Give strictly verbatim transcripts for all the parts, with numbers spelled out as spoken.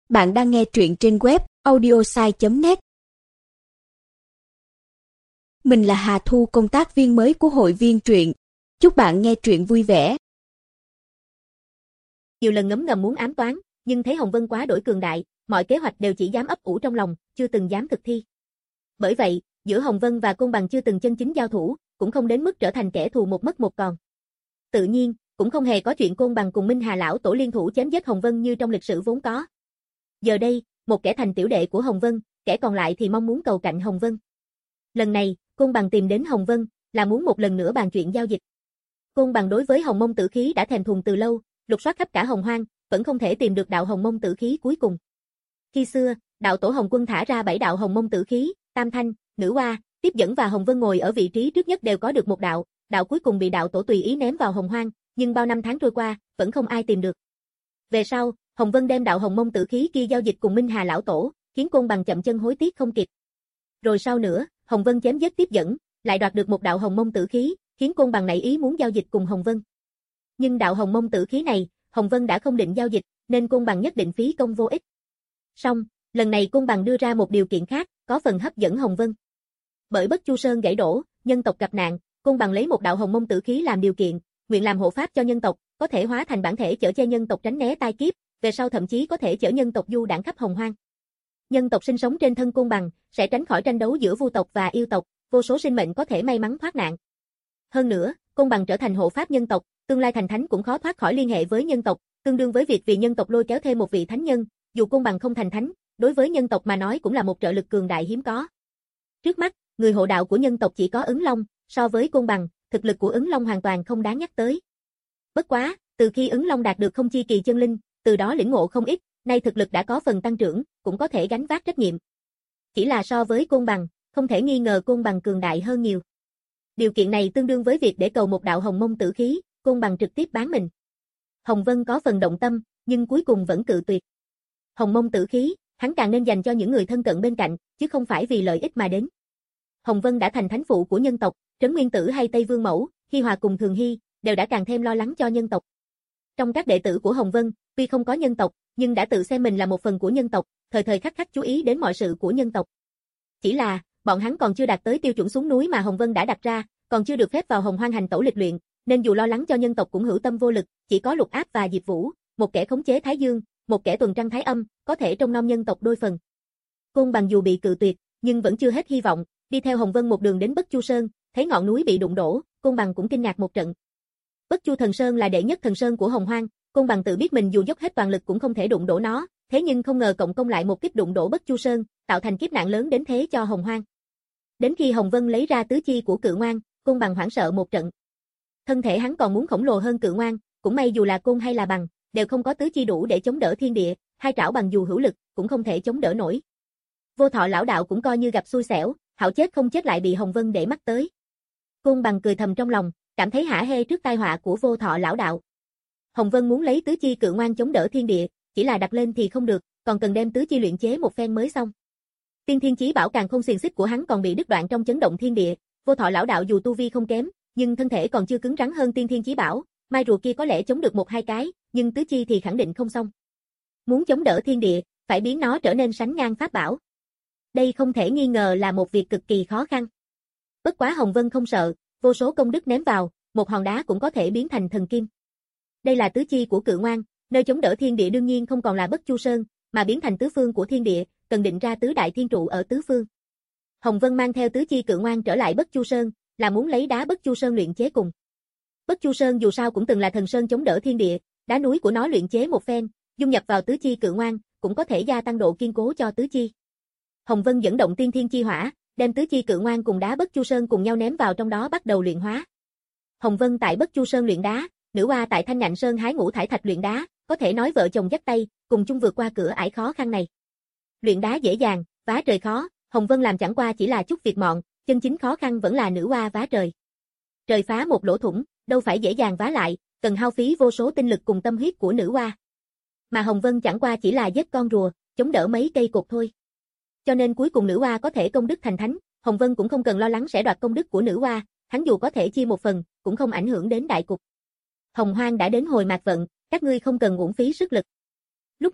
Bạn đang nghe truyện trên web audiosai chấm net. Mình là Hà Thu, công tác viên mới của hội viên truyện. Chúc bạn nghe truyện vui vẻ. Nhiều lần ngấm ngầm muốn ám toán, nhưng thấy Hồng Vân quá đổi cường đại, mọi kế hoạch đều chỉ dám ấp ủ trong lòng, chưa từng dám thực thi. Bởi vậy, giữa Hồng Vân và Côn Bằng chưa từng chân chính giao thủ, cũng không đến mức trở thành kẻ thù một mất một còn. Tự nhiên, cũng không hề có chuyện Côn Bằng cùng Minh Hà lão tổ liên thủ chém giết Hồng Vân như trong lịch sử vốn có. Giờ đây, một kẻ thành tiểu đệ của Hồng Vân, kẻ còn lại thì mong muốn cầu cạnh Hồng Vân. Lần này, Côn Bằng tìm đến Hồng Vân, là muốn một lần nữa bàn chuyện giao dịch. Côn Bằng đối với Hồng Mông Tử Khí đã thèm thuồng từ lâu, lục soát khắp cả Hồng Hoang, vẫn không thể tìm được đạo Hồng Mông Tử Khí cuối cùng. Khi xưa, đạo tổ Hồng Quân thả ra bảy đạo Hồng Mông Tử Khí, Tam Thanh, Nữ Hoa, Tiếp Dẫn và Hồng Vân ngồi ở vị trí trước nhất đều có được một đạo, đạo cuối cùng bị đạo tổ tùy ý ném vào Hồng Hoang, nhưng bao năm tháng trôi qua, vẫn không ai tìm được. Về sau, Hồng Vân đem đạo Hồng Mông Tử Khí kia giao dịch cùng Minh Hà lão tổ, khiến Côn Bằng chậm chân hối tiếc không kịp. Rồi sau nữa, Hồng Vân chém giết Tiếp Dẫn, lại đoạt được một đạo Hồng Mông Tử Khí, khiến Côn Bằng nảy ý muốn giao dịch cùng Hồng Vân. Nhưng đạo Hồng Mông Tử Khí này, Hồng Vân đã không định giao dịch, nên Côn Bằng nhất định phí công vô ích. Song, lần này Côn Bằng đưa ra một điều kiện khác, có phần hấp dẫn Hồng Vân. Bởi Bất Chu Sơn gãy đổ, nhân tộc gặp nạn, Côn Bằng lấy một đạo Hồng Mông Tử Khí làm điều kiện, nguyện làm hộ pháp cho nhân tộc, có thể hóa thành bản thể chở che nhân tộc tránh né tai kiếp, về sau thậm chí có thể chở nhân tộc du đãng khắp Hồng Hoang. Nhân tộc sinh sống trên thân Côn Bằng, sẽ tránh khỏi tranh đấu giữa vu tộc và yêu tộc, vô số sinh mệnh có thể may mắn thoát nạn. Hơn nữa, Côn Bằng trở thành hộ pháp nhân tộc, tương lai thành thánh cũng khó thoát khỏi liên hệ với nhân tộc, tương đương với việc vì nhân tộc lôi kéo thêm một vị thánh nhân, dù Côn Bằng không thành thánh, đối với nhân tộc mà nói cũng là một trợ lực cường đại hiếm có. Trước mắt, người hộ đạo của nhân tộc chỉ có Ứng Long, so với Côn Bằng, thực lực của Ứng Long hoàn toàn không đáng nhắc tới. Bất quá, từ khi Ứng Long đạt được không chi kỳ chân linh, từ đó lĩnh ngộ không ít, nay thực lực đã có phần tăng trưởng, cũng có thể gánh vác trách nhiệm. Chỉ là so với Côn Bằng, không thể nghi ngờ Côn Bằng cường đại hơn nhiều. Điều kiện này tương đương với việc để cầu một đạo Hồng Mông Tử Khí, Côn Bằng trực tiếp bán mình. Hồng Vân có phần động tâm, nhưng cuối cùng vẫn cự tuyệt. Hồng Mông Tử Khí, hắn càng nên dành cho những người thân cận bên cạnh, chứ không phải vì lợi ích mà đến. Hồng Vân đã thành thánh phụ của nhân tộc, Trấn Nguyên Tử hay Tây Vương Mẫu, Hi Hòa cùng Thường Hy, đều đã càng thêm lo lắng cho nhân tộc. Trong các đệ tử của Hồng Vân, tuy không có nhân tộc, nhưng đã tự xem mình là một phần của nhân tộc, thời thời khắc khắc chú ý đến mọi sự của nhân tộc. Chỉ là, bọn hắn còn chưa đạt tới tiêu chuẩn xuống núi mà Hồng Vân đã đặt ra, còn chưa được phép vào Hồng Hoang hành tẩu lịch luyện, nên dù lo lắng cho nhân tộc cũng hữu tâm vô lực, chỉ có Lục Áp và Diệp Vũ, một kẻ khống chế Thái Dương, một kẻ tuần trăng Thái Âm, có thể trông nom nhân tộc đôi phần. Côn Bằng dù bị cự tuyệt, nhưng vẫn chưa hết hy vọng, đi theo Hồng Vân một đường đến Bất Chu Sơn, thấy ngọn núi bị đụng đổ, Côn Bằng cũng kinh ngạc một trận. Bất Chu Thần Sơn là đệ nhất thần sơn của Hồng Hoang, Côn Bằng tự biết mình dù dốc hết toàn lực cũng không thể đụng đổ nó, thế nhưng không ngờ cộng công lại một kích đụng đổ Bất Chu Sơn, tạo thành kiếp nạn lớn đến thế cho Hồng Hoang. Đến khi Hồng Vân lấy ra tứ chi của Cự Ngoan, Côn Bằng hoảng sợ một trận. Thân thể hắn còn muốn khổng lồ hơn Cự Ngoan, cũng may dù là Côn hay là Bằng, đều không có tứ chi đủ để chống đỡ thiên địa, hai trảo Bằng dù hữu lực, cũng không thể chống đỡ nổi. Vô Thọ lão đạo cũng coi như gặp xui xẻo, hảo chết không chết lại bị Hồng Vân để mắt tới. Côn Bằng cười thầm trong lòng, cảm thấy hả hê trước tai họa của Vô Thọ lão đạo. Hồng Vân muốn lấy tứ chi Cự Ngoan chống đỡ thiên địa, chỉ là đặt lên thì không được, còn cần đem tứ chi luyện chế một phen mới xong. Tiên Thiên Chí Bảo càng không xiềng xích của hắn còn bị đứt đoạn trong chấn động thiên địa, Vô Thọ lão đạo dù tu vi không kém, nhưng thân thể còn chưa cứng rắn hơn Tiên Thiên Chí Bảo, mai rùa kia có lẽ chống được một hai cái, nhưng tứ chi thì khẳng định không xong. Muốn chống đỡ thiên địa, phải biến nó trở nên sánh ngang pháp bảo. Đây không thể nghi ngờ là một việc cực kỳ khó khăn. Bất quá Hồng Vân không sợ, vô số công đức ném vào, một hòn đá cũng có thể biến thành thần kim. Đây là tứ chi của Cự Ngoan, nơi chống đỡ thiên địa đương nhiên không còn là Bất Chu Sơn, mà biến thành tứ phương của thiên địa, cần định ra tứ đại thiên trụ ở tứ phương. Hồng Vân mang theo tứ chi Cự Ngoan trở lại Bất Chu Sơn, là muốn lấy đá Bất Chu Sơn luyện chế cùng. Bất Chu Sơn dù sao cũng từng là thần sơn chống đỡ thiên địa, đá núi của nó luyện chế một phen, dung nhập vào tứ chi Cự Ngoan, cũng có thể gia tăng độ kiên cố cho tứ chi. Hồng Vân dẫn động tiên thiên chi hỏa, đem tứ chi Cự Ngoan cùng đá Bất Chu Sơn cùng nhau ném vào trong đó bắt đầu luyện hóa. Hồng Vân tại Bất Chu Sơn luyện đá, Nữ Hoa tại Thanh Ngạnh Sơn hái ngũ thải thạch luyện đá, có thể nói vợ chồng dắt tay, cùng chung vượt qua cửa ải khó khăn này. Luyện đá dễ dàng, vá trời khó, Hồng Vân làm chẳng qua chỉ là chút việc mọn, chân chính khó khăn vẫn là Nữ Hoa vá trời. Trời phá một lỗ thủng, đâu phải dễ dàng vá lại, cần hao phí vô số tinh lực cùng tâm huyết của Nữ Hoa. Mà Hồng Vân chẳng qua chỉ là giết con rùa, chống đỡ mấy cây cột thôi. Cho nên cuối cùng Nữ Hoa có thể công đức thành thánh, Hồng Vân cũng không cần lo lắng sẽ đoạt công đức của Nữ Hoa, hắn dù có thể chia một phần, cũng không ảnh hưởng đến đại cục. Hồng Hoang đã đến hồi mạt vận, các ngươi không cần uổng phí sức lực. Lúc này,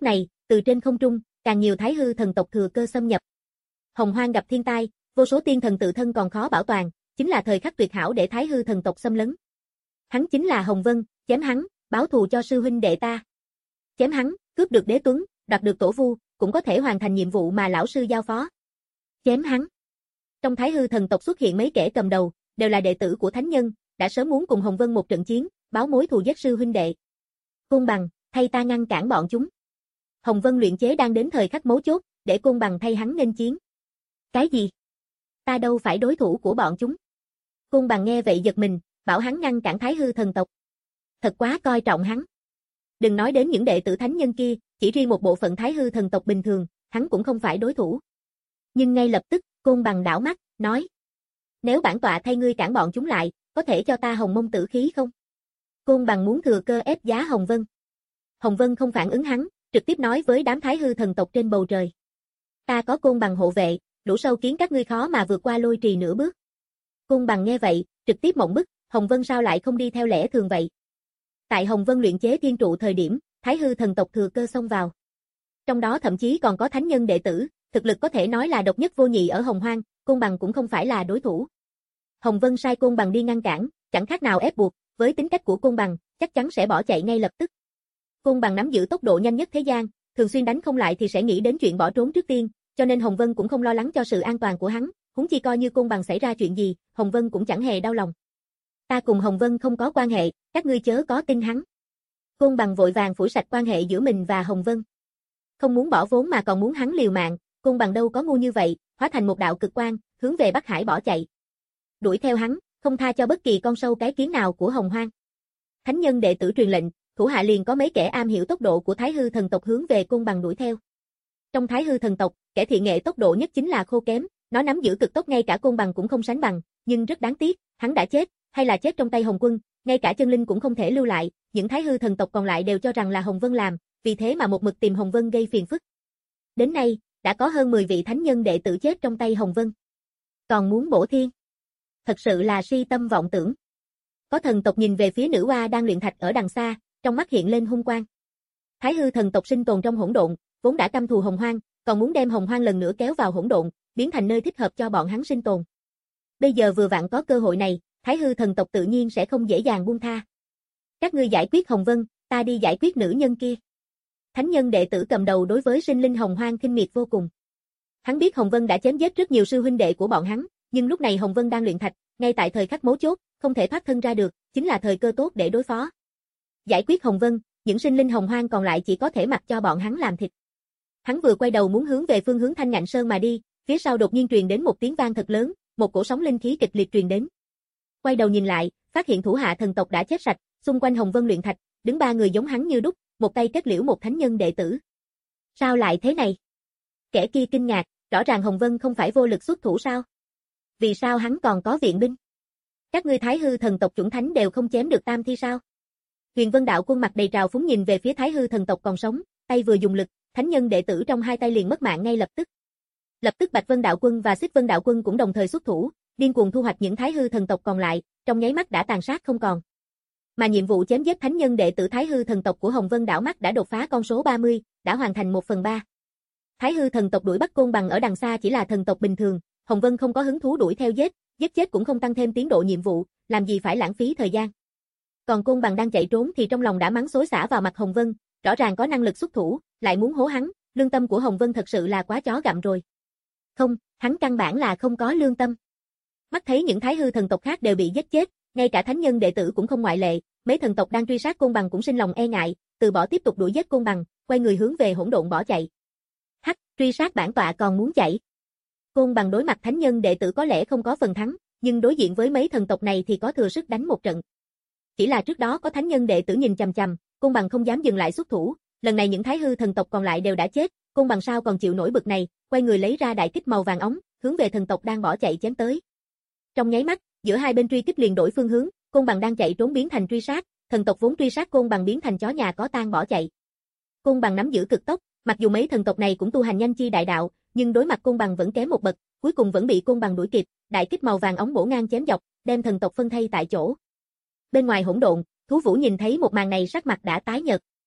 từ trên không trung, càng nhiều thái hư thần tộc thừa cơ xâm nhập. Hồng Hoang gặp thiên tai, vô số tiên thần tự thân còn khó bảo toàn, chính là thời khắc tuyệt hảo để thái hư thần tộc xâm lấn. Hắn chính là Hồng Vân, chém hắn, báo thù cho sư huynh đệ ta. Chém hắn, cướp được đế tuấn, đoạt được tổ vu, cũng có thể hoàn thành nhiệm vụ mà lão sư giao phó. Chém hắn. Trong thái hư thần tộc xuất hiện mấy kẻ cầm đầu, đều là đệ tử của thánh nhân, đã sớm muốn cùng Hồng Vân một trận chiến, báo mối thù giết sư huynh đệ. Côn Bằng, thay ta ngăn cản bọn chúng. Hồng Vân luyện chế đang đến thời khắc mấu chốt, để Côn Bằng thay hắn nghênh chiến. Cái gì? Ta đâu phải đối thủ của bọn chúng. Côn Bằng nghe vậy giật mình, bảo hắn ngăn cản thái hư thần tộc. Thật quá coi trọng hắn. Đừng nói đến những đệ tử thánh nhân kia, chỉ riêng một bộ phận thái hư thần tộc bình thường, hắn cũng không phải đối thủ. Nhưng ngay lập tức, Côn Bằng đảo mắt, nói. Nếu bản tọa thay ngươi cản bọn chúng lại, có thể cho ta hồng mông tử khí không? Côn Bằng muốn thừa cơ ép giá Hồng Vân. Hồng Vân không phản ứng hắn, trực tiếp nói với đám thái hư thần tộc trên bầu trời. Ta có Côn Bằng hộ vệ, đủ sâu kiến các ngươi khó mà vượt qua lôi trì nửa bước. Côn Bằng nghe vậy, trực tiếp mộng bức, Hồng Vân sao lại không đi theo lẽ thường vậy? Tại Hồng Vân luyện chế thiên trụ thời điểm, thái hư thần tộc thừa cơ xông vào. Trong đó thậm chí còn có thánh nhân đệ tử, thực lực có thể nói là độc nhất vô nhị ở Hồng Hoang, Côn Bằng cũng không phải là đối thủ. Hồng Vân sai Côn Bằng đi ngăn cản, chẳng khác nào ép buộc, với tính cách của Côn Bằng, chắc chắn sẽ bỏ chạy ngay lập tức. Côn Bằng nắm giữ tốc độ nhanh nhất thế gian, thường xuyên đánh không lại thì sẽ nghĩ đến chuyện bỏ trốn trước tiên, cho nên Hồng Vân cũng không lo lắng cho sự an toàn của hắn, huống chi coi như Côn Bằng xảy ra chuyện gì, Hồng Vân cũng chẳng hề đau lòng. Ta cùng Hồng Vân không có quan hệ, các ngươi chớ có tin hắn. Côn Bằng vội vàng phủi sạch quan hệ giữa mình và Hồng Vân. Không muốn bỏ vốn mà còn muốn hắn liều mạng, Côn Bằng đâu có ngu như vậy, hóa thành một đạo cực quang, hướng về Bắc Hải bỏ chạy. Đuổi theo hắn, không tha cho bất kỳ con sâu cái kiến nào của Hồng Hoang. Thánh nhân đệ tử truyền lệnh, thủ hạ liền có mấy kẻ am hiểu tốc độ của thái hư thần tộc hướng về Côn Bằng đuổi theo. Trong thái hư thần tộc, kẻ thị nghệ tốc độ nhất chính là Khô Kém, nó nắm giữ cực tốc ngay cả Côn Bằng cũng không sánh bằng, nhưng rất đáng tiếc, hắn đã chết, hay là chết trong tay Hồng Quân, ngay cả chân linh cũng không thể lưu lại, những thái hư thần tộc còn lại đều cho rằng là Hồng Vân làm, vì thế mà một mực tìm Hồng Vân gây phiền phức. Đến nay, đã có hơn mười vị thánh nhân đệ tử chết trong tay Hồng Vân. Còn muốn bổ thiên? Thật sự là si tâm vọng tưởng. Có thần tộc nhìn về phía nữ oa đang luyện thạch ở đằng xa, trong mắt hiện lên hung quang. Thái hư thần tộc sinh tồn trong hỗn độn, vốn đã căm thù Hồng Hoang, còn muốn đem Hồng Hoang lần nữa kéo vào hỗn độn, biến thành nơi thích hợp cho bọn hắn sinh tồn. Bây giờ vừa vặn có cơ hội này, Thái hư thần tộc tự nhiên sẽ không dễ dàng buông tha. Các ngươi giải quyết Hồng Vân, ta đi giải quyết nữ nhân kia. Thánh nhân đệ tử cầm đầu đối với sinh linh Hồng Hoang khinh miệt vô cùng. Hắn biết Hồng Vân đã chém giết rất nhiều sư huynh đệ của bọn hắn, nhưng lúc này Hồng Vân đang luyện thạch, ngay tại thời khắc mấu chốt, không thể thoát thân ra được, chính là thời cơ tốt để đối phó. Giải quyết Hồng Vân, những sinh linh Hồng Hoang còn lại chỉ có thể mặc cho bọn hắn làm thịt. Hắn vừa quay đầu muốn hướng về phương hướng Thanh Ngạn Sơn mà đi, phía sau đột nhiên truyền đến một tiếng vang thật lớn, một cổ sóng linh khí kịch liệt truyền đến. Quay đầu nhìn lại, phát hiện thủ hạ thần tộc đã chết sạch, xung quanh Hồng Vân luyện thạch, đứng ba người giống hắn như đúc, một tay kết liễu một thánh nhân đệ tử. Sao lại thế này? Kẻ kia kinh ngạc, rõ ràng Hồng Vân không phải vô lực xuất thủ sao? Vì sao hắn còn có viện binh? Các ngươi Thái hư thần tộc chuẩn thánh đều không chém được tam thi sao? Huyền Vân Đạo Quân mặt đầy trào phúng nhìn về phía Thái hư thần tộc còn sống, tay vừa dùng lực, thánh nhân đệ tử trong hai tay liền mất mạng ngay lập tức. Lập tức Bạch Vân Đạo Quân và Xích Vân Đạo Quân cũng đồng thời xuất thủ, điên cuồng thu hoạch những Thái hư thần tộc còn lại, trong nháy mắt đã tàn sát không còn. Mà nhiệm vụ chém giết thánh nhân đệ tử Thái hư thần tộc của Hồng Vân Đảo Mắt đã đột phá con số ba mươi, đã hoàn thành một phần ba. Thái hư thần tộc đuổi bắt Côn Bằng ở đằng xa chỉ là thần tộc bình thường, Hồng Vân không có hứng thú đuổi theo giết, giết chết cũng không tăng thêm tiến độ nhiệm vụ, làm gì phải lãng phí thời gian. Còn Côn Bằng đang chạy trốn thì trong lòng đã mắng xối xả vào mặt Hồng Vân, rõ ràng có năng lực xuất thủ, lại muốn hố hắn, lương tâm của Hồng Vân thật sự là quá chó gặm rồi. Không, hắn căn bản là không có lương tâm. Mắt thấy những Thái hư thần tộc khác đều bị giết chết, ngay cả thánh nhân đệ tử cũng không ngoại lệ, mấy thần tộc đang truy sát Côn Bằng cũng sinh lòng e ngại, từ bỏ tiếp tục đuổi giết Côn Bằng, quay người hướng về hỗn độn bỏ chạy. Hắc, truy sát bản tọa còn muốn chạy. Côn Bằng đối mặt thánh nhân đệ tử có lẽ không có phần thắng, nhưng đối diện với mấy thần tộc này thì có thừa sức đánh một trận. Chỉ là trước đó có thánh nhân đệ tử nhìn chằm chằm, Côn Bằng không dám dừng lại xuất thủ, lần này những Thái hư thần tộc còn lại đều đã chết, Côn Bằng sao còn chịu nổi bực này, quay người lấy ra đại kích màu vàng óng, hướng về thần tộc đang bỏ chạy chém tới. Trong nháy mắt, giữa hai bên truy kích liền đổi phương hướng, Côn Bằng đang chạy trốn biến thành truy sát, thần tộc vốn truy sát Côn Bằng biến thành chó nhà có tang bỏ chạy. Côn Bằng nắm giữ cực tốc, mặc dù mấy thần tộc này cũng tu hành nhanh chi đại đạo, nhưng đối mặt Côn Bằng vẫn kém một bậc, cuối cùng vẫn bị Côn Bằng đuổi kịp, đại kích màu vàng óng bổ ngang chém dọc, đem thần tộc phân thây tại chỗ. Bên ngoài hỗn độn, Thú Vũ nhìn thấy một màn này sắc mặt đã tái nhợt.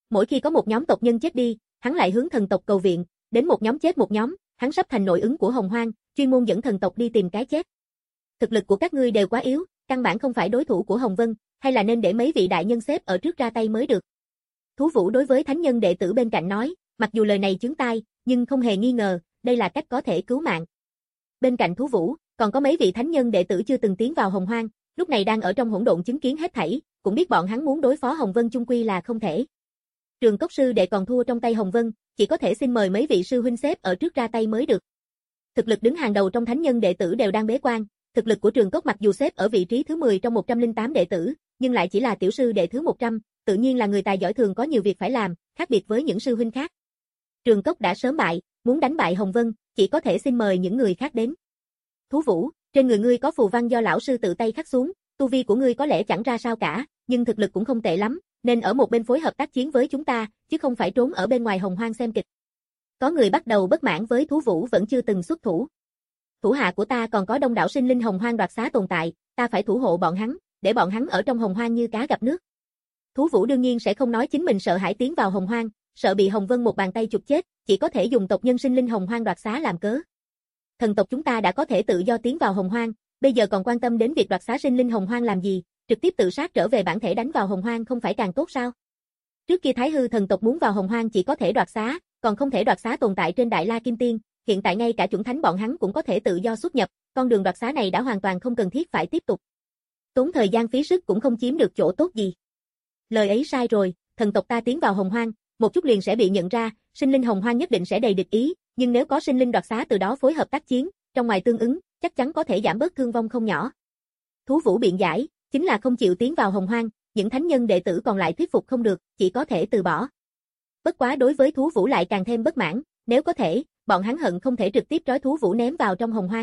Mỗi khi có một nhóm tộc nhân chết đi, hắn lại hướng thần tộc cầu viện, đến một nhóm chết một nhóm, hắn sắp thành nội ứng của Hồng Hoang, chuyên môn dẫn thần tộc đi tìm cái chết. Thực lực của các ngươi đều quá yếu, căn bản không phải đối thủ của Hồng Vân, hay là nên để mấy vị đại nhân xếp ở trước ra tay mới được. Thú Vũ đối với thánh nhân đệ tử bên cạnh nói, mặc dù lời này chướng tai, nhưng không hề nghi ngờ, đây là cách có thể cứu mạng. Bên cạnh Thú Vũ, còn có mấy vị thánh nhân đệ tử chưa từng tiến vào Hồng Hoang, lúc này đang ở trong hỗn độn chứng kiến hết thảy, cũng biết bọn hắn muốn đối phó Hồng Vân chung quy là không thể. Trường Cốc sư đệ còn thua trong tay Hồng Vân, chỉ có thể xin mời mấy vị sư huynh xếp ở trước ra tay mới được. Thực lực đứng hàng đầu trong thánh nhân đệ tử đều đang bế quan, thực lực của Trường Cốc mặc dù xếp ở vị trí thứ mười trong một trăm lẻ tám đệ tử, nhưng lại chỉ là tiểu sư đệ thứ một trăm, tự nhiên là người tài giỏi thường có nhiều việc phải làm, khác biệt với những sư huynh khác. Trường Cốc đã sớm bại, muốn đánh bại Hồng Vân, chỉ có thể xin mời những người khác đến. Thú Vũ, trên người ngươi có phù văn do lão sư tự tay khắc xuống, tu vi của ngươi có lẽ chẳng ra sao cả, nhưng thực lực cũng không tệ lắm, nên ở một bên phối hợp tác chiến với chúng ta, chứ không phải trốn ở bên ngoài Hồng Hoang xem kịch. Có người bắt đầu bất mãn với Thú Vũ vẫn chưa từng xuất thủ. Thủ hạ của ta còn có đông đảo sinh linh Hồng Hoang đoạt xá tồn tại, ta phải thủ hộ bọn hắn, để bọn hắn ở trong Hồng Hoang như cá gặp nước. Thú Vũ đương nhiên sẽ không nói chính mình sợ hãi tiến vào Hồng Hoang, sợ bị Hồng Vân một bàn tay chụp chết, chỉ có thể dùng tộc nhân sinh linh Hồng Hoang đoạt xá làm cớ. Thần tộc chúng ta đã có thể tự do tiến vào Hồng Hoang, bây giờ còn quan tâm đến việc đoạt xá sinh linh Hồng Hoang làm gì, trực tiếp tự sát trở về bản thể đánh vào Hồng Hoang không phải càng tốt sao? Trước kia Thái Hư thần tộc muốn vào Hồng Hoang chỉ có thể đoạt xá, còn không thể đoạt xá tồn tại trên Đại La Kim Tiên, hiện tại ngay cả chuẩn thánh bọn hắn cũng có thể tự do xuất nhập, con đường đoạt xá này đã hoàn toàn không cần thiết phải tiếp tục. Tốn thời gian phí sức cũng không chiếm được chỗ tốt gì. Lời ấy sai rồi, thần tộc ta tiến vào Hồng Hoang, một chút liền sẽ bị nhận ra, sinh linh Hồng Hoang nhất định sẽ đầy địch ý, nhưng nếu có sinh linh đoạt xá từ đó phối hợp tác chiến, trong ngoài tương ứng, chắc chắn có thể giảm bớt thương vong không nhỏ. Thú Vũ biện giải, chính là không chịu tiến vào Hồng Hoang, những thánh nhân đệ tử còn lại thuyết phục không được, chỉ có thể từ bỏ. Bất quá đối với Thú Vũ lại càng thêm bất mãn, nếu có thể, bọn hắn hận không thể trực tiếp trói Thú Vũ ném vào trong Hồng Hoang.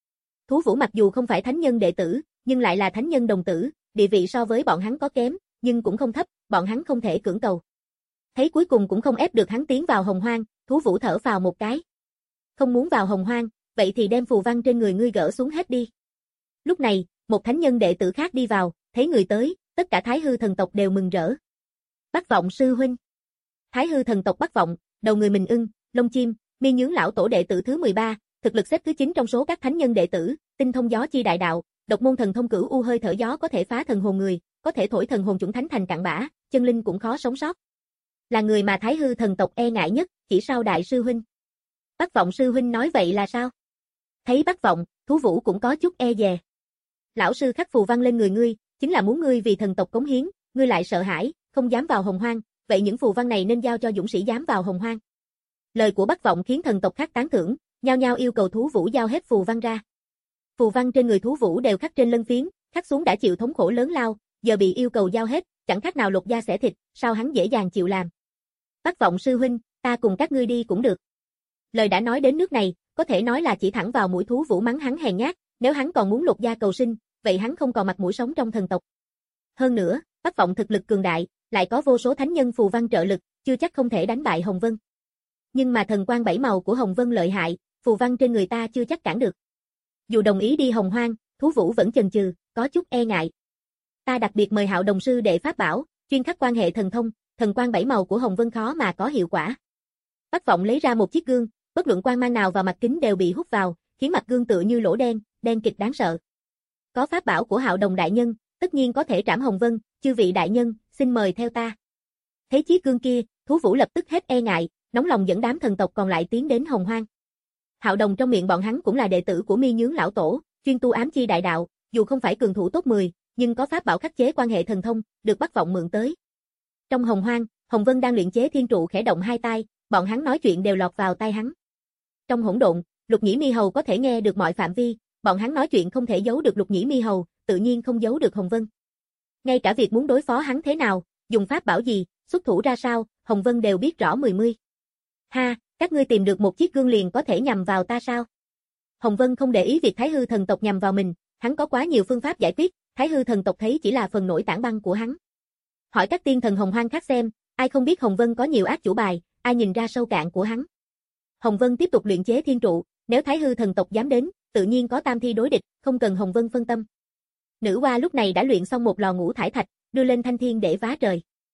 Thú Vũ mặc dù không phải thánh nhân đệ tử, nhưng lại là thánh nhân đồng tử, địa vị so với bọn hắn có kém, nhưng cũng không thấp, bọn hắn không thể cưỡng cầu. Thấy cuối cùng cũng không ép được hắn tiến vào Hồng Hoang, Thú Vũ thở phào một cái. Không muốn vào Hồng Hoang, vậy thì đem phù văn trên người ngươi gỡ xuống hết đi. Lúc này, một thánh nhân đệ tử khác đi vào, thấy người tới, tất cả Thái Hư thần tộc đều mừng rỡ. Bắc Vọng sư huynh. Thái Hư thần tộc Bắc Vọng, đầu người mình ưng, lông chim, mi nhướng lão tổ đệ tử thứ mười ba, thực lực xếp thứ chín trong số các thánh nhân đệ tử, tinh thông gió chi đại đạo, độc môn thần thông cửu u hơi thở gió có thể phá thần hồn người, có thể thổi thần hồn chuẩn thánh thành cặn bã, chân linh cũng khó sống sót. Là người mà Thái Hư thần tộc e ngại nhất, chỉ sau đại sư huynh. Bắc Vọng sư huynh nói vậy là sao? Thấy Bắc Vọng, Thú Vũ cũng có chút e dè. Lão sư khắc phù văn lên người ngươi, chính là muốn ngươi vì thần tộc cống hiến, ngươi lại sợ hãi, không dám vào Hồng Hoang, vậy những phù văn này nên giao cho dũng sĩ dám vào Hồng Hoang. Lời của Bắc Vọng khiến thần tộc khác tán thưởng, nhao nhao yêu cầu Thú Vũ giao hết phù văn ra. Phù văn trên người Thú Vũ đều khắc trên lân phiến, khắc xuống đã chịu thống khổ lớn lao, giờ bị yêu cầu giao hết, chẳng khác nào lột da xẻ thịt, sao hắn dễ dàng chịu làm. Bắc Vọng sư huynh, ta cùng các ngươi đi cũng được. Lời đã nói đến nước này, có thể nói là chỉ thẳng vào mũi Thú Vũ mắng hắn hèn nhát, nếu hắn còn muốn lột da cầu sinh, vậy hắn không còn mặt mũi sống trong thần tộc. Hơn nữa, Bắc Vọng thực lực cường đại, lại có vô số thánh nhân phù văn trợ lực, chưa chắc không thể đánh bại Hồng Vân. Nhưng mà thần quang bảy màu của Hồng Vân lợi hại, phù văn trên người ta chưa chắc cản được. Dù đồng ý đi Hồng Hoang, Thú Vũ vẫn chần chừ, có chút e ngại. Ta đặc biệt mời Hạo Đồng sư đệ pháp bảo, chuyên khắc quan hệ thần thông, thần quang bảy màu của Hồng Vân khó mà có hiệu quả. Bắc Vọng lấy ra một chiếc gương, bất luận quang mang nào vào mặt kính đều bị hút vào, khiến mặt gương tựa như lỗ đen, đen kịt đáng sợ. Có pháp bảo của Hạo Đồng đại nhân, tất nhiên có thể trảm Hồng Vân, chư vị đại nhân, xin mời theo ta. Thấy chiếc gương kia, Thú Vũ lập tức hết e ngại, nóng lòng dẫn đám thần tộc còn lại tiến đến Hồng Hoang. Hạo Đồng trong miệng bọn hắn cũng là đệ tử của Mi Nhướng lão tổ, chuyên tu ám chi đại đạo, dù không phải cường thủ top mười, nhưng có pháp bảo khắc chế quan hệ thần thông, được Bắc Vọng mượn tới. Trong Hồng Hoang, Hồng Vân đang luyện chế thiên trụ khẽ động hai tai, bọn hắn nói chuyện đều lọt vào tai hắn. Trong hỗn độn, Lục Nhĩ Mi Hầu có thể nghe được mọi phạm vi, bọn hắn nói chuyện không thể giấu được Lục Nhĩ Mi Hầu, tự nhiên không giấu được Hồng Vân. Ngay cả việc muốn đối phó hắn thế nào, dùng pháp bảo gì, xuất thủ ra sao, Hồng Vân đều biết rõ mười mươi. Ha, các ngươi tìm được một chiếc gương liền có thể nhằm vào ta sao? Hồng Vân không để ý việc Thái Hư thần tộc nhằm vào mình, hắn có quá nhiều phương pháp giải quyết, Thái Hư thần tộc thấy chỉ là phần nổi tảng băng của hắn. Hỏi các tiên thần Hồng Hoang khác xem, ai không biết Hồng Vân có nhiều ác chủ bài, ai nhìn ra sâu cạn của hắn. Hồng Vân tiếp tục luyện chế thiên trụ, nếu Thái Hư thần tộc dám đến, tự nhiên có tam thi đối địch, không cần Hồng Vân phân tâm. Nữ oa lúc này đã luyện xong một lò ngũ thải thạch, đưa lên thanh thiên để vá trời.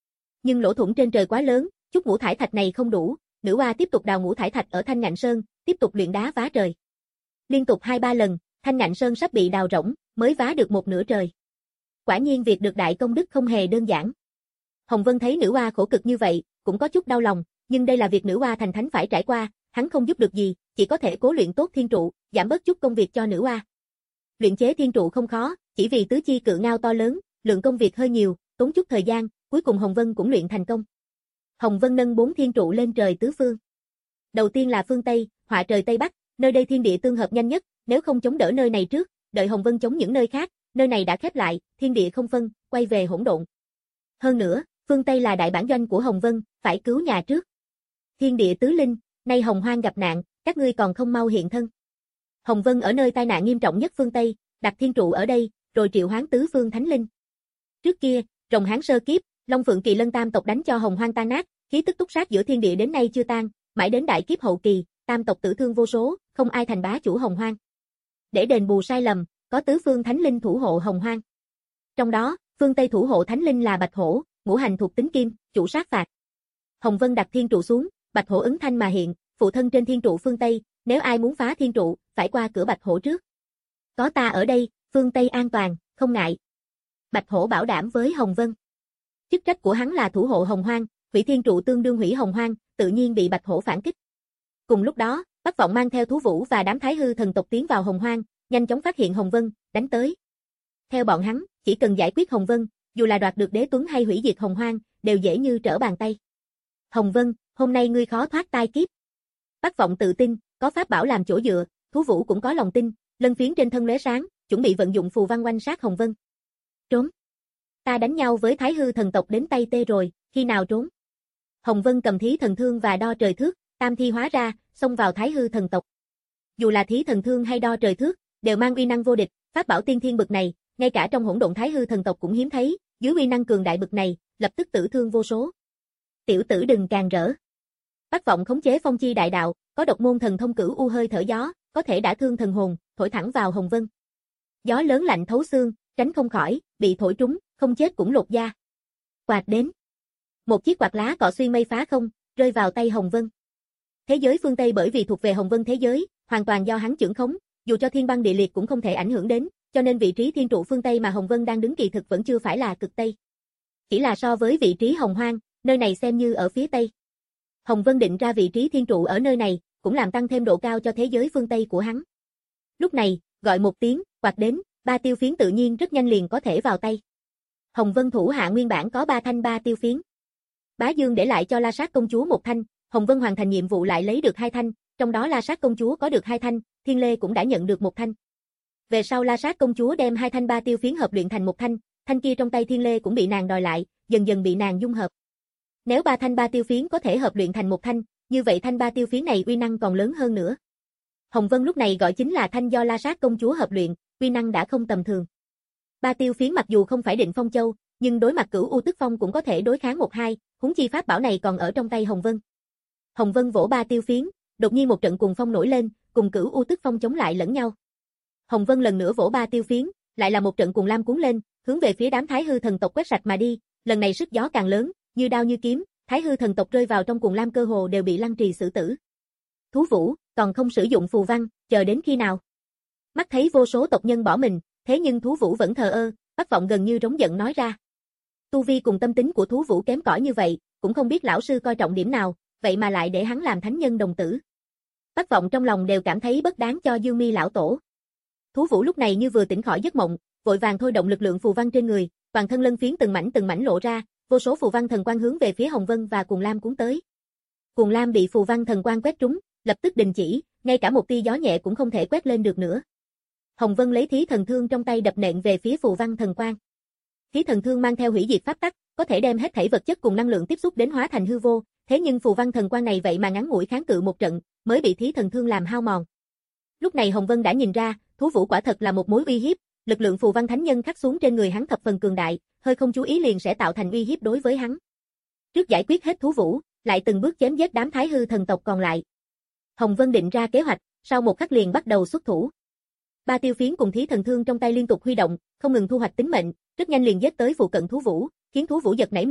Nhưng lỗ thủng trên trời quá lớn, chút ngũ thải thạch này không đủ, nữ oa tiếp tục đào ngũ thải thạch ở Thanh Ngạn Sơn, tiếp tục luyện đá vá trời. Liên tục hai ba lần, Thanh Ngạn Sơn sắp bị đào rỗng, mới vá được một nửa trời. Quả nhiên việc được đại công đức không hề đơn giản. Hồng Vân thấy nữ oa khổ cực như vậy, cũng có chút đau lòng, nhưng đây là việc nữ oa thành thánh phải trải qua, hắn không giúp được gì, chỉ có thể cố luyện tốt thiên trụ, giảm bớt chút công việc cho nữ oa. Luyện chế thiên trụ không khó, chỉ vì tứ chi cự ngao to lớn, lượng công việc hơi nhiều, tốn chút thời gian, cuối cùng Hồng Vân cũng luyện thành công. Hồng Vân nâng bốn thiên trụ lên trời tứ phương. Đầu tiên là phương Tây, họa trời Tây Bắc, nơi đây thiên địa tương hợp nhanh nhất, nếu không chống đỡ nơi này trước, đợi Hồng Vân chống những nơi khác, nơi này đã khép lại, thiên địa không phân, quay về hỗn độn. Hơn nữa, phương Tây là đại bản doanh của Hồng Vân, phải cứu nhà trước. Thiên địa tứ linh, nay Hồng Hoang gặp nạn, các ngươi còn không mau hiện thân. Hồng Vân ở nơi tai nạn nghiêm trọng nhất phương Tây, đặt thiên trụ ở đây, rồi triệu hoán tứ phương thánh linh. Trước kia, rồng Hán sơ kiếp, Long Phượng Kỳ Lân tam tộc đánh cho Hồng Hoang tan nát, khí tức túc sát giữa thiên địa đến nay chưa tan, mãi đến đại kiếp hậu kỳ, tam tộc tử thương vô số, không ai thành bá chủ Hồng Hoang. Để đền bù sai lầm, có tứ phương thánh linh thủ hộ Hồng Hoang. Trong đó, phương Tây thủ hộ thánh linh là Bạch Hổ, ngũ hành thuộc tính kim, chủ sát phạt. Hồng Vân đặt thiên trụ xuống, Bạch Hổ ứng thanh mà hiện, phụ thân trên thiên trụ phương Tây, nếu ai muốn phá thiên trụ, phải qua cửa Bạch Hổ trước. Có ta ở đây, phương Tây an toàn, không ngại. Bạch Hổ bảo đảm với Hồng Vân. Chức trách của hắn là thủ hộ Hồng Hoang, hủy thiên trụ tương đương hủy Hồng Hoang, tự nhiên bị Bạch Hổ phản kích. Cùng lúc đó, Bắc Vọng mang theo Thú Vũ và đám Thái Hư thần tộc tiến vào Hồng Hoang, nhanh chóng phát hiện Hồng Vân, đánh tới. Theo bọn hắn, chỉ cần giải quyết Hồng Vân, dù là đoạt được Đế Tuấn hay hủy diệt Hồng Hoang, đều dễ như trở bàn tay. Hồng Vân, hôm nay ngươi khó thoát tai kiếp. Bắc Vọng tự tin, có pháp bảo làm chỗ dựa, Thú Vũ cũng có lòng tin, lân phiến trên thân lóe sáng, chuẩn bị vận dụng phù văn oanh sát Hồng Vân. Trốn. Ta đánh nhau với Thái Hư thần tộc đến tay tê rồi, khi nào trốn? Hồng Vân cầm thí thần thương và đo trời thước, tam thi hóa ra, xông vào Thái Hư thần tộc. Dù là thí thần thương hay đo trời thước, đều mang uy năng vô địch, pháp bảo tiên thiên bực này, ngay cả trong hỗn độn Thái Hư thần tộc cũng hiếm thấy, dưới uy năng cường đại bực này, lập tức tử thương vô số. Tiểu tử đừng càng rỡ. Bắc Vọng khống chế phong chi đại đạo, có độc môn thần thông cửu u hơi thở gió, có thể đả thương thần hồn, thổi thẳng vào Hồng Vân. Gió lớn lạnh thấu xương, tránh không khỏi, bị thổi trúng, không chết cũng lột da. Quạt đến. Một chiếc quạt lá cọ xuyên mây phá không, rơi vào tay Hồng Vân. Thế giới phương Tây bởi vì thuộc về Hồng Vân thế giới, hoàn toàn do hắn chưởng khống, dù cho thiên băng địa liệt cũng không thể ảnh hưởng đến, cho nên vị trí thiên trụ phương Tây mà Hồng Vân đang đứng kỳ thực vẫn chưa phải là cực Tây. Chỉ là so với vị trí Hồng Hoang, nơi này xem như ở phía Tây. Hồng Vân định ra vị trí thiên trụ ở nơi này, cũng làm tăng thêm độ cao cho thế giới phương Tây của hắn. Lúc này, gọi một tiếng, quạt đến, ba tiêu phiến tự nhiên rất nhanh liền có thể vào tay. Hồng Vân thủ hạ nguyên bản có ba thanh ba tiêu phiến. Bá Dương để lại cho La Sát công chúa một thanh, Hồng Vân hoàn thành nhiệm vụ lại lấy được hai thanh, trong đó La Sát công chúa có được hai thanh, Thiên Lê cũng đã nhận được một thanh. Về sau La Sát công chúa đem hai thanh ba tiêu phiến hợp luyện thành một thanh, thanh kia trong tay Thiên Lê cũng bị nàng đòi lại, dần dần bị nàng dung hợp. Nếu ba thanh ba tiêu phiến có thể hợp luyện thành một thanh, như vậy thanh ba tiêu phiến này uy năng còn lớn hơn nữa. Hồng Vân lúc này gọi chính là thanh do La Sát công chúa hợp luyện, uy năng đã không tầm thường. Ba tiêu phiến mặc dù không phải Định Phong Châu, nhưng đối mặt Cửu U Tức Phong cũng có thể đối kháng một hai, huống chi pháp bảo này còn ở trong tay Hồng Vân. Hồng Vân vỗ ba tiêu phiến, đột nhiên một trận cuồng phong nổi lên, cùng Cửu U Tức Phong chống lại lẫn nhau. Hồng Vân lần nữa vỗ ba tiêu phiến, lại là một trận cuồng lam cuốn lên, hướng về phía đám Thái Hư thần tộc quét sạch mà đi, lần này sức gió càng lớn, như đao như kiếm, Thái Hư thần tộc rơi vào trong cuồng lam cơ hồ đều bị lăng trì xử tử. Thú Vũ, còn không sử dụng phù văn, chờ đến khi nào? Mắt thấy vô số tộc nhân bỏ mình, thế nhưng Thú Vũ vẫn thờ ơ, Bắc Vọng gần như rống giận nói ra. Tu vi cùng tâm tính của Thú Vũ kém cỏi như vậy, cũng không biết lão sư coi trọng điểm nào, vậy mà lại để hắn làm thánh nhân đồng tử. Bắc Vọng trong lòng đều cảm thấy bất đáng cho Dương Mi lão tổ. Thú Vũ lúc này như vừa tỉnh khỏi giấc mộng, vội vàng thôi động lực lượng phù văn trên người, toàn thân lân phiến từng mảnh từng mảnh lộ ra, vô số phù văn thần quang hướng về phía Hồng Vân và Cuồng Lam cuốn tới. Cuồng Lam bị phù văn thần quang quét trúng, lập tức đình chỉ, ngay cả một tia gió nhẹ cũng không thể quét lên được nữa. Hồng Vân lấy thí thần thương trong tay đập nện về phía phù văn thần quang. Thí thần thương mang theo hủy diệt pháp tắc, có thể đem hết thảy vật chất cùng năng lượng tiếp xúc đến hóa thành hư vô, thế nhưng phù văn thần quang này vậy mà ngắn ngủi kháng cự một trận, mới bị thí thần thương làm hao mòn. Lúc này Hồng Vân đã nhìn ra, Thú Vũ quả thật là một mối uy hiếp, lực lượng phù văn thánh nhân khắc xuống trên người hắn thập phần cường đại, hơi không chú ý liền sẽ tạo thành uy hiếp đối với hắn. Trước giải quyết hết Thú Vũ, lại từng bước chém giết đám Thái Hư thần tộc còn lại. Hồng Vân định ra kế hoạch, sau một khắc liền bắt đầu xuất thủ. Ba tiêu phiến cùng thí thần thương trong tay liên tục huy động, không ngừng thu hoạch tính mệnh, rất nhanh liền giết tới phụ cận Thú Vũ, khiến Thú Vũ giật nảy mình,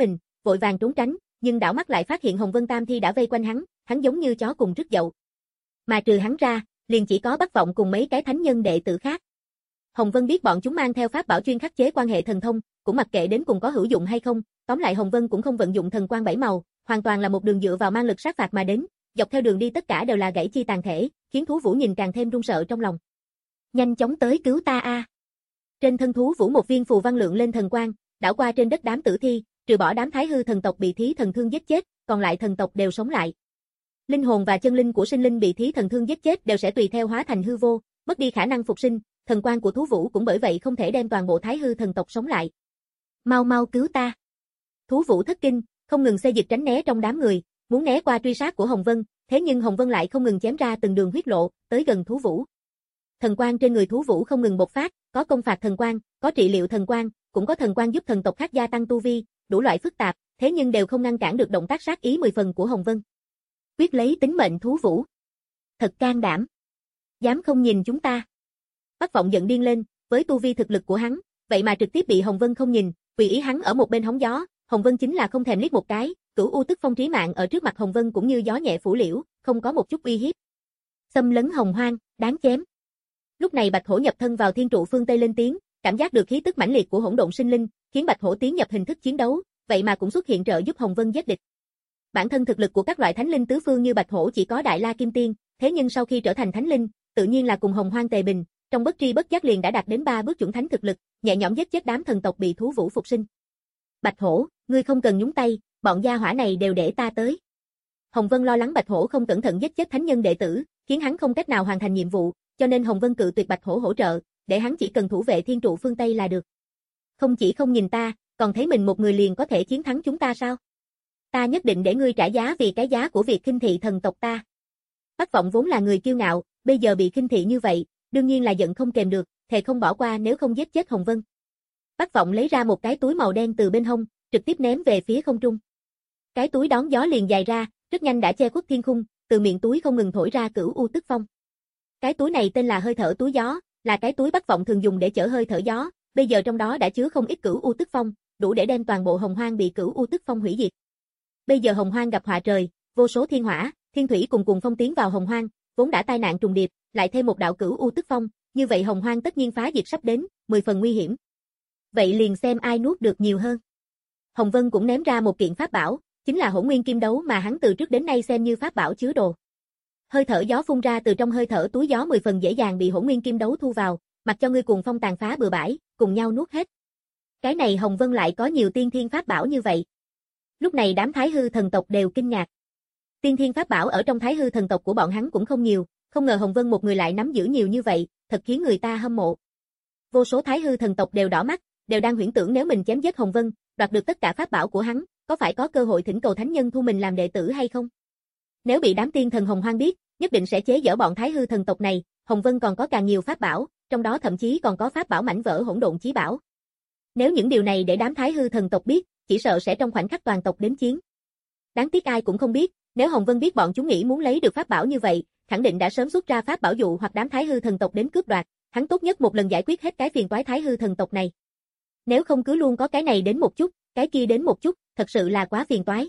vội vàng trốn tránh, nhưng đảo mắt lại phát hiện Hồng Vân tam thi đã vây quanh hắn, hắn giống như chó cùng rứt dậu. Mà trừ hắn ra, liền chỉ có Bắc Vọng cùng mấy cái thánh nhân đệ tử khác. Hồng Vân biết bọn chúng mang theo pháp bảo chuyên khắc chế quan hệ thần thông, cũng mặc kệ đến cùng có hữu dụng hay không, tóm lại Hồng Vân cũng không vận dụng thần quang bảy màu, hoàn toàn là một đường dựa vào mang lực sát phạt mà đến, dọc theo đường đi tất cả đều là gãy chi tàn thể, khiến thú vũ nhìn càng thêm run sợ trong lòng. Nhanh chóng tới cứu ta a. Trên thân thú vũ một viên phù văn lượng lên thần quang, đảo qua trên đất đám tử thi, trừ bỏ đám Thái Hư thần tộc bị thí thần thương giết chết, còn lại thần tộc đều sống lại. Linh hồn và chân linh của sinh linh bị thí thần thương giết chết đều sẽ tùy theo hóa thành hư vô, mất đi khả năng phục sinh, thần quang của thú vũ cũng bởi vậy không thể đem toàn bộ Thái Hư thần tộc sống lại. Mau mau cứu ta. Thú vũ thất kinh, không ngừng xê dịch tránh né trong đám người, muốn né qua truy sát của Hồng Vân, thế nhưng Hồng Vân lại không ngừng chém ra từng đường huyết lộ, tới gần thú vũ. Thần quang trên người thú vũ không ngừng bộc phát, có công phạt thần quang, có trị liệu thần quang, cũng có thần quang giúp thần tộc khác gia tăng tu vi, đủ loại phức tạp, thế nhưng đều không ngăn cản được động tác sát ý mười phần của Hồng Vân. Quyết lấy tính mệnh thú vũ. Thật can đảm. Dám không nhìn chúng ta. Bắc Vọng giận điên lên, với tu vi thực lực của hắn, vậy mà trực tiếp bị Hồng Vân không nhìn, tùy ý hắn ở một bên hóng gió, Hồng Vân chính là không thèm liếc một cái, cửu u tức phong trí mạng ở trước mặt Hồng Vân cũng như gió nhẹ phủ liễu, không có một chút uy hiếp. Xâm lấn hồng hoang, đáng chém. Lúc này Bạch Hổ nhập thân vào thiên trụ phương Tây lên tiếng, cảm giác được khí tức mãnh liệt của hỗn độn sinh linh, khiến Bạch Hổ tiến nhập hình thức chiến đấu, vậy mà cũng xuất hiện trợ giúp Hồng Vân giết địch. Bản thân thực lực của các loại thánh linh tứ phương như Bạch Hổ chỉ có Đại La Kim Tiên, thế nhưng sau khi trở thành thánh linh, tự nhiên là cùng Hồng Hoang tề bình, trong bất tri bất giác liền đã đạt đến ba bước chuẩn thánh thực lực, nhẹ nhõm giết chết đám thần tộc bị thú vũ phục sinh. Bạch Hổ, ngươi không cần nhúng tay, bọn gia hỏa này đều để ta tới. Hồng Vân lo lắng Bạch Hổ không cẩn thận giết chết thánh nhân đệ tử, khiến hắn không cách nào hoàn thành nhiệm vụ, cho nên Hồng Vân cự tuyệt Bạch Hổ hỗ trợ, để hắn chỉ cần thủ vệ thiên trụ phương Tây là được. Không chỉ không nhìn ta, còn thấy mình một người liền có thể chiến thắng chúng ta sao? Ta nhất định để ngươi trả giá vì cái giá của việc khinh thị thần tộc ta. Bắc Vọng vốn là người kiêu ngạo, bây giờ bị khinh thị như vậy, đương nhiên là giận không kềm được, thề không bỏ qua nếu không giết chết Hồng Vân. Bắc Vọng lấy ra một cái túi màu đen từ bên hông, trực tiếp ném về phía không trung. Cái túi đón gió liền dài ra, rất nhanh đã che khuất thiên khung, từ miệng túi không ngừng thổi ra cửu u tức phong. Cái túi này tên là hơi thở túi gió, là cái túi Bắc Vọng thường dùng để chở hơi thở gió, bây giờ trong đó đã chứa không ít cửu u tức phong, đủ để đem toàn bộ Hồng Hoang bị cửu u tức phong hủy diệt. Bây giờ Hồng Hoang gặp họa trời, vô số thiên hỏa, thiên thủy cùng cùng phong tiến vào Hồng Hoang, vốn đã tai nạn trùng điệp, lại thêm một đạo cửu u tức phong, như vậy Hồng Hoang tất nhiên phá diệt sắp đến, mười phần nguy hiểm. Vậy liền xem ai nuốt được nhiều hơn. Hồng Vân cũng ném ra một kiện pháp bảo, chính là Hỗn Nguyên Kim Đấu mà hắn từ trước đến nay xem như pháp bảo chứa đồ. Hơi thở gió phun ra từ trong hơi thở túi gió mười phần dễ dàng bị Hỗn Nguyên Kim Đấu thu vào, mặc cho ngươi cuồng phong tàn phá bừa bãi, cùng nhau nuốt hết. Cái này Hồng Vân lại có nhiều tiên thiên pháp bảo như vậy. Lúc này đám Thái Hư thần tộc đều kinh ngạc. Tiên thiên pháp bảo ở trong Thái Hư thần tộc của bọn hắn cũng không nhiều, không ngờ Hồng Vân một người lại nắm giữ nhiều như vậy, thật khiến người ta hâm mộ. Vô số Thái Hư thần tộc đều đỏ mắt, đều đang huyễn tưởng nếu mình chém giết Hồng Vân, đoạt được tất cả pháp bảo của hắn, có phải có cơ hội thỉnh cầu thánh nhân thu mình làm đệ tử hay không? Nếu bị đám tiên thần Hồng Hoang biết, nhất định sẽ chế giễu bọn Thái Hư thần tộc này, Hồng Vân còn có càng nhiều pháp bảo, trong đó thậm chí còn có pháp bảo mảnh vỡ hỗn độn chí bảo. Nếu những điều này để đám Thái Hư thần tộc biết, chỉ sợ sẽ trong khoảnh khắc toàn tộc đến chiến. Đáng tiếc ai cũng không biết, nếu Hồng Vân biết bọn chúng nghĩ muốn lấy được pháp bảo như vậy, khẳng định đã sớm xuất ra pháp bảo dụ hoặc đám Thái Hư thần tộc đến cướp đoạt, hắn tốt nhất một lần giải quyết hết cái phiền toái Thái Hư thần tộc này. Nếu không cứ luôn có cái này đến một chút, cái kia đến một chút, thật sự là quá phiền toái.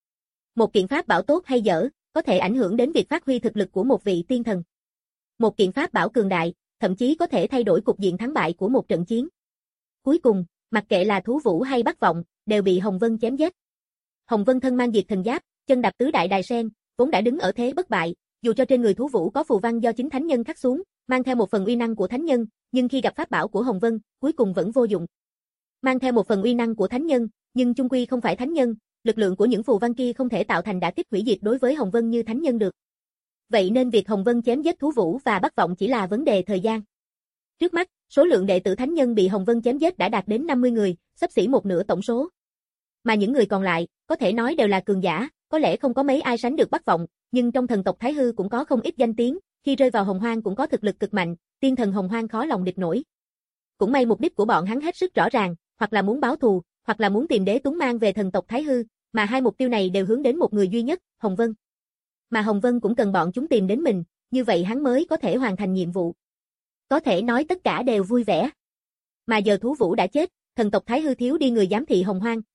Một kiện pháp bảo tốt hay dở, có thể ảnh hưởng đến việc phát huy thực lực của một vị tiên thần. Một kiện pháp bảo cường đại, thậm chí có thể thay đổi cục diện thắng bại của một trận chiến. Cuối cùng, mặc kệ là Thú Vũ hay Bắc Vọng, đều bị Hồng Vân chém giết. Hồng Vân thân mang diệt thần giáp, chân đạp tứ đại đài sen, vốn đã đứng ở thế bất bại, dù cho trên người Thú Vũ có phù văn do chính thánh nhân khắc xuống, mang theo một phần uy năng của thánh nhân, nhưng khi gặp pháp bảo của Hồng Vân, cuối cùng vẫn vô dụng. Mang theo một phần uy năng của thánh nhân, nhưng chung quy không phải thánh nhân, lực lượng của những phù văn kia không thể tạo thành đả kích hủy diệt đối với Hồng Vân như thánh nhân được. Vậy nên việc Hồng Vân chém giết Thú Vũ và Bắc Vọng chỉ là vấn đề thời gian. Trước mắt, số lượng đệ tử thánh nhân bị Hồng Vân chém giết đã đạt đến năm mươi người, xấp xỉ một nửa tổng số. Mà những người còn lại, có thể nói đều là cường giả, có lẽ không có mấy ai sánh được Bắc Vọng, nhưng trong thần tộc Thái Hư cũng có không ít danh tiếng, khi rơi vào Hồng Hoang cũng có thực lực cực mạnh, tiên thần Hồng Hoang khó lòng địch nổi. Cũng may mục đích của bọn hắn hết sức rõ ràng, hoặc là muốn báo thù, hoặc là muốn tìm Đế Tuấn mang về thần tộc Thái Hư, mà hai mục tiêu này đều hướng đến một người duy nhất, Hồng Vân. Mà Hồng Vân cũng cần bọn chúng tìm đến mình, như vậy hắn mới có thể hoàn thành nhiệm vụ. Có thể nói tất cả đều vui vẻ. Mà giờ Thú Vũ đã chết, thần tộc Thái Hư thiếu đi người giám thị Hồng Hoang,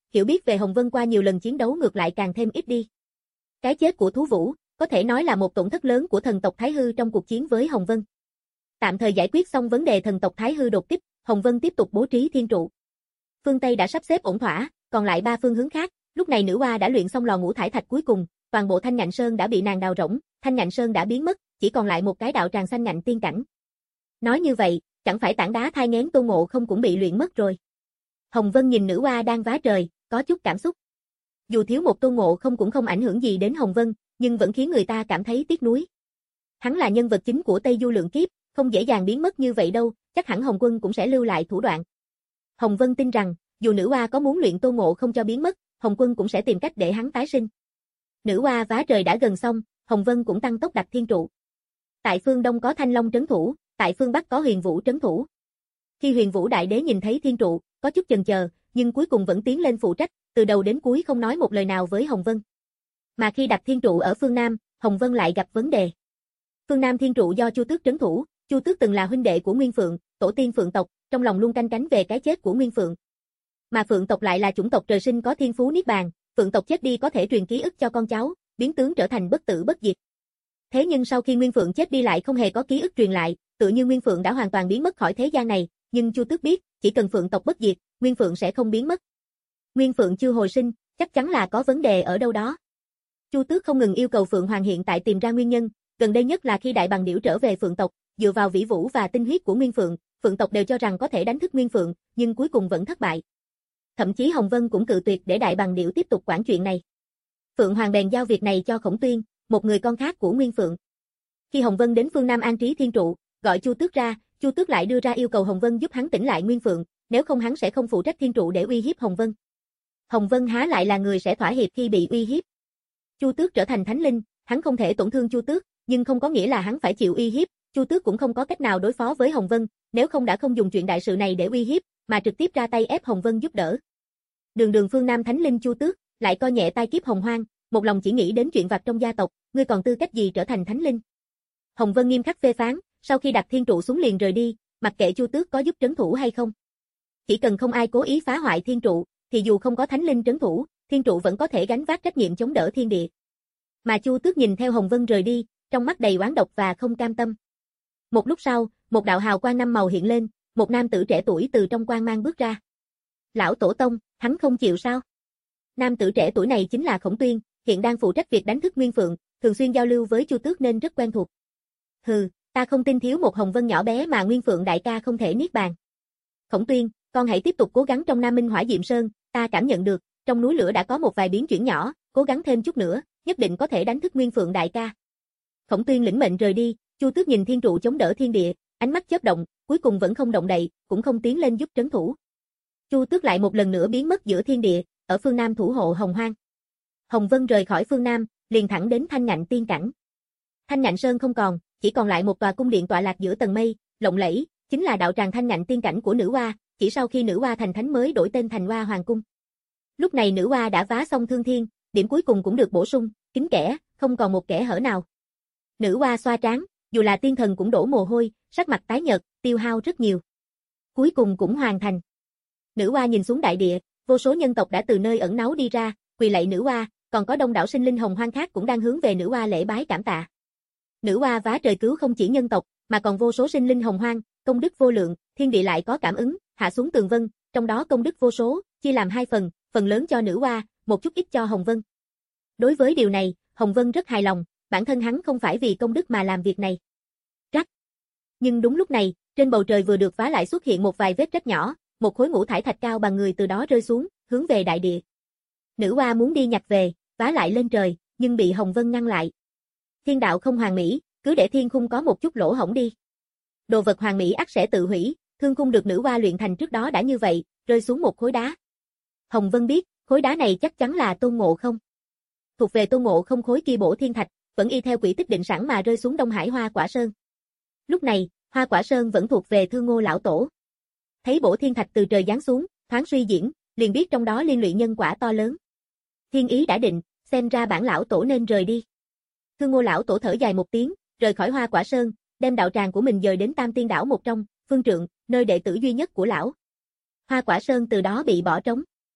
hiểu biết về Hồng Vân qua nhiều lần chiến đấu ngược lại càng thêm ít đi. Cái chết của Thú Vũ, có thể nói là một tổn thất lớn của thần tộc Thái Hư trong cuộc chiến với Hồng Vân. Tạm thời giải quyết xong vấn đề thần tộc Thái Hư đột kích, Hồng Vân tiếp tục bố trí thiên trụ. Phương Tây đã sắp xếp ổn thỏa, còn lại ba phương hướng khác, lúc này nữ oa đã luyện xong lò ngũ thải thạch cuối cùng, toàn bộ Thanh Nhạn Sơn đã bị nàng đào rỗng, Thanh Nhạn Sơn đã biến mất, chỉ còn lại một cái đạo tràng xanh nhạnh tiên cảnh. Nói như vậy, chẳng phải tảng đá thai nghén Tôn Ngộ Không cũng bị luyện mất rồi. Hồng Vân nhìn nữ oa đang vá trời, có chút cảm xúc. Dù thiếu một Tôn Ngộ Không cũng không ảnh hưởng gì đến Hồng Vân, nhưng vẫn khiến người ta cảm thấy tiếc nuối. Hắn là nhân vật chính của Tây Du Lượng Kiếp, không dễ dàng biến mất như vậy đâu, chắc hẳn Hồng Quân cũng sẽ lưu lại thủ đoạn. Hồng Vân tin rằng, dù nữ oa có muốn luyện Tôn Ngộ Không cho biến mất, Hồng Quân cũng sẽ tìm cách để hắn tái sinh. Nữ oa vá trời đã gần xong, Hồng Vân cũng tăng tốc đặt thiên trụ. Tại phương Đông có Thanh Long trấn thủ, tại phương Bắc có Huyền Vũ trấn thủ. Khi Huyền Vũ Đại Đế nhìn thấy thiên trụ, có chút chần chờ, nhưng cuối cùng vẫn tiến lên phụ trách, từ đầu đến cuối không nói một lời nào với Hồng Vân. Mà khi đặt thiên trụ ở phương Nam, Hồng Vân lại gặp vấn đề. Phương Nam thiên trụ do Chu Tước trấn thủ, Chu Tước từng là huynh đệ của Nguyên Phượng, tổ tiên Phượng tộc, trong lòng luôn canh cánh về cái chết của Nguyên Phượng. Mà Phượng tộc lại là chủng tộc trời sinh có thiên phú niết bàn, Phượng tộc chết đi có thể truyền ký ức cho con cháu, biến tướng trở thành bất tử bất diệt. Thế nhưng sau khi Nguyên Phượng chết đi lại không hề có ký ức truyền lại, tự như Nguyên Phượng đã hoàn toàn biến mất khỏi thế gian này, nhưng Chu Tước biết, chỉ cần Phượng tộc bất diệt, Nguyên Phượng sẽ không biến mất. Nguyên Phượng chưa hồi sinh, chắc chắn là có vấn đề ở đâu đó. Chu Tước không ngừng yêu cầu Phượng Hoàng hiện tại tìm ra nguyên nhân, gần đây nhất là khi Đại Bằng Điểu trở về Phượng tộc, dựa vào vĩ vũ và tinh huyết của Nguyên Phượng, Phượng tộc đều cho rằng có thể đánh thức Nguyên Phượng, nhưng cuối cùng vẫn thất bại. Thậm chí Hồng Vân cũng cự tuyệt để Đại Bằng Điểu tiếp tục quản chuyện này. Phượng Hoàng bèn giao việc này cho Khổng Tuyên, một người con khác của Nguyên Phượng. Khi Hồng Vân đến phương Nam an trí thiên trụ, gọi Chu Tước ra, Chu Tước lại đưa ra yêu cầu Hồng Vân giúp hắn tỉnh lại Nguyên Phượng, nếu không hắn sẽ không phụ trách thiên trụ để uy hiếp Hồng Vân. Hồng Vân há lại là người sẽ thỏa hiệp khi bị uy hiếp. Chu Tước trở thành thánh linh, hắn không thể tổn thương Chu Tước, nhưng không có nghĩa là hắn phải chịu uy hiếp, Chu Tước cũng không có cách nào đối phó với Hồng Vân, nếu không đã không dùng chuyện đại sự này để uy hiếp, mà trực tiếp ra tay ép Hồng Vân giúp đỡ. Đường đường phương Nam thánh linh Chu Tước, lại coi nhẹ tai kiếp hồng hoang, một lòng chỉ nghĩ đến chuyện vặt trong gia tộc, ngươi còn tư cách gì trở thành thánh linh? Hồng Vân nghiêm khắc phê phán, sau khi đặt thiên trụ xuống liền rời đi, mặc kệ Chu Tước có giúp trấn thủ hay không. Chỉ cần không ai cố ý phá hoại thiên trụ, thì dù không có thánh linh trấn thủ, thiên trụ vẫn có thể gánh vác trách nhiệm chống đỡ thiên địa. Mà Chu Tước nhìn theo Hồng Vân rời đi, trong mắt đầy oán độc và không cam tâm. Một lúc sau, một đạo hào quang năm màu hiện lên, một nam tử trẻ tuổi từ trong quang mang bước ra. Lão tổ tông, hắn không chịu sao? Nam tử trẻ tuổi này chính là Khổng Tuyên, hiện đang phụ trách việc đánh thức Nguyên Phượng, thường xuyên giao lưu với Chu Tước nên rất quen thuộc. Hừ, ta không tin thiếu một Hồng Vân nhỏ bé mà Nguyên Phượng đại ca không thể niết bàn. Khổng Tuyên, con hãy tiếp tục cố gắng trong Nam Minh Hỏa Diệm Sơn, ta cảm nhận được, trong núi lửa đã có một vài biến chuyển nhỏ, cố gắng thêm chút nữa, nhất định có thể đánh thức Nguyên Phượng đại ca. Khổng Tuyên lĩnh mệnh rời đi, Chu Tước nhìn thiên trụ chống đỡ thiên địa, ánh mắt chớp động, cuối cùng vẫn không động đậy, cũng không tiến lên giúp trấn thủ. Chu Tước lại một lần nữa biến mất giữa thiên địa, ở phương Nam thủ hộ Hồng Hoang. Hồng Vân rời khỏi phương Nam, liền thẳng đến Thanh Nhạn tiên cảnh. Thanh Nhạn Sơn không còn, chỉ còn lại một tòa cung điện tọa lạc giữa tầng mây, lộng lẫy, chính là đạo tràng Thanh Nhạn tiên cảnh của nữ oa, chỉ sau khi nữ oa thành thánh mới đổi tên thành Oa Hoàng cung. Lúc này nữ oa đã vá xong thương thiên, điểm cuối cùng cũng được bổ sung, kín kẽ, không còn một kẽ hở nào. Nữ oa xoa trán, dù là tiên thần cũng đổ mồ hôi, sắc mặt tái nhợt, tiêu hao rất nhiều. Cuối cùng cũng hoàn thành. Nữ oa nhìn xuống đại địa, vô số nhân tộc đã từ nơi ẩn náu đi ra, quỳ lạy nữ oa, còn có đông đảo sinh linh hồng hoang khác cũng đang hướng về nữ oa lễ bái cảm tạ. Nữ oa vá trời cứu không chỉ nhân tộc, mà còn vô số sinh linh hồng hoang, công đức vô lượng, thiên địa lại có cảm ứng, hạ xuống tường vân, trong đó công đức vô số, chia làm hai phần, phần lớn cho nữ oa, một chút ít cho Hồng Vân. Đối với điều này, Hồng Vân rất hài lòng, bản thân hắn không phải vì công đức mà làm việc này. Rắc. Nhưng đúng lúc này, trên bầu trời vừa được vá lại xuất hiện một vài vết rách nhỏ, một khối ngũ thải thạch cao bằng người từ đó rơi xuống, hướng về đại địa. Nữ oa muốn đi nhặt về, vá lại lên trời, nhưng bị Hồng Vân ngăn lại. Thiên đạo không hoàn mỹ, cứ để thiên khung có một chút lỗ hổng đi. Đồ vật hoàn mỹ ắt sẽ tự hủy, thương khung được nữ oa luyện thành trước đó đã như vậy, rơi xuống một khối đá. Hồng Vân biết, khối đá này chắc chắn là Tôn Ngộ Không. Thuộc về Tôn Ngộ Không khối kia bổ thiên thạch, vẫn y theo quỹ tích định sẵn mà rơi xuống Đông Hải Hoa Quả Sơn. Lúc này, Hoa Quả Sơn vẫn thuộc về Thương Ngô lão tổ. Thấy bổ thiên thạch từ trời giáng xuống, thoáng suy diễn, liền biết trong đó liên lụy nhân quả to lớn. Thiên ý đã định, xem ra bản lão tổ nên rời đi. Thương Ngô lão tổ thở dài một tiếng, rời khỏi Hoa Quả Sơn, đem đạo tràng của mình dời đến Tam Tiên đảo một trong, Phương Trượng, nơi đệ tử duy nhất của lão. Hoa Quả Sơn từ đó bị bỏ trống.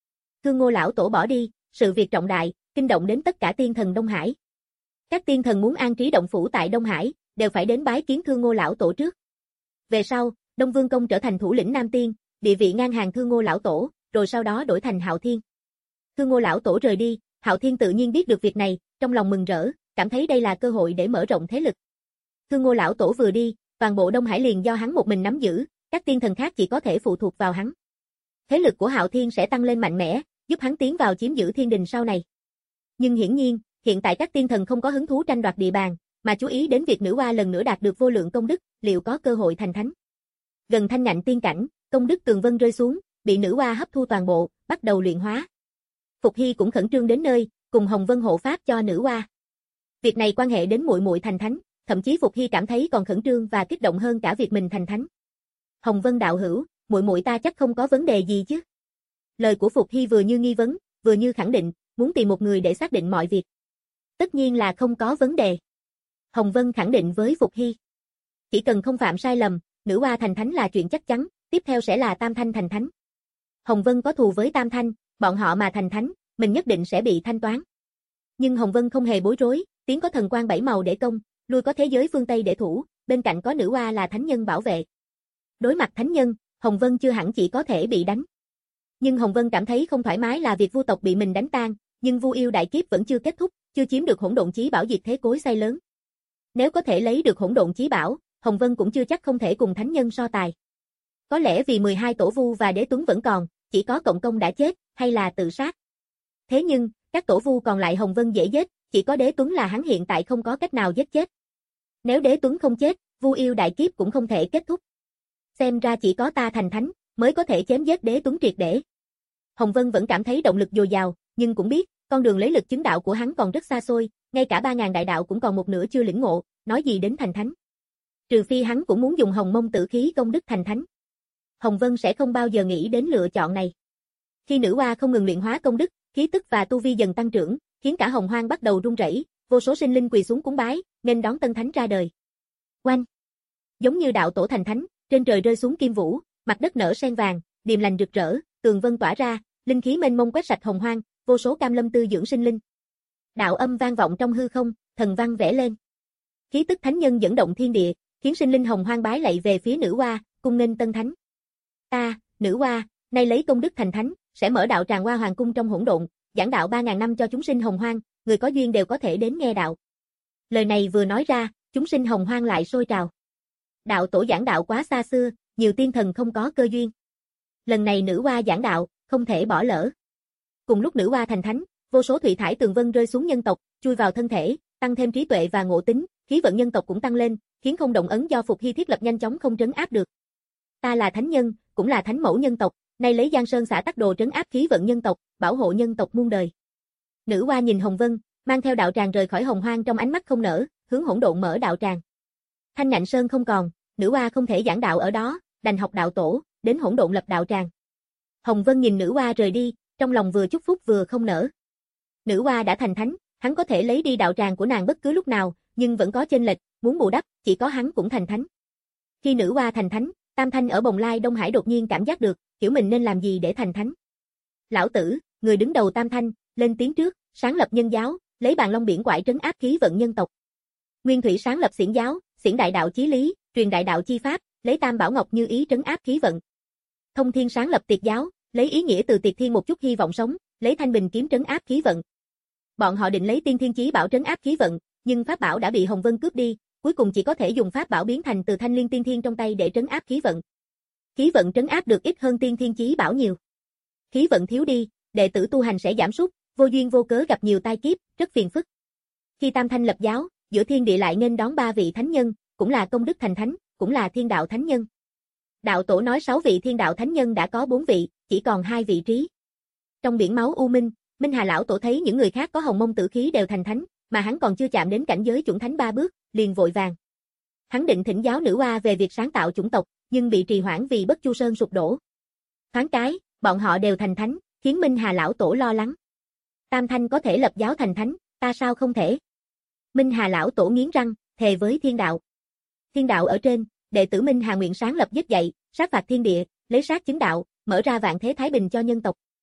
Thương Ngô lão tổ bỏ đi, sự việc trọng đại, kinh động đến tất cả tiên thần Đông Hải. Các tiên thần muốn an trí động phủ tại Đông Hải, đều phải đến bái kiến Thương Ngô lão tổ trước. Về sau, Đông Vương Công trở thành thủ lĩnh Nam Tiên, địa vị ngang hàng Thương Ngô lão tổ, rồi sau đó đổi thành Hạo Thiên. Thương Ngô lão tổ rời đi, Hạo Thiên tự nhiên biết được việc này, trong lòng mừng rỡ, cảm thấy đây là cơ hội để mở rộng thế lực. Thương Ngô lão tổ vừa đi, toàn bộ Đông Hải liền do hắn một mình nắm giữ, các tiên thần khác chỉ có thể phụ thuộc vào hắn. Thế lực của Hạo Thiên sẽ tăng lên mạnh mẽ, giúp hắn tiến vào chiếm giữ thiên đình sau này. Nhưng hiển nhiên, hiện tại các tiên thần không có hứng thú tranh đoạt địa bàn, mà chú ý đến việc nữ oa lần nữa đạt được vô lượng công đức, liệu có cơ hội thành thánh. Gần thanh ngạnh tiên cảnh, công đức tường vân rơi xuống, bị nữ oa hấp thu toàn bộ, bắt đầu luyện hóa. Phục Hy cũng khẩn trương đến nơi, cùng Hồng Vân hộ pháp cho nữ oa. Việc này quan hệ đến muội muội thành thánh, thậm chí Phục Hy cảm thấy còn khẩn trương và kích động hơn cả việc mình thành thánh. Hồng Vân đạo hữu, muội muội ta chắc không có vấn đề gì chứ? Lời của Phục Hy vừa như nghi vấn, vừa như khẳng định, muốn tìm một người để xác định mọi việc. Tất nhiên là không có vấn đề. Hồng Vân khẳng định với Phục Hy. Chỉ cần không phạm sai lầm, nữ oa thành thánh là chuyện chắc chắn, tiếp theo sẽ là Tam Thanh thành thánh. Hồng Vân có thù với Tam Thanh, bọn họ mà thành thánh, mình nhất định sẽ bị thanh toán. Nhưng Hồng Vân không hề bối rối, tiến có thần quang bảy màu để công, lui có thế giới phương Tây để thủ, bên cạnh có nữ oa là thánh nhân bảo vệ. Đối mặt thánh nhân, Hồng Vân chưa hẳn chỉ có thể bị đánh. Nhưng Hồng Vân cảm thấy không thoải mái là việc Vu tộc bị mình đánh tan, nhưng Vu yêu đại kiếp vẫn chưa kết thúc, chưa chiếm được hỗn độn chí bảo diệt thế cối xay lớn. Nếu có thể lấy được hỗn độn chí bảo, Hồng Vân cũng chưa chắc không thể cùng thánh nhân so tài. Có lẽ vì mười hai tổ Vu và Đế Tuấn vẫn còn, chỉ có Cộng Công đã chết, hay là tự sát. Thế nhưng, các tổ Vu còn lại Hồng Vân dễ giết, chỉ có Đế Tuấn là hắn hiện tại không có cách nào giết chết. Nếu Đế Tuấn không chết, Vu yêu đại kiếp cũng không thể kết thúc. Xem ra chỉ có ta thành thánh, mới có thể chém giết Đế Tuấn triệt để. Hồng Vân vẫn cảm thấy động lực dồi dào, nhưng cũng biết, con đường lấy lực chứng đạo của hắn còn rất xa xôi, ngay cả ba ngàn đại đạo cũng còn một nửa chưa lĩnh ngộ, nói gì đến thành thánh. Trừ phi hắn cũng muốn dùng Hồng Mông Tử khí công đức thành thánh. Hồng Vân sẽ không bao giờ nghĩ đến lựa chọn này. Khi nữ oa không ngừng luyện hóa công đức, khí tức và tu vi dần tăng trưởng, khiến cả Hồng Hoang bắt đầu rung rẩy, vô số sinh linh quỳ xuống cúng bái, nghênh đón tân thánh ra đời. Oanh! Giống như đạo tổ thành thánh, trên trời rơi xuống kim vũ, mặt đất nở sen vàng, điềm lành rực rỡ, tường vân tỏa ra, linh khí mênh mông quét sạch Hồng Hoang, vô số cam lâm tư dưỡng sinh linh. Đạo âm vang vọng trong hư không, thần văn vẽ lên. Khí tức thánh nhân dẫn động thiên địa, khiến sinh linh Hồng Hoang bái lạy về phía nữ oa, cung nghênh tân thánh. Ta, nữ oa, nay lấy công đức thành thánh, sẽ mở đạo tràng Hoa Hoàng cung trong hỗn độn, giảng đạo ba ngàn năm cho chúng sinh Hồng Hoang, người có duyên đều có thể đến nghe đạo. Lời này vừa nói ra, chúng sinh Hồng Hoang lại sôi trào. Đạo tổ giảng đạo quá xa xưa, nhiều tiên thần không có cơ duyên. Lần này nữ oa giảng đạo, không thể bỏ lỡ. Cùng lúc nữ oa thành thánh, vô số thủy thải tường vân rơi xuống nhân tộc, chui vào thân thể, tăng thêm trí tuệ và ngộ tính, khí vận nhân tộc cũng tăng lên, khiến không động ấn do Phục Hy thiết lập nhanh chóng không trấn áp được. Ta là thánh nhân, cũng là thánh mẫu nhân tộc, nay lấy Giang Sơn xã tắc đồ trấn áp khí vận nhân tộc, bảo hộ nhân tộc muôn đời. Nữ oa nhìn Hồng Vân, mang theo đạo tràng rời khỏi Hồng Hoang trong ánh mắt không nở, hướng hỗn độn mở đạo tràng. Thanh Ngạnh Sơn không còn, nữ oa không thể giảng đạo ở đó, đành học đạo tổ, đến hỗn độn lập đạo tràng. Hồng Vân nhìn nữ oa rời đi, trong lòng vừa chúc phúc vừa không nở. Nữ oa đã thành thánh, hắn có thể lấy đi đạo tràng của nàng bất cứ lúc nào, nhưng vẫn có chênh lệch, muốn bù đắp, chỉ có hắn cũng thành thánh. Khi nữ oa thành thánh, Tam Thanh ở Bồng Lai Đông Hải đột nhiên cảm giác được, hiểu mình nên làm gì để thành thánh. Lão tử, người đứng đầu Tam Thanh, lên tiếng trước, sáng lập nhân giáo, lấy bàn long biển quải trấn áp khí vận nhân tộc. Nguyên Thủy sáng lập xiển giáo, xiển đại đạo chí lý, truyền đại đạo chi pháp, lấy Tam Bảo Ngọc như ý trấn áp khí vận. Thông Thiên sáng lập tiệt giáo, lấy ý nghĩa từ tiệt thiên một chút hy vọng sống, lấy thanh bình kiếm trấn áp khí vận. Bọn họ định lấy tiên thiên chí bảo trấn áp khí vận, nhưng pháp bảo đã bị Hồng Vân cướp đi, cuối cùng chỉ có thể dùng pháp bảo biến thành từ thanh liên tiên thiên trong tay để trấn áp khí vận. Khí vận trấn áp được ít hơn tiên thiên chí bảo nhiều. Khí vận thiếu đi, đệ tử tu hành sẽ giảm sút, vô duyên vô cớ gặp nhiều tai kiếp, rất phiền phức. Khi Tam Thanh lập giáo, giữa thiên địa lại nên đón ba vị thánh nhân, cũng là công đức thành thánh, cũng là thiên đạo thánh nhân. Đạo tổ nói sáu vị thiên đạo thánh nhân đã có bốn vị, chỉ còn hai vị trí. Trong biển máu u minh, Minh Hà lão tổ thấy những người khác có hồng mông tử khí đều thành thánh, mà hắn còn chưa chạm đến cảnh giới chuẩn thánh ba bước, liền vội vàng. Hắn định thỉnh giáo nữ oa về việc sáng tạo chủng tộc, nhưng bị trì hoãn vì Bất Chu Sơn sụp đổ. Thoáng cái, bọn họ đều thành thánh, khiến Minh Hà lão tổ lo lắng. Tam Thanh có thể lập giáo thành thánh, ta sao không thể? Minh Hà lão tổ nghiến răng, thề với thiên đạo. Thiên đạo ở trên, đệ tử Minh Hà nguyện sáng lập giết dạy, sát phạt thiên địa, lấy sát chứng đạo, mở ra vạn thế thái bình cho nhân tộc.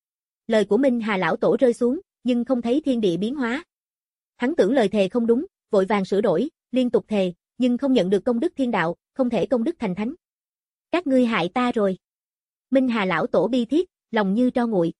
Lời của Minh Hà lão tổ rơi xuống, nhưng không thấy thiên địa biến hóa. Hắn tưởng lời thề không đúng, vội vàng sửa đổi, liên tục thề, nhưng không nhận được công đức thiên đạo, không thể công đức thành thánh. Các ngươi hại ta rồi. Minh Hà lão tổ bi thiết, lòng như tro nguội.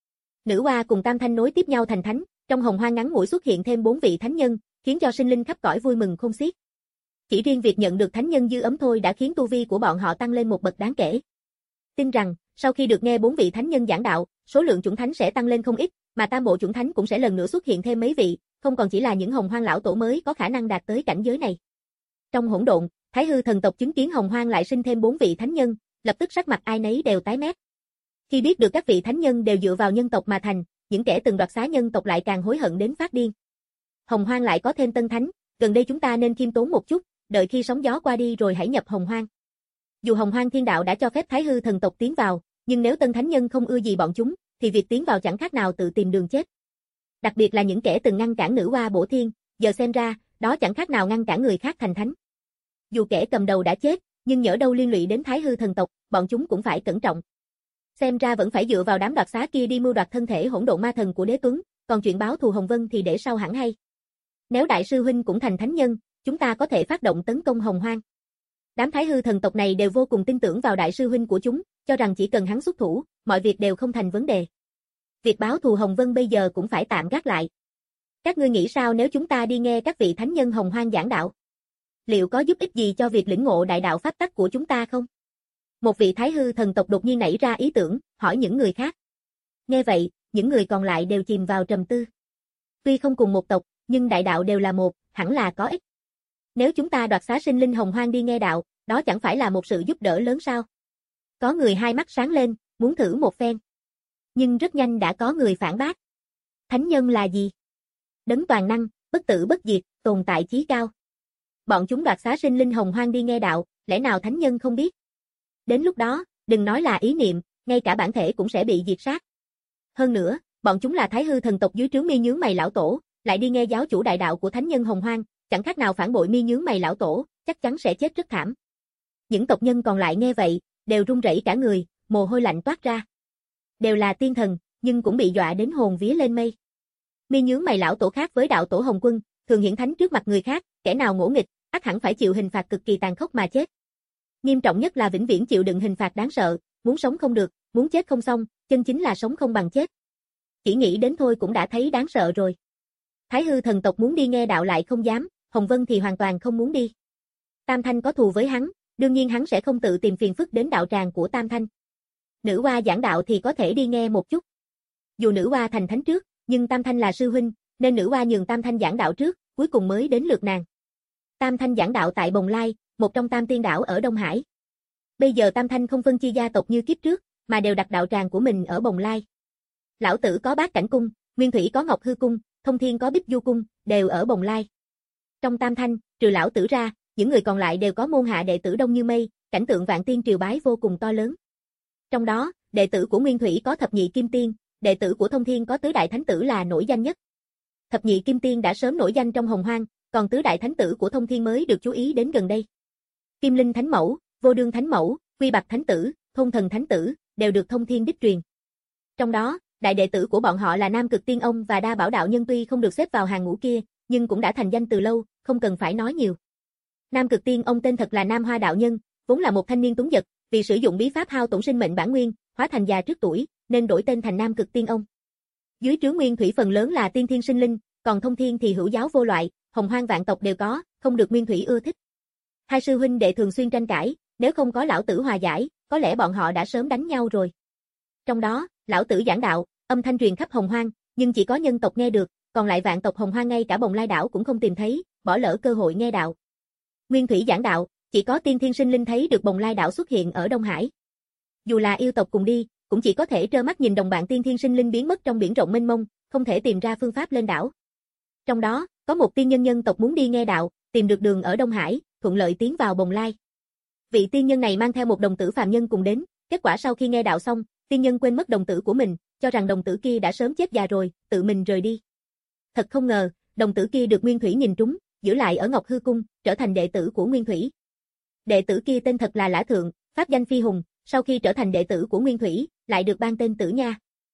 Nữ Hoa cùng Tam Thanh nối tiếp nhau thành thánh, trong hồng hoang ngắn ngủi xuất hiện thêm bốn vị thánh nhân, khiến cho sinh linh khắp cõi vui mừng không xiết. Chỉ riêng việc nhận được thánh nhân dư ấm thôi đã khiến tu vi của bọn họ tăng lên một bậc đáng kể. Tin rằng, sau khi được nghe bốn vị thánh nhân giảng đạo, số lượng chủng thánh sẽ tăng lên không ít, mà tam bộ chủng thánh cũng sẽ lần nữa xuất hiện thêm mấy vị, không còn chỉ là những hồng hoang lão tổ mới có khả năng đạt tới cảnh giới này. Trong hỗn độn, Thái Hư thần tộc chứng kiến hồng hoang lại sinh thêm bốn vị thánh nhân, lập tức sắc mặt ai nấy đều tái mét. Khi biết được các vị thánh nhân đều dựa vào nhân tộc mà thành, những kẻ từng đoạt xá nhân tộc lại càng hối hận đến phát điên. Hồng hoang lại có thêm tân thánh, gần đây chúng ta nên khiêm tốn một chút, đợi khi sóng gió qua đi rồi hãy nhập hồng hoang. Dù hồng hoang thiên đạo đã cho phép Thái Hư thần tộc tiến vào, nhưng nếu tân thánh nhân không ưa gì bọn chúng, thì việc tiến vào chẳng khác nào tự tìm đường chết. Đặc biệt là những kẻ từng ngăn cản nữ hoa bổ thiên, giờ xem ra, đó chẳng khác nào ngăn cản người khác thành thánh. Dù kẻ cầm đầu đã chết, nhưng nhỡ đâu liên lụy đến Thái Hư thần tộc, bọn chúng cũng phải cẩn trọng. Xem ra vẫn phải dựa vào đám đoạt xá kia đi mưu đoạt thân thể hỗn độn ma thần của Đế Tuấn, còn chuyện báo thù Hồng Vân thì để sau hẳn hay. Nếu đại sư huynh cũng thành thánh nhân, chúng ta có thể phát động tấn công hồng hoang. Đám Thái Hư thần tộc này đều vô cùng tin tưởng vào đại sư huynh của chúng, cho rằng chỉ cần hắn xuất thủ, mọi việc đều không thành vấn đề. Việc báo thù Hồng Vân bây giờ cũng phải tạm gác lại. Các ngươi nghĩ sao nếu chúng ta đi nghe các vị thánh nhân hồng hoang giảng đạo? Liệu có giúp ích gì cho việc lĩnh ngộ đại đạo pháp tắc của chúng ta không? Một vị Thái Hư thần tộc đột nhiên nảy ra ý tưởng, hỏi những người khác. Nghe vậy, những người còn lại đều chìm vào trầm tư. Tuy không cùng một tộc, nhưng đại đạo đều là một, hẳn là có ích. Nếu chúng ta đoạt xá sinh linh hồng hoang đi nghe đạo, đó chẳng phải là một sự giúp đỡ lớn sao? Có người hai mắt sáng lên, muốn thử một phen. Nhưng rất nhanh đã có người phản bác. Thánh nhân là gì? Đấng toàn năng, bất tử bất diệt, tồn tại chí cao. Bọn chúng đoạt xá sinh linh hồng hoang đi nghe đạo, lẽ nào thánh nhân không biết? Đến lúc đó, đừng nói là ý niệm, ngay cả bản thể cũng sẽ bị diệt sát. Hơn nữa, bọn chúng là Thái Hư thần tộc dưới trướng Mi Nhướng Mày lão tổ, lại đi nghe giáo chủ đại đạo của thánh nhân hồng hoang, chẳng khác nào phản bội Mi Nhướng Mày lão tổ, chắc chắn sẽ chết rất thảm. Những tộc nhân còn lại nghe vậy, đều run rẩy cả người, mồ hôi lạnh toát ra. Đều là tiên thần, nhưng cũng bị dọa đến hồn vía lên mây. Mi Nhướng Mày lão tổ khác với đạo tổ Hồng Quân, thường hiển thánh trước mặt người khác, kẻ nào ngỗ nghịch, ắt hẳn phải chịu hình phạt cực kỳ tàn khốc mà chết. Nghiêm trọng nhất là vĩnh viễn chịu đựng hình phạt đáng sợ, muốn sống không được, muốn chết không xong, chân chính là sống không bằng chết. Chỉ nghĩ đến thôi cũng đã thấy đáng sợ rồi. Thái Hư thần tộc muốn đi nghe đạo lại không dám, Hồng Vân thì hoàn toàn không muốn đi. Tam Thanh có thù với hắn, đương nhiên hắn sẽ không tự tìm phiền phức đến đạo tràng của Tam Thanh. Nữ Hoa giảng đạo thì có thể đi nghe một chút. Dù Nữ Hoa thành thánh trước, nhưng Tam Thanh là sư huynh, nên Nữ Hoa nhường Tam Thanh giảng đạo trước, cuối cùng mới đến lượt nàng. Tam Thanh giảng đạo tại Bồng Lai, một trong Tam Tiên đảo ở Đông Hải. Bây giờ Tam Thanh không phân chia gia tộc như kiếp trước, mà đều đặt đạo tràng của mình ở Bồng Lai. Lão Tử có Bát Cảnh cung, Nguyên Thủy có Ngọc Hư cung, Thông Thiên có Bích Du cung, đều ở Bồng Lai. Trong Tam Thanh, trừ Lão Tử ra, những người còn lại đều có môn hạ đệ tử đông như mây, cảnh tượng vạn tiên triều bái vô cùng to lớn. Trong đó, đệ tử của Nguyên Thủy có thập nhị kim tiên, đệ tử của Thông Thiên có tứ đại thánh tử là nổi danh nhất. Thập nhị kim tiên đã sớm nổi danh trong hồng hoang, còn tứ đại thánh tử của Thông Thiên mới được chú ý đến gần đây. Kim Linh Thánh Mẫu, Vô Đương Thánh Mẫu, Quy Bạc Thánh Tử, Thôn Thần Thánh Tử, đều được Thông Thiên đích truyền. Trong đó, đại đệ tử của bọn họ là Nam Cực Tiên Ông và Đa Bảo Đạo Nhân tuy không được xếp vào hàng ngũ kia, nhưng cũng đã thành danh từ lâu, không cần phải nói nhiều. Nam Cực Tiên Ông tên thật là Nam Hoa Đạo Nhân, vốn là một thanh niên tuấn giật, vì sử dụng bí pháp hao tổn sinh mệnh bản nguyên, hóa thành già trước tuổi, nên đổi tên thành Nam Cực Tiên Ông. Dưới trướng Nguyên Thủy phần lớn là tiên thiên sinh linh, còn Thông Thiên thì hữu giáo vô loại, hồng hoang vạn tộc đều có, không được Nguyên Thủy ưa thích. Hai sư huynh đệ thường xuyên tranh cãi, nếu không có Lão Tử hòa giải, có lẽ bọn họ đã sớm đánh nhau rồi. Trong đó, Lão Tử giảng đạo, âm thanh truyền khắp hồng hoang, nhưng chỉ có nhân tộc nghe được, còn lại vạn tộc hồng hoang ngay cả Bồng Lai đảo cũng không tìm thấy, bỏ lỡ cơ hội nghe đạo. Nguyên Thủy giảng đạo, chỉ có tiên thiên sinh linh thấy được Bồng Lai đảo xuất hiện ở Đông Hải. Dù là yêu tộc cùng đi, cũng chỉ có thể trơ mắt nhìn đồng bạn tiên thiên sinh linh biến mất trong biển rộng mênh mông, không thể tìm ra phương pháp lên đảo. Trong đó, có một tiên nhân nhân tộc muốn đi nghe đạo, tìm được đường ở Đông Hải, thuận lợi tiến vào Bồng Lai. Vị tiên nhân này mang theo một đồng tử phàm nhân cùng đến, kết quả sau khi nghe đạo xong, tiên nhân quên mất đồng tử của mình, cho rằng đồng tử kia đã sớm chết già rồi, tự mình rời đi. Thật không ngờ, đồng tử kia được Nguyên Thủy nhìn trúng, giữ lại ở Ngọc Hư cung, trở thành đệ tử của Nguyên Thủy. Đệ tử kia tên thật là Lã Thượng, pháp danh Phi Hùng, sau khi trở thành đệ tử của Nguyên Thủy, lại được ban tên Tử Nha.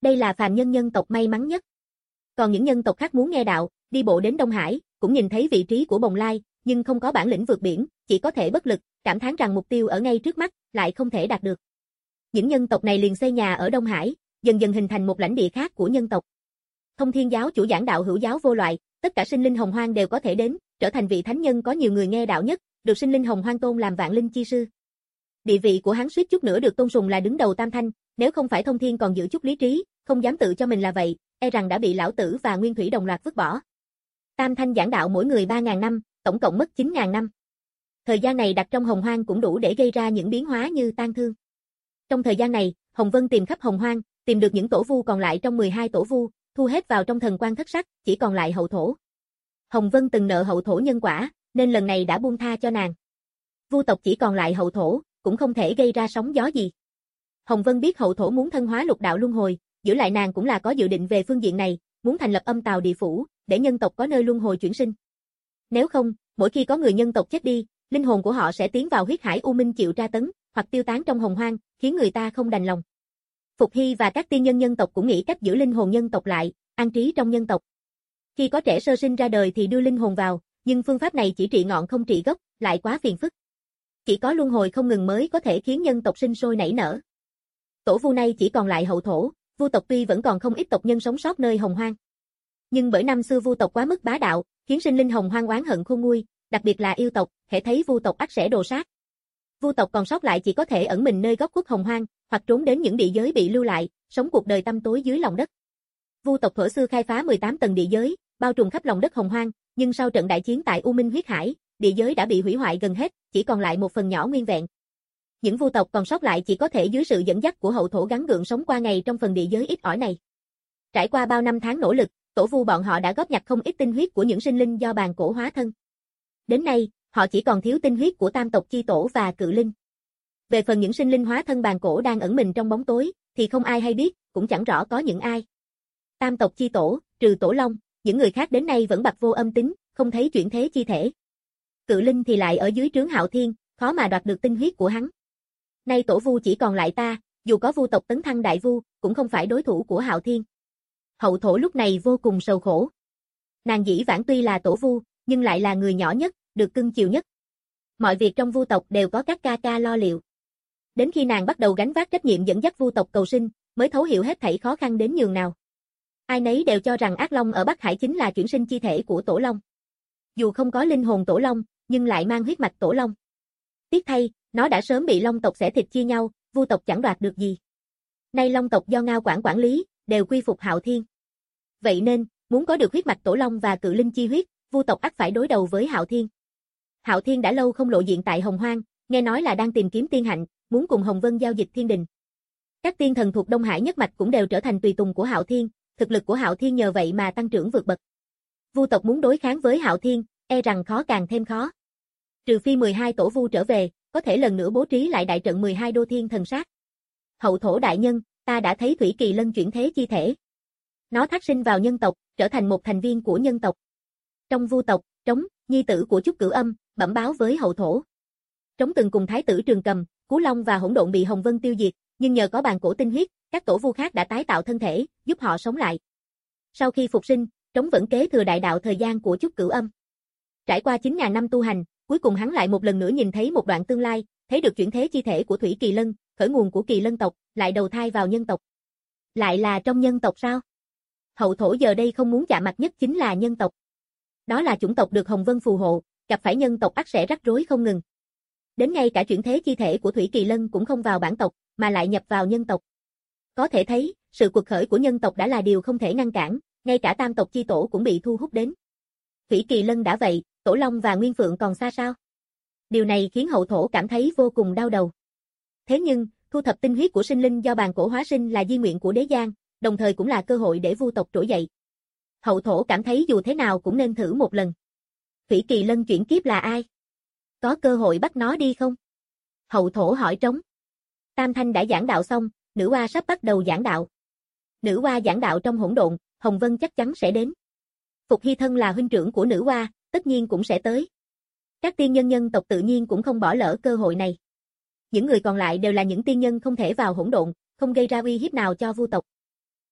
Đây là phàm nhân nhân tộc may mắn nhất. Còn những nhân tộc khác muốn nghe đạo, đi bộ đến Đông Hải, cũng nhìn thấy vị trí của Bồng Lai, nhưng không có bản lĩnh vượt biển, chỉ có thể bất lực, cảm thán rằng mục tiêu ở ngay trước mắt, lại không thể đạt được. Những nhân tộc này liền xây nhà ở Đông Hải, dần dần hình thành một lãnh địa khác của nhân tộc. Thông Thiên giáo chủ giảng đạo hữu giáo vô loại, tất cả sinh linh hồng hoang đều có thể đến, trở thành vị thánh nhân có nhiều người nghe đạo nhất, được sinh linh hồng hoang tôn làm vạn linh chi sư. Địa vị của hắn suýt chút nữa được tôn sùng là đứng đầu tam thanh, nếu không phải Thông Thiên còn giữ chút lý trí, không dám tự cho mình là vậy, e rằng đã bị Lão Tử và Nguyên Thủy đồng loạt vứt bỏ. Tam thanh giảng đạo mỗi người ba ngàn năm, tổng cộng mất chín ngàn năm. Thời gian này đặt trong hồng hoang cũng đủ để gây ra những biến hóa như tang thương. Trong thời gian này, Hồng Vân tìm khắp hồng hoang, tìm được những tổ vu còn lại trong mười hai tổ vu, thu hết vào trong thần quan thất sắc, chỉ còn lại hậu thổ. Hồng Vân từng nợ hậu thổ nhân quả, nên lần này đã buông tha cho nàng. Vu tộc chỉ còn lại hậu thổ, cũng không thể gây ra sóng gió gì. Hồng Vân biết hậu thổ muốn thân hóa lục đạo luân hồi, giữ lại nàng cũng là có dự định về phương diện này, muốn thành lập âm tào địa phủ, để nhân tộc có nơi luân hồi chuyển sinh. Nếu không, mỗi khi có người nhân tộc chết đi, linh hồn của họ sẽ tiến vào huyết hải u minh chịu tra tấn, hoặc tiêu tán trong hồng hoang, khiến người ta không đành lòng. Phục Hy và các tiên nhân nhân tộc cũng nghĩ cách giữ linh hồn nhân tộc lại, an trí trong nhân tộc. Khi có trẻ sơ sinh ra đời thì đưa linh hồn vào, nhưng phương pháp này chỉ trị ngọn không trị gốc, lại quá phiền phức. Chỉ có luân hồi không ngừng mới có thể khiến nhân tộc sinh sôi nảy nở. Tổ vu này chỉ còn lại hậu thổ, vu tộc tuy vẫn còn không ít tộc nhân sống sót nơi hồng hoang. Nhưng bởi năm xưa vu tộc quá mức bá đạo, khiến sinh linh hồng hoang oán hận khôn nguôi, đặc biệt là yêu tộc, hễ thấy vu tộc ắt sẽ đồ sát. Vu tộc còn sót lại chỉ có thể ẩn mình nơi góc khuất hồng hoang, hoặc trốn đến những địa giới bị lưu lại, sống cuộc đời tăm tối dưới lòng đất. Vu tộc thuở xưa khai phá mười tám tầng địa giới, bao trùm khắp lòng đất hồng hoang, nhưng sau trận đại chiến tại U Minh huyết hải, địa giới đã bị hủy hoại gần hết, chỉ còn lại một phần nhỏ nguyên vẹn. Những vu tộc còn sót lại chỉ có thể dưới sự dẫn dắt của hậu thổ gắng gượng sống qua ngày trong phần địa giới ít ỏi này. Trải qua bao năm tháng nỗ lực, tổ vu bọn họ đã góp nhặt không ít tinh huyết của những sinh linh do bàn cổ hóa thân. Đến nay, họ chỉ còn thiếu tinh huyết của tam tộc chi tổ và cự linh. Về phần những sinh linh hóa thân bàn cổ đang ẩn mình trong bóng tối, thì không ai hay biết, cũng chẳng rõ có những ai. Tam tộc chi tổ, trừ Tổ Long, những người khác đến nay vẫn bặt vô âm tính, không thấy chuyển thế chi thể. Cự linh thì lại ở dưới trướng Hạo Thiên, khó mà đoạt được tinh huyết của hắn. Nay tổ vu chỉ còn lại ta, dù có vu tộc tấn thăng đại vu, cũng không phải đối thủ của Hạo Thiên. Hậu thổ lúc này vô cùng sầu khổ. Nàng dĩ vãng tuy là tổ vu, nhưng lại là người nhỏ nhất, được cưng chiều nhất. Mọi việc trong vu tộc đều có các ca ca lo liệu. Đến khi nàng bắt đầu gánh vác trách nhiệm dẫn dắt vu tộc cầu sinh, mới thấu hiểu hết thảy khó khăn đến nhường nào. Ai nấy đều cho rằng Ác Long ở Bắc Hải chính là chuyển sinh chi thể của Tổ Long. Dù không có linh hồn Tổ Long, nhưng lại mang huyết mạch Tổ Long. Tiếc thay, nó đã sớm bị Long tộc xẻ thịt chia nhau, vu tộc chẳng đoạt được gì. Nay Long tộc do Ngao Quảng quản lý, đều quy phục Hạo Thiên. Vậy nên, muốn có được huyết mạch Tổ Long và cự linh chi huyết, vu tộc ắt phải đối đầu với Hạo Thiên. Hạo Thiên đã lâu không lộ diện tại Hồng Hoang, nghe nói là đang tìm kiếm tiên hạnh, muốn cùng Hồng Vân giao dịch thiên đình. Các tiên thần thuộc Đông Hải nhất mạch cũng đều trở thành tùy tùng của Hạo Thiên, thực lực của Hạo Thiên nhờ vậy mà tăng trưởng vượt bậc. Vu tộc muốn đối kháng với Hạo Thiên, e rằng khó càng thêm khó. Trừ phi mười hai tổ vu trở về, có thể lần nữa bố trí lại đại trận mười hai đô thiên thần sát. Hậu thổ đại nhân, ta đã thấy Thủy Kỳ Lân chuyển thế chi thể. Nó thác sinh vào nhân tộc, trở thành một thành viên của nhân tộc. Trong vu tộc, Trống, nhi tử của Chúc Cửu Âm, bẩm báo với hậu thổ. Trống từng cùng thái tử Trường Cầm, Cú Long và Hỗn Độn bị Hồng Vân tiêu diệt, nhưng nhờ có bàn cổ tinh huyết, các tổ vu khác đã tái tạo thân thể, giúp họ sống lại. Sau khi phục sinh, Trống vẫn kế thừa đại đạo thời gian của Chúc Cửu Âm. Trải qua chín nghìn năm tu hành, cuối cùng hắn lại một lần nữa nhìn thấy một đoạn tương lai, thấy được chuyển thế chi thể của Thủy Kỳ Lân, khởi nguồn của Kỳ Lân tộc, lại đầu thai vào nhân tộc. Lại là trong nhân tộc sao? Hậu thổ giờ đây không muốn chạm mặt nhất chính là nhân tộc. Đó là chủng tộc được Hồng Vân phù hộ, gặp phải nhân tộc ắt sẽ rắc rối không ngừng. Đến ngay cả chuyển thế chi thể của Thủy Kỳ Lân cũng không vào bản tộc, mà lại nhập vào nhân tộc. Có thể thấy, sự quật khởi của nhân tộc đã là điều không thể ngăn cản, ngay cả tam tộc chi tổ cũng bị thu hút đến. Thủy Kỳ Lân đã vậy, Tổ Long và Nguyên Phượng còn xa sao? Điều này khiến hậu thổ cảm thấy vô cùng đau đầu. Thế nhưng, thu thập tinh huyết của sinh linh do bàn cổ hóa sinh là di nguyện của đế giang, đồng thời cũng là cơ hội để vu tộc trỗi dậy. Hậu thổ cảm thấy dù thế nào cũng nên thử một lần. Thủy Kỳ Lân chuyển kiếp là ai? Có cơ hội bắt nó đi không? Hậu thổ hỏi Trống. Tam Thanh đã giảng đạo xong, nữ oa sắp bắt đầu giảng đạo. Nữ oa giảng đạo trong hỗn độn, Hồng Vân chắc chắn sẽ đến. Phục Hy thân là huynh trưởng của nữ oa, tất nhiên cũng sẽ tới. Các tiên nhân nhân tộc tự nhiên cũng không bỏ lỡ cơ hội này. Những người còn lại đều là những tiên nhân không thể vào hỗn độn, không gây ra uy hiếp nào cho vu tộc.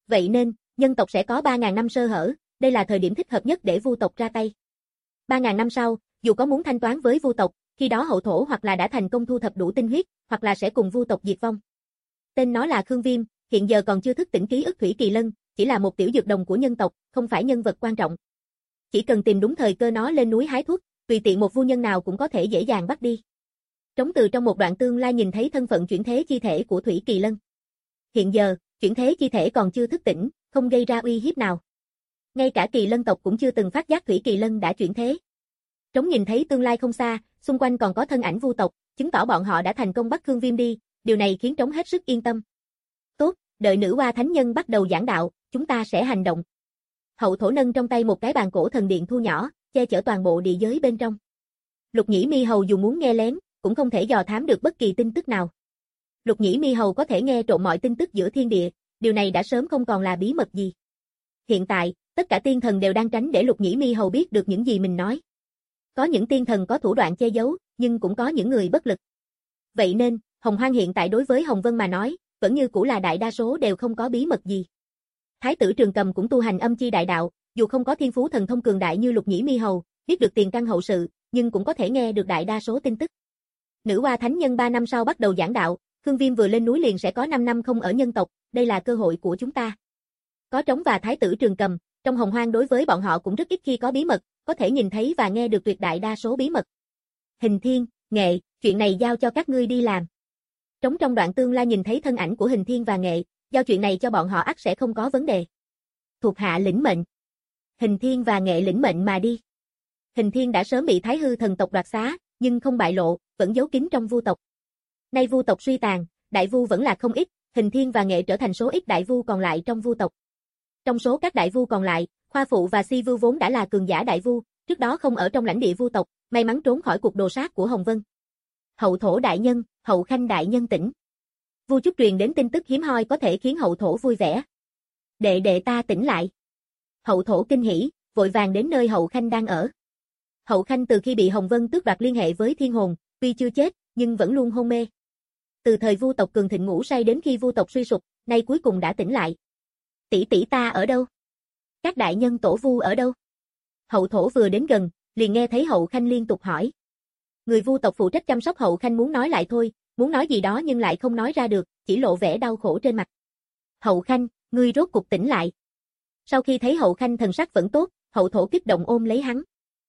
Vậy nên, nhân tộc sẽ có ba ngàn năm sơ hở, đây là thời điểm thích hợp nhất để vu tộc ra tay. ba ngàn năm sau, dù có muốn thanh toán với vu tộc, khi đó hậu thổ hoặc là đã thành công thu thập đủ tinh huyết, hoặc là sẽ cùng vu tộc diệt vong. Tên nó là Khương Viêm, hiện giờ còn chưa thức tỉnh ký ức Thủy Kỳ Lân, chỉ là một tiểu dược đồng của nhân tộc, không phải nhân vật quan trọng. Chỉ cần tìm đúng thời cơ nó lên núi hái thuốc, tùy tiện một vu nhân nào cũng có thể dễ dàng bắt đi. Trống từ trong một đoạn tương lai nhìn thấy thân phận chuyển thế chi thể của Thủy Kỳ Lân. Hiện giờ, chuyển thế chi thể còn chưa thức tỉnh, không gây ra uy hiếp nào. Ngay cả Kỳ Lân tộc cũng chưa từng phát giác Thủy Kỳ Lân đã chuyển thế. Trống nhìn thấy tương lai không xa, xung quanh còn có thân ảnh vu tộc, chứng tỏ bọn họ đã thành công bắt Khương Viêm đi, điều này khiến Trống hết sức yên tâm. Tốt, đợi nữ hoa thánh nhân bắt đầu giảng đạo, chúng ta sẽ hành động. Hậu thổ nâng trong tay một cái bàn cổ thần điện thu nhỏ, che chở toàn bộ địa giới bên trong. Lục Nhĩ Mi Hầu dù muốn nghe lén, cũng không thể dò thám được bất kỳ tin tức nào. Lục Nhĩ Mi Hầu có thể nghe trộm mọi tin tức giữa thiên địa, điều này đã sớm không còn là bí mật gì. Hiện tại, tất cả tiên thần đều đang tránh để Lục Nhĩ Mi Hầu biết được những gì mình nói. Có những tiên thần có thủ đoạn che giấu, nhưng cũng có những người bất lực. Vậy nên, Hồng Hoang hiện tại đối với Hồng Vân mà nói, vẫn như cũ là đại đa số đều không có bí mật gì. Thái tử Trường Cầm cũng tu hành âm chi đại đạo, dù không có thiên phú thần thông cường đại như Lục Nhĩ Mi Hầu, biết được tiền căn hậu sự, nhưng cũng có thể nghe được đại đa số tin tức. Nữ hoa thánh nhân ba năm sau bắt đầu giảng đạo, Khương Viêm vừa lên núi liền sẽ có năm năm không ở nhân tộc, đây là cơ hội của chúng ta. Có Trống và Thái tử Trường Cầm, trong Hồng Hoang đối với bọn họ cũng rất ít khi có bí mật, có thể nhìn thấy và nghe được tuyệt đại đa số bí mật. Hình Thiên, Nghệ, chuyện này giao cho các ngươi đi làm. Trống trong đoạn tương lai nhìn thấy thân ảnh của Hình Thiên và Nghệ, giao chuyện này cho bọn họ ắt sẽ không có vấn đề. Thuộc hạ lĩnh mệnh. Hình Thiên và Nghệ lĩnh mệnh mà đi. Hình Thiên đã sớm bị Thái Hư thần tộc đoạt xá, nhưng không bại lộ, vẫn giấu kín trong vu tộc. Nay vu tộc suy tàn, đại vu vẫn là không ít, Hình Thiên và Nghệ trở thành số ít đại vu còn lại trong vu tộc. Trong số các đại vu còn lại, Khoa Phụ và Si Vu vốn đã là cường giả đại vu, trước đó không ở trong lãnh địa vu tộc, may mắn trốn khỏi cuộc đồ sát của Hồng Vân. Hậu thổ đại nhân, Hậu Khanh đại nhân tỉnh. Vu Trúc truyền đến tin tức hiếm hoi có thể khiến hậu thổ vui vẻ. Đệ đệ ta tỉnh lại. Hậu thổ kinh hỉ, vội vàng đến nơi Hậu Khanh đang ở. Hậu Khanh từ khi bị Hồng Vân tước đoạt liên hệ với thiên hồn, tuy chưa chết, nhưng vẫn luôn hôn mê. Từ thời vu tộc cường thịnh ngủ say đến khi vu tộc suy sụp, nay cuối cùng đã tỉnh lại. Tỷ tỷ ta ở đâu? Các đại nhân tổ vu ở đâu? Hậu thổ vừa đến gần, liền nghe thấy Hậu Khanh liên tục hỏi. Người vu tộc phụ trách chăm sóc Hậu Khanh muốn nói lại thôi, muốn nói gì đó nhưng lại không nói ra được, chỉ lộ vẻ đau khổ trên mặt. Hậu Khanh, ngươi rốt cục tỉnh lại. Sau khi thấy Hậu Khanh thần sắc vẫn tốt, hậu thổ kích động ôm lấy hắn.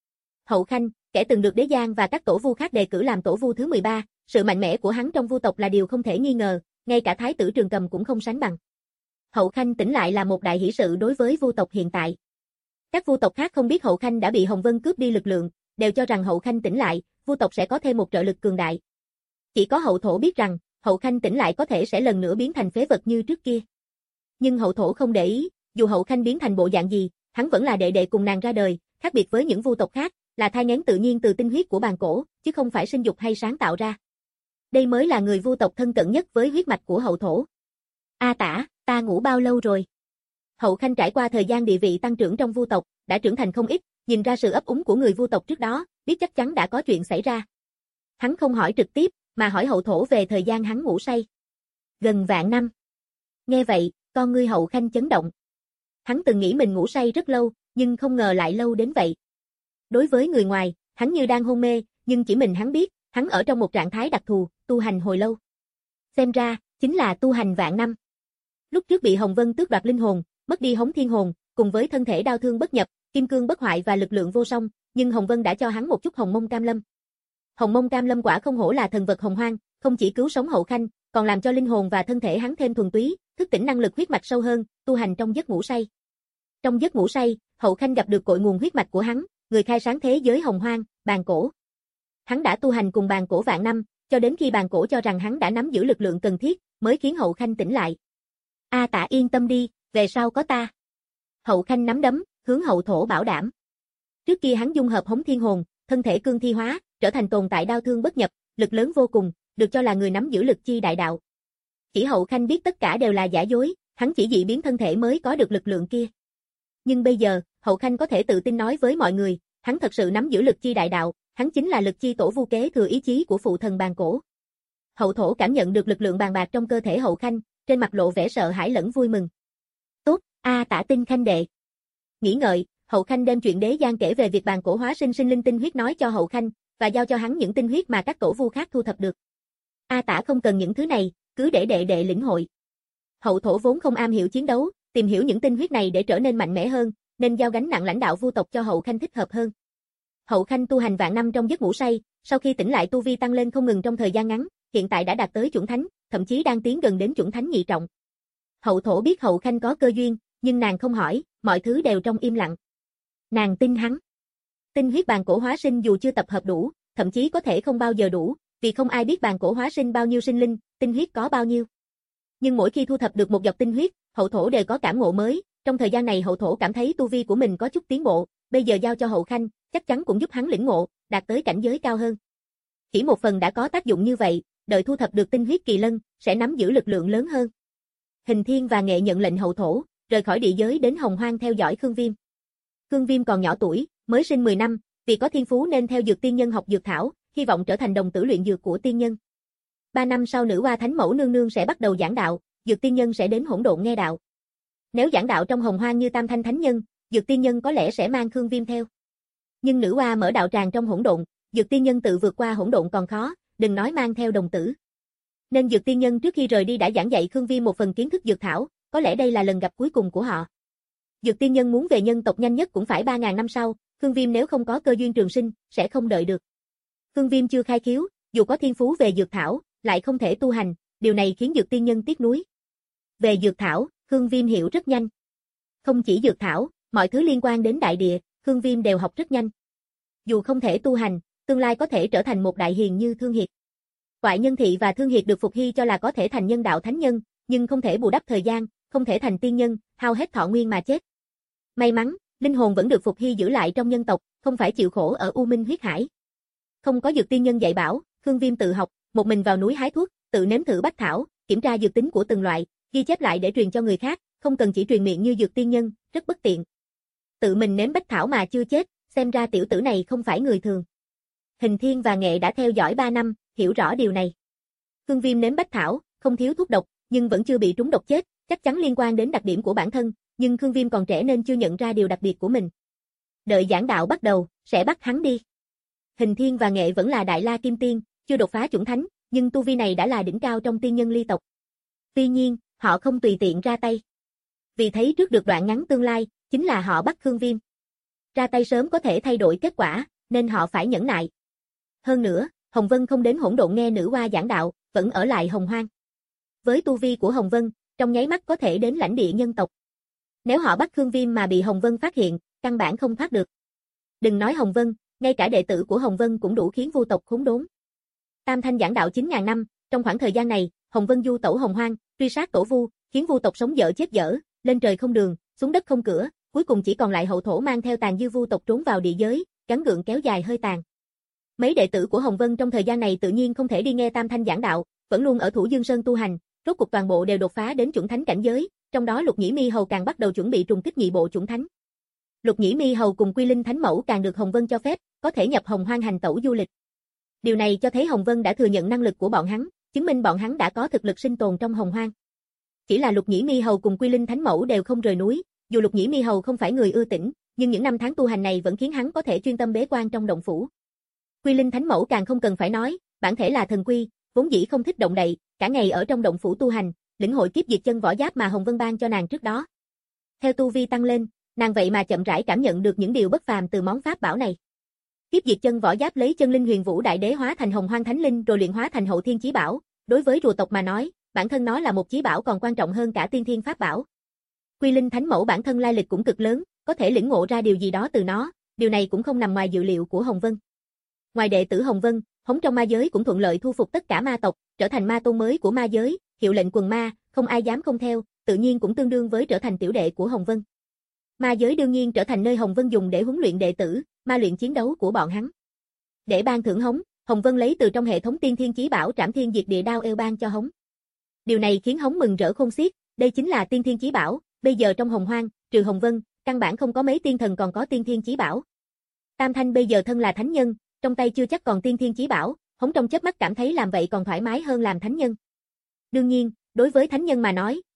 Hậu Khanh, kẻ từng được Đế Giang và các tổ vu khác đề cử làm tổ vu thứ mười ba, sự mạnh mẽ của hắn trong vu tộc là điều không thể nghi ngờ, ngay cả Thái tử Trường Cầm cũng không sánh bằng. Hậu Khanh tỉnh lại là một đại hỷ sự đối với vu tộc hiện tại. Các vu tộc khác không biết Hậu Khanh đã bị Hồng Vân cướp đi lực lượng, đều cho rằng Hậu Khanh tỉnh lại, vu tộc sẽ có thêm một trợ lực cường đại. Chỉ có hậu thổ biết rằng, Hậu Khanh tỉnh lại có thể sẽ lần nữa biến thành phế vật như trước kia. Nhưng hậu thổ không để ý, dù Hậu Khanh biến thành bộ dạng gì, hắn vẫn là đệ đệ cùng nàng ra đời, khác biệt với những vu tộc khác, là thai nghén tự nhiên từ tinh huyết của bàn cổ, chứ không phải sinh dục hay sáng tạo ra. Đây mới là người vu tộc thân cận nhất với huyết mạch của hậu thổ. A Tả, ta ngủ bao lâu rồi? Hậu Khanh trải qua thời gian địa vị tăng trưởng trong vu tộc, đã trưởng thành không ít, nhìn ra sự ấp úng của người vu tộc trước đó, biết chắc chắn đã có chuyện xảy ra. Hắn không hỏi trực tiếp, mà hỏi hậu thổ về thời gian hắn ngủ say. Gần vạn năm. Nghe vậy, con ngươi Hậu Khanh chấn động. Hắn từng nghĩ mình ngủ say rất lâu, nhưng không ngờ lại lâu đến vậy. Đối với người ngoài, hắn như đang hôn mê, nhưng chỉ mình hắn biết, hắn ở trong một trạng thái đặc thù, tu hành hồi lâu. Xem ra, chính là tu hành vạn năm. Lúc trước bị Hồng Vân tước đoạt linh hồn, mất đi hống thiên hồn, cùng với thân thể đau thương bất nhập, kim cương bất hoại và lực lượng vô song, nhưng Hồng Vân đã cho hắn một chút hồng mông cam lâm. Hồng mông cam lâm quả không hổ là thần vật hồng hoang, không chỉ cứu sống Hậu Khanh, còn làm cho linh hồn và thân thể hắn thêm thuần túy, thức tỉnh năng lực huyết mạch sâu hơn, tu hành trong giấc ngủ say. Trong giấc ngủ say, Hậu Khanh gặp được cội nguồn huyết mạch của hắn, người khai sáng thế giới hồng hoang, bàn cổ. Hắn đã tu hành cùng bàn cổ vạn năm, cho đến khi bàn cổ cho rằng hắn đã nắm giữ lực lượng cần thiết, mới khiến Hậu Khanh tỉnh lại. A Tả yên tâm đi, về sau có ta. Hậu Khanh nắm đấm, hướng hậu thổ bảo đảm. Trước kia hắn dung hợp hống thiên hồn, thân thể cương thi hóa, trở thành tồn tại đau thương bất nhập, lực lớn vô cùng, được cho là người nắm giữ lực chi đại đạo. Chỉ Hậu Khanh biết tất cả đều là giả dối, hắn chỉ dị biến thân thể mới có được lực lượng kia. Nhưng bây giờ, Hậu Khanh có thể tự tin nói với mọi người, hắn thật sự nắm giữ lực chi đại đạo, hắn chính là lực chi tổ vu kế thừa ý chí của phụ thần bàn cổ. Hậu thổ cảm nhận được lực lượng bàn bạc trong cơ thể Hậu Khanh, trên mặt lộ vẻ sợ hãi lẫn vui mừng. Tốt, A Tả Tinh Khanh đệ. Nghĩ ngợi, Hậu Khanh đem chuyện đế giang kể về việc bàn cổ hóa sinh sinh linh tinh huyết nói cho Hậu Khanh, và giao cho hắn những tinh huyết mà các tổ vu khác thu thập được. A Tả không cần những thứ này, cứ để đệ đệ lĩnh hội. Hậu thổ vốn không am hiểu chiến đấu, tìm hiểu những tinh huyết này để trở nên mạnh mẽ hơn, nên giao gánh nặng lãnh đạo vu tộc cho Hậu Khanh thích hợp hơn. Hậu Khanh tu hành vạn năm trong giấc ngủ say, sau khi tỉnh lại tu vi tăng lên không ngừng trong thời gian ngắn, hiện tại đã đạt tới chuẩn thánh, thậm chí đang tiến gần đến chuẩn thánh nhị trọng. Hậu thổ biết Hậu Khanh có cơ duyên, nhưng nàng không hỏi, mọi thứ đều trong im lặng. Nàng tin hắn. Tinh huyết bàn cổ hóa sinh dù chưa tập hợp đủ, thậm chí có thể không bao giờ đủ, vì không ai biết bàn cổ hóa sinh bao nhiêu sinh linh, tinh huyết có bao nhiêu. Nhưng mỗi khi thu thập được một giọt tinh huyết, Hậu thổ đều có cảm ngộ mới, trong thời gian này Hậu thổ cảm thấy tu vi của mình có chút tiến bộ, bây giờ giao cho Hậu Khanh, chắc chắn cũng giúp hắn lĩnh ngộ, đạt tới cảnh giới cao hơn. Chỉ một phần đã có tác dụng như vậy, đợi thu thập được tinh huyết kỳ lân, sẽ nắm giữ lực lượng lớn hơn. Hình Thiên và Nghệ nhận lệnh Hậu thổ, rời khỏi địa giới đến Hồng Hoang theo dõi Khương Viêm. Khương Viêm còn nhỏ tuổi, mới sinh mười năm, vì có thiên phú nên theo Dược Tiên Nhân học dược thảo, hy vọng trở thành đồng tử luyện dược của tiên nhân. Ba năm sau nữ hoa thánh mẫu nương nương sẽ bắt đầu giảng đạo, Dược Tiên Nhân sẽ đến hỗn độn nghe đạo. Nếu giảng đạo trong Hồng Hoang như Tam Thanh Thánh Nhân, Dược Tiên Nhân có lẽ sẽ mang Khương Viêm theo. Nhưng nữ hoa mở đạo tràng trong hỗn độn, Dược Tiên Nhân tự vượt qua hỗn độn còn khó, đừng nói mang theo đồng tử. Nên Dược Tiên Nhân trước khi rời đi đã giảng dạy Khương Viêm một phần kiến thức dược thảo, có lẽ đây là lần gặp cuối cùng của họ. Dược Tiên Nhân muốn về nhân tộc nhanh nhất cũng phải ba ngàn năm sau, Khương Viêm nếu không có cơ duyên trường sinh, sẽ không đợi được. Khương Viêm chưa khai khiếu, dù có thiên phú về dược thảo, lại không thể tu hành, điều này khiến Dược Tiên Nhân tiếc nuối. Về dược thảo, Khương Viêm hiểu rất nhanh. Không chỉ dược thảo, mọi thứ liên quan đến đại địa, Khương Viêm đều học rất nhanh. Dù không thể tu hành, tương lai có thể trở thành một đại hiền như Thương Hiệt. Toại Nhân Thị và Thương Hiệt được Phục Hy cho là có thể thành nhân đạo thánh nhân, nhưng không thể bù đắp thời gian, không thể thành tiên nhân, hao hết thọ nguyên mà chết. May mắn, linh hồn vẫn được Phục Hy giữ lại trong nhân tộc, không phải chịu khổ ở U Minh huyết hải. Không có Dược Tiên Nhân dạy bảo, Khương Viêm tự học, một mình vào núi hái thuốc, tự nếm thử bách thảo, kiểm tra dược tính của từng loại, ghi chép lại để truyền cho người khác, không cần chỉ truyền miệng như Dược Tiên Nhân, rất bất tiện. Tự mình nếm bách thảo mà chưa chết, xem ra tiểu tử này không phải người thường. Hình Thiên và Nghệ đã theo dõi ba năm, hiểu rõ điều này. Khương Viêm nếm bách thảo, không thiếu thuốc độc, nhưng vẫn chưa bị trúng độc chết, chắc chắn liên quan đến đặc điểm của bản thân, nhưng Khương Viêm còn trẻ nên chưa nhận ra điều đặc biệt của mình. Đợi giảng đạo bắt đầu, sẽ bắt hắn đi. Hình Thiên và Nghệ vẫn là Đại La Kim Tiên, chưa đột phá chuẩn thánh, nhưng tu vi này đã là đỉnh cao trong tiên nhân ly tộc. Tuy nhiên, họ không tùy tiện ra tay. Vì thấy trước được đoạn ngắn tương lai, chính là họ bắt Khương Viêm. Ra tay sớm có thể thay đổi kết quả, nên họ phải nhẫn nại. Hơn nữa, Hồng Vân không đến hỗn độn nghe nữ hoa giảng đạo, vẫn ở lại Hồng Hoang. Với tu vi của Hồng Vân, trong nháy mắt có thể đến lãnh địa nhân tộc. Nếu họ bắt Khương Viêm mà bị Hồng Vân phát hiện, căn bản không thoát được. Đừng nói Hồng Vân, ngay cả đệ tử của Hồng Vân cũng đủ khiến vu tộc khốn đốn. Tam Thanh giảng đạo chín ngàn năm, trong khoảng thời gian này, Hồng Vân du tẩu Hồng Hoang, truy sát tổ vu, khiến vu tộc sống dở chết dở, lên trời không đường, xuống đất không cửa, cuối cùng chỉ còn lại Hậu thổ mang theo tàn dư vu tộc trốn vào địa giới, gắn gượng kéo dài hơi tàn. Mấy đệ tử của Hồng Vân trong thời gian này tự nhiên không thể đi nghe Tam Thanh giảng đạo, vẫn luôn ở Thủ Dương Sơn tu hành, rốt cuộc toàn bộ đều đột phá đến chuẩn thánh cảnh giới, trong đó Lục Nhĩ Mi Hầu càng bắt đầu chuẩn bị trùng kích nhị bộ chuẩn thánh. Lục Nhĩ Mi Hầu cùng Quy Linh Thánh Mẫu càng được Hồng Vân cho phép, có thể nhập Hồng Hoang hành tẩu du lịch. Điều này cho thấy Hồng Vân đã thừa nhận năng lực của bọn hắn, chứng minh bọn hắn đã có thực lực sinh tồn trong Hồng Hoang. Chỉ là Lục Nhĩ Mi Hầu cùng Quy Linh Thánh Mẫu đều không rời núi, dù Lục Nhĩ Mi Hầu không phải người ưa tĩnh, nhưng những năm tháng tu hành này vẫn khiến hắn có thể chuyên tâm bế quan trong động phủ. Quy Linh Thánh Mẫu càng không cần phải nói, bản thể là thần quy, vốn dĩ không thích động đậy, cả ngày ở trong động phủ tu hành, lĩnh hội kiếp diệt chân võ giáp mà Hồng Vân ban cho nàng trước đó. Theo tu vi tăng lên, nàng vậy mà chậm rãi cảm nhận được những điều bất phàm từ món pháp bảo này. Kiếp diệt chân võ giáp lấy chân linh huyền vũ đại đế hóa thành Hồng Hoang thánh linh rồi luyện hóa thành hậu thiên chí bảo, đối với rùa tộc mà nói, bản thân nó là một chí bảo còn quan trọng hơn cả tiên thiên pháp bảo. Quy Linh Thánh Mẫu bản thân lai lịch cũng cực lớn, có thể lĩnh ngộ ra điều gì đó từ nó, điều này cũng không nằm ngoài dự liệu của Hồng Vân. Ngoài đệ tử Hồng Vân, Hống trong ma giới cũng thuận lợi thu phục tất cả ma tộc, trở thành ma tôn mới của ma giới, hiệu lệnh quần ma, không ai dám không theo, tự nhiên cũng tương đương với trở thành tiểu đệ của Hồng Vân. Ma giới đương nhiên trở thành nơi Hồng Vân dùng để huấn luyện đệ tử, ma luyện chiến đấu của bọn hắn. Để ban thưởng Hống, Hồng Vân lấy từ trong hệ thống tiên thiên chí bảo Trảm Thiên Diệt Địa Đao eo ban cho Hống. Điều này khiến Hống mừng rỡ khôn xiết, đây chính là tiên thiên chí bảo, bây giờ trong Hồng Hoang, trừ Hồng Vân, căn bản không có mấy tiên thần còn có tiên thiên chí bảo. Tam Thanh bây giờ thân là thánh nhân, trong tay chưa chắc còn tiên thiên chí bảo, Hống trong chớp mắt cảm thấy làm vậy còn thoải mái hơn làm thánh nhân. Đương nhiên, đối với thánh nhân mà nói,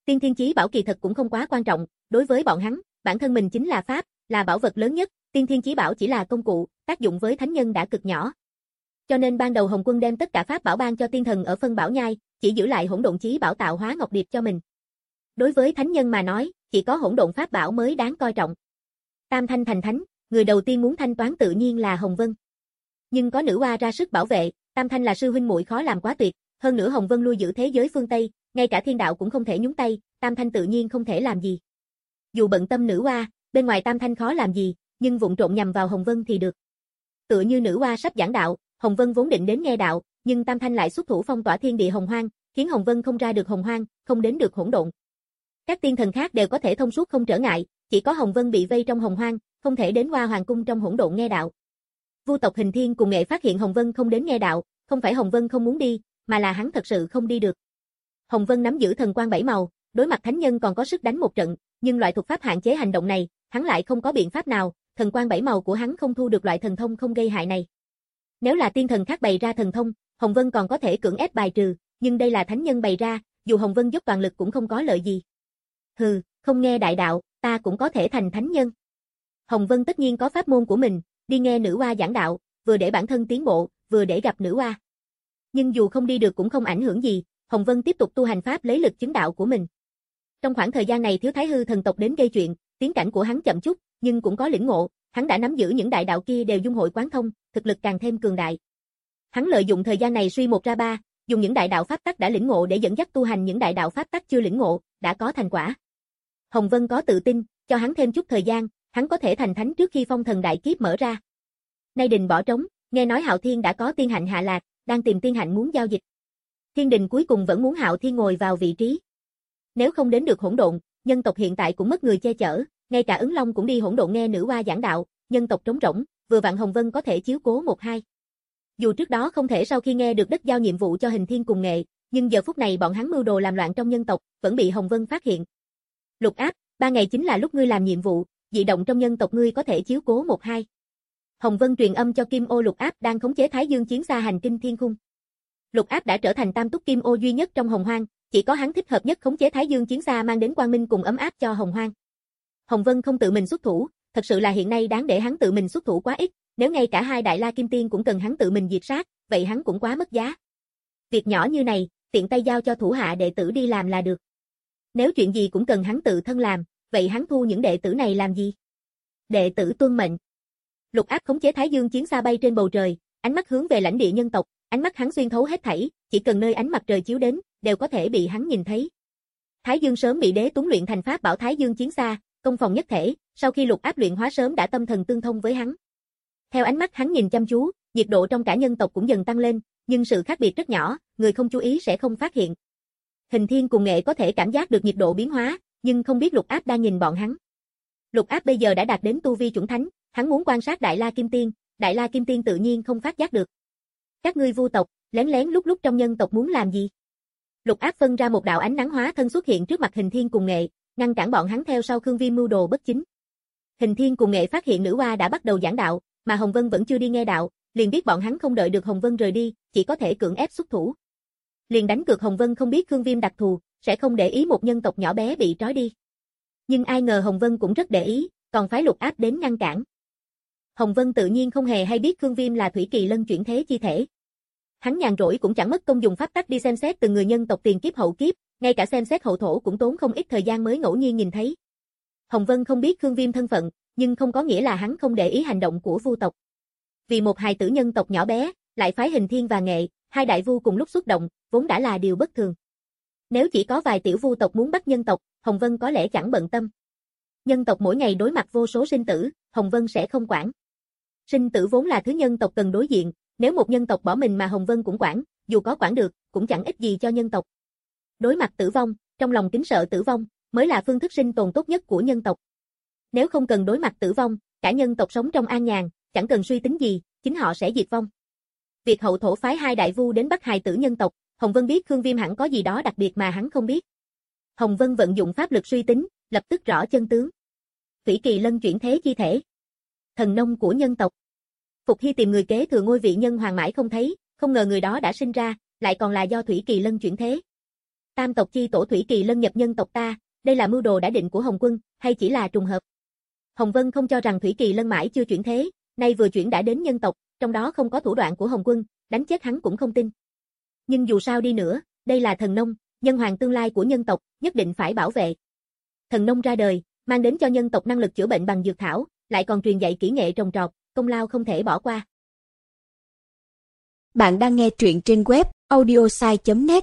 Tiên Thiên Chí Bảo kỳ thật cũng không quá quan trọng, đối với bọn hắn, bản thân mình chính là pháp, là bảo vật lớn nhất, Tiên Thiên Chí Bảo chỉ là công cụ, tác dụng với thánh nhân đã cực nhỏ. Cho nên ban đầu Hồng Quân đem tất cả pháp bảo ban cho tiên thần ở phân bảo nhai, chỉ giữ lại hỗn độn chí bảo tạo hóa ngọc điệp cho mình. Đối với thánh nhân mà nói, chỉ có hỗn độn pháp bảo mới đáng coi trọng. Tam thanh thành thánh, người đầu tiên muốn thanh toán tự nhiên là Hồng Vân. Nhưng có nữ oa ra sức bảo vệ, Tam thanh là sư huynh muội khó làm quá tuyệt, hơn nữa Hồng Vân lui giữ thế giới phương Tây, ngay cả thiên đạo cũng không thể nhúng tay, Tam thanh tự nhiên không thể làm gì. Dù bận tâm nữ oa, bên ngoài Tam thanh khó làm gì, nhưng vụng trộn nhằm vào Hồng Vân thì được. Tựa như nữ oa sắp giảng đạo, Hồng Vân vốn định đến nghe đạo, nhưng Tam thanh lại xuất thủ phong tỏa thiên địa hồng hoang, khiến Hồng Vân không ra được hồng hoang, không đến được hỗn độn. Các tiên thần khác đều có thể thông suốt không trở ngại, chỉ có Hồng Vân bị vây trong hồng hoang, không thể đến Hoa Hoàng cung trong hỗn độn nghe đạo. Vu tộc Hình Thiên cùng Nghệ phát hiện Hồng Vân không đến nghe đạo, không phải Hồng Vân không muốn đi, mà là hắn thật sự không đi được. Hồng Vân nắm giữ thần quang bảy màu, đối mặt thánh nhân còn có sức đánh một trận, nhưng loại thuật pháp hạn chế hành động này, hắn lại không có biện pháp nào, thần quang bảy màu của hắn không thu được loại thần thông không gây hại này. Nếu là tiên thần khác bày ra thần thông, Hồng Vân còn có thể cưỡng ép bài trừ, nhưng đây là thánh nhân bày ra, dù Hồng Vân dốc toàn lực cũng không có lợi gì. Hừ, không nghe đại đạo, ta cũng có thể thành thánh nhân. Hồng Vân tất nhiên có pháp môn của mình, đi nghe nữ oa giảng đạo, vừa để bản thân tiến bộ, vừa để gặp nữ oa. Nhưng dù không đi được cũng không ảnh hưởng gì, Hồng Vân tiếp tục tu hành pháp lấy lực chứng đạo của mình. Trong khoảng thời gian này Thiếu Thái Hư thần tộc đến gây chuyện, tiến cảnh của hắn chậm chút, nhưng cũng có lĩnh ngộ, hắn đã nắm giữ những đại đạo kia đều dung hội quán thông, thực lực càng thêm cường đại. Hắn lợi dụng thời gian này suy một ra ba, dùng những đại đạo pháp tắc đã lĩnh ngộ để dẫn dắt tu hành những đại đạo pháp tắc chưa lĩnh ngộ, đã có thành quả. Hồng Vân có tự tin, cho hắn thêm chút thời gian, hắn có thể thành thánh trước khi phong thần đại kiếp mở ra. Nay đình bỏ trống, nghe nói Hạo Thiên đã có tiên hạnh hạ lạc, đang tìm tiên hạnh muốn giao dịch. Thiên đình cuối cùng vẫn muốn Hạo Thiên ngồi vào vị trí. Nếu không đến được hỗn độn, nhân tộc hiện tại cũng mất người che chở, ngay cả Ứng Long cũng đi hỗn độn nghe nữ oa giảng đạo, nhân tộc trống rỗng, vừa vặn Hồng Vân có thể chiếu cố một hai. Dù trước đó không thể sau khi nghe được đất giao nhiệm vụ cho Hình Thiên cùng Nghệ, nhưng giờ phút này bọn hắn mưu đồ làm loạn trong nhân tộc, vẫn bị Hồng Vân phát hiện. Lục Áp, ba ngày chính là lúc ngươi làm nhiệm vụ, dị động trong nhân tộc ngươi có thể chiếu cố một hai. Hồng Vân truyền âm cho Kim Ô Lục Áp đang khống chế Thái Dương chiến xa hành kinh thiên khung. Lục Áp đã trở thành tam túc Kim Ô duy nhất trong Hồng Hoang, chỉ có hắn thích hợp nhất khống chế Thái Dương chiến xa mang đến quang minh cùng ấm áp cho Hồng Hoang. Hồng Vân không tự mình xuất thủ, thật sự là hiện nay đáng để hắn tự mình xuất thủ quá ít, nếu ngay cả hai đại la kim tiên cũng cần hắn tự mình diệt sát, vậy hắn cũng quá mất giá. Việc nhỏ như này, tiện tay giao cho thủ hạ đệ tử đi làm là được. Nếu chuyện gì cũng cần hắn tự thân làm, vậy hắn thu những đệ tử này làm gì? Đệ tử tuân mệnh. Lục Áp khống chế Thái Dương chiến xa bay trên bầu trời, ánh mắt hướng về lãnh địa nhân tộc, ánh mắt hắn xuyên thấu hết thảy, chỉ cần nơi ánh mặt trời chiếu đến, đều có thể bị hắn nhìn thấy. Thái Dương sớm bị đế tuấn luyện thành pháp bảo Thái Dương chiến xa, công phòng nhất thể, sau khi Lục Áp luyện hóa sớm đã tâm thần tương thông với hắn. Theo ánh mắt hắn nhìn chăm chú, nhiệt độ trong cả nhân tộc cũng dần tăng lên, nhưng sự khác biệt rất nhỏ, người không chú ý sẽ không phát hiện. Hình Thiên cùng Nghệ có thể cảm giác được nhiệt độ biến hóa, nhưng không biết Lục Áp đang nhìn bọn hắn. Lục Áp bây giờ đã đạt đến tu vi chuẩn thánh, hắn muốn quan sát Đại La Kim Tiên, Đại La Kim Tiên tự nhiên không phát giác được. Các ngươi Vu tộc, lén lén lúc lúc trong nhân tộc muốn làm gì? Lục Áp phân ra một đạo ánh nắng hóa thân xuất hiện trước mặt Hình Thiên cùng Nghệ, ngăn cản bọn hắn theo sau Khương Viêm mưu đồ bất chính. Hình Thiên cùng Nghệ phát hiện nữ oa đã bắt đầu giảng đạo, mà Hồng Vân vẫn chưa đi nghe đạo, liền biết bọn hắn không đợi được Hồng Vân rời đi, chỉ có thể cưỡng ép xuất thủ. Liền đánh cược Hồng Vân không biết Khương Viêm đặc thù, sẽ không để ý một nhân tộc nhỏ bé bị trói đi. Nhưng ai ngờ Hồng Vân cũng rất để ý, còn phái Lục Áp đến ngăn cản. Hồng Vân tự nhiên không hề hay biết Khương Viêm là Thủy Kỳ Lân chuyển thế chi thể. Hắn nhàn rỗi cũng chẳng mất công dùng pháp tắc đi xem xét từng người nhân tộc tiền kiếp hậu kiếp, ngay cả xem xét hậu thổ cũng tốn không ít thời gian mới ngẫu nhiên nhìn thấy. Hồng Vân không biết Khương Viêm thân phận, nhưng không có nghĩa là hắn không để ý hành động của Vu tộc. Vì một hài tử nhân tộc nhỏ bé, lại phái Hình Thiên và Nghệ, hai đại vu cùng lúc xuất động, vốn đã là điều bất thường. Nếu chỉ có vài tiểu vu tộc muốn bắt nhân tộc, Hồng Vân có lẽ chẳng bận tâm. Nhân tộc mỗi ngày đối mặt vô số sinh tử, Hồng Vân sẽ không quản. Sinh tử vốn là thứ nhân tộc cần đối diện, nếu một nhân tộc bỏ mình mà Hồng Vân cũng quản, dù có quản được, cũng chẳng ích gì cho nhân tộc. Đối mặt tử vong, trong lòng kính sợ tử vong, mới là phương thức sinh tồn tốt nhất của nhân tộc. Nếu không cần đối mặt tử vong, cả nhân tộc sống trong an nhàn, chẳng cần suy tính gì, chính họ sẽ diệt vong. Việc hậu thổ phái hai đại vu đến bắt hài tử nhân tộc, Hồng Vân biết Khương Viêm hẳn có gì đó đặc biệt mà hắn không biết. Hồng Vân vận dụng pháp lực suy tính, lập tức rõ chân tướng. Thủy Kỳ Lân chuyển thế chi thể. Thần nông của nhân tộc. Phục Hy tìm người kế thừa ngôi vị nhân hoàng mãi không thấy, không ngờ người đó đã sinh ra, lại còn là do Thủy Kỳ Lân chuyển thế. Tam tộc chi tổ Thủy Kỳ Lân nhập nhân tộc ta, đây là mưu đồ đã định của Hồng Quân, hay chỉ là trùng hợp? Hồng Vân không cho rằng Thủy Kỳ Lân mãi chưa chuyển thế, nay vừa chuyển đã đến nhân tộc, trong đó không có thủ đoạn của Hồng Quân, đánh chết hắn cũng không tin. Nhưng dù sao đi nữa, đây là thần nông, nhân hoàng tương lai của nhân tộc, nhất định phải bảo vệ. Thần nông ra đời, mang đến cho nhân tộc năng lực chữa bệnh bằng dược thảo, lại còn truyền dạy kỹ nghệ trồng trọt, công lao không thể bỏ qua. Bạn đang nghe truyện trên web audiosai chấm net.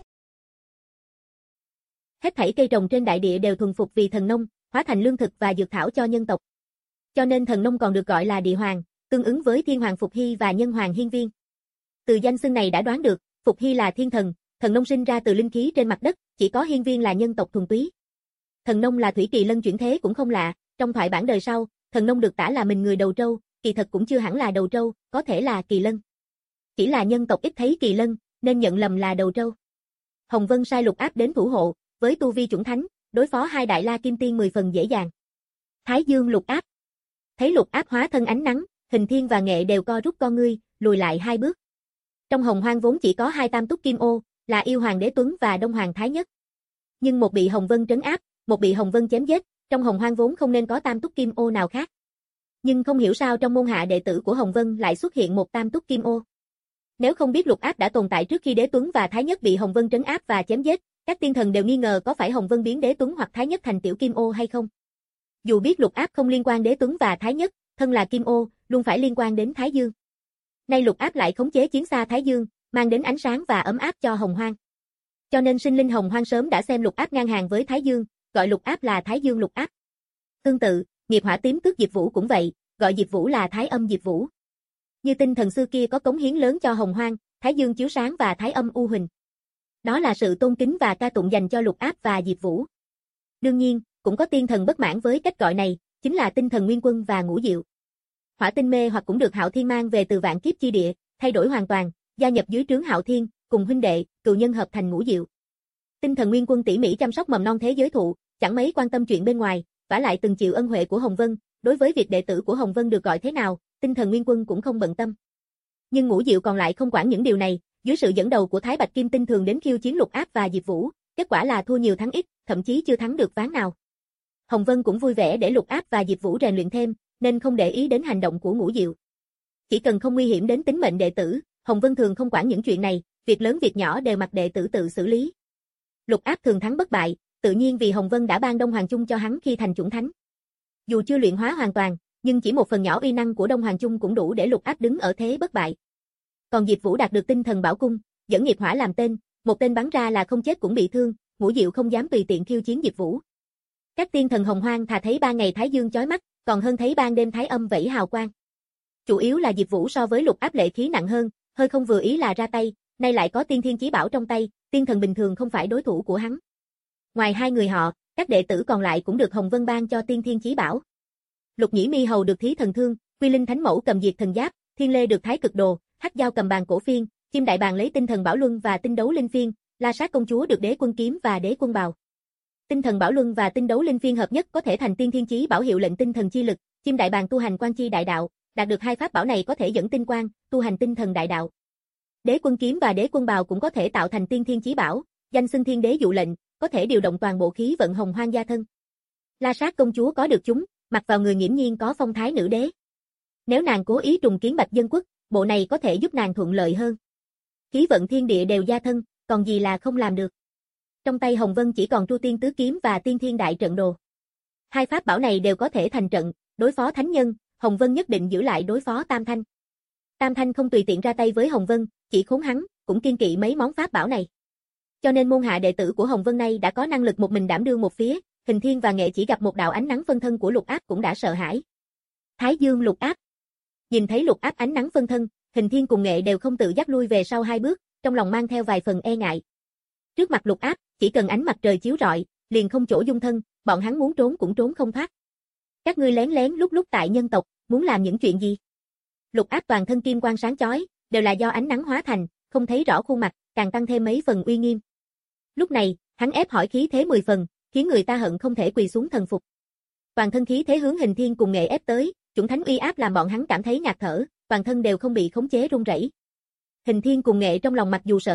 Hết thảy cây trồng trên đại địa đều thuần phục vì thần nông, hóa thành lương thực và dược thảo cho nhân tộc. Cho nên thần nông còn được gọi là địa hoàng, tương ứng với thiên hoàng Phục Hy và nhân hoàng Hiên Viên. Từ danh xưng này đã đoán được, Phục Hy là thiên thần, thần nông sinh ra từ linh khí trên mặt đất, chỉ có Hiên Viên là nhân tộc thuần túy. Thần nông là Thủy Kỳ Lân chuyển thế cũng không lạ, trong thoại bản đời sau, thần nông được tả là mình người đầu trâu, kỳ thật cũng chưa hẳn là đầu trâu, có thể là kỳ lân. Chỉ là nhân tộc ít thấy kỳ lân, nên nhận lầm là đầu trâu. Hồng Vân sai Lục Áp đến thủ hộ, với tu vi chuẩn thánh, đối phó hai đại la kim tiên mười phần dễ dàng. Thái Dương Lục Áp. Thấy Lục Áp hóa thân ánh nắng, Hình Thiên và Nghệ đều co rút con ngươi, lùi lại hai bước. Trong Hồng Hoang vốn chỉ có hai tam túc kim ô, là Yêu Hoàng Đế Tuấn và Đông Hoàng Thái Nhất. Nhưng một bị Hồng Vân trấn áp, một bị Hồng Vân chém giết, trong Hồng Hoang vốn không nên có tam túc kim ô nào khác. Nhưng không hiểu sao trong môn hạ đệ tử của Hồng Vân lại xuất hiện một tam túc kim ô. Nếu không biết Lục Áp đã tồn tại trước khi Đế Tuấn và Thái Nhất bị Hồng Vân trấn áp và chém giết, các tiên thần đều nghi ngờ có phải Hồng Vân biến Đế Tuấn hoặc Thái Nhất thành tiểu kim ô hay không. Dù biết Lục Áp không liên quan Đế Tuấn và Thái Nhất, thân là kim ô, luôn phải liên quan đến Thái Dương. Nay Lục Áp lại khống chế chiến xa Thái Dương, mang đến ánh sáng và ấm áp cho Hồng Hoang. Cho nên sinh linh Hồng Hoang sớm đã xem Lục Áp ngang hàng với Thái Dương, gọi Lục Áp là Thái Dương Lục Áp. Tương tự, nghiệp hỏa tím tước Diệp Vũ cũng vậy, gọi Diệp Vũ là Thái Âm Diệp Vũ. Như tinh thần xưa kia có cống hiến lớn cho Hồng Hoang, Thái Dương chiếu sáng và Thái Âm u huỳnh. Đó là sự tôn kính và ca tụng dành cho Lục Áp và Diệp Vũ. Đương nhiên, cũng có tiên thần bất mãn với cách gọi này, chính là tinh thần Nguyên Quân và Ngũ Diệu. Hỏa Tinh Mê hoặc cũng được Hạo Thiên mang về từ vạn kiếp chi địa, thay đổi hoàn toàn, gia nhập dưới trướng Hạo Thiên, cùng huynh đệ, cựu nhân hợp thành Ngũ Diệu. Tinh thần Nguyên Quân tỉ mỉ chăm sóc mầm non thế giới thụ, chẳng mấy quan tâm chuyện bên ngoài, vả lại từng chịu ân huệ của Hồng Vân, đối với việc đệ tử của Hồng Vân được gọi thế nào, tinh thần Nguyên Quân cũng không bận tâm. Nhưng Ngũ Diệu còn lại không quản những điều này, dưới sự dẫn đầu của Thái Bạch Kim Tinh thường đến khiêu chiến Lục Áp và Diệp Vũ, kết quả là thua nhiều thắng ít, thậm chí chưa thắng được ván nào. Hồng Vân cũng vui vẻ để Lục Áp và Diệp Vũ rèn luyện thêm, nên không để ý đến hành động của Ngũ Diệu. Chỉ cần không nguy hiểm đến tính mệnh đệ tử, Hồng Vân thường không quản những chuyện này, việc lớn việc nhỏ đều mặc đệ tử tự xử lý. Lục Áp thường thắng bất bại, tự nhiên vì Hồng Vân đã ban Đông Hoàng Chung cho hắn khi thành chủng thánh. Dù chưa luyện hóa hoàn toàn, nhưng chỉ một phần nhỏ uy năng của Đông Hoàng Chung cũng đủ để Lục Áp đứng ở thế bất bại. Còn Diệp Vũ đạt được tinh thần bảo cung, dẫn nghiệp hỏa làm tên, một tên bắn ra là không chết cũng bị thương, Ngũ Diệu không dám tùy tiện khiêu chiến Diệp Vũ. Các tiên thần Hồng Hoang thà thấy ban ngày Thái Dương chói mắt, còn hơn thấy ban đêm Thái Âm vẫy hào quang. Chủ yếu là Diệp Vũ so với Lục Áp lệ khí nặng hơn, hơi không vừa ý là ra tay, nay lại có Tiên Thiên Chí Bảo trong tay, tiên thần bình thường không phải đối thủ của hắn. Ngoài hai người họ, các đệ tử còn lại cũng được Hồng Vân ban cho Tiên Thiên Chí Bảo. Lục Nhĩ Mi Hầu được Thí Thần Thương, Quy Linh Thánh Mẫu cầm Diệt Thần Giáp, Thiên Lê được Thái Cực Đồ, Hắc Dao cầm Bàn Cổ Phiên, Chim Đại Bàng lấy Tinh Thần Bảo Luân và Tinh Đấu Linh Phiên, La Sát Công Chúa được Đế Quân Kiếm và Đế Quân Bào. Tinh Thần Bảo Luân và Tinh Đấu Linh Phiên hợp nhất có thể thành Tiên Thiên Chí Bảo hiệu lệnh tinh thần chi lực, Chim Đại Bàng tu hành quan chi đại đạo, đạt được hai pháp bảo này có thể dẫn tinh quang, tu hành tinh thần đại đạo. Đế Quân Kiếm và Đế Quân Bào cũng có thể tạo thành Tiên Thiên Chí Bảo, danh xưng Thiên Đế dụ lệnh, có thể điều động toàn bộ khí vận Hồng Hoang gia thân. La Sát Công Chúa có được chúng, mặc vào người nghiễm nhiên có phong thái nữ đế. Nếu nàng cố ý trùng kiến Bạch Dân Quốc, bộ này có thể giúp nàng thuận lợi hơn. Khí vận thiên địa đều gia thân, còn gì là không làm được. Trong tay Hồng Vân chỉ còn Tru Tiên Tứ Kiếm và Tiên Thiên Đại Trận Đồ. Hai pháp bảo này đều có thể thành trận, đối phó thánh nhân, Hồng Vân nhất định giữ lại đối phó Tam Thanh. Tam Thanh không tùy tiện ra tay với Hồng Vân, chỉ khốn hắn, cũng kiên kỵ mấy món pháp bảo này. Cho nên môn hạ đệ tử của Hồng Vân này đã có năng lực một mình đảm đương một phía, Hình Thiên và Nghệ chỉ gặp một đạo ánh nắng phân thân của Lục Áp cũng đã sợ hãi. Thái Dương Lục Áp. Nhìn thấy Lục Áp ánh nắng phân thân, Hình Thiên cùng Nghệ đều không tự giác lui về sau hai bước, trong lòng mang theo vài phần e ngại. Trước mặt Lục Áp, chỉ cần ánh mặt trời chiếu rọi, liền không chỗ dung thân, bọn hắn muốn trốn cũng trốn không thoát. Các ngươi lén lén lúc lúc tại nhân tộc, muốn làm những chuyện gì? Lục Áp toàn thân kim quang sáng chói, đều là do ánh nắng hóa thành, không thấy rõ khuôn mặt, càng tăng thêm mấy phần uy nghiêm. Lúc này, hắn ép hỏi khí thế mười phần, khiến người ta hận không thể quỳ xuống thần phục. Toàn thân khí thế hướng Hình Thiên cùng Nghệ ép tới, chủng thánh uy áp làm bọn hắn cảm thấy ngạt thở, toàn thân đều không bị khống chế run rẩy. Hình Thiên cùng Nghệ trong lòng mặc dù sợ hãi,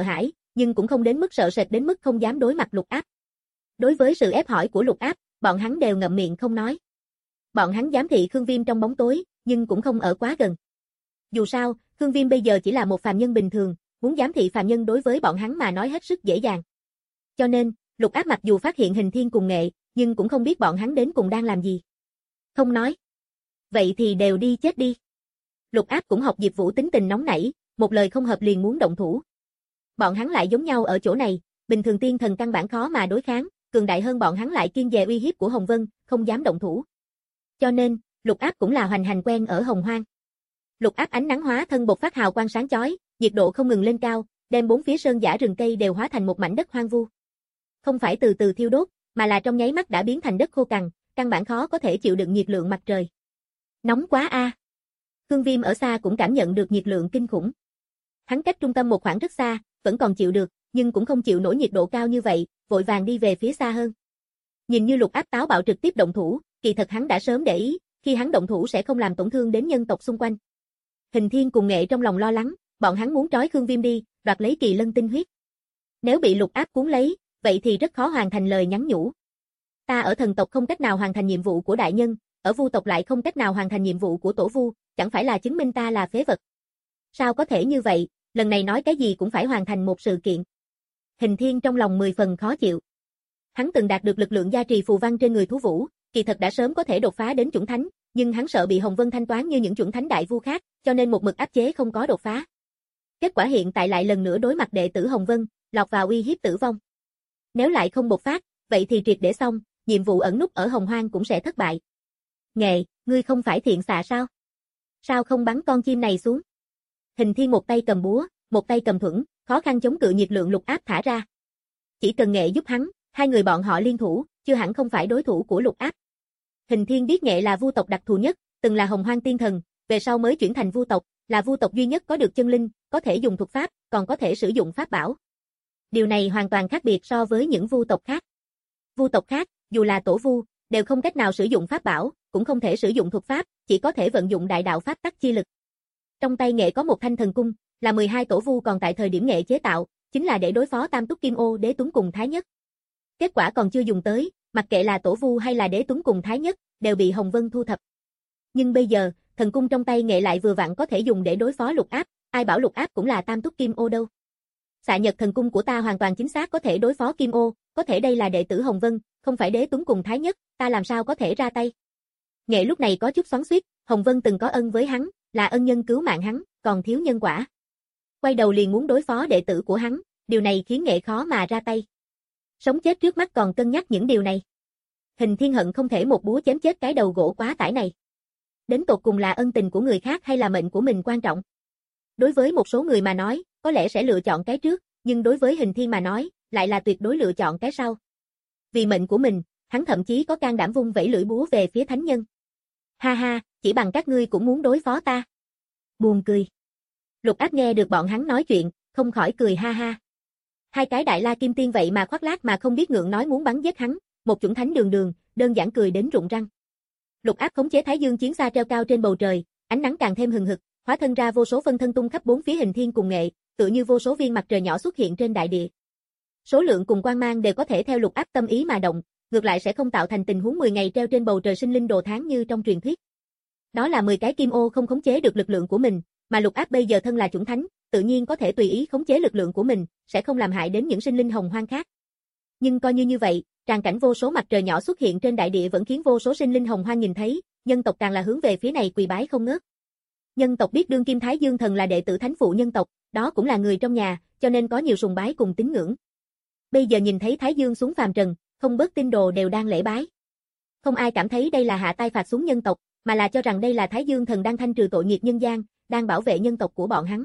nhưng cũng không đến mức sợ sệt đến mức không dám đối mặt Lục Áp. Đối với sự ép hỏi của Lục Áp, bọn hắn đều ngậm miệng không nói. Bọn hắn giám thị Khương Viêm trong bóng tối, nhưng cũng không ở quá gần. Dù sao, Khương Viêm bây giờ chỉ là một phàm nhân bình thường, muốn giám thị phàm nhân đối với bọn hắn mà nói hết sức dễ dàng. Cho nên, Lục Áp mặc dù phát hiện Hình Thiên cùng Nghệ, nhưng cũng không biết bọn hắn đến cùng đang làm gì. Không nói. Vậy thì đều đi chết đi. Lục Áp cũng học Diệp Vũ tính tình nóng nảy, một lời không hợp liền muốn động thủ. Bọn hắn lại giống nhau ở chỗ này, bình thường tiên thần căn bản khó mà đối kháng, cường đại hơn bọn hắn lại kiêng dè uy hiếp của Hồng Vân, không dám động thủ. Cho nên, Lục Áp cũng là hoành hành quen ở Hồng Hoang. Lục Áp ánh nắng hóa thân bộc phát hào quang sáng chói, nhiệt độ không ngừng lên cao, đem bốn phía sơn giả rừng cây đều hóa thành một mảnh đất hoang vu. Không phải từ từ thiêu đốt, mà là trong nháy mắt đã biến thành đất khô cằn, căn bản khó có thể chịu đựng nhiệt lượng mặt trời. Nóng quá a. À. Khương Viêm ở xa cũng cảm nhận được nhiệt lượng kinh khủng. Hắn cách trung tâm một khoảng rất xa, vẫn còn chịu được, nhưng cũng không chịu nổi nhiệt độ cao như vậy, vội vàng đi về phía xa hơn. Nhìn như Lục Áp táo bạo trực tiếp động thủ, kỳ thật hắn đã sớm để ý, khi hắn động thủ sẽ không làm tổn thương đến nhân tộc xung quanh. Hình Thiên cùng Nghệ trong lòng lo lắng, bọn hắn muốn trói Khương Viêm đi, đoạt lấy kỳ lân tinh huyết. Nếu bị Lục Áp cuốn lấy, vậy thì rất khó hoàn thành lời nhắn nhủ. Ta ở thần tộc không cách nào hoàn thành nhiệm vụ của đại nhân, ở vu tộc lại không cách nào hoàn thành nhiệm vụ của tổ vu, chẳng phải là chứng minh ta là phế vật. Sao có thể như vậy, lần này nói cái gì cũng phải hoàn thành một sự kiện. Hình Thiên trong lòng mười phần khó chịu. Hắn từng đạt được lực lượng gia trì phù văn trên người thú vũ, kỳ thật đã sớm có thể đột phá đến chuẩn thánh, nhưng hắn sợ bị Hồng Vân thanh toán như những chuẩn thánh đại vu khác, cho nên một mực áp chế không có đột phá. Kết quả hiện tại lại lần nữa đối mặt đệ tử Hồng Vân, lọt vào uy hiếp tử vong. Nếu lại không bộc phát, vậy thì triệt để xong, nhiệm vụ ẩn núp ở Hồng Hoang cũng sẽ thất bại. Nghệ, ngươi không phải thiện xạ sao? Sao không bắn con chim này xuống? Hình Thiên một tay cầm búa, một tay cầm thuẫn, khó khăn chống cự nhiệt lượng Lục Áp thả ra. Chỉ cần Nghệ giúp hắn, hai người bọn họ liên thủ, chưa hẳn không phải đối thủ của Lục Áp. Hình Thiên biết Nghệ là vu tộc đặc thù nhất, từng là Hồng Hoang tiên thần, về sau mới chuyển thành vu tộc, là vu tộc duy nhất có được chân linh, có thể dùng thuật pháp, còn có thể sử dụng pháp bảo. Điều này hoàn toàn khác biệt so với những vu tộc khác. Vu tộc khác, dù là tổ vu, đều không cách nào sử dụng pháp bảo, cũng không thể sử dụng thuật pháp, chỉ có thể vận dụng đại đạo pháp tắc chi lực. Trong tay Nghệ có một thanh thần cung, là mười hai tổ vu còn tại thời điểm Nghệ chế tạo, chính là để đối phó Tam Túc Kim Ô Đế Tuấn cùng Thái Nhất. Kết quả còn chưa dùng tới, mặc kệ là tổ vu hay là Đế Tuấn cùng Thái Nhất, đều bị Hồng Vân thu thập. Nhưng bây giờ, thần cung trong tay Nghệ lại vừa vặn có thể dùng để đối phó Lục Áp, ai bảo Lục Áp cũng là Tam Túc Kim Ô đâu. Xạ Nhật thần cung của ta hoàn toàn chính xác có thể đối phó Kim Ô, có thể đây là đệ tử Hồng Vân, không phải Đế Tuấn cùng Thái Nhất, ta làm sao có thể ra tay. Nghệ lúc này có chút xoắn xuýt, Hồng Vân từng có ân với hắn, là ân nhân cứu mạng hắn, còn thiếu nhân quả. Quay đầu liền muốn đối phó đệ tử của hắn, điều này khiến Nghệ khó mà ra tay. Sống chết trước mắt còn cân nhắc những điều này. Hình Thiên hận không thể một búa chém chết cái đầu gỗ quá tải này. Đến tột cùng là ân tình của người khác hay là mệnh của mình quan trọng. Đối với một số người mà nói, có lẽ sẽ lựa chọn cái trước, nhưng đối với Hình Thiên mà nói, lại là tuyệt đối lựa chọn cái sau. Vì mệnh của mình, hắn thậm chí có can đảm vung vẩy lưỡi búa về phía thánh nhân. Ha ha, chỉ bằng các ngươi cũng muốn đối phó ta. Buồn cười. Lục Áp nghe được bọn hắn nói chuyện, không khỏi cười ha ha. Hai cái đại la kim tiên vậy mà khoác lác mà không biết ngượng nói muốn bắn giết hắn, một chuẩn thánh đường đường, đơn giản cười đến rụng răng. Lục Áp khống chế Thái Dương chiến xa treo cao trên bầu trời, ánh nắng càng thêm hừng hực, hóa thân ra vô số phân thân tung khắp bốn phía Hình Thiên cùng Nghệ, tựa như vô số viên mặt trời nhỏ xuất hiện trên đại địa. Số lượng cùng quang mang đều có thể theo Lục Áp tâm ý mà động, ngược lại sẽ không tạo thành tình huống mười ngày treo trên bầu trời sinh linh đồ tháng như trong truyền thuyết. Đó là mười cái kim ô không khống chế được lực lượng của mình, mà Lục Áp bây giờ thân là chuẩn thánh, tự nhiên có thể tùy ý khống chế lực lượng của mình, sẽ không làm hại đến những sinh linh hồng hoang khác. Nhưng coi như như vậy, tràng cảnh vô số mặt trời nhỏ xuất hiện trên đại địa vẫn khiến vô số sinh linh hồng hoang nhìn thấy, nhân tộc càng là hướng về phía này quỳ bái không ngớt. Nhân tộc biết đương kim Thái Dương thần là đệ tử thánh phụ nhân tộc, đó cũng là người trong nhà, cho nên có nhiều sùng bái cùng tín ngưỡng. Bây giờ nhìn thấy Thái Dương xuống phàm trần, không bớt tín đồ đều đang lễ bái. Không ai cảm thấy đây là hạ tai phạt xuống nhân tộc, mà là cho rằng đây là Thái Dương thần đang thanh trừ tội nghiệp nhân gian, đang bảo vệ nhân tộc của bọn hắn.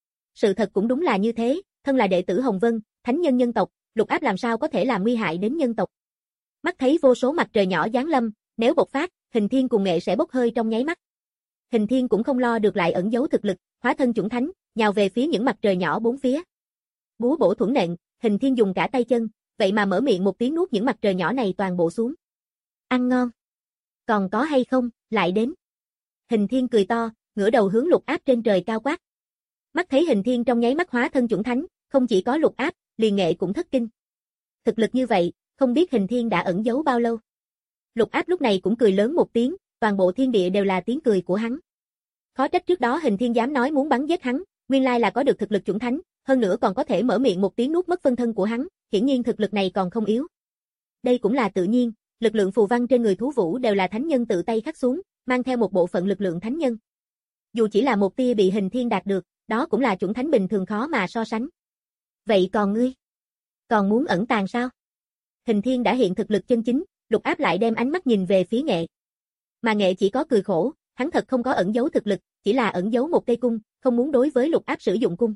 Sự thật cũng đúng là như thế, thân là đệ tử Hồng Vân, thánh nhân nhân tộc, Lục Áp làm sao có thể làm nguy hại đến nhân tộc. Mắt thấy vô số mặt trời nhỏ giáng lâm, nếu bộc phát, Hình Thiên cùng Nghệ sẽ bốc hơi trong nháy mắt. Hình Thiên cũng không lo được lại ẩn giấu thực lực, hóa thân chuẩn thánh, nhào về phía những mặt trời nhỏ bốn phía. Búa bổ thuẫn nện, Hình Thiên dùng cả tay chân, vậy mà mở miệng một tiếng nuốt những mặt trời nhỏ này toàn bộ xuống. Ăn ngon. Còn có hay không, lại đến. Hình Thiên cười to, ngửa đầu hướng Lục Áp trên trời cao quát. Mắt thấy Hình Thiên trong nháy mắt hóa thân chuẩn thánh, không chỉ có Lục Áp, liền Nghệ cũng thất kinh. Thực lực như vậy, không biết Hình Thiên đã ẩn giấu bao lâu. Lục Áp lúc này cũng cười lớn một tiếng, toàn bộ thiên địa đều là tiếng cười của hắn. Khó trách trước đó Hình Thiên dám nói muốn bắn giết hắn, nguyên lai là có được thực lực chuẩn thánh, hơn nữa còn có thể mở miệng một tiếng nuốt mất phân thân của hắn, hiển nhiên thực lực này còn không yếu. Đây cũng là tự nhiên, lực lượng phù văn trên người thú vũ đều là thánh nhân tự tay khắc xuống, mang theo một bộ phận lực lượng thánh nhân. Dù chỉ là một tia bị Hình Thiên đạt được, đó cũng là chuẩn thánh bình thường khó mà so sánh. Vậy còn ngươi? Còn muốn ẩn tàng sao? Hình Thiên đã hiện thực lực chân chính, Lục Áp lại đem ánh mắt nhìn về phía Nghệ. Mà Nghệ chỉ có cười khổ, hắn thật không có ẩn giấu thực lực, chỉ là ẩn giấu một cây cung, không muốn đối với Lục Áp sử dụng cung.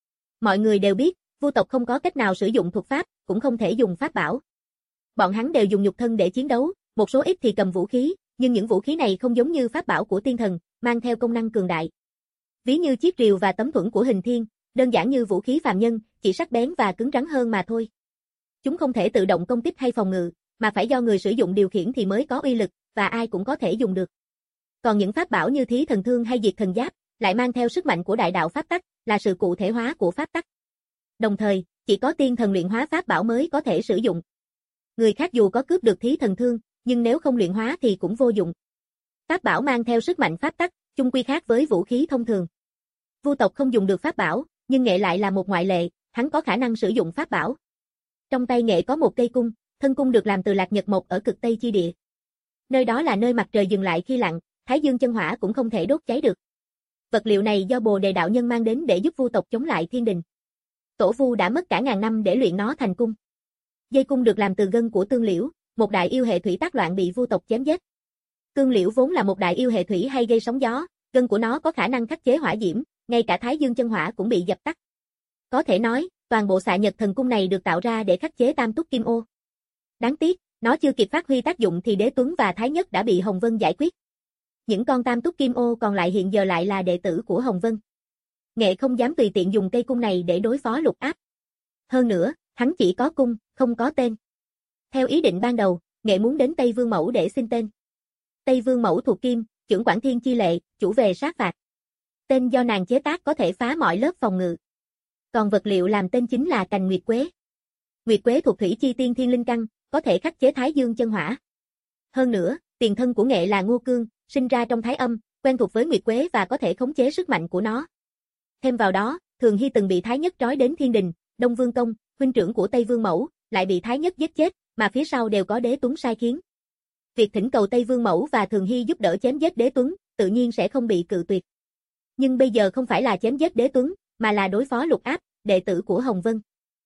Mọi người đều biết, Vu tộc không có cách nào sử dụng thuật pháp, cũng không thể dùng pháp bảo. Bọn hắn đều dùng nhục thân để chiến đấu, một số ít thì cầm vũ khí, nhưng những vũ khí này không giống như pháp bảo của tiên thần, mang theo công năng cường đại. Ví như chiếc rìu và tấm thuẫn của Hình Thiên, đơn giản như vũ khí phàm nhân, chỉ sắc bén và cứng rắn hơn mà thôi. Chúng không thể tự động công kích hay phòng ngự, mà phải do người sử dụng điều khiển thì mới có uy lực, và ai cũng có thể dùng được. Còn những pháp bảo như Thí Thần Thương hay Diệt Thần Giáp, lại mang theo sức mạnh của đại đạo pháp tắc, là sự cụ thể hóa của pháp tắc. Đồng thời, chỉ có tiên thần luyện hóa pháp bảo mới có thể sử dụng. Người khác dù có cướp được Thí Thần Thương, nhưng nếu không luyện hóa thì cũng vô dụng. Pháp bảo mang theo sức mạnh pháp tắc, chung quy khác với vũ khí thông thường. Vu tộc không dùng được pháp bảo, nhưng Nghệ lại là một ngoại lệ, hắn có khả năng sử dụng pháp bảo. Trong tay Nghệ có một cây cung, thân cung được làm từ lạc nhật mộc ở cực Tây chi địa. Nơi đó là nơi mặt trời dừng lại khi lặn, Thái Dương chân hỏa cũng không thể đốt cháy được. Vật liệu này do Bồ Đề đạo nhân mang đến để giúp Vu tộc chống lại thiên đình. Tổ Vu đã mất cả ngàn năm để luyện nó thành cung. Dây cung được làm từ gân của Tương Liễu, một đại yêu hệ thủy tác loạn bị Vu tộc chém giết. Tương Liễu vốn là một đại yêu hệ thủy hay gây sóng gió, gân của nó có khả năng khắc chế hỏa diễm, ngay cả Thái Dương chân hỏa cũng bị dập tắt. Có thể nói, toàn bộ Xạ Nhật Thần Cung này được tạo ra để khắc chế Tam Túc Kim Ô. Đáng tiếc, nó chưa kịp phát huy tác dụng thì Đế Tuấn và Thái Nhất đã bị Hồng Vân giải quyết. Những con Tam Túc Kim Ô còn lại hiện giờ lại là đệ tử của Hồng Vân. Nghệ không dám tùy tiện dùng cây cung này để đối phó Lục Áp. Hơn nữa, hắn chỉ có cung, không có tên. Theo ý định ban đầu, Nghệ muốn đến Tây Vương Mẫu để xin tên. Tây Vương Mẫu thuộc Kim, chưởng quản thiên chi lệ, chủ về sát phạt. Tên do nàng chế tác có thể phá mọi lớp phòng ngự. Còn vật liệu làm tên chính là cành nguyệt quế. Nguyệt quế thuộc thủy chi tiên thiên linh căn, có thể khắc chế Thái Dương chân hỏa. Hơn nữa, tiền thân của Nghệ là Ngô Cương, sinh ra trong Thái Âm, quen thuộc với nguyệt quế và có thể khống chế sức mạnh của nó. Thêm vào đó, Thường Hy từng bị Thái Nhất trói đến thiên đình, Đông Vương Công, huynh trưởng của Tây Vương Mẫu, lại bị Thái Nhất giết chết, mà phía sau đều có Đế Tuấn sai khiến. Việc thỉnh cầu Tây Vương Mẫu và Thường Hy giúp đỡ chém giết Đế Tuấn, tự nhiên sẽ không bị cự tuyệt. Nhưng bây giờ không phải là chém giết Đế Tuấn, mà là đối phó Lục Áp, đệ tử của Hồng Vân.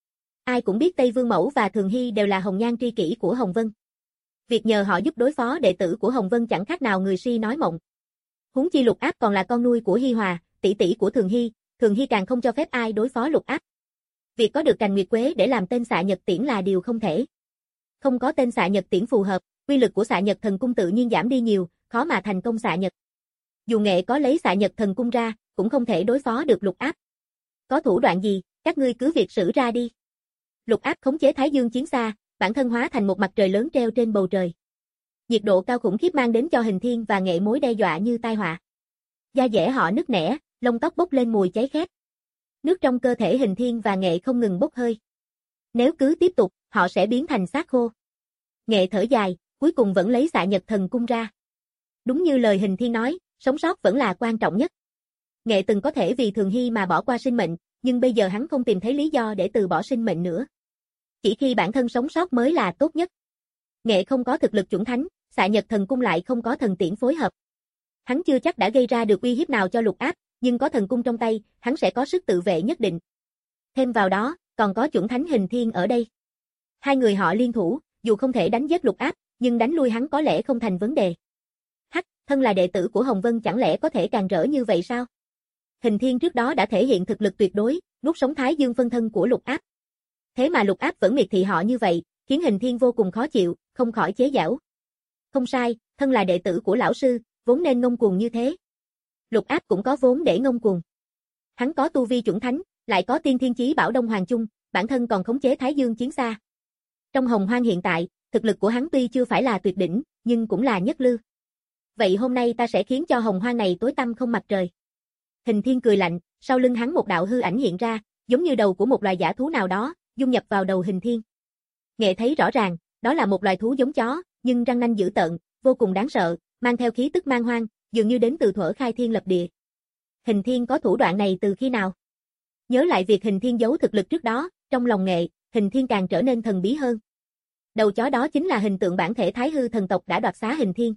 Ai cũng biết Tây Vương Mẫu và Thường Hy đều là hồng nhan tri kỷ của Hồng Vân. Việc nhờ họ giúp đối phó đệ tử của Hồng Vân chẳng khác nào người si nói mộng. Huống chi Lục Áp còn là con nuôi của Hi Hòa, tỷ tỷ của Thường Hy, Thường Hy càng không cho phép ai đối phó Lục Áp. Việc có được cành nguyệt quế để làm tên Xạ Nhật Tiễn là điều không thể. Không có tên Xạ Nhật Tiễn phù hợp, uy lực của Xạ Nhật Thần Cung tự nhiên giảm đi nhiều, khó mà thành công xạ nhật. Dù Nghệ có lấy Xạ Nhật Thần Cung ra, cũng không thể đối phó được Lục Áp. Có thủ đoạn gì, các ngươi cứ việc sử ra đi. Lục Áp khống chế Thái Dương chiến xa, bản thân hóa thành một mặt trời lớn treo trên bầu trời. Nhiệt độ cao khủng khiếp mang đến cho Hình Thiên và Nghệ mối đe dọa như tai họa. Da dẻ họ nứt nẻ, lông tóc bốc lên mùi cháy khét. Nước trong cơ thể Hình Thiên và Nghệ không ngừng bốc hơi. Nếu cứ tiếp tục, họ sẽ biến thành xác khô. Nghệ thở dài, cuối cùng vẫn lấy Xạ Nhật Thần Cung ra. Đúng như lời Hình Thiên nói, sống sót vẫn là quan trọng nhất. Nghệ từng có thể vì Thường Hy mà bỏ qua sinh mệnh, nhưng bây giờ hắn không tìm thấy lý do để từ bỏ sinh mệnh nữa. Chỉ khi bản thân sống sót mới là tốt nhất. Nghệ không có thực lực chuẩn thánh, Xạ Nhật Thần Cung lại không có thần tiễn phối hợp. Hắn chưa chắc đã gây ra được uy hiếp nào cho Lục Áp, nhưng có thần cung trong tay, hắn sẽ có sức tự vệ nhất định. Thêm vào đó, còn có chuẩn thánh Hình Thiên ở đây. Hai người họ liên thủ, dù không thể đánh giết Lục Áp, nhưng đánh lui hắn có lẽ không thành vấn đề. Hắc, thân là đệ tử của Hồng Vân chẳng lẽ có thể càng rỡ như vậy sao? Hình Thiên trước đó đã thể hiện thực lực tuyệt đối, nuốt sống Thái Dương phân thân của Lục Áp. Thế mà Lục Áp vẫn miệt thị họ như vậy, khiến Hình Thiên vô cùng khó chịu, không khỏi chế giễu. Không sai, thân là đệ tử của lão sư, vốn nên ngông cuồng như thế. Lục Áp cũng có vốn để ngông cuồng. Hắn có tu vi chuẩn thánh, lại có tiên thiên chí bảo Đông Hoàng Chung, bản thân còn khống chế Thái Dương chiến xa. Trong Hồng Hoang hiện tại, thực lực của hắn tuy chưa phải là tuyệt đỉnh, nhưng cũng là nhất lưu. Vậy hôm nay ta sẽ khiến cho Hồng Hoang này tối tăm không mặt trời. Hình Thiên cười lạnh, sau lưng hắn một đạo hư ảnh hiện ra, giống như đầu của một loài dã thú nào đó, dung nhập vào đầu Hình Thiên. Nghệ thấy rõ ràng, đó là một loài thú giống chó, nhưng răng nanh dữ tợn, vô cùng đáng sợ, mang theo khí tức man hoang, dường như đến từ thuở khai thiên lập địa. Hình Thiên có thủ đoạn này từ khi nào? Nhớ lại việc Hình Thiên giấu thực lực trước đó, trong lòng Nghệ, Hình Thiên càng trở nên thần bí hơn. Đầu chó đó chính là hình tượng bản thể Thái Hư thần tộc đã đoạt xá Hình Thiên.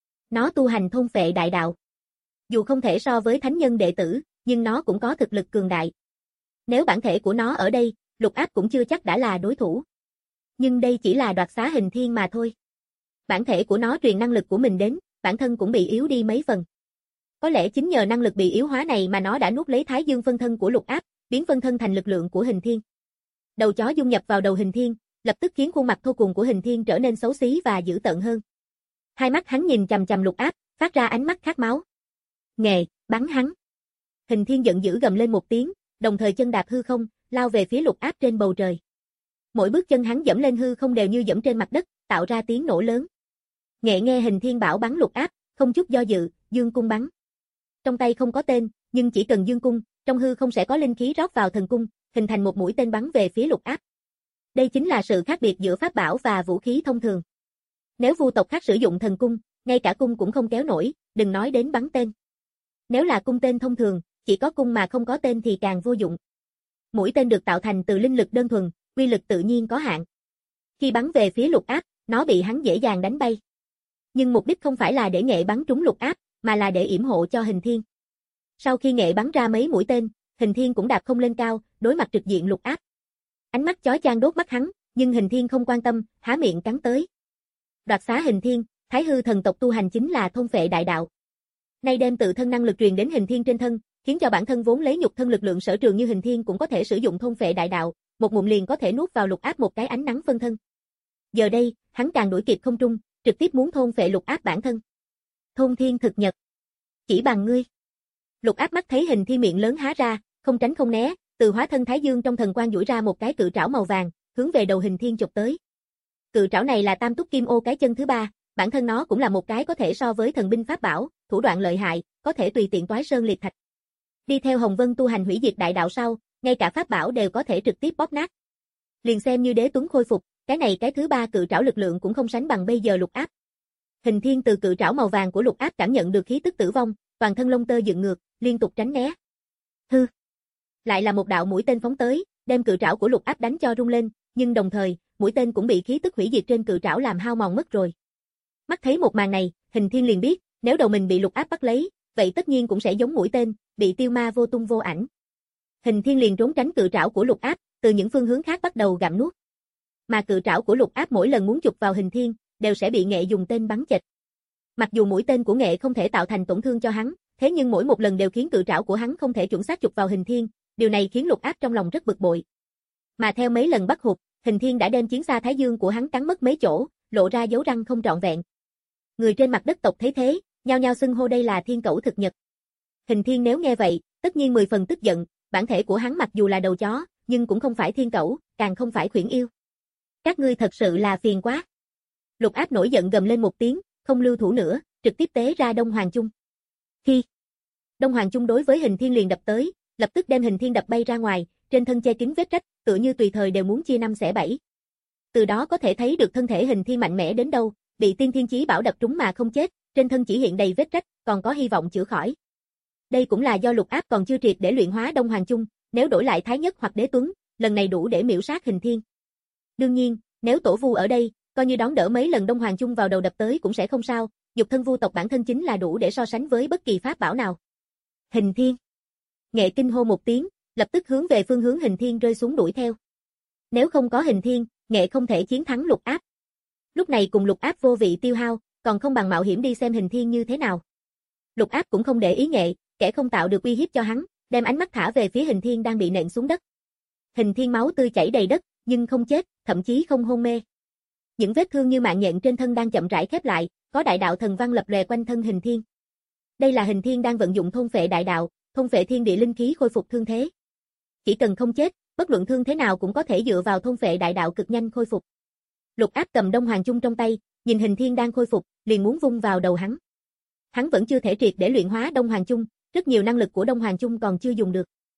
Nó tu hành thôn phệ đại đạo. Dù không thể so với thánh nhân đệ tử, nhưng nó cũng có thực lực cường đại. Nếu bản thể của nó ở đây, Lục Áp cũng chưa chắc đã là đối thủ. Nhưng đây chỉ là đoạt xá Hình Thiên mà thôi. Bản thể của nó truyền năng lực của mình đến, bản thân cũng bị yếu đi mấy phần. Có lẽ chính nhờ năng lực bị yếu hóa này mà nó đã nuốt lấy Thái Dương phân thân của Lục Áp, biến phân thân thành lực lượng của Hình Thiên. Đầu chó dung nhập vào đầu Hình Thiên, lập tức khiến khuôn mặt thô cuồng của Hình Thiên trở nên xấu xí và dữ tợn hơn. Hai mắt hắn nhìn chằm chằm Lục Áp, phát ra ánh mắt khát máu. Nghệ, bắn hắn. Hình Thiên giận dữ gầm lên một tiếng, đồng thời chân đạp hư không, lao về phía Lục Áp trên bầu trời. Mỗi bước chân hắn dẫm lên hư không đều như dẫm trên mặt đất, tạo ra tiếng nổ lớn. Nghệ nghe Hình Thiên bảo bắn Lục Áp, không chút do dự, dương cung bắn. Trong tay không có tên, nhưng chỉ cần dương cung, trong hư không sẽ có linh khí rót vào thần cung, hình thành một mũi tên bắn về phía Lục Áp. Đây chính là sự khác biệt giữa pháp bảo và vũ khí thông thường. Nếu vu tộc khác sử dụng thần cung, ngay cả cung cũng không kéo nổi, đừng nói đến bắn tên. Nếu là cung tên thông thường, chỉ có cung mà không có tên thì càng vô dụng. Mũi tên được tạo thành từ linh lực đơn thuần, uy lực tự nhiên có hạn. Khi bắn về phía Lục Áp, nó bị hắn dễ dàng đánh bay. Nhưng mục đích không phải là để Nghệ bắn trúng Lục Áp, mà là để yểm hộ cho Hình Thiên. Sau khi Nghệ bắn ra mấy mũi tên, Hình Thiên cũng đạp không lên cao, đối mặt trực diện Lục Áp. Ánh mắt chói chang đốt mắt hắn, nhưng Hình Thiên không quan tâm, há miệng cắn tới. Đoạt xá Hình Thiên, Thái Hư thần tộc tu hành chính là thôn phệ đại đạo. Nay đem tự thân năng lực truyền đến Hình Thiên trên thân, khiến cho bản thân vốn lấy nhục thân lực lượng sở trường như Hình Thiên cũng có thể sử dụng thôn phệ đại đạo, một ngụm liền có thể nuốt vào Lục Áp một cái ánh nắng phân thân. Giờ đây, hắn càng đuổi kịp không trung, trực tiếp muốn thôn phệ Lục Áp bản thân. Thôn thiên thực nhật. Chỉ bằng ngươi. Lục Áp mắt thấy Hình Thiên miệng lớn há ra, không tránh không né, từ hóa thân Thái Dương trong thần quang duỗi ra một cái cự trảo màu vàng, hướng về đầu Hình Thiên chụp tới. Cự trảo này là Tam Túc Kim Ô cái chân thứ ba, bản thân nó cũng là một cái có thể so với thần binh pháp bảo, thủ đoạn lợi hại, có thể tùy tiện toái sơn liệt thạch. Đi theo Hồng Vân tu hành hủy diệt đại đạo sau, ngay cả pháp bảo đều có thể trực tiếp bóp nát. Liền xem như Đế Tuấn khôi phục, cái này cái thứ ba cự trảo lực lượng cũng không sánh bằng bây giờ Lục Áp. Hình Thiên từ cự trảo màu vàng của Lục Áp cảm nhận được khí tức tử vong, toàn thân lông tơ dựng ngược, liên tục tránh né. Hư. Lại là một đạo mũi tên phóng tới, đem cự trảo của Lục Áp đánh cho rung lên, nhưng đồng thời, mũi tên cũng bị khí tức hủy diệt trên cự trảo làm hao mòn mất rồi. Mắt thấy một màn này, Hình Thiên liền biết, nếu đầu mình bị Lục Áp bắt lấy, vậy tất nhiên cũng sẽ giống mũi tên, bị tiêu ma vô tung vô ảnh. Hình Thiên liền trốn tránh cự trảo của Lục Áp, từ những phương hướng khác bắt đầu gặm nuốt. Mà cự trảo của Lục Áp mỗi lần muốn chụp vào Hình Thiên, đều sẽ bị Nghệ dùng tên bắn chệch. Mặc dù mũi tên của Nghệ không thể tạo thành tổn thương cho hắn, thế nhưng mỗi một lần đều khiến cự trảo của hắn không thể chuẩn xác chụp vào Hình Thiên, điều này khiến Lục Áp trong lòng rất bực bội. Mà theo mấy lần bắt hụt, Hình Thiên đã đem chiến xa Thái Dương của hắn cắn mất mấy chỗ, lộ ra dấu răng không trọn vẹn. Người trên mặt đất tộc thấy thế, nhao nhao xưng hô đây là thiên cẩu thực nhật. Hình Thiên nếu nghe vậy, tất nhiên mười phần tức giận, bản thể của hắn mặc dù là đầu chó, nhưng cũng không phải thiên cẩu, càng không phải khuyển yêu. Các ngươi thật sự là phiền quá. Lục Áp nổi giận gầm lên một tiếng, không lưu thủ nữa, trực tiếp tế ra Đông Hoàng Chung. Khi Đông Hoàng Chung đối với Hình Thiên liền đập tới, lập tức đem Hình Thiên đập bay ra ngoài, trên thân che kín vết rách, tựa như tùy thời đều muốn chia năm xẻ bảy. Từ đó có thể thấy được thân thể Hình Thiên mạnh mẽ đến đâu, bị Tiên Thiên Chí Bảo đập trúng mà không chết, trên thân chỉ hiện đầy vết rách, còn có hy vọng chữa khỏi. Đây cũng là do Lục Áp còn chưa triệt để luyện hóa Đông Hoàng Chung, nếu đổi lại Thái Nhất hoặc Đế Tuấn, lần này đủ để miểu sát Hình Thiên. Đương nhiên, nếu Tổ Vu ở đây, coi như đón đỡ mấy lần Đông Hoàng Chung vào đầu đập tới cũng sẽ không sao, nhục thân vu tộc bản thân chính là đủ để so sánh với bất kỳ pháp bảo nào. Hình Thiên. Nghệ kinh hô một tiếng, lập tức hướng về phương hướng Hình Thiên rơi xuống đuổi theo. Nếu không có Hình Thiên, Nghệ không thể chiến thắng Lục Áp. Lúc này cùng Lục Áp vô vị tiêu hao, còn không bằng mạo hiểm đi xem Hình Thiên như thế nào. Lục Áp cũng không để ý Nghệ, kẻ không tạo được uy hiếp cho hắn, đem ánh mắt thả về phía Hình Thiên đang bị nện xuống đất. Hình Thiên máu tươi chảy đầy đất, nhưng không chết, thậm chí không hôn mê. Những vết thương như mạng nhện trên thân đang chậm rãi khép lại, có đại đạo thần văn lập lòe quanh thân Hình Thiên. Đây là Hình Thiên đang vận dụng thôn phệ đại đạo, thôn phệ thiên địa linh khí khôi phục thương thế. Chỉ cần không chết, bất luận thương thế nào cũng có thể dựa vào thôn phệ đại đạo cực nhanh khôi phục. Lục Áp cầm Đông Hoàng Chung trong tay, nhìn Hình Thiên đang khôi phục, liền muốn vung vào đầu hắn. Hắn vẫn chưa thể triệt để luyện hóa Đông Hoàng Chung, rất nhiều năng lực của Đông Hoàng Chung còn chưa dùng được.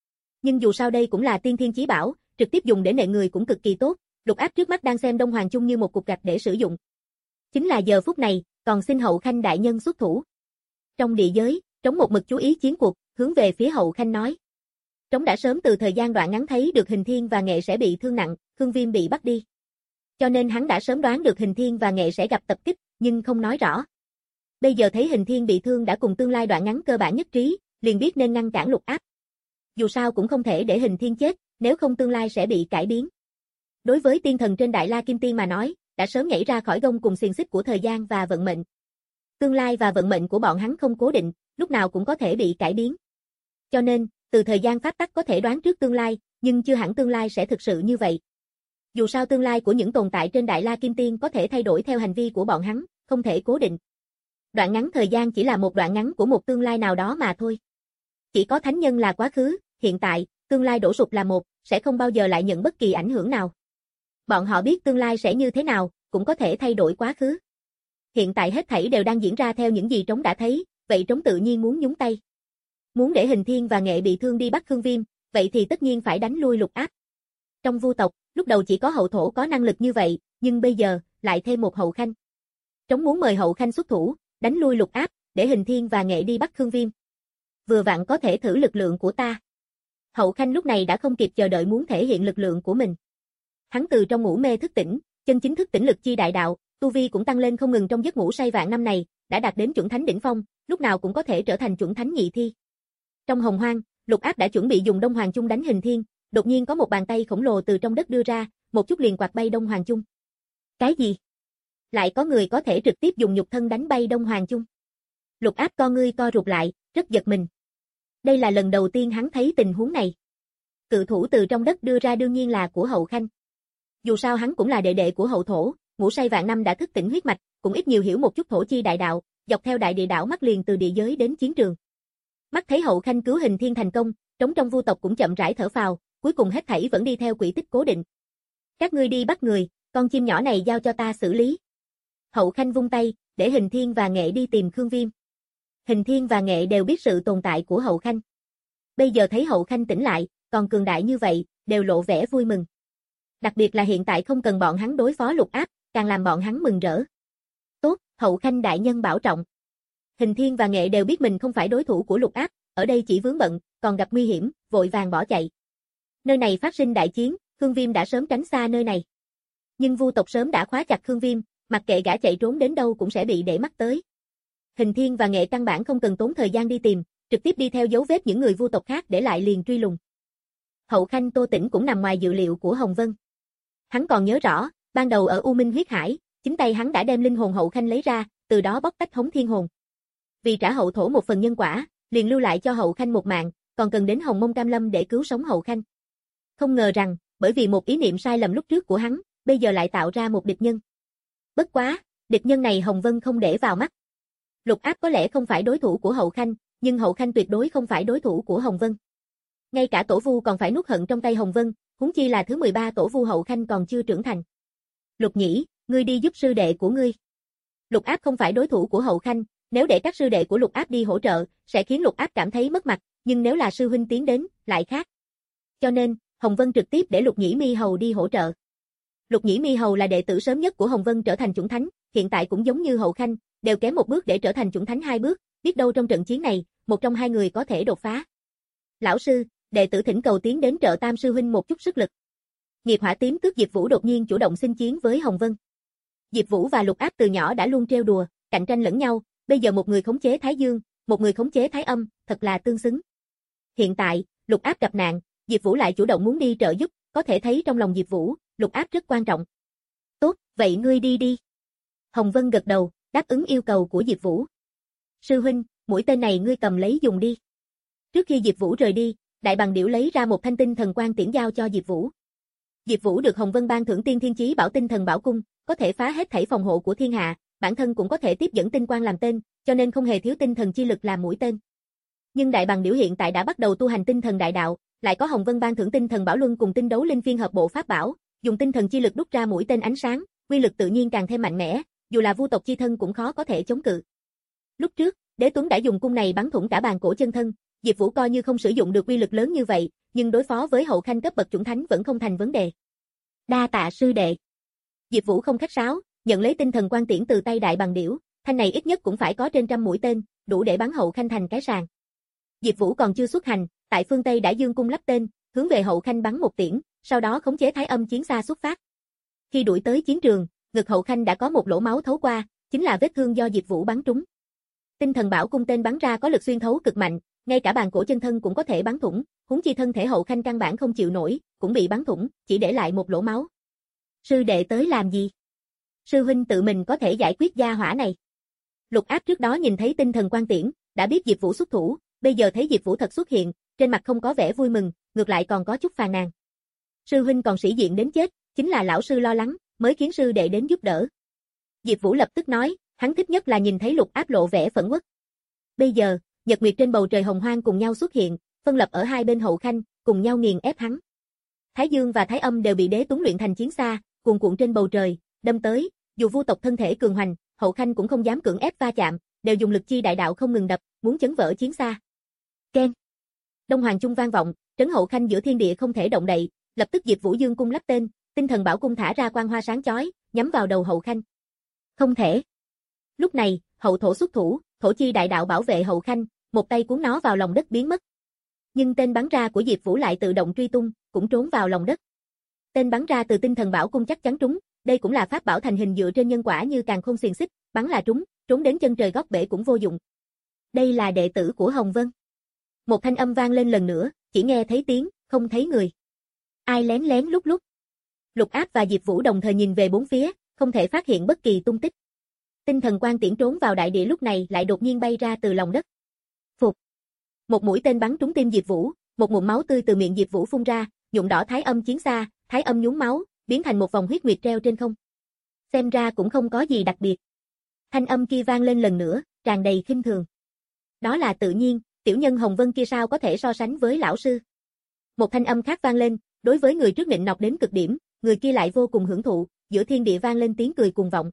Nhưng dù sao đây cũng là tiên thiên chí bảo, trực tiếp dùng để nệ người cũng cực kỳ tốt, Lục Áp trước mắt đang xem Đông Hoàng Chung như một cục gạch để sử dụng. Chính là giờ phút này, còn xin Hậu Khanh đại nhân xuất thủ. Trong địa giới, Trống một mực chú ý chiến cuộc, hướng về phía Hậu Khanh nói. Trống đã sớm từ thời gian đoạn ngắn thấy được Hình Thiên và Nghệ sẽ bị thương nặng, Khương Viêm bị bắt đi. Cho nên hắn đã sớm đoán được Hình Thiên và Nghệ sẽ gặp tập kích, nhưng không nói rõ. Bây giờ thấy Hình Thiên bị thương đã cùng tương lai đoạn ngắn cơ bản nhất trí, liền biết nên ngăn cản Lục Áp. Dù sao cũng không thể để Hình Thiên chết, nếu không tương lai sẽ bị cải biến. Đối với tiên thần trên Đại La Kim Tiên mà nói, đã sớm nhảy ra khỏi gông cùng xiềng xích của thời gian và vận mệnh. Tương lai và vận mệnh của bọn hắn không cố định, lúc nào cũng có thể bị cải biến. Cho nên, từ thời gian pháp tắc có thể đoán trước tương lai, nhưng chưa hẳn tương lai sẽ thực sự như vậy. Dù sao tương lai của những tồn tại trên Đại La Kim Tiên có thể thay đổi theo hành vi của bọn hắn, không thể cố định. Đoạn ngắn thời gian chỉ là một đoạn ngắn của một tương lai nào đó mà thôi. Chỉ có thánh nhân là quá khứ, hiện tại, tương lai đổ sụp là một, sẽ không bao giờ lại nhận bất kỳ ảnh hưởng nào. Bọn họ biết tương lai sẽ như thế nào, cũng có thể thay đổi quá khứ. Hiện tại hết thảy đều đang diễn ra theo những gì Trống đã thấy, vậy Trống tự nhiên muốn nhúng tay. Muốn để Hình Thiên và Nghệ bị thương đi bắt Khương Viêm, vậy thì tất nhiên phải đánh lui Lục Áp. Trong Vu tộc, lúc đầu chỉ có Hậu Thổ có năng lực như vậy, nhưng bây giờ, lại thêm một Hậu Khanh. Trống muốn mời Hậu Khanh xuất thủ, đánh lui Lục Áp, để Hình Thiên và Nghệ đi bắt Khương Viêm. Vừa vặn có thể thử lực lượng của ta. Hậu Khanh lúc này đã không kịp chờ đợi muốn thể hiện lực lượng của mình. Hắn từ trong ngủ mê thức tỉnh, chân chính thức tỉnh lực chi đại đạo, tu vi cũng tăng lên không ngừng trong giấc ngủ say vạn năm này, đã đạt đến chuẩn thánh đỉnh phong, lúc nào cũng có thể trở thành chuẩn thánh nhị thi. Trong Hồng Hoang, Lục Áp đã chuẩn bị dùng Đông Hoàng Chung đánh Hình Thiên, đột nhiên có một bàn tay khổng lồ từ trong đất đưa ra, một chút liền quạt bay Đông Hoàng Chung. Cái gì? Lại có người có thể trực tiếp dùng nhục thân đánh bay Đông Hoàng Chung? Lục Áp con ngươi co rụt lại, rất giật mình. Đây là lần đầu tiên hắn thấy tình huống này. Cự thủ từ trong đất đưa ra đương nhiên là của Hậu Khanh. Dù sao hắn cũng là đệ đệ của Hậu Thổ, ngủ say vạn năm đã thức tỉnh huyết mạch, cũng ít nhiều hiểu một chút thổ chi đại đạo, dọc theo đại địa đảo mắt liền từ địa giới đến chiến trường. Mắt thấy Hậu Khanh cứu Hình Thiên thành công, Trống trong Vu tộc cũng chậm rãi thở phào, cuối cùng hết thảy vẫn đi theo quỹ tích cố định. Các ngươi đi bắt người, con chim nhỏ này giao cho ta xử lý. Hậu Khanh vung tay, để Hình Thiên và Nghệ đi tìm Khương Viêm. Hình Thiên và Nghệ đều biết sự tồn tại của Hậu Khanh. Bây giờ thấy Hậu Khanh tỉnh lại, còn cường đại như vậy, đều lộ vẻ vui mừng. Đặc biệt là hiện tại không cần bọn hắn đối phó Lục Áp, càng làm bọn hắn mừng rỡ. Tốt, Hậu Khanh đại nhân bảo trọng. Hình Thiên và Nghệ đều biết mình không phải đối thủ của Lục Áp, ở đây chỉ vướng bận, còn gặp nguy hiểm, vội vàng bỏ chạy. Nơi này phát sinh đại chiến, Khương Viêm đã sớm tránh xa nơi này. Nhưng Vu tộc sớm đã khóa chặt Khương Viêm, mặc kệ gã chạy trốn đến đâu cũng sẽ bị để mắt tới. Hình Thiên và Nghệ căn bản không cần tốn thời gian đi tìm, trực tiếp đi theo dấu vết những người Vu tộc khác để lại liền truy lùng. Hậu Khanh Tô Tĩnh cũng nằm ngoài dự liệu của Hồng Vân. Hắn còn nhớ rõ, ban đầu ở U Minh huyết hải, chính tay hắn đã đem linh hồn Hậu Khanh lấy ra, từ đó bóc tách Hống Thiên hồn. Vì trả Hậu Thổ một phần nhân quả, liền lưu lại cho Hậu Khanh một mạng, còn cần đến Hồng Mông Cam Lâm để cứu sống Hậu Khanh. Không ngờ rằng, bởi vì một ý niệm sai lầm lúc trước của hắn, bây giờ lại tạo ra một địch nhân. Bất quá, địch nhân này Hồng Vân không để vào mắt. Lục Áp có lẽ không phải đối thủ của Hậu Khanh, nhưng Hậu Khanh tuyệt đối không phải đối thủ của Hồng Vân. Ngay cả tổ vu còn phải nuốt hận trong tay Hồng Vân, huống chi là thứ mười ba tổ vu Hậu Khanh còn chưa trưởng thành. Lục Nhĩ, ngươi đi giúp sư đệ của ngươi. Lục Áp không phải đối thủ của Hậu Khanh, nếu để các sư đệ của Lục Áp đi hỗ trợ, sẽ khiến Lục Áp cảm thấy mất mặt, nhưng nếu là sư huynh tiến đến, lại khác. Cho nên, Hồng Vân trực tiếp để Lục Nhĩ Mi Hầu đi hỗ trợ. Lục Nhĩ Mi Hầu là đệ tử sớm nhất của Hồng Vân trở thành chủng thánh, hiện tại cũng giống như Hậu Khanh, đều kém một bước để trở thành chủng thánh hai bước, biết đâu trong trận chiến này, một trong hai người có thể đột phá. Lão sư, đệ tử thỉnh cầu tiến đến trợ Tam sư huynh một chút sức lực. Nghiệp Hỏa Tím Tước Diệp Vũ đột nhiên chủ động xin chiến với Hồng Vân. Diệp Vũ và Lục Áp từ nhỏ đã luôn trêu đùa, cạnh tranh lẫn nhau, bây giờ một người khống chế Thái Dương, một người khống chế Thái Âm, thật là tương xứng. Hiện tại, Lục Áp gặp nạn, Diệp Vũ lại chủ động muốn đi trợ giúp, có thể thấy trong lòng Diệp Vũ, Lục Áp rất quan trọng. Tốt, vậy ngươi đi đi. Hồng Vân gật đầu, đáp ứng yêu cầu của Diệp Vũ. Sư huynh, mũi tên này ngươi cầm lấy dùng đi. Trước khi Diệp Vũ rời đi, Đại Bằng Điểu lấy ra một thanh tinh thần quan tiễn giao cho Diệp Vũ. Diệp Vũ được Hồng Vân ban thưởng tiên thiên chí bảo tinh thần bảo cung, có thể phá hết thảy phòng hộ của thiên hạ, bản thân cũng có thể tiếp dẫn tinh quang làm tên, cho nên không hề thiếu tinh thần chi lực làm mũi tên. Nhưng Đại Bằng Điểu hiện tại đã bắt đầu tu hành tinh thần đại đạo, lại có Hồng Vân ban thưởng tinh thần bảo luân cùng tinh đấu linh phiên hợp bộ pháp bảo, dùng tinh thần chi lực đúc ra mũi tên ánh sáng, uy lực tự nhiên càng thêm mạnh mẽ, dù là vu tộc chi thân cũng khó có thể chống cự. Lúc trước, Đế Tuấn đã dùng cung này bắn thủng cả bàn cổ chân thân, Diệp Vũ coi như không sử dụng được uy lực lớn như vậy, nhưng đối phó với hậu khanh cấp bậc chuẩn thánh vẫn không thành vấn đề. Đa tạ sư đệ. Diệp Vũ không khách sáo, nhận lấy tinh thần quan tiễn từ tay Đại Bằng Điểu, thanh này ít nhất cũng phải có trên trăm mũi tên, đủ để bắn hậu khanh thành cái sàng. Diệp Vũ còn chưa xuất hành, tại phương Tây đã dương cung lắp tên, hướng về hậu khanh bắn một tiễn, sau đó khống chế Thái Âm chiến xa xuất phát. Khi đuổi tới chiến trường, ngực hậu khanh đã có một lỗ máu thấu qua, chính là vết thương do Diệp Vũ bắn trúng. Tinh thần bảo cung tên bắn ra có lực xuyên thấu cực mạnh, ngay cả bàn cổ chân thân cũng có thể bắn thủng, huống chi thân thể hậu khanh căn bản không chịu nổi, cũng bị bắn thủng, chỉ để lại một lỗ máu. Sư đệ tới làm gì? Sư huynh tự mình có thể giải quyết gia hỏa này. Lục Áp trước đó nhìn thấy tinh thần quan tiễn, đã biết Diệp Vũ xuất thủ, bây giờ thấy Diệp Vũ thật xuất hiện, trên mặt không có vẻ vui mừng, ngược lại còn có chút phàn nàn. Sư huynh còn sĩ diện đến chết, chính là lão sư lo lắng, mới khiến sư đệ đến giúp đỡ. Diệp Vũ lập tức nói, hắn thích nhất là nhìn thấy Lục Áp lộ vẻ phẫn uất. Bây giờ, nhật nguyệt trên bầu trời hồng hoang cùng nhau xuất hiện, phân lập ở hai bên hậu khanh, cùng nhau nghiền ép hắn. Thái Dương và Thái Âm đều bị đế tuấn luyện thành chiến xa, cuồn cuộn trên bầu trời, đâm tới, dù vu tộc thân thể cường hoành, hậu khanh cũng không dám cưỡng ép va chạm, đều dùng lực chi đại đạo không ngừng đập, muốn chấn vỡ chiến xa. Keng. Đông Hoàng Trung vang vọng, trấn hậu khanh giữa thiên địa không thể động đậy, lập tức Diệp Vũ dương cung lắp tên, tinh thần bảo cung thả ra quang hoa sáng chói, nhắm vào đầu hậu khanh. Không thể. Lúc này, hậu thổ xuất thủ, thổ chi đại đạo bảo vệ hậu khanh, một tay cuốn nó vào lòng đất biến mất. Nhưng tên bắn ra của Diệp Vũ lại tự động truy tung, cũng trốn vào lòng đất. Tên bắn ra từ tinh thần bảo cung chắc chắn trúng, đây cũng là pháp bảo thành hình dựa trên nhân quả như càn khôn xiềng xích, bắn là trúng, trốn đến chân trời góc bể cũng vô dụng. Đây là đệ tử của Hồng Vân. Một thanh âm vang lên lần nữa, chỉ nghe thấy tiếng, không thấy người. Ai lén lén lúc lúc. Lục Áp và Diệp Vũ đồng thời nhìn về bốn phía, không thể phát hiện bất kỳ tung tích. Tinh thần quan tiễn trốn vào đại địa lúc này lại đột nhiên bay ra từ lòng đất. Phục. Một mũi tên bắn trúng tim Diệp Vũ, một ngụm máu tươi từ miệng Diệp Vũ phun ra, nhuộm đỏ Thái Âm chiến xa, Thái Âm nhúng máu, biến thành một vòng huyết nguyệt treo trên không. Xem ra cũng không có gì đặc biệt. Thanh âm kia vang lên lần nữa, tràn đầy khinh thường. Đó là tự nhiên, tiểu nhân Hồng Vân kia sao có thể so sánh với lão sư. Một thanh âm khác vang lên, đối với người trước nịnh nọt đến cực điểm, người kia lại vô cùng hưởng thụ, giữa thiên địa vang lên tiếng cười cuồng vọng.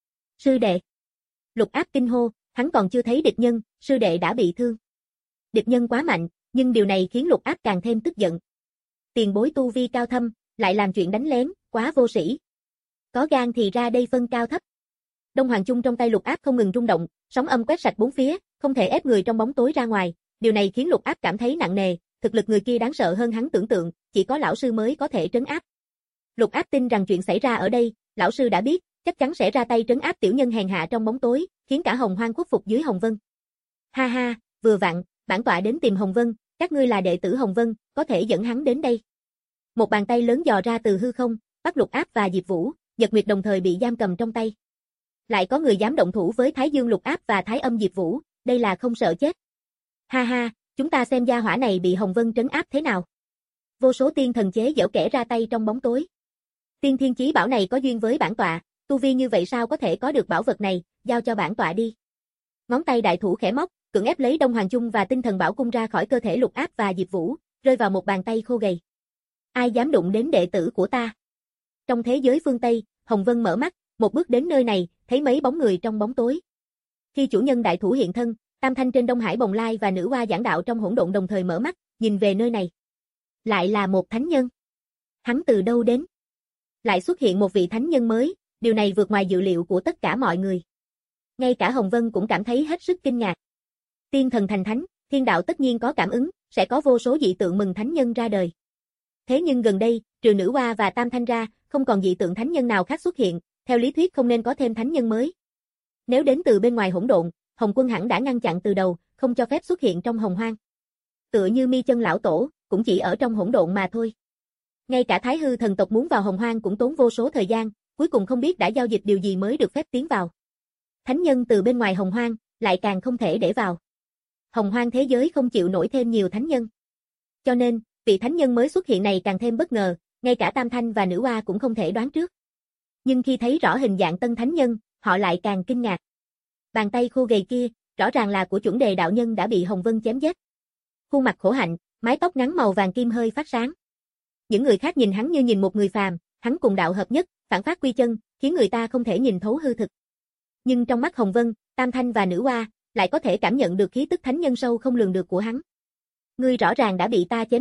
Sư đệ. Lục Áp kinh hô, hắn còn chưa thấy địch nhân, sư đệ đã bị thương. Địch nhân quá mạnh, nhưng điều này khiến Lục Áp càng thêm tức giận. Tiền bối tu vi cao thâm, lại làm chuyện đánh lén, quá vô sĩ. Có gan thì ra đây phân cao thấp. Đông Hoàng Trung trong tay Lục Áp không ngừng rung động, sóng âm quét sạch bốn phía, không thể ép người trong bóng tối ra ngoài, điều này khiến Lục Áp cảm thấy nặng nề, thực lực người kia đáng sợ hơn hắn tưởng tượng, chỉ có lão sư mới có thể trấn áp. Lục Áp tin rằng chuyện xảy ra ở đây, lão sư đã biết, chắc chắn sẽ ra tay trấn áp tiểu nhân hèn hạ trong bóng tối, khiến cả Hồng Hoang khuất phục dưới Hồng Vân. Ha ha, vừa vặn, bản tọa đến tìm Hồng Vân, các ngươi là đệ tử Hồng Vân, có thể dẫn hắn đến đây. Một bàn tay lớn dò ra từ hư không, bắt Lục Áp và Diệp Vũ, Nhật Nguyệt đồng thời bị giam cầm trong tay. Lại có người dám động thủ với Thái Dương Lục Áp và Thái Âm Diệp Vũ, đây là không sợ chết. Ha ha, chúng ta xem gia hỏa này bị Hồng Vân trấn áp thế nào. Vô số tiên thần chế giễu kẻ ra tay trong bóng tối. Tiên thiên chí bảo này có duyên với bản tọa, tu vi như vậy sao có thể có được bảo vật này, giao cho bản tọa đi. Ngón tay đại thủ khẽ móc, cưỡng ép lấy Đông Hoàng Chung và tinh thần bảo cung ra khỏi cơ thể Lục Áp và Diệp Vũ, rơi vào một bàn tay khô gầy. Ai dám đụng đến đệ tử của ta? Trong thế giới phương Tây, Hồng Vân mở mắt, một bước đến nơi này, thấy mấy bóng người trong bóng tối. Khi chủ nhân đại thủ hiện thân, Tam Thanh trên Đông Hải Bồng Lai và nữ hoa giảng đạo trong hỗn độn đồng thời mở mắt, nhìn về nơi này. Lại là một thánh nhân. Hắn từ đâu đến? Lại xuất hiện một vị thánh nhân mới, điều này vượt ngoài dự liệu của tất cả mọi người. Ngay cả Hồng Vân cũng cảm thấy hết sức kinh ngạc. Tiên thần thành thánh, thiên đạo tất nhiên có cảm ứng, sẽ có vô số dị tượng mừng thánh nhân ra đời. Thế nhưng gần đây, trừ nữ hoa và Tam Thanh ra, không còn dị tượng thánh nhân nào khác xuất hiện, theo lý thuyết không nên có thêm thánh nhân mới. Nếu đến từ bên ngoài hỗn độn, Hồng Quân hẳn đã ngăn chặn từ đầu, không cho phép xuất hiện trong Hồng Hoang. Tựa như Mi Chân lão tổ, cũng chỉ ở trong hỗn độn mà thôi. Ngay cả Thái Hư thần tộc muốn vào Hồng Hoang cũng tốn vô số thời gian, cuối cùng không biết đã giao dịch điều gì mới được phép tiến vào. Thánh nhân từ bên ngoài Hồng Hoang, lại càng không thể để vào. Hồng Hoang thế giới không chịu nổi thêm nhiều thánh nhân. Cho nên, vị thánh nhân mới xuất hiện này càng thêm bất ngờ, ngay cả Tam Thanh và nữ hoa cũng không thể đoán trước. Nhưng khi thấy rõ hình dạng tân thánh nhân, họ lại càng kinh ngạc. Bàn tay khô gầy kia, rõ ràng là của chuẩn đề đạo nhân đã bị Hồng Vân chém giết. Khuôn mặt khổ hạnh, mái tóc ngắn màu vàng kim hơi phát sáng. Những người khác nhìn hắn như nhìn một người phàm, hắn cùng đạo hợp nhất, phản phát quy chân, khiến người ta không thể nhìn thấu hư thực. Nhưng trong mắt Hồng Vân, Tam Thanh và nữ hoa, lại có thể cảm nhận được khí tức thánh nhân sâu không lường được của hắn. Ngươi rõ ràng đã bị ta chém giết,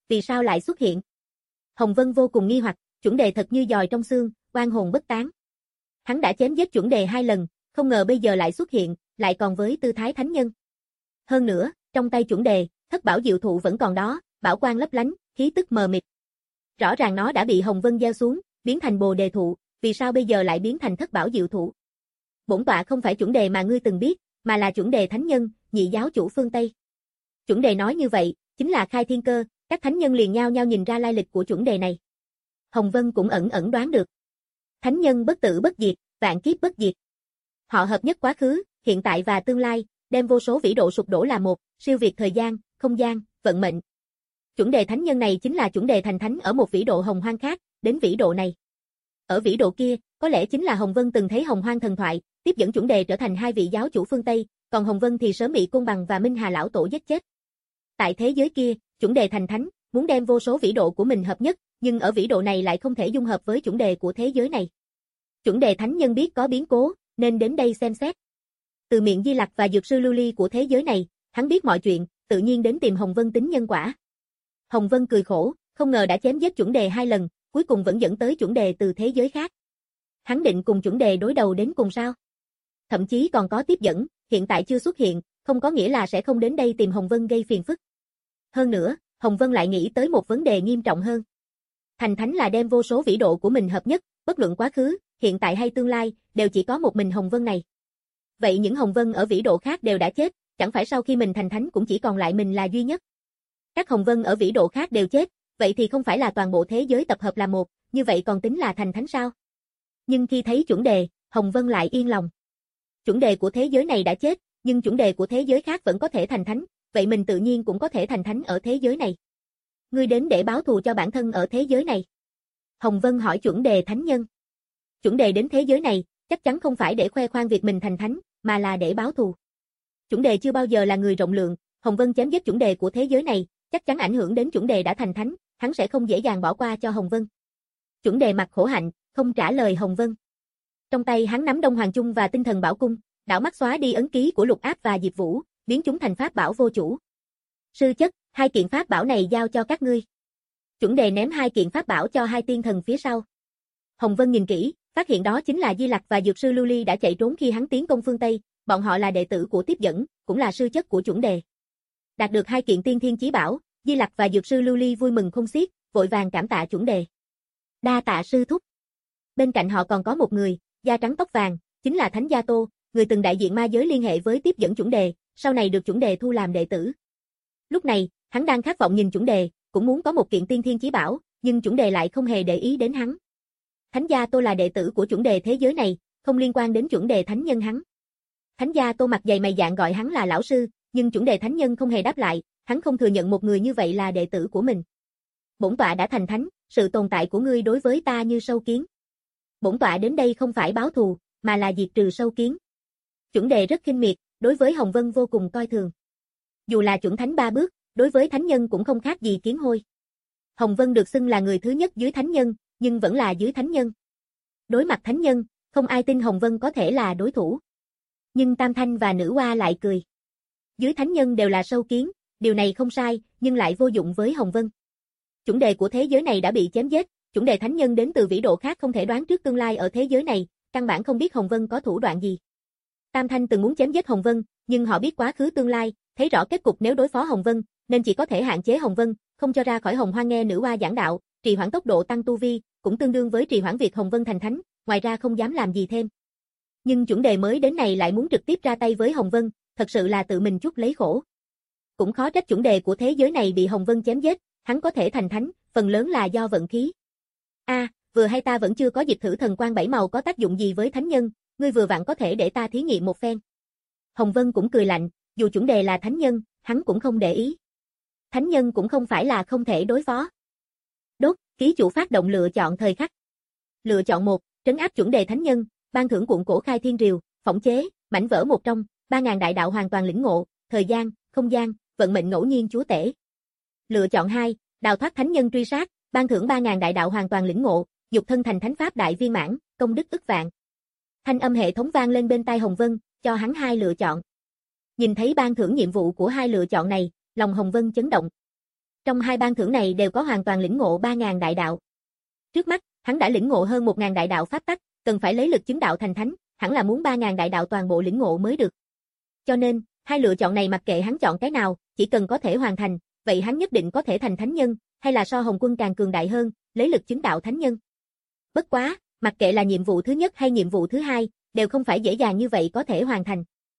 vì sao lại xuất hiện? Hồng Vân vô cùng nghi hoặc, chuẩn đề thật như giòi trong xương, oan hồn bất tán. Hắn đã chém giết chuẩn đề hai lần, không ngờ bây giờ lại xuất hiện, lại còn với tư thái thánh nhân. Hơn nữa, trong tay chuẩn đề, thất bảo diệu thụ vẫn còn đó, bảo quang lấp lánh, khí tức mờ mịt. Rõ ràng nó đã bị Hồng Vân gieo xuống, biến thành bồ đề thụ, vì sao bây giờ lại biến thành thất bảo diệu thụ? Bổn tọa không phải chuẩn đề mà ngươi từng biết, mà là chuẩn đề thánh nhân, nhị giáo chủ phương Tây. Chuẩn đề nói như vậy, chính là khai thiên cơ, các thánh nhân liền nhao nhao nhìn ra lai lịch của chuẩn đề này. Hồng Vân cũng ẩn ẩn đoán được. Thánh nhân bất tử bất diệt, vạn kiếp bất diệt. Họ hợp nhất quá khứ, hiện tại và tương lai, đem vô số vĩ độ sụp đổ là một, siêu việt thời gian, không gian, vận mệnh. Chuẩn đề thánh nhân này chính là chuẩn đề thành thánh ở một vĩ độ hồng hoang khác, đến vĩ độ này. Ở vĩ độ kia, có lẽ chính là Hồng Vân từng thấy hồng hoang thần thoại, tiếp dẫn chuẩn đề trở thành hai vị giáo chủ phương Tây, còn Hồng Vân thì sớm bị Côn Bằng và Minh Hà lão tổ giết chết. Tại thế giới kia, chuẩn đề thành thánh, muốn đem vô số vĩ độ của mình hợp nhất, nhưng ở vĩ độ này lại không thể dung hợp với chuẩn đề của thế giới này. Chuẩn đề thánh nhân biết có biến cố, nên đến đây xem xét. Từ miệng Di Lặc và dược sư lưu ly của thế giới này, hắn biết mọi chuyện, tự nhiên đến tìm Hồng Vân tính nhân quả. Hồng Vân cười khổ, không ngờ đã chém giết chuẩn đề hai lần, cuối cùng vẫn dẫn tới chuẩn đề từ thế giới khác. Hắn định cùng chuẩn đề đối đầu đến cùng sao? Thậm chí còn có tiếp dẫn, hiện tại chưa xuất hiện, không có nghĩa là sẽ không đến đây tìm Hồng Vân gây phiền phức. Hơn nữa, Hồng Vân lại nghĩ tới một vấn đề nghiêm trọng hơn. Thành thánh là đem vô số vĩ độ của mình hợp nhất, bất luận quá khứ, hiện tại hay tương lai, đều chỉ có một mình Hồng Vân này. Vậy những Hồng Vân ở vĩ độ khác đều đã chết, chẳng phải sau khi mình thành thánh cũng chỉ còn lại mình là duy nhất. Các Hồng Vân ở vĩ độ khác đều chết, vậy thì không phải là toàn bộ thế giới tập hợp là một, như vậy còn tính là thành thánh sao? Nhưng khi thấy chuẩn đề, Hồng Vân lại yên lòng. Chuẩn đề của thế giới này đã chết, nhưng chuẩn đề của thế giới khác vẫn có thể thành thánh, vậy mình tự nhiên cũng có thể thành thánh ở thế giới này. Ngươi đến để báo thù cho bản thân ở thế giới này. Hồng Vân hỏi chuẩn đề thánh nhân. Chuẩn đề đến thế giới này, chắc chắn không phải để khoe khoang việc mình thành thánh, mà là để báo thù. Chuẩn đề chưa bao giờ là người rộng lượng, Hồng Vân chém giết chuẩn đề của thế giới này, chắc chắn ảnh hưởng đến chuẩn đề đã thành thánh, hắn sẽ không dễ dàng bỏ qua cho Hồng Vân. Chuẩn đề mặt khổ hạnh, không trả lời Hồng Vân. Trong tay hắn nắm Đông Hoàng Chung và Tinh Thần Bảo Cung, đảo mắt xóa đi ấn ký của Lục Áp và Diệp Vũ, biến chúng thành pháp bảo vô chủ. Sư chất, hai kiện pháp bảo này giao cho các ngươi. Chuẩn đề ném hai kiện pháp bảo cho hai tiên thần phía sau. Hồng Vân nhìn kỹ, phát hiện đó chính là Di Lặc và dược sư lưu ly đã chạy trốn khi hắn tiến công phương Tây, bọn họ là đệ tử của tiếp dẫn, cũng là sư chất của chuẩn đề. Đạt được hai kiện tiên thiên chí bảo, Di Lặc và dược sư lưu ly vui mừng không xiết, vội vàng cảm tạ chuẩn đề. Đa tạ sư thúc. Bên cạnh họ còn có một người, da trắng tóc vàng, chính là Thánh Gia Tô, người từng đại diện ma giới liên hệ với tiếp dẫn chuẩn đề, sau này được chuẩn đề thu làm đệ tử. Lúc này, hắn đang khát vọng nhìn chuẩn đề, cũng muốn có một kiện tiên thiên chí bảo, nhưng chuẩn đề lại không hề để ý đến hắn. Thánh Gia Tô là đệ tử của chuẩn đề thế giới này, không liên quan đến chuẩn đề thánh nhân hắn. Thánh Gia Tô mặt dày mày dạn gọi hắn là lão sư, nhưng chuẩn đề thánh nhân không hề đáp lại, hắn không thừa nhận một người như vậy là đệ tử của mình. Bổn tọa đã thành thánh, sự tồn tại của ngươi đối với ta như sâu kiến. Bổn tọa đến đây không phải báo thù, mà là diệt trừ sâu kiến. Chuẩn đề rất khinh miệt, đối với Hồng Vân vô cùng coi thường. Dù là chuẩn thánh ba bước, đối với thánh nhân cũng không khác gì kiến hôi. Hồng Vân được xưng là người thứ nhất dưới thánh nhân, nhưng vẫn là dưới thánh nhân. Đối mặt thánh nhân, không ai tin Hồng Vân có thể là đối thủ. Nhưng Tam Thanh và Nữ Hoa lại cười. Dưới thánh nhân đều là sâu kiến, điều này không sai, nhưng lại vô dụng với Hồng Vân. Chuẩn đề của thế giới này đã bị chém giết, chuẩn đề thánh nhân đến từ vĩ độ khác không thể đoán trước tương lai ở thế giới này, căn bản không biết Hồng Vân có thủ đoạn gì. Tam Thanh từng muốn chém giết Hồng Vân, nhưng họ biết quá khứ tương lai, thấy rõ kết cục nếu đối phó Hồng Vân, nên chỉ có thể hạn chế Hồng Vân, không cho ra khỏi Hồng Hoang nghe Nữ Hoa giảng đạo, trì hoãn tốc độ tăng tu vi, cũng tương đương với trì hoãn việc Hồng Vân thành thánh, ngoài ra không dám làm gì thêm. Nhưng chuẩn đề mới đến này lại muốn trực tiếp ra tay với Hồng Vân, thật sự là tự mình chuốc lấy khổ. Cũng khó trách chuẩn đề của thế giới này bị Hồng Vân chém giết, hắn có thể thành thánh, phần lớn là do vận khí. A, à, vừa hay ta vẫn chưa có dịp thử thần quang bảy màu có tác dụng gì với thánh nhân, ngươi vừa vặn có thể để ta thí nghiệm một phen. Hồng Vân cũng cười lạnh, dù chuẩn đề là thánh nhân, hắn cũng không để ý. Thánh nhân cũng không phải là không thể đối phó. Đốt, ký chủ phát động lựa chọn thời khắc. Lựa chọn một, trấn áp chuẩn đề thánh nhân, ban thưởng cuộn cổ khai thiên rìu, phỏng chế, mảnh vỡ một trong, ba ngàn đại đạo hoàn toàn lĩnh ngộ, thời gian, không gian, vận mệnh ngẫu nhiên chúa tể. Lựa chọn hai, đào thoát thánh nhân truy sát, ban thưởng ba ngàn đại đạo hoàn toàn lĩnh ngộ, nhục thân thành thánh pháp đại viên mãn, công đức ức vạn. Thanh âm hệ thống vang lên bên tai Hồng Vân, cho hắn hai lựa chọn. Nhìn thấy ban thưởng nhiệm vụ của hai lựa chọn này, lòng Hồng Vân chấn động. Trong hai ban thưởng này đều có hoàn toàn lĩnh ngộ ba nghìn đại đạo. Trước mắt, hắn đã lĩnh ngộ hơn một nghìn đại đạo pháp tắc, cần phải lấy lực chứng đạo thành thánh, hẳn là muốn ba nghìn đại đạo toàn bộ lĩnh ngộ mới được. Cho nên, hai lựa chọn này mặc kệ hắn chọn cái nào, chỉ cần có thể hoàn thành, vậy hắn nhất định có thể thành thánh nhân, hay là so Hồng Quân càng cường đại hơn, lấy lực chứng đạo thánh nhân. Bất quá, mặc kệ là nhiệm vụ thứ nhất hay nhiệm vụ thứ hai, đều không phải dễ dàng như vậy có thể hoàn thành.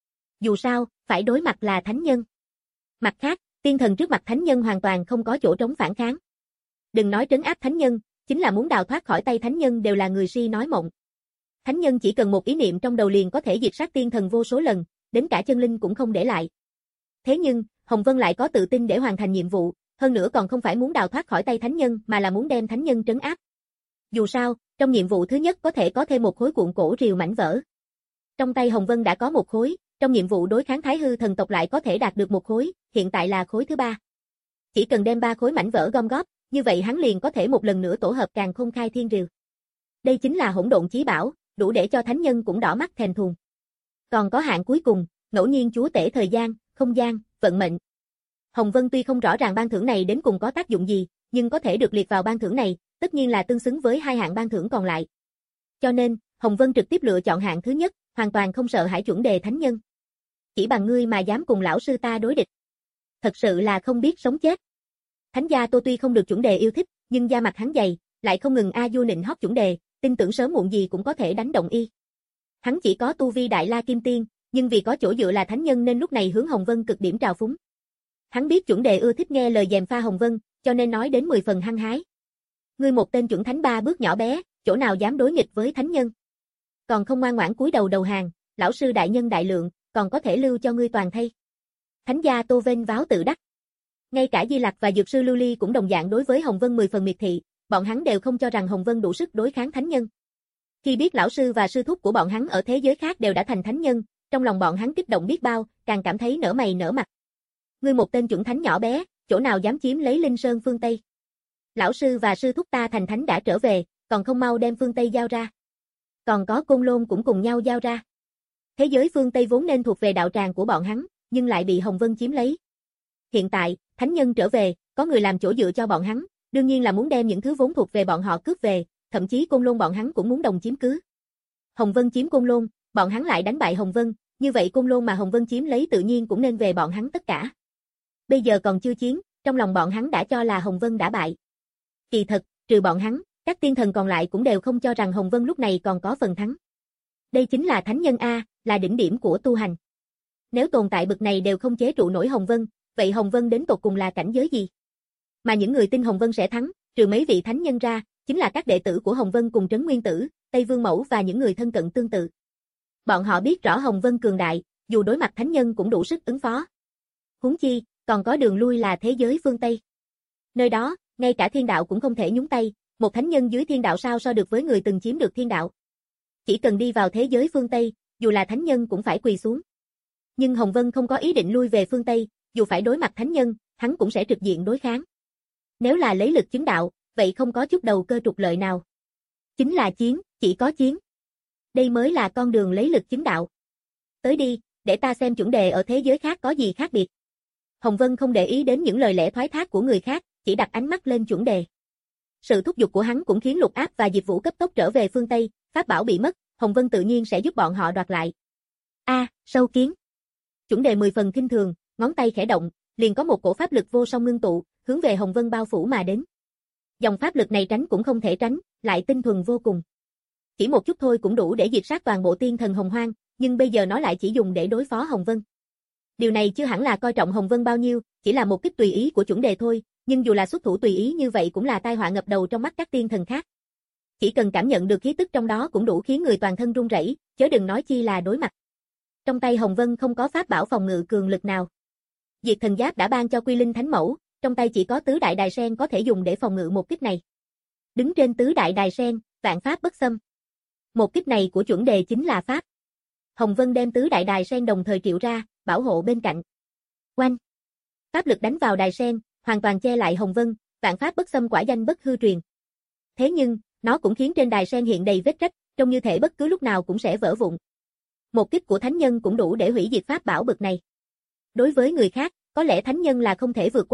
Dù sao, phải đối mặt là thánh nhân. Mặt khác, tiên thần trước mặt thánh nhân hoàn toàn không có chỗ trống phản kháng. Đừng nói trấn áp thánh nhân, chính là muốn đào thoát khỏi tay thánh nhân đều là người si nói mộng. Thánh nhân chỉ cần một ý niệm trong đầu liền có thể diệt sát tiên thần vô số lần, đến cả chân linh cũng không để lại. Thế nhưng, Hồng Vân lại có tự tin để hoàn thành nhiệm vụ, hơn nữa còn không phải muốn đào thoát khỏi tay thánh nhân mà là muốn đem thánh nhân trấn áp. Dù sao, trong nhiệm vụ thứ nhất có thể có thêm một khối cuộn cổ rìu mảnh vỡ. Trong tay Hồng Vân đã có một khối, trong nhiệm vụ đối kháng Thái Hư thần tộc lại có thể đạt được một khối, hiện tại là khối thứ ba. Chỉ cần đem ba khối mảnh vỡ gom góp, như vậy hắn liền có thể một lần nữa tổ hợp Càn Khôn Khai Thiên Rìu. Đây chính là hỗn độn chí bảo, đủ để cho thánh nhân cũng đỏ mắt thèm thuồng. Còn có hạng cuối cùng, ngẫu nhiên chúa tể thời gian, không gian, vận mệnh. Hồng Vân tuy không rõ ràng ban thưởng này đến cùng có tác dụng gì, nhưng có thể được liệt vào ban thưởng này, tất nhiên là tương xứng với hai hạng ban thưởng còn lại. Cho nên, Hồng Vân trực tiếp lựa chọn hạng thứ nhất, hoàn toàn không sợ hãi chuẩn đề thánh nhân. Chỉ bằng ngươi mà dám cùng lão sư ta đối địch. Thật sự là không biết sống chết. Thánh gia Tô tuy không được chuẩn đề yêu thích, nhưng da mặt hắn dày, lại không ngừng a du nịnh hót chuẩn đề, tin tưởng sớm muộn gì cũng có thể đánh động y. Hắn chỉ có tu vi đại la kim tiên, nhưng vì có chỗ dựa là thánh nhân nên lúc này hướng Hồng Vân cực điểm trào phúng. Hắn biết chuẩn đề ưa thích nghe lời gièm pha Hồng Vân, cho nên nói đến mười phần hăng hái. Ngươi một tên chuẩn thánh ba bước nhỏ bé, chỗ nào dám đối nghịch với thánh nhân? Còn không ngoan ngoãn cúi đầu đầu hàng, lão sư đại nhân đại lượng, còn có thể lưu cho ngươi toàn thây. Thánh gia Tô vênh váo tự đắc. Ngay cả Di Lặc và Dược sư Lưu Ly cũng đồng dạng đối với Hồng Vân mười phần miệt thị, bọn hắn đều không cho rằng Hồng Vân đủ sức đối kháng thánh nhân. Khi biết lão sư và sư thúc của bọn hắn ở thế giới khác đều đã thành thánh nhân, trong lòng bọn hắn kích động biết bao, càng cảm thấy nở mày nở mặt. Ngươi một tên chuẩn thánh nhỏ bé, chỗ nào dám chiếm lấy Linh Sơn phương Tây? Lão sư và sư thúc ta thành thánh đã trở về, còn không mau đem phương Tây giao ra. Còn có Côn Lôn cũng cùng nhau giao ra. Thế giới phương Tây vốn nên thuộc về đạo tràng của bọn hắn, nhưng lại bị Hồng Vân chiếm lấy. Hiện tại, thánh nhân trở về, có người làm chỗ dựa cho bọn hắn, đương nhiên là muốn đem những thứ vốn thuộc về bọn họ cướp về, thậm chí Côn Lôn bọn hắn cũng muốn đồng chiếm cứ. Hồng Vân chiếm Côn Lôn, bọn hắn lại đánh bại Hồng Vân, như vậy Côn Lôn mà Hồng Vân chiếm lấy tự nhiên cũng nên về bọn hắn tất cả. Bây giờ còn chưa chiến, trong lòng bọn hắn đã cho là Hồng Vân đã bại. Kỳ thật, trừ bọn hắn, các tiên thần còn lại cũng đều không cho rằng Hồng Vân lúc này còn có phần thắng. Đây chính là thánh nhân A, là đỉnh điểm của tu hành. Nếu tồn tại bực này đều không chế trụ nổi Hồng Vân, vậy Hồng Vân đến tột cùng là cảnh giới gì? Mà những người tin Hồng Vân sẽ thắng, trừ mấy vị thánh nhân ra, chính là các đệ tử của Hồng Vân cùng Trấn Nguyên Tử, Tây Vương Mẫu và những người thân cận tương tự. Bọn họ biết rõ Hồng Vân cường đại, dù đối mặt thánh nhân cũng đủ sức ứng phó. Huống chi, còn có đường lui là thế giới phương Tây. Nơi đó, ngay cả thiên đạo cũng không thể nhúng tay, một thánh nhân dưới thiên đạo sao so được với người từng chiếm được thiên đạo. Chỉ cần đi vào thế giới phương Tây, dù là thánh nhân cũng phải quỳ xuống. Nhưng Hồng Vân không có ý định lui về phương Tây, dù phải đối mặt thánh nhân, hắn cũng sẽ trực diện đối kháng. Nếu là lấy lực chứng đạo, vậy không có chút đầu cơ trục lợi nào. Chính là chiến, chỉ có chiến. Đây mới là con đường lấy lực chứng đạo. Tới đi, để ta xem chuẩn đề ở thế giới khác có gì khác biệt. Hồng Vân không để ý đến những lời lẽ thoái thác của người khác, chỉ đặt ánh mắt lên chuẩn đề. Sự thúc giục của hắn cũng khiến Lục Áp và Diệp Vũ cấp tốc trở về phương Tây, pháp bảo bị mất, Hồng Vân tự nhiên sẽ giúp bọn họ đoạt lại. A, à, sâu kiến. Chuẩn đề mười phần khinh thường, ngón tay khẽ động, liền có một cổ pháp lực vô song ngưng tụ, hướng về Hồng Vân bao phủ mà đến. Dòng pháp lực này tránh cũng không thể tránh, lại tinh thuần vô cùng. Chỉ một chút thôi cũng đủ để diệt sát toàn bộ tiên thần Hồng Hoang, nhưng bây giờ nó lại chỉ dùng để đối phó Hồng Vân. Điều này chưa hẳn là coi trọng Hồng Vân bao nhiêu, chỉ là một kích tùy ý của chuẩn đề thôi, nhưng dù là xuất thủ tùy ý như vậy cũng là tai họa ngập đầu trong mắt các tiên thần khác. Chỉ cần cảm nhận được khí tức trong đó cũng đủ khiến người toàn thân run rẩy, chớ đừng nói chi là đối mặt. Trong tay Hồng Vân không có pháp bảo phòng ngự cường lực nào. Diệt Thần Giáp đã ban cho Quy Linh Thánh Mẫu, trong tay chỉ có tứ đại đài sen có thể dùng để phòng ngự một kích này. Đứng trên tứ đại đài sen, vạn pháp bất xâm. Một kích này của chuẩn đề chính là pháp. Hồng Vân đem tứ đại đài sen đồng thời triệu ra, bảo hộ bên cạnh. Oanh! Pháp lực đánh vào đài sen, hoàn toàn che lại Hồng Vân, vạn pháp bất xâm quả danh bất hư truyền. Thế nhưng, nó cũng khiến trên đài sen hiện đầy vết rách, trông như thể bất cứ lúc nào cũng sẽ vỡ vụn. Một kích của thánh nhân cũng đủ để hủy diệt pháp bảo bực này. Đối với người khác, có lẽ thánh nhân là không thể vượt qua,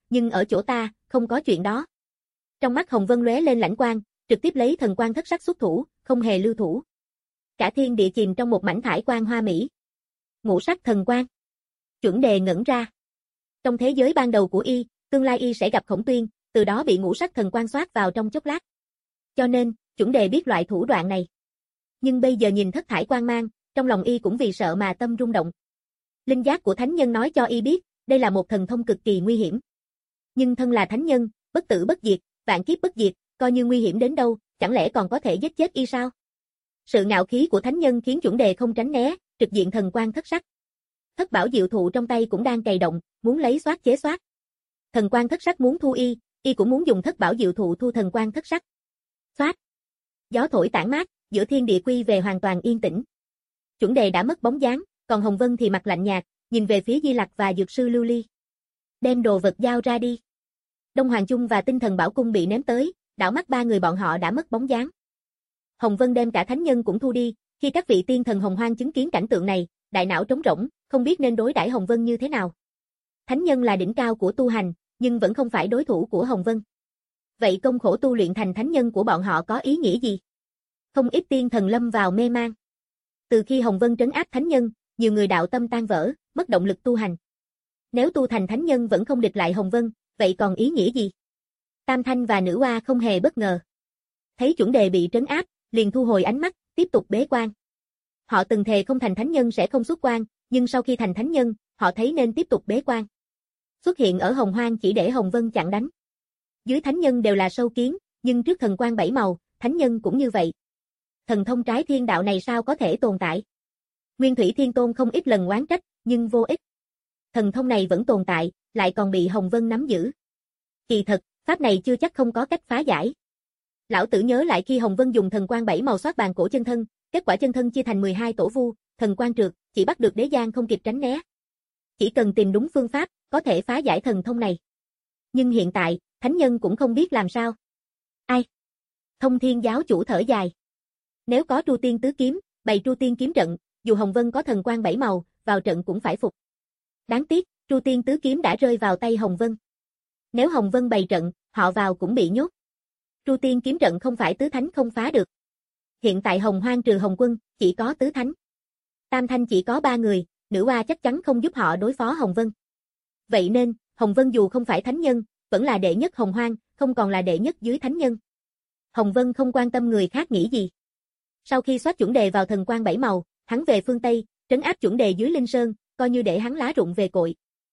nhưng ở chỗ ta, không có chuyện đó. Trong mắt Hồng Vân lóe lên lãnh quang, trực tiếp lấy thần quang thất sắc xuất thủ, không hề lưu thủ. Cả thiên địa chìm trong một mảnh thải quang hoa mỹ. Ngũ sắc thần quang. Chuẩn đề ngẩn ra. Trong thế giới ban đầu của y, tương lai y sẽ gặp Khổng Tuyên, từ đó bị ngũ sắc thần quang xoát vào trong chốc lát. Cho nên, chuẩn đề biết loại thủ đoạn này. Nhưng bây giờ nhìn thất thải quang mang, trong lòng y cũng vì sợ mà tâm rung động. Linh giác của thánh nhân nói cho y biết, đây là một thần thông cực kỳ nguy hiểm. Nhưng thân là thánh nhân, bất tử bất diệt, vạn kiếp bất diệt, coi như nguy hiểm đến đâu, chẳng lẽ còn có thể giết chết y sao? Sự ngạo khí của thánh nhân khiến chuẩn đề không tránh né, trực diện thần quang thất sắc. Thất bảo diệu thụ trong tay cũng đang cày động, muốn lấy xoát chế xoát. Thần quang thất sắc muốn thu y, y cũng muốn dùng thất bảo diệu thụ thu thần quang thất sắc. Xoát. Gió thổi tản mát, giữa thiên địa quy về hoàn toàn yên tĩnh. Chuẩn đề đã mất bóng dáng, còn Hồng Vân thì mặt lạnh nhạt, nhìn về phía Di Lặc và dược sư Lưu Ly. Đem đồ vật giao ra đi. Đông Hoàng Chung và Tinh Thần Bảo Cung bị ném tới, đảo mắt ba người bọn họ đã mất bóng dáng. Hồng Vân đem cả thánh nhân cũng thu đi, khi các vị tiên thần Hồng Hoang chứng kiến cảnh tượng này, đại não trống rỗng, không biết nên đối đãi Hồng Vân như thế nào. Thánh nhân là đỉnh cao của tu hành, nhưng vẫn không phải đối thủ của Hồng Vân. Vậy công khổ tu luyện thành thánh nhân của bọn họ có ý nghĩa gì? Không ít tiên thần lâm vào mê mang. Từ khi Hồng Vân trấn áp thánh nhân, nhiều người đạo tâm tan vỡ, mất động lực tu hành. Nếu tu thành thánh nhân vẫn không địch lại Hồng Vân, vậy còn ý nghĩa gì? Tam Thanh và Nữ Hoa không hề bất ngờ. Thấy chuẩn đề bị trấn áp, liền thu hồi ánh mắt, tiếp tục bế quan. Họ từng thề không thành thánh nhân sẽ không xuất quan, nhưng sau khi thành thánh nhân, họ thấy nên tiếp tục bế quan. Xuất hiện ở Hồng Hoang chỉ để Hồng Vân chặn đánh. Dưới thánh nhân đều là sâu kiến, nhưng trước thần quang bảy màu, thánh nhân cũng như vậy. Thần thông trái thiên đạo này sao có thể tồn tại? Nguyên Thủy Thiên Tôn không ít lần oán trách, nhưng vô ích. Thần thông này vẫn tồn tại, lại còn bị Hồng Vân nắm giữ. Kỳ thật, pháp này chưa chắc không có cách phá giải. Lão tử nhớ lại khi Hồng Vân dùng thần quang bảy màu xoát bàn cổ chân thân, kết quả chân thân chia thành mười hai tổ vu, thần quang trượt, chỉ bắt được Đế Giang không kịp tránh né. Chỉ cần tìm đúng phương pháp, có thể phá giải thần thông này. Nhưng hiện tại, thánh nhân cũng không biết làm sao. Ai? Thông Thiên giáo chủ thở dài. Nếu có Tru Tiên tứ kiếm, bày Tru Tiên kiếm trận, dù Hồng Vân có thần quang bảy màu, vào trận cũng phải phục. Đáng tiếc, Tru Tiên tứ kiếm đã rơi vào tay Hồng Vân. Nếu Hồng Vân bày trận, họ vào cũng bị nhốt. Tru Tiên kiếm trận không phải tứ thánh không phá được. Hiện tại Hồng Hoang trừ Hồng Quân, chỉ có tứ thánh. Tam Thanh chỉ có ba người, Nữ Hoa chắc chắn không giúp họ đối phó Hồng Vân. Vậy nên, Hồng Vân dù không phải thánh nhân, vẫn là đệ nhất Hồng Hoang, không còn là đệ nhất dưới thánh nhân. Hồng Vân không quan tâm người khác nghĩ gì. Sau khi soát chuẩn đề vào thần quang bảy màu, hắn về phương Tây, trấn áp chuẩn đề dưới Linh Sơn, coi như để hắn lá rụng về cội.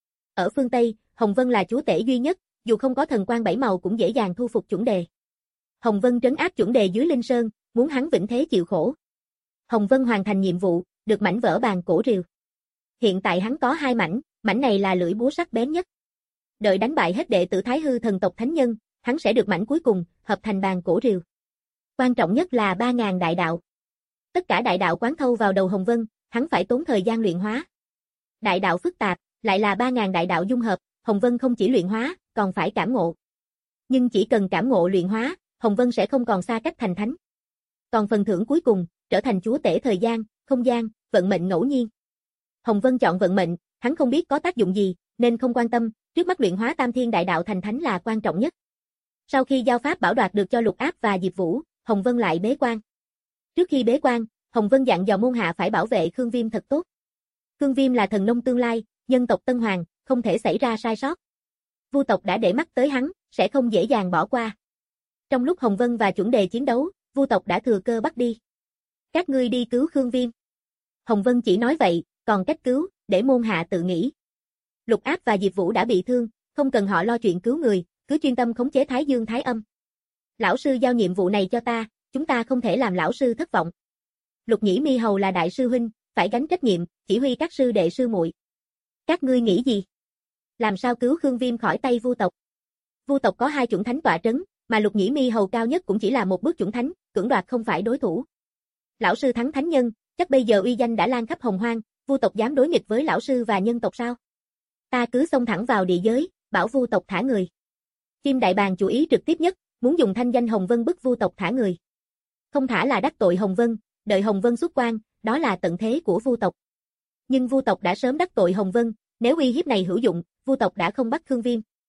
Ở phương Tây, Hồng Vân là chúa tể duy nhất, dù không có thần quang bảy màu cũng dễ dàng thu phục chuẩn đề. Hồng Vân trấn áp chuẩn đề dưới Linh Sơn, muốn hắn vĩnh thế chịu khổ. Hồng Vân hoàn thành nhiệm vụ, được mảnh vỡ bàn cổ rìu. Hiện tại hắn có hai mảnh, mảnh này là lưỡi búa sắc bén nhất. Đợi đánh bại hết đệ tử Thái Hư thần tộc thánh nhân, hắn sẽ được mảnh cuối cùng, hợp thành bàn cổ rìu. Quan trọng nhất là ba ngàn đại đạo. Tất cả đại đạo quán thâu vào đầu Hồng Vân, hắn phải tốn thời gian luyện hóa. Đại đạo phức tạp, lại là ba ngàn đại đạo dung hợp, Hồng Vân không chỉ luyện hóa, còn phải cảm ngộ. Nhưng chỉ cần cảm ngộ luyện hóa, Hồng Vân sẽ không còn xa cách thành thánh. Còn phần thưởng cuối cùng, trở thành chúa tể thời gian, không gian, vận mệnh ngẫu nhiên. Hồng Vân chọn vận mệnh, hắn không biết có tác dụng gì, nên không quan tâm, trước mắt luyện hóa tam thiên đại đạo thành thánh là quan trọng nhất. Sau khi giao pháp bảo đoạt được cho Lục Áp và Diệp Vũ, Hồng Vân lại bế quan. Trước khi bế quan, Hồng Vân dặn dò môn hạ phải bảo vệ Khương Viêm thật tốt. Khương Viêm là thần nông tương lai, nhân tộc Tân Hoàng, không thể xảy ra sai sót. Vu tộc đã để mắt tới hắn, sẽ không dễ dàng bỏ qua. Trong lúc Hồng Vân và chuẩn đề chiến đấu, Vu tộc đã thừa cơ bắt đi. Các ngươi đi cứu Khương Viêm. Hồng Vân chỉ nói vậy, còn cách cứu, để môn hạ tự nghĩ. Lục Áp và Diệp Vũ đã bị thương, không cần họ lo chuyện cứu người, cứ chuyên tâm khống chế Thái Dương Thái Âm. Lão sư giao nhiệm vụ này cho ta, chúng ta không thể làm lão sư thất vọng. Lục Nhĩ Mi Hầu là đại sư huynh, phải gánh trách nhiệm, chỉ huy các sư đệ sư muội. Các ngươi nghĩ gì? Làm sao cứu Khương Viêm khỏi tay Vu tộc? Vu tộc có hai chủng thánh tọa trấn, mà Lục Nhĩ Mi Hầu cao nhất cũng chỉ là một bước chủng thánh, cưỡng đoạt không phải đối thủ. Lão sư thắng thánh nhân, chắc bây giờ uy danh đã lan khắp Hồng Hoang, Vu tộc dám đối nghịch với lão sư và nhân tộc sao? Ta cứ xông thẳng vào địa giới, bảo Vu tộc thả người. Chim Đại Bàng chủ ý trực tiếp nhất, muốn dùng thanh danh Hồng Vân bức Vu tộc thả người. Không thả là đắc tội Hồng Vân, đợi Hồng Vân xuất quan, đó là tận thế của Vu tộc. Nhưng Vu tộc đã sớm đắc tội Hồng Vân, nếu uy hiếp này hữu dụng, Vu tộc đã không bắt Khương Viêm.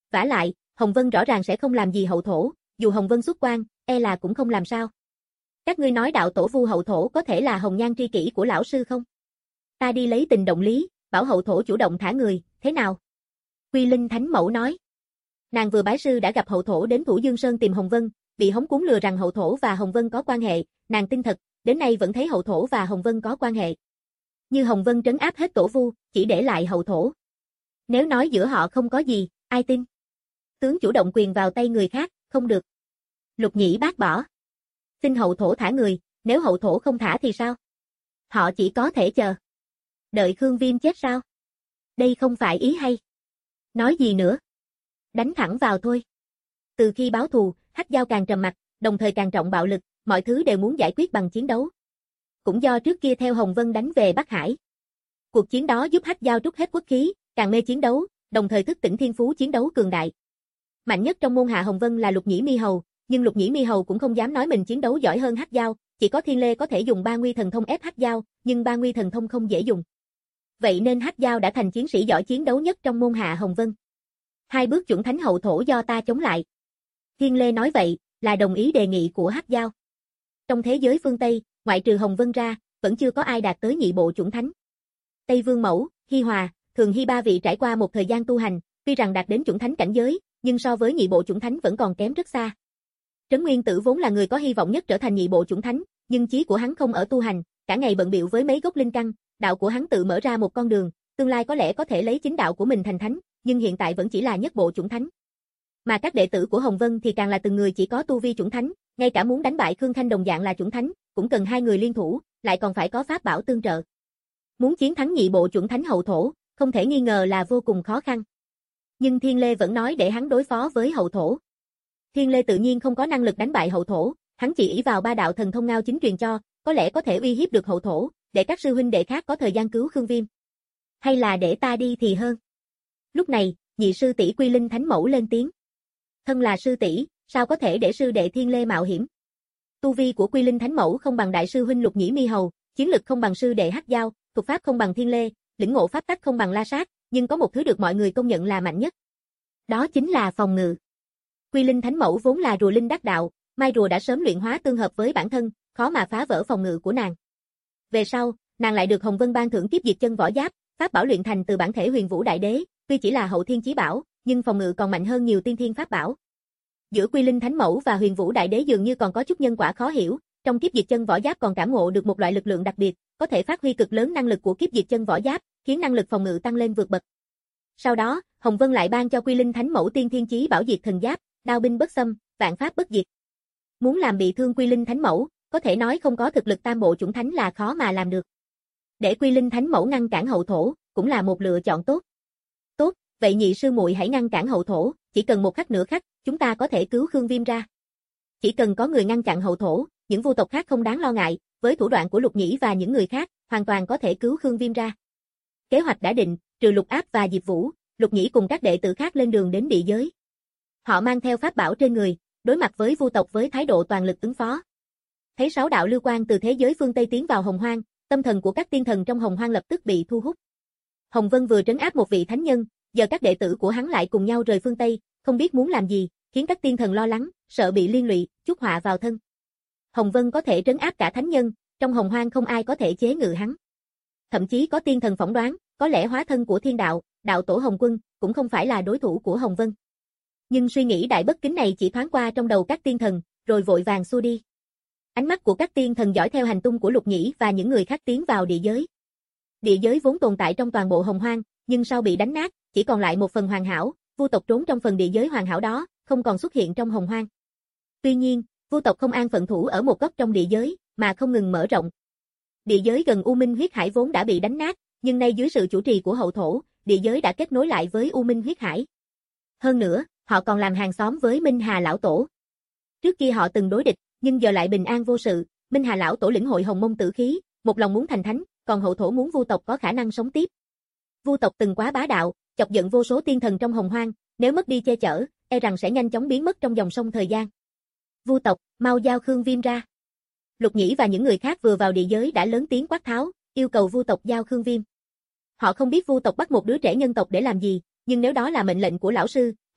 Vả lại, Hồng Vân rõ ràng sẽ không làm gì hậu thổ, dù Hồng Vân xuất quan, e là cũng không làm sao. Các ngươi nói đạo tổ vu hậu thổ có thể là hồng nhan tri kỷ của lão sư không? Ta đi lấy tình động lý, bảo hậu thổ chủ động thả người, thế nào? Quy Linh Thánh Mẫu nói. Nàng vừa bái sư đã gặp hậu thổ đến Thủ Dương Sơn tìm Hồng Vân, bị hống cuốn lừa rằng hậu thổ và Hồng Vân có quan hệ, nàng tin thật, đến nay vẫn thấy hậu thổ và Hồng Vân có quan hệ. Như Hồng Vân trấn áp hết tổ vu, chỉ để lại hậu thổ. Nếu nói giữa họ không có gì, ai tin? Tướng chủ động quyền vào tay người khác, không được. Lục Nhĩ bác bỏ. Xin hậu thổ thả người, nếu hậu thổ không thả thì sao? Họ chỉ có thể chờ. Đợi Khương Viêm chết sao? Đây không phải ý hay. Nói gì nữa? Đánh thẳng vào thôi. Từ khi báo thù, Hắc Giao càng trầm mặc, đồng thời càng trọng bạo lực, mọi thứ đều muốn giải quyết bằng chiến đấu. Cũng do trước kia theo Hồng Vân đánh về Bắc Hải. Cuộc chiến đó giúp Hắc Giao trút hết quốc khí, càng mê chiến đấu, đồng thời thức tỉnh thiên phú chiến đấu cường đại. Mạnh nhất trong môn hạ Hồng Vân là Lục Nhĩ Mi Hầu, nhưng Lục Nhĩ Mi Hầu cũng không dám nói mình chiến đấu giỏi hơn Hắc Giao, chỉ có Thiên Lê có thể dùng ba nguy thần thông ép Hắc Giao, nhưng ba nguy thần thông không dễ dùng. Vậy nên Hắc Giao đã thành chiến sĩ giỏi chiến đấu nhất trong môn hạ Hồng Vân. Hai bước chuẩn thánh hậu thổ do ta chống lại. Thiên Lê nói vậy, là đồng ý đề nghị của Hắc Giao. Trong thế giới phương Tây, ngoại trừ Hồng Vân ra, vẫn chưa có ai đạt tới nhị bộ chuẩn thánh. Tây Vương Mẫu, Hi Hòa, Thường Hy ba vị trải qua một thời gian tu hành, tuy rằng đạt đến chuẩn thánh cảnh giới, nhưng so với nhị bộ chuẩn thánh vẫn còn kém rất xa. Trấn Nguyên Tử vốn là người có hy vọng nhất trở thành nhị bộ chuẩn thánh, nhưng chí của hắn không ở tu hành, cả ngày bận bịu với mấy gốc linh căn, đạo của hắn tự mở ra một con đường, tương lai có lẽ có thể lấy chính đạo của mình thành thánh, nhưng hiện tại vẫn chỉ là nhất bộ chuẩn thánh. Mà các đệ tử của Hồng Vân thì càng là từng người chỉ có tu vi chuẩn thánh, ngay cả muốn đánh bại Khương Thanh đồng dạng là chuẩn thánh, cũng cần hai người liên thủ, lại còn phải có pháp bảo tương trợ. Muốn chiến thắng nhị bộ chuẩn thánh hậu thổ, không thể nghi ngờ là vô cùng khó khăn. Nhưng Thiên Lê vẫn nói để hắn đối phó với hậu thổ. Thiên Lê tự nhiên không có năng lực đánh bại hậu thổ, hắn chỉ ỷ vào ba đạo thần thông ngao chính truyền cho, có lẽ có thể uy hiếp được hậu thổ, để các sư huynh đệ khác có thời gian cứu Khương Viêm. Hay là để ta đi thì hơn. Lúc này, nhị sư tỷ Quy Linh Thánh Mẫu lên tiếng. Thân là sư tỷ, sao có thể để sư đệ Thiên Lê mạo hiểm? Tu vi của Quy Linh Thánh Mẫu không bằng đại sư huynh Lục Nhĩ Mi Hầu, chiến lực không bằng sư đệ Hắc Giao, thuật pháp không bằng Thiên Lê, lĩnh ngộ pháp tắc không bằng La Sát, nhưng có một thứ được mọi người công nhận là mạnh nhất. Đó chính là phòng ngự. Quy Linh Thánh Mẫu vốn là rùa linh đắc đạo, mai rùa đã sớm luyện hóa tương hợp với bản thân, khó mà phá vỡ phòng ngự của nàng. Về sau, nàng lại được Hồng Vân ban thưởng Kiếp Diệt Chân võ giáp, pháp bảo luyện thành từ bản thể Huyền Vũ Đại Đế, tuy chỉ là hậu thiên chí bảo, nhưng phòng ngự còn mạnh hơn nhiều tiên thiên pháp bảo. Giữa Quy Linh Thánh Mẫu và Huyền Vũ Đại Đế dường như còn có chút nhân quả khó hiểu, trong Kiếp Diệt Chân võ giáp còn cảm ngộ được một loại lực lượng đặc biệt, có thể phát huy cực lớn năng lực của Kiếp Diệt Chân võ giáp, khiến năng lực phòng ngự tăng lên vượt bậc. Sau đó, Hồng Vân lại ban cho Quy Linh Thánh Mẫu Tiên Thiên Chí Bảo Diệt Thần Giáp, đao binh bất xâm, vạn pháp bất diệt. Muốn làm bị thương Quy Linh Thánh Mẫu, có thể nói không có thực lực tam bộ chuẩn thánh là khó mà làm được. Để Quy Linh Thánh Mẫu ngăn cản hậu thổ, cũng là một lựa chọn tốt. Tốt, vậy nhị sư muội hãy ngăn cản hậu thổ, chỉ cần một khắc nửa khắc, chúng ta có thể cứu Khương Viêm ra. Chỉ cần có người ngăn chặn hậu thổ, những vu tộc khác không đáng lo ngại, với thủ đoạn của Lục Nhĩ và những người khác, hoàn toàn có thể cứu Khương Viêm ra. Kế hoạch đã định, trừ Lục Áp và Diệp Vũ, Lục Nhĩ cùng các đệ tử khác lên đường đến địa giới. Họ mang theo pháp bảo trên người, đối mặt với vu tộc với thái độ toàn lực ứng phó. Thấy sáu đạo lưu quang từ thế giới phương Tây tiến vào Hồng Hoang, tâm thần của các tiên thần trong Hồng Hoang lập tức bị thu hút. Hồng Vân vừa trấn áp một vị thánh nhân, giờ các đệ tử của hắn lại cùng nhau rời phương Tây, không biết muốn làm gì, khiến các tiên thần lo lắng, sợ bị liên lụy, chuốc họa vào thân. Hồng Vân có thể trấn áp cả thánh nhân, trong Hồng Hoang không ai có thể chế ngự hắn. Thậm chí có tiên thần phỏng đoán, có lẽ hóa thân của thiên đạo, đạo tổ Hồng Quân, cũng không phải là đối thủ của Hồng Vân. Nhưng suy nghĩ đại bất kính này chỉ thoáng qua trong đầu các tiên thần, rồi vội vàng xua đi. Ánh mắt của các tiên thần dõi theo hành tung của Lục Nhĩ và những người khác tiến vào địa giới. Địa giới vốn tồn tại trong toàn bộ Hồng Hoang, nhưng sau bị đánh nát, chỉ còn lại một phần hoàn hảo, vu tộc trốn trong phần địa giới hoàn hảo đó, không còn xuất hiện trong Hồng Hoang. Tuy nhiên, vu tộc không an phận thủ ở một góc trong địa giới, mà không ngừng mở rộng. Địa giới gần U Minh huyết hải vốn đã bị đánh nát, nhưng nay dưới sự chủ trì của hậu thổ, địa giới đã kết nối lại với U Minh huyết hải. Hơn nữa, họ còn làm hàng xóm với Minh Hà lão tổ. Trước kia họ từng đối địch, nhưng giờ lại bình an vô sự, Minh Hà lão tổ lĩnh hội hồng mông tử khí, một lòng muốn thành thánh, còn hậu thổ muốn vu tộc có khả năng sống tiếp. Vu tộc từng quá bá đạo, chọc giận vô số tiên thần trong Hồng Hoang, nếu mất đi che chở, e rằng sẽ nhanh chóng biến mất trong dòng sông thời gian. Vu tộc, mau giao Khương Viêm ra. Lục Nhĩ và những người khác vừa vào địa giới đã lớn tiếng quát tháo, yêu cầu vu tộc giao Khương Viêm. Họ không biết vu tộc bắt một đứa trẻ nhân tộc để làm gì, nhưng nếu đó là mệnh lệnh của lão sư,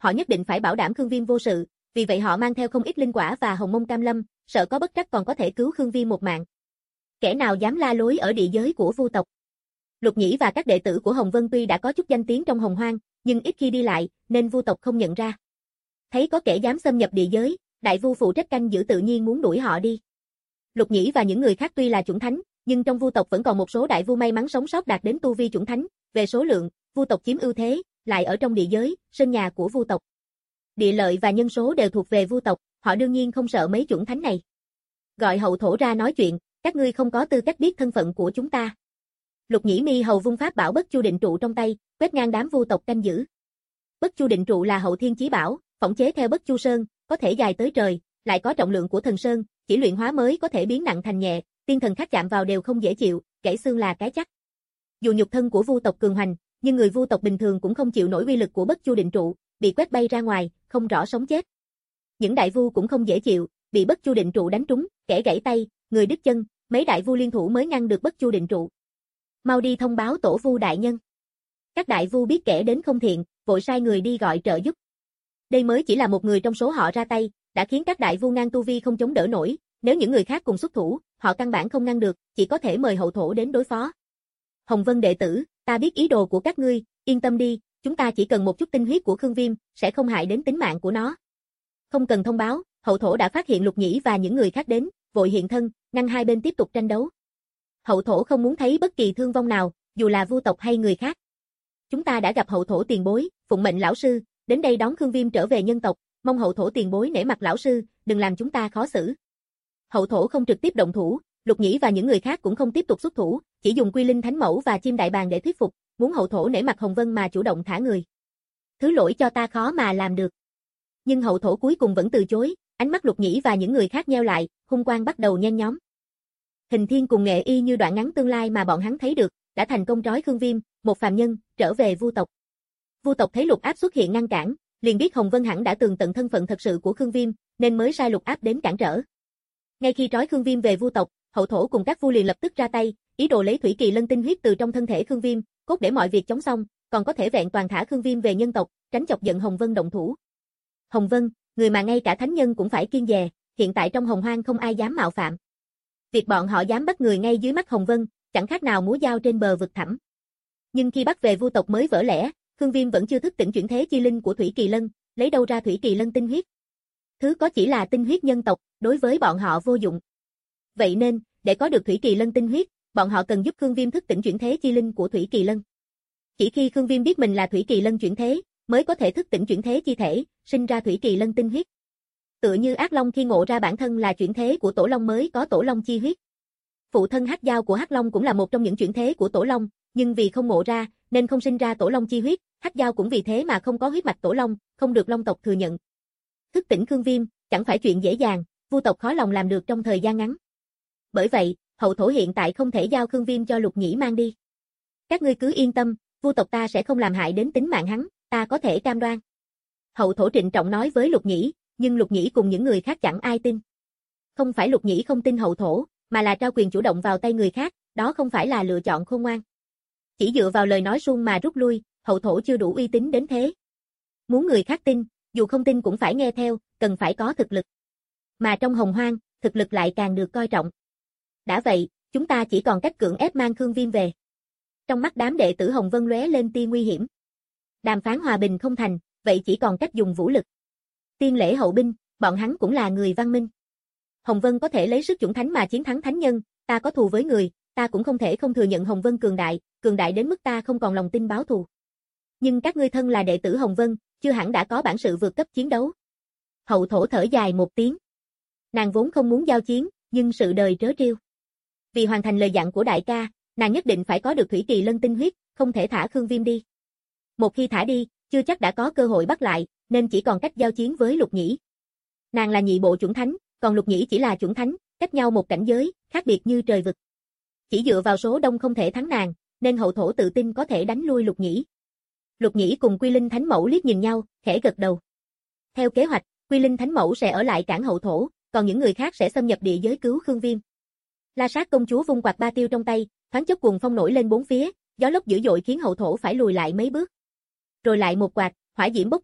họ nhất định phải bảo đảm Khương Viêm vô sự, vì vậy họ mang theo không ít linh quả và hồng mông cam lâm, sợ có bất trắc còn có thể cứu Khương Viêm một mạng. Kẻ nào dám la lối ở địa giới của Vu tộc? Lục Nhĩ và các đệ tử của Hồng Vân tuy đã có chút danh tiếng trong Hồng Hoang, nhưng ít khi đi lại, nên Vu tộc không nhận ra. Thấy có kẻ dám xâm nhập địa giới, đại vu phụ trách canh giữ tự nhiên muốn đuổi họ đi. Lục Nhĩ và những người khác tuy là chủng thánh, nhưng trong Vu tộc vẫn còn một số đại vu may mắn sống sót đạt đến tu vi chủng thánh, về số lượng, Vu tộc chiếm ưu thế, lại ở trong địa giới, sân nhà của Vu tộc. Địa lợi và nhân số đều thuộc về Vu tộc, họ đương nhiên không sợ mấy chủng thánh này. Gọi hậu thổ ra nói chuyện, các ngươi không có tư cách biết thân phận của chúng ta. Lục Nhĩ mi hầu vung pháp bảo Bất Chu Định Trụ trong tay, quét ngang đám Vu tộc canh giữ. Bất Chu Định Trụ là hậu thiên chí bảo, phỏng chế theo Bất Chu Sơn, có thể dài tới trời, lại có trọng lượng của thần sơn, chỉ luyện hóa mới có thể biến nặng thành nhẹ, tiên thần khác chạm vào đều không dễ chịu, gãy xương là cái chắc. Dù nhục thân của Vu tộc cường hành, nhưng người Vu tộc bình thường cũng không chịu nổi uy lực của Bất Chu Định Trụ, bị quét bay ra ngoài, không rõ sống chết. Những đại vu cũng không dễ chịu, bị Bất Chu Định Trụ đánh trúng, kẻ gãy tay, người đứt chân, mấy đại vu liên thủ mới ngăn được Bất Chu Định Trụ. Mau đi thông báo tổ vu đại nhân. Các đại vu biết kẻ đến không thiện, vội sai người đi gọi trợ giúp. Đây mới chỉ là một người trong số họ ra tay, đã khiến các đại vu ngang tu vi không chống đỡ nổi, nếu những người khác cùng xuất thủ, họ căn bản không ngăn được, chỉ có thể mời hậu thổ đến đối phó. Hồng Vân đệ tử, ta biết ý đồ của các ngươi, yên tâm đi, chúng ta chỉ cần một chút tinh huyết của Khương Viêm, sẽ không hại đến tính mạng của nó. Không cần thông báo, hậu thổ đã phát hiện Lục Nhĩ và những người khác đến, vội hiện thân, ngăn hai bên tiếp tục tranh đấu. Hậu thổ không muốn thấy bất kỳ thương vong nào, dù là Vu tộc hay người khác. Chúng ta đã gặp hậu thổ tiền bối, phụng mệnh lão sư, đến đây đón Khương Viêm trở về nhân tộc, mong hậu thổ tiền bối nể mặt lão sư, đừng làm chúng ta khó xử. Hậu thổ không trực tiếp động thủ, Lục Nhĩ và những người khác cũng không tiếp tục xuất thủ, chỉ dùng Quy Linh Thánh Mẫu và Chim Đại Bàng để thuyết phục, muốn hậu thổ nể mặt Hồng Vân mà chủ động thả người. Thứ lỗi cho ta khó mà làm được. Nhưng hậu thổ cuối cùng vẫn từ chối, ánh mắt Lục Nhĩ và những người khác nheo lại, hung quang bắt đầu nhen nhóm. Hình thiên cùng nghệ y như đoạn ngắn tương lai mà bọn hắn thấy được, đã thành công trói Khương Viêm, một phàm nhân, trở về Vu tộc. Vu tộc thấy Lục Áp xuất hiện ngăn cản, liền biết Hồng Vân hẳn đã tường tận thân phận thật sự của Khương Viêm, nên mới sai Lục Áp đến cản trở. Ngay khi trói Khương Viêm về Vu tộc, hậu thổ cùng các vu liền lập tức ra tay, ý đồ lấy thủy kỳ lân tinh huyết từ trong thân thể Khương Viêm, cốt để mọi việc chống xong, còn có thể vẹn toàn thả Khương Viêm về nhân tộc, tránh chọc giận Hồng Vân động thủ. Hồng Vân, người mà ngay cả thánh nhân cũng phải kiêng dè, hiện tại trong Hồng Hoang không ai dám mạo phạm. Việc bọn họ dám bắt người ngay dưới mắt Hồng Vân, chẳng khác nào múa dao trên bờ vực thẳm. Nhưng khi bắt về Vu tộc mới vỡ lẽ, Khương Viêm vẫn chưa thức tỉnh chuyển thế chi linh của thủy kỳ lân, lấy đâu ra thủy kỳ lân tinh huyết? Thứ có chỉ là tinh huyết nhân tộc, đối với bọn họ vô dụng. Vậy nên, để có được thủy kỳ lân tinh huyết, bọn họ cần giúp Khương Viêm thức tỉnh chuyển thế chi linh của thủy kỳ lân. Chỉ khi Khương Viêm biết mình là thủy kỳ lân chuyển thế, mới có thể thức tỉnh chuyển thế chi thể, sinh ra thủy kỳ lân tinh huyết. Tựa như ác long khi ngộ ra bản thân là chuyển thế của tổ long mới có tổ long chi huyết. Phụ thân Hắc Dao của Hắc Long cũng là một trong những chuyển thế của tổ long, nhưng vì không ngộ ra, nên không sinh ra tổ long chi huyết, Hắc Dao cũng vì thế mà không có huyết mạch tổ long, không được long tộc thừa nhận. Thức tỉnh Khương Viêm, chẳng phải chuyện dễ dàng, Vu tộc khó lòng làm được trong thời gian ngắn. Bởi vậy, hậu thổ hiện tại không thể giao Khương Viêm cho Lục Nhĩ mang đi. Các ngươi cứ yên tâm, Vu tộc ta sẽ không làm hại đến tính mạng hắn, ta có thể cam đoan. Hậu thổ trịnh trọng nói với Lục Nhĩ, nhưng Lục Nhĩ cùng những người khác chẳng ai tin. Không phải Lục Nhĩ không tin hậu thổ, mà là trao quyền chủ động vào tay người khác, đó không phải là lựa chọn khôn ngoan. Chỉ dựa vào lời nói suông mà rút lui, hậu thổ chưa đủ uy tín đến thế. Muốn người khác tin, dù không tin cũng phải nghe theo, cần phải có thực lực. Mà trong Hồng Hoang, thực lực lại càng được coi trọng. Đã vậy, chúng ta chỉ còn cách cưỡng ép mang Khương Viêm về. Trong mắt đám đệ tử Hồng Vân lóe lên tia nguy hiểm. Đàm phán hòa bình không thành, vậy chỉ còn cách dùng vũ lực. Tiên lễ hậu binh, bọn hắn cũng là người văn minh. Hồng Vân có thể lấy sức chủng thánh mà chiến thắng thánh nhân, ta có thù với người, ta cũng không thể không thừa nhận Hồng Vân cường đại, cường đại đến mức ta không còn lòng tin báo thù. Nhưng các ngươi thân là đệ tử Hồng Vân, chưa hẳn đã có bản sự vượt cấp chiến đấu. Hậu thổ thở dài một tiếng. Nàng vốn không muốn giao chiến, nhưng sự đời trớ trêu. Vì hoàn thành lời dặn của đại ca, nàng nhất định phải có được thủy kỳ lân tinh huyết, không thể thả Khương Viêm đi. Một khi thả đi, chưa chắc đã có cơ hội bắt lại, nên chỉ còn cách giao chiến với Lục Nhĩ. Nàng là nhị bộ chủng thánh, còn Lục Nhĩ chỉ là chủng thánh, cách nhau một cảnh giới, khác biệt như trời vực. Chỉ dựa vào số đông không thể thắng nàng, nên hậu thổ tự tin có thể đánh lui Lục Nhĩ. Lục Nhĩ cùng Quy Linh Thánh Mẫu liếc nhìn nhau, khẽ gật đầu. Theo kế hoạch, Quy Linh Thánh Mẫu sẽ ở lại cản hậu thổ, còn những người khác sẽ xâm nhập địa giới cứu Khương Viêm. La Sát công chúa vung quạt ba tiêu trong tay, thoáng chốc cuồng phong nổi lên bốn phía, gió lốc dữ dội khiến hậu thổ phải lùi lại mấy bước. Rồi lại một quạt, hỏa diễm bốc cao,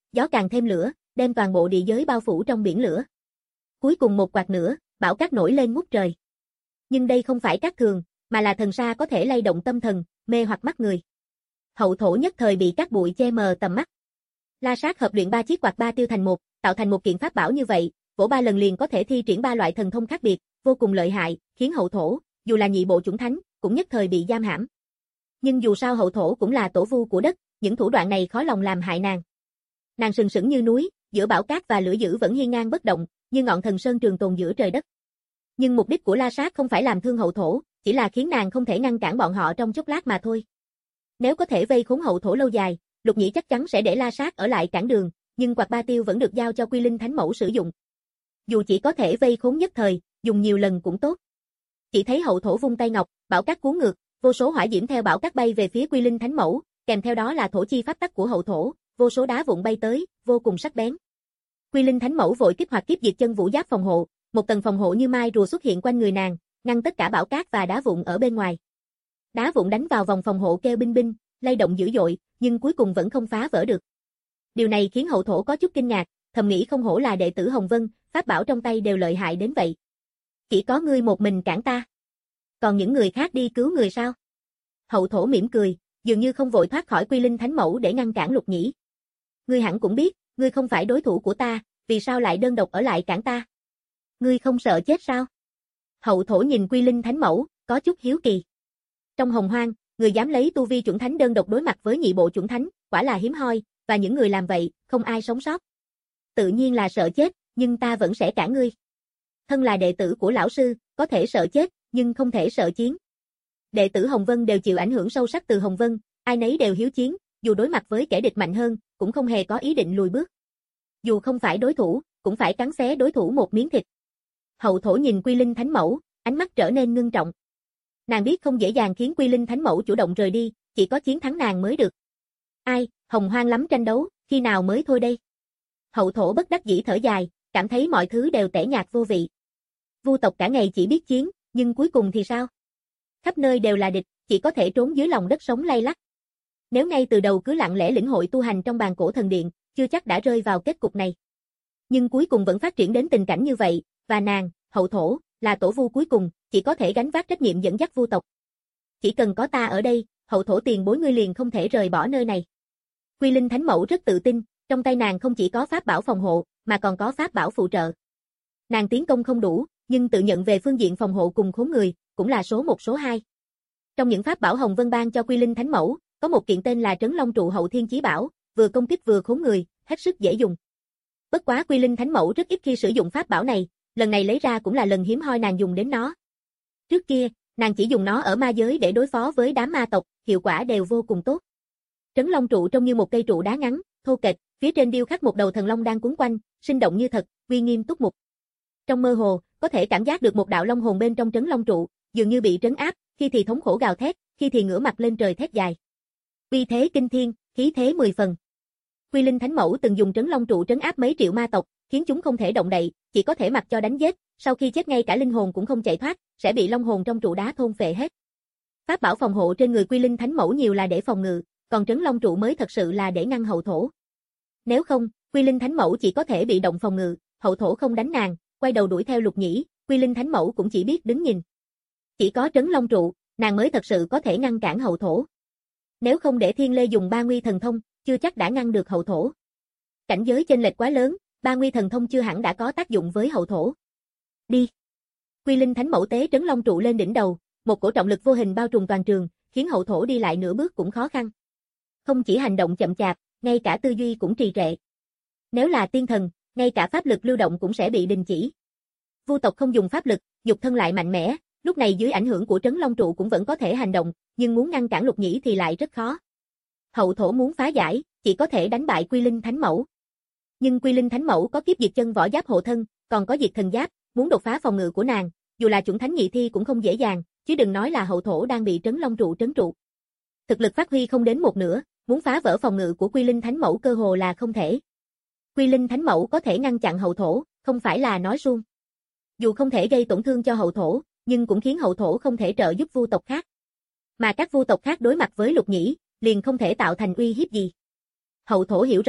gió càng thêm lửa, đem toàn bộ địa giới bao phủ trong biển lửa. Cuối cùng một quạt nữa, bão cát nổi lên ngút trời. Nhưng đây không phải cát thường, mà là thần sa có thể lay động tâm thần, mê hoặc mắt người. Hậu thổ nhất thời bị cát bụi che mờ tầm mắt. La Sát hợp luyện ba chiếc quạt ba tiêu thành một, tạo thành một kiện pháp bảo như vậy, vỗ ba lần liền có thể thi triển ba loại thần thông khác biệt, vô cùng lợi hại, khiến hậu thổ, dù là nhị bộ chủng thánh, cũng nhất thời bị giam hãm. Nhưng dù sao hậu thổ cũng là tổ vu của đất, những thủ đoạn này khó lòng làm hại nàng. Nàng sừng sững như núi, giữa bão cát và lửa dữ vẫn hiên ngang bất động, như ngọn thần sơn trường tồn giữa trời đất. Nhưng mục đích của La Sát không phải làm thương hậu thổ, chỉ là khiến nàng không thể ngăn cản bọn họ trong chốc lát mà thôi. Nếu có thể vây khốn hậu thổ lâu dài, Lục Nhĩ chắc chắn sẽ để La Sát ở lại cản đường, nhưng quạt ba tiêu vẫn được giao cho Quy Linh Thánh Mẫu sử dụng. Dù chỉ có thể vây khốn nhất thời, dùng nhiều lần cũng tốt. Chỉ thấy hậu thổ vung tay ngọc, bão cát cuốn ngược, vô số hỏa diễm theo bão cát bay về phía Quy Linh Thánh Mẫu, kèm theo đó là thổ chi pháp tắc của hậu thổ, vô số đá vụn bay tới, vô cùng sắc bén. Quy Linh Thánh Mẫu vội kích hoạt kiếp diệt chân vũ giáp phòng hộ, một tầng phòng hộ như mai rùa xuất hiện quanh người nàng, ngăn tất cả bão cát và đá vụn ở bên ngoài. Đá vụn đánh vào vòng phòng hộ kêu binh binh, lay động dữ dội, nhưng cuối cùng vẫn không phá vỡ được. Điều này khiến hậu thổ có chút kinh ngạc, thầm nghĩ không hổ là đệ tử Hồng Vân, pháp bảo trong tay đều lợi hại đến vậy. Chỉ có ngươi một mình cản ta. Còn những người khác đi cứu người sao? Hậu thổ mỉm cười, dường như không vội thoát khỏi Quy Linh Thánh Mẫu để ngăn cản Lục Nhĩ. Ngươi hẳn cũng biết, ngươi không phải đối thủ của ta, vì sao lại đơn độc ở lại cản ta? Ngươi không sợ chết sao? Hậu thổ nhìn Quy Linh Thánh Mẫu, có chút hiếu kỳ. Trong hồng hoang, người dám lấy tu vi chuẩn thánh đơn độc đối mặt với nhị bộ chuẩn thánh, quả là hiếm hoi, và những người làm vậy, không ai sống sót. Tự nhiên là sợ chết, nhưng ta vẫn sẽ cản ngươi. Thân là đệ tử của lão sư, có thể sợ chết, nhưng không thể sợ chiến. Đệ tử Hồng Vân đều chịu ảnh hưởng sâu sắc từ Hồng Vân, ai nấy đều hiếu chiến, dù đối mặt với kẻ địch mạnh hơn, cũng không hề có ý định lùi bước. Dù không phải đối thủ, cũng phải cắn xé đối thủ một miếng thịt. Hậu thổ nhìn Quy Linh Thánh Mẫu, ánh mắt trở nên ngưng trọng. Nàng biết không dễ dàng khiến Quy Linh Thánh Mẫu chủ động rời đi, chỉ có chiến thắng nàng mới được. Ai, hồng hoang lắm tranh đấu, khi nào mới thôi đây? Hậu thổ bất đắc dĩ thở dài, cảm thấy mọi thứ đều tẻ nhạt vô vị. Vu tộc cả ngày chỉ biết chiến, nhưng cuối cùng thì sao? Khắp nơi đều là địch, chỉ có thể trốn dưới lòng đất sống lay lắt. Nếu ngay từ đầu cứ lặng lẽ lĩnh hội tu hành trong bàn cổ thần điện, chưa chắc đã rơi vào kết cục này. Nhưng cuối cùng vẫn phát triển đến tình cảnh như vậy, và nàng, hậu thổ, là tổ vu cuối cùng, chỉ có thể gánh vác trách nhiệm dẫn dắt vu tộc. Chỉ cần có ta ở đây, hậu thổ tiền bối ngươi liền không thể rời bỏ nơi này. Quy Linh Thánh Mẫu rất tự tin, trong tay nàng không chỉ có pháp bảo phòng hộ, mà còn có pháp bảo phụ trợ. Nàng tiến công không đủ, nhưng tự nhận về phương diện phòng hộ cùng khốn người, cũng là số một số hai. Trong những pháp bảo Hồng Vân ban cho Quy Linh Thánh Mẫu, có một kiện tên là Trấn Long Trụ Hậu Thiên Chí Bảo, vừa công kích vừa khốn người, hết sức dễ dùng. Bất quá Quy Linh Thánh Mẫu rất ít khi sử dụng pháp bảo này, lần này lấy ra cũng là lần hiếm hoi nàng dùng đến nó. Trước kia, nàng chỉ dùng nó ở ma giới để đối phó với đám ma tộc, hiệu quả đều vô cùng tốt. Trấn Long Trụ trông như một cây trụ đá ngắn, thô kệch, phía trên điêu khắc một đầu thần long đang cuốn quanh, sinh động như thật, uy nghiêm túc mục. Trong mơ hồ, có thể cảm giác được một đạo long hồn bên trong Trấn Long Trụ, dường như bị trấn áp, khi thì thống khổ gào thét, khi thì ngửa mặt lên trời thét dài. Uy thế kinh thiên, khí thế mười phần. Quy Linh Thánh Mẫu từng dùng Trấn Long Trụ trấn áp mấy triệu ma tộc, khiến chúng không thể động đậy, chỉ có thể mặc cho đánh giết, sau khi chết ngay cả linh hồn cũng không chạy thoát, sẽ bị long hồn trong trụ đá thôn phệ hết. Pháp bảo phòng hộ trên người Quy Linh Thánh Mẫu nhiều là để phòng ngự, còn Trấn Long Trụ mới thật sự là để ngăn hậu thổ. Nếu không, Quy Linh Thánh Mẫu chỉ có thể bị động phòng ngự, hậu thổ không đánh nàng, quay đầu đuổi theo Lục Nhĩ, Quy Linh Thánh Mẫu cũng chỉ biết đứng nhìn. Chỉ có Trấn Long Trụ, nàng mới thật sự có thể ngăn cản hậu thổ. Nếu không để Thiên Lê dùng ba nguy thần thông, chưa chắc đã ngăn được hậu thổ. Cảnh giới chênh lệch quá lớn, ba nguy thần thông chưa hẳn đã có tác dụng với hậu thổ. Đi. Quy Linh Thánh Mẫu tế Trấn Long Trụ lên đỉnh đầu, một cổ trọng lực vô hình bao trùm toàn trường, khiến hậu thổ đi lại nửa bước cũng khó khăn. Không chỉ hành động chậm chạp, ngay cả tư duy cũng trì trệ. Nếu là tiên thần, ngay cả pháp lực lưu động cũng sẽ bị đình chỉ. Vu tộc không dùng pháp lực, nhục thân lại mạnh mẽ, lúc này dưới ảnh hưởng của Trấn Long Trụ cũng vẫn có thể hành động, nhưng muốn ngăn cản Lục Nhĩ thì lại rất khó. Hậu thổ muốn phá giải, chỉ có thể đánh bại Quy Linh Thánh Mẫu. Nhưng Quy Linh Thánh Mẫu có kiếp diệt chân võ giáp hộ thân, còn có diệt thần giáp, muốn đột phá phòng ngự của nàng, dù là chuẩn thánh nhị thi cũng không dễ dàng, chứ đừng nói là hậu thổ đang bị Trấn Long Trụ trấn trụ. Thực lực phát huy không đến một nửa, muốn phá vỡ phòng ngự của Quy Linh Thánh Mẫu cơ hồ là không thể. Quy Linh Thánh Mẫu có thể ngăn chặn hậu thổ, không phải là nói suông. Dù không thể gây tổn thương cho hậu thổ, nhưng cũng khiến hậu thổ không thể trợ giúp vu tộc khác. Mà các vu tộc khác đối mặt với Lục Nhĩ, liền không thể tạo thành uy hiếp gì. Hậu thổ hiểu rõ,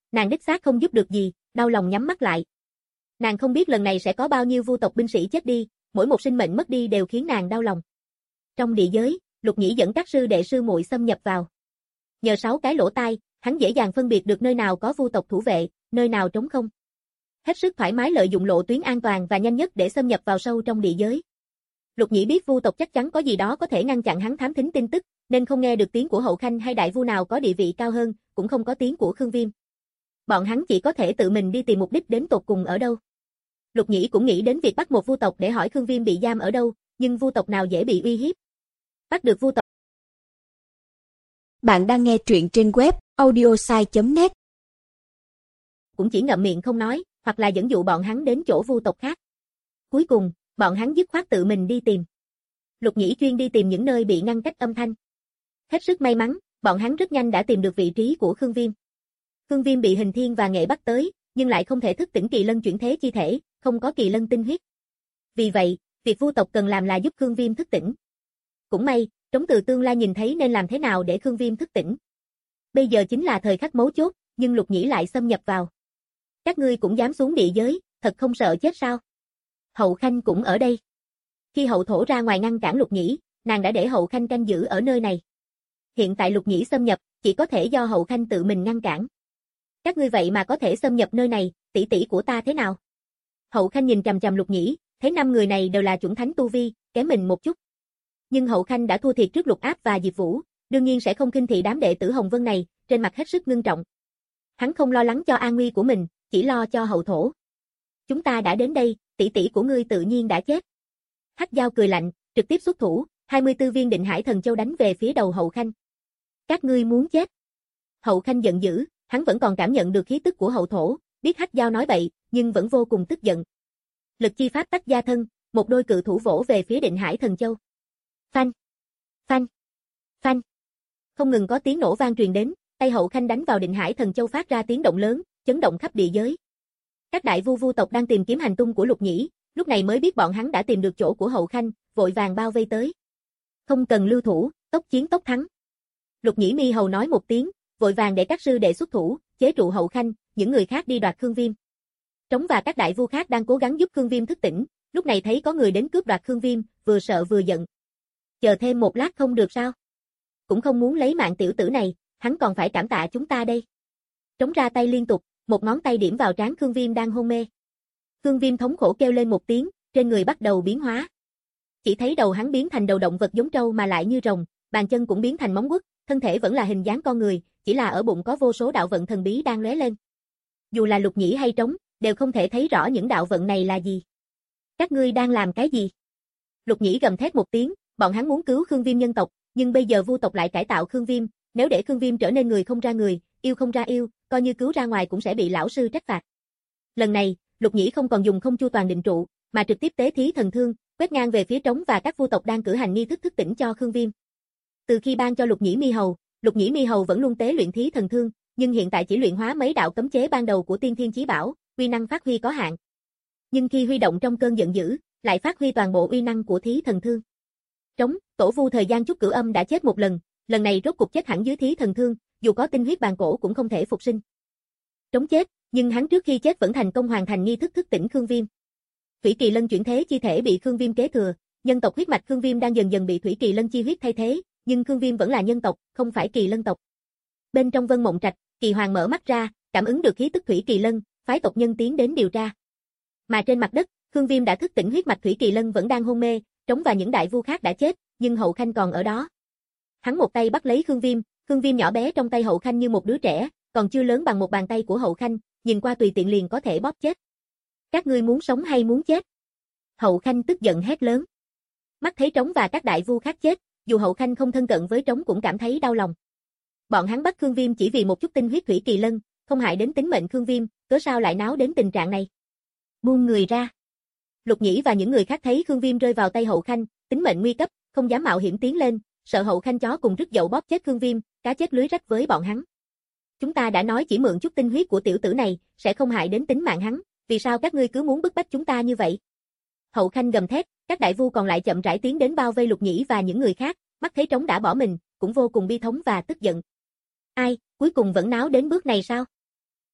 Nàng đích xác không giúp được gì, đau lòng nhắm mắt lại. Nàng không biết lần này sẽ có bao nhiêu vu tộc binh sĩ chết đi, mỗi một sinh mệnh mất đi đều khiến nàng đau lòng. Trong địa giới, Lục Nhĩ dẫn các sư đệ sư muội xâm nhập vào. Nhờ sáu cái lỗ tai, hắn dễ dàng phân biệt được nơi nào có vu tộc thủ vệ, nơi nào trống không. Hết sức thoải mái lợi dụng lộ tuyến an toàn và nhanh nhất để xâm nhập vào sâu trong địa giới. Lục Nhĩ biết vu tộc chắc chắn có gì đó có thể ngăn chặn hắn thám thính tin tức, nên không nghe được tiếng của Hậu Khanh hay đại vu nào có địa vị cao hơn, cũng không có tiếng của Khương Viêm. Bọn hắn chỉ có thể tự mình đi tìm mục đích đến tột cùng ở đâu. Lục Nhĩ cũng nghĩ đến việc bắt một vu tộc để hỏi Khương Viêm bị giam ở đâu, nhưng vu tộc nào dễ bị uy hiếp. Bắt được vu tộc. Bạn đang nghe truyện trên web audiosai chấm net. Cũng chỉ ngậm miệng không nói, hoặc là dẫn dụ bọn hắn đến chỗ vu tộc khác. Cuối cùng, bọn hắn dứt khoát tự mình đi tìm. Lục Nhĩ chuyên đi tìm những nơi bị ngăn cách âm thanh. Hết sức may mắn, bọn hắn rất nhanh đã tìm được vị trí của Khương Viêm. Khương Viêm bị Hình Thiên và Nghệ bắt tới, nhưng lại không thể thức tỉnh kỳ lân chuyển thế chi thể, không có kỳ lân tinh huyết. Vì vậy, việc vu tộc cần làm là giúp Khương Viêm thức tỉnh. Cũng may, Trống từ tương lai nhìn thấy nên làm thế nào để Khương Viêm thức tỉnh. Bây giờ chính là thời khắc mấu chốt, nhưng Lục Nhĩ lại xâm nhập vào. Các ngươi cũng dám xuống địa giới, thật không sợ chết sao? Hậu Khanh cũng ở đây. Khi Hậu Thổ ra ngoài ngăn cản Lục Nhĩ, nàng đã để Hậu Khanh canh giữ ở nơi này. Hiện tại Lục Nhĩ xâm nhập, chỉ có thể do Hậu Khanh tự mình ngăn cản. Các ngươi vậy mà có thể xâm nhập nơi này, tỷ tỷ của ta thế nào? Hậu Khanh nhìn chằm chằm Lục Nhĩ, thấy năm người này đều là chuẩn thánh tu vi, kém mình một chút. Nhưng Hậu Khanh đã thua thiệt trước Lục Áp và Diệp Vũ, đương nhiên sẽ không khinh thị đám đệ tử Hồng Vân này, trên mặt hết sức ngưng trọng. Hắn không lo lắng cho an nguy của mình, chỉ lo cho Hậu Thổ. Chúng ta đã đến đây, tỷ tỷ của ngươi tự nhiên đã chết. Hắc Dao cười lạnh, trực tiếp xuất thủ, hai mươi tư viên Định Hải Thần Châu đánh về phía đầu Hậu Khanh. Các ngươi muốn chết. Hậu Khanh giận dữ, hắn vẫn còn cảm nhận được khí tức của Hậu Thổ, biết Hắc Dao nói bậy, nhưng vẫn vô cùng tức giận. Lực chi pháp tách gia thân, một đôi cự thủ vỗ về phía Định Hải Thần Châu. Phanh, phanh, phanh. Không ngừng có tiếng nổ vang truyền đến, tay Hậu Khanh đánh vào Định Hải Thần Châu phát ra tiếng động lớn, chấn động khắp địa giới. Các đại vu vu tộc đang tìm kiếm hành tung của Lục Nhĩ, lúc này mới biết bọn hắn đã tìm được chỗ của Hậu Khanh, vội vàng bao vây tới. Không cần lưu thủ, tốc chiến tốc thắng. Lục Nhĩ mi hầu nói một tiếng, vội vàng để các sư đệ xuất thủ, chế trụ Hậu Khanh, những người khác đi đoạt Khương Viêm. Trống và các đại vu khác đang cố gắng giúp Khương Viêm thức tỉnh, lúc này thấy có người đến cướp đoạt Khương Viêm, vừa sợ vừa giận. Chờ thêm một lát không được sao? Cũng không muốn lấy mạng tiểu tử này, hắn còn phải cảm tạ chúng ta đây. Trống ra tay liên tục, một ngón tay điểm vào trán Khương Viêm đang hôn mê. Khương Viêm thống khổ kêu lên một tiếng, trên người bắt đầu biến hóa. Chỉ thấy đầu hắn biến thành đầu động vật giống trâu mà lại như rồng, bàn chân cũng biến thành móng vuốt, thân thể vẫn là hình dáng con người, chỉ là ở bụng có vô số đạo vận thần bí đang lóe lên. Dù là Lục Nhĩ hay Trống, đều không thể thấy rõ những đạo vận này là gì. Các ngươi đang làm cái gì? Lục Nhĩ gầm thét một tiếng, bọn hắn muốn cứu Khương Viêm nhân tộc, nhưng bây giờ vu tộc lại cải tạo Khương Viêm, nếu để Khương Viêm trở nên người không ra người, yêu không ra yêu, coi như cứu ra ngoài cũng sẽ bị lão sư trách phạt. Lần này, Lục Nhĩ không còn dùng không chu toàn định trụ, mà trực tiếp tế thí thần thương, quét ngang về phía Trống và các vu tộc đang cử hành nghi thức thức tỉnh cho Khương Viêm. Từ khi ban cho Lục Nhĩ mi hầu, Lục Nhĩ mi hầu vẫn luôn tế luyện thí thần thương, nhưng hiện tại chỉ luyện hóa mấy đạo cấm chế ban đầu của Tiên Thiên Chí Bảo, uy năng phát huy có hạn. Nhưng khi huy động trong cơn giận dữ, lại phát huy toàn bộ uy năng của thí thần thương. Trống, tổ vu thời gian Trúc Cửu Âm đã chết một lần, lần này rốt cục chết hẳn dưới thí thần thương, dù có tinh huyết bàn cổ cũng không thể phục sinh. Trống chết, nhưng hắn trước khi chết vẫn thành công hoàn thành nghi thức thức tỉnh Khương Viêm. Thủy Kỳ Lân chuyển thế chi thể bị Khương Viêm kế thừa, nhân tộc huyết mạch Khương Viêm đang dần dần bị Thủy Kỳ Lân chi huyết thay thế, nhưng Khương Viêm vẫn là nhân tộc, không phải Kỳ Lân tộc. Bên trong Vân Mộng Trạch, Kỳ Hoàng mở mắt ra, cảm ứng được khí tức Thủy Kỳ Lân, phái tộc nhân tiến đến điều tra. Mà trên mặt đất, Khương Viêm đã thức tỉnh huyết mạch Thủy Kỳ Lân vẫn đang hôn mê, Trống và những đại vu khác đã chết, nhưng Hậu Khanh còn ở đó. Hắn một tay bắt lấy Khương Viêm, Khương Viêm nhỏ bé trong tay Hậu Khanh như một đứa trẻ, còn chưa lớn bằng một bàn tay của Hậu Khanh, nhìn qua tùy tiện liền có thể bóp chết. Các ngươi muốn sống hay muốn chết? Hậu Khanh tức giận hét lớn. Mắt thấy Trống và các đại vu khác chết, dù Hậu Khanh không thân cận với Trống cũng cảm thấy đau lòng. Bọn hắn bắt Khương Viêm chỉ vì một chút tinh huyết Thủy Kỳ Lân, không hại đến tính mệnh Khương Viêm, cớ sao lại náo đến tình trạng này? Buông người ra. Lục Nhĩ và những người khác thấy Khương Viêm rơi vào tay Hậu Khanh, tính mệnh nguy cấp, không dám mạo hiểm tiến lên, sợ Hậu Khanh chó cùng rứt dậu bóp chết Khương Viêm, cá chết lưới rách với bọn hắn. Chúng ta đã nói chỉ mượn chút tinh huyết của tiểu tử này, sẽ không hại đến tính mạng hắn, vì sao các ngươi cứ muốn bức bách chúng ta như vậy? Hậu Khanh gầm thét, các đại vu còn lại chậm rãi tiến đến bao vây Lục Nhĩ và những người khác, mắt thấy Trống đã bỏ mình, cũng vô cùng bi thống và tức giận. Ai, cuối cùng vẫn náo đến bước này sao?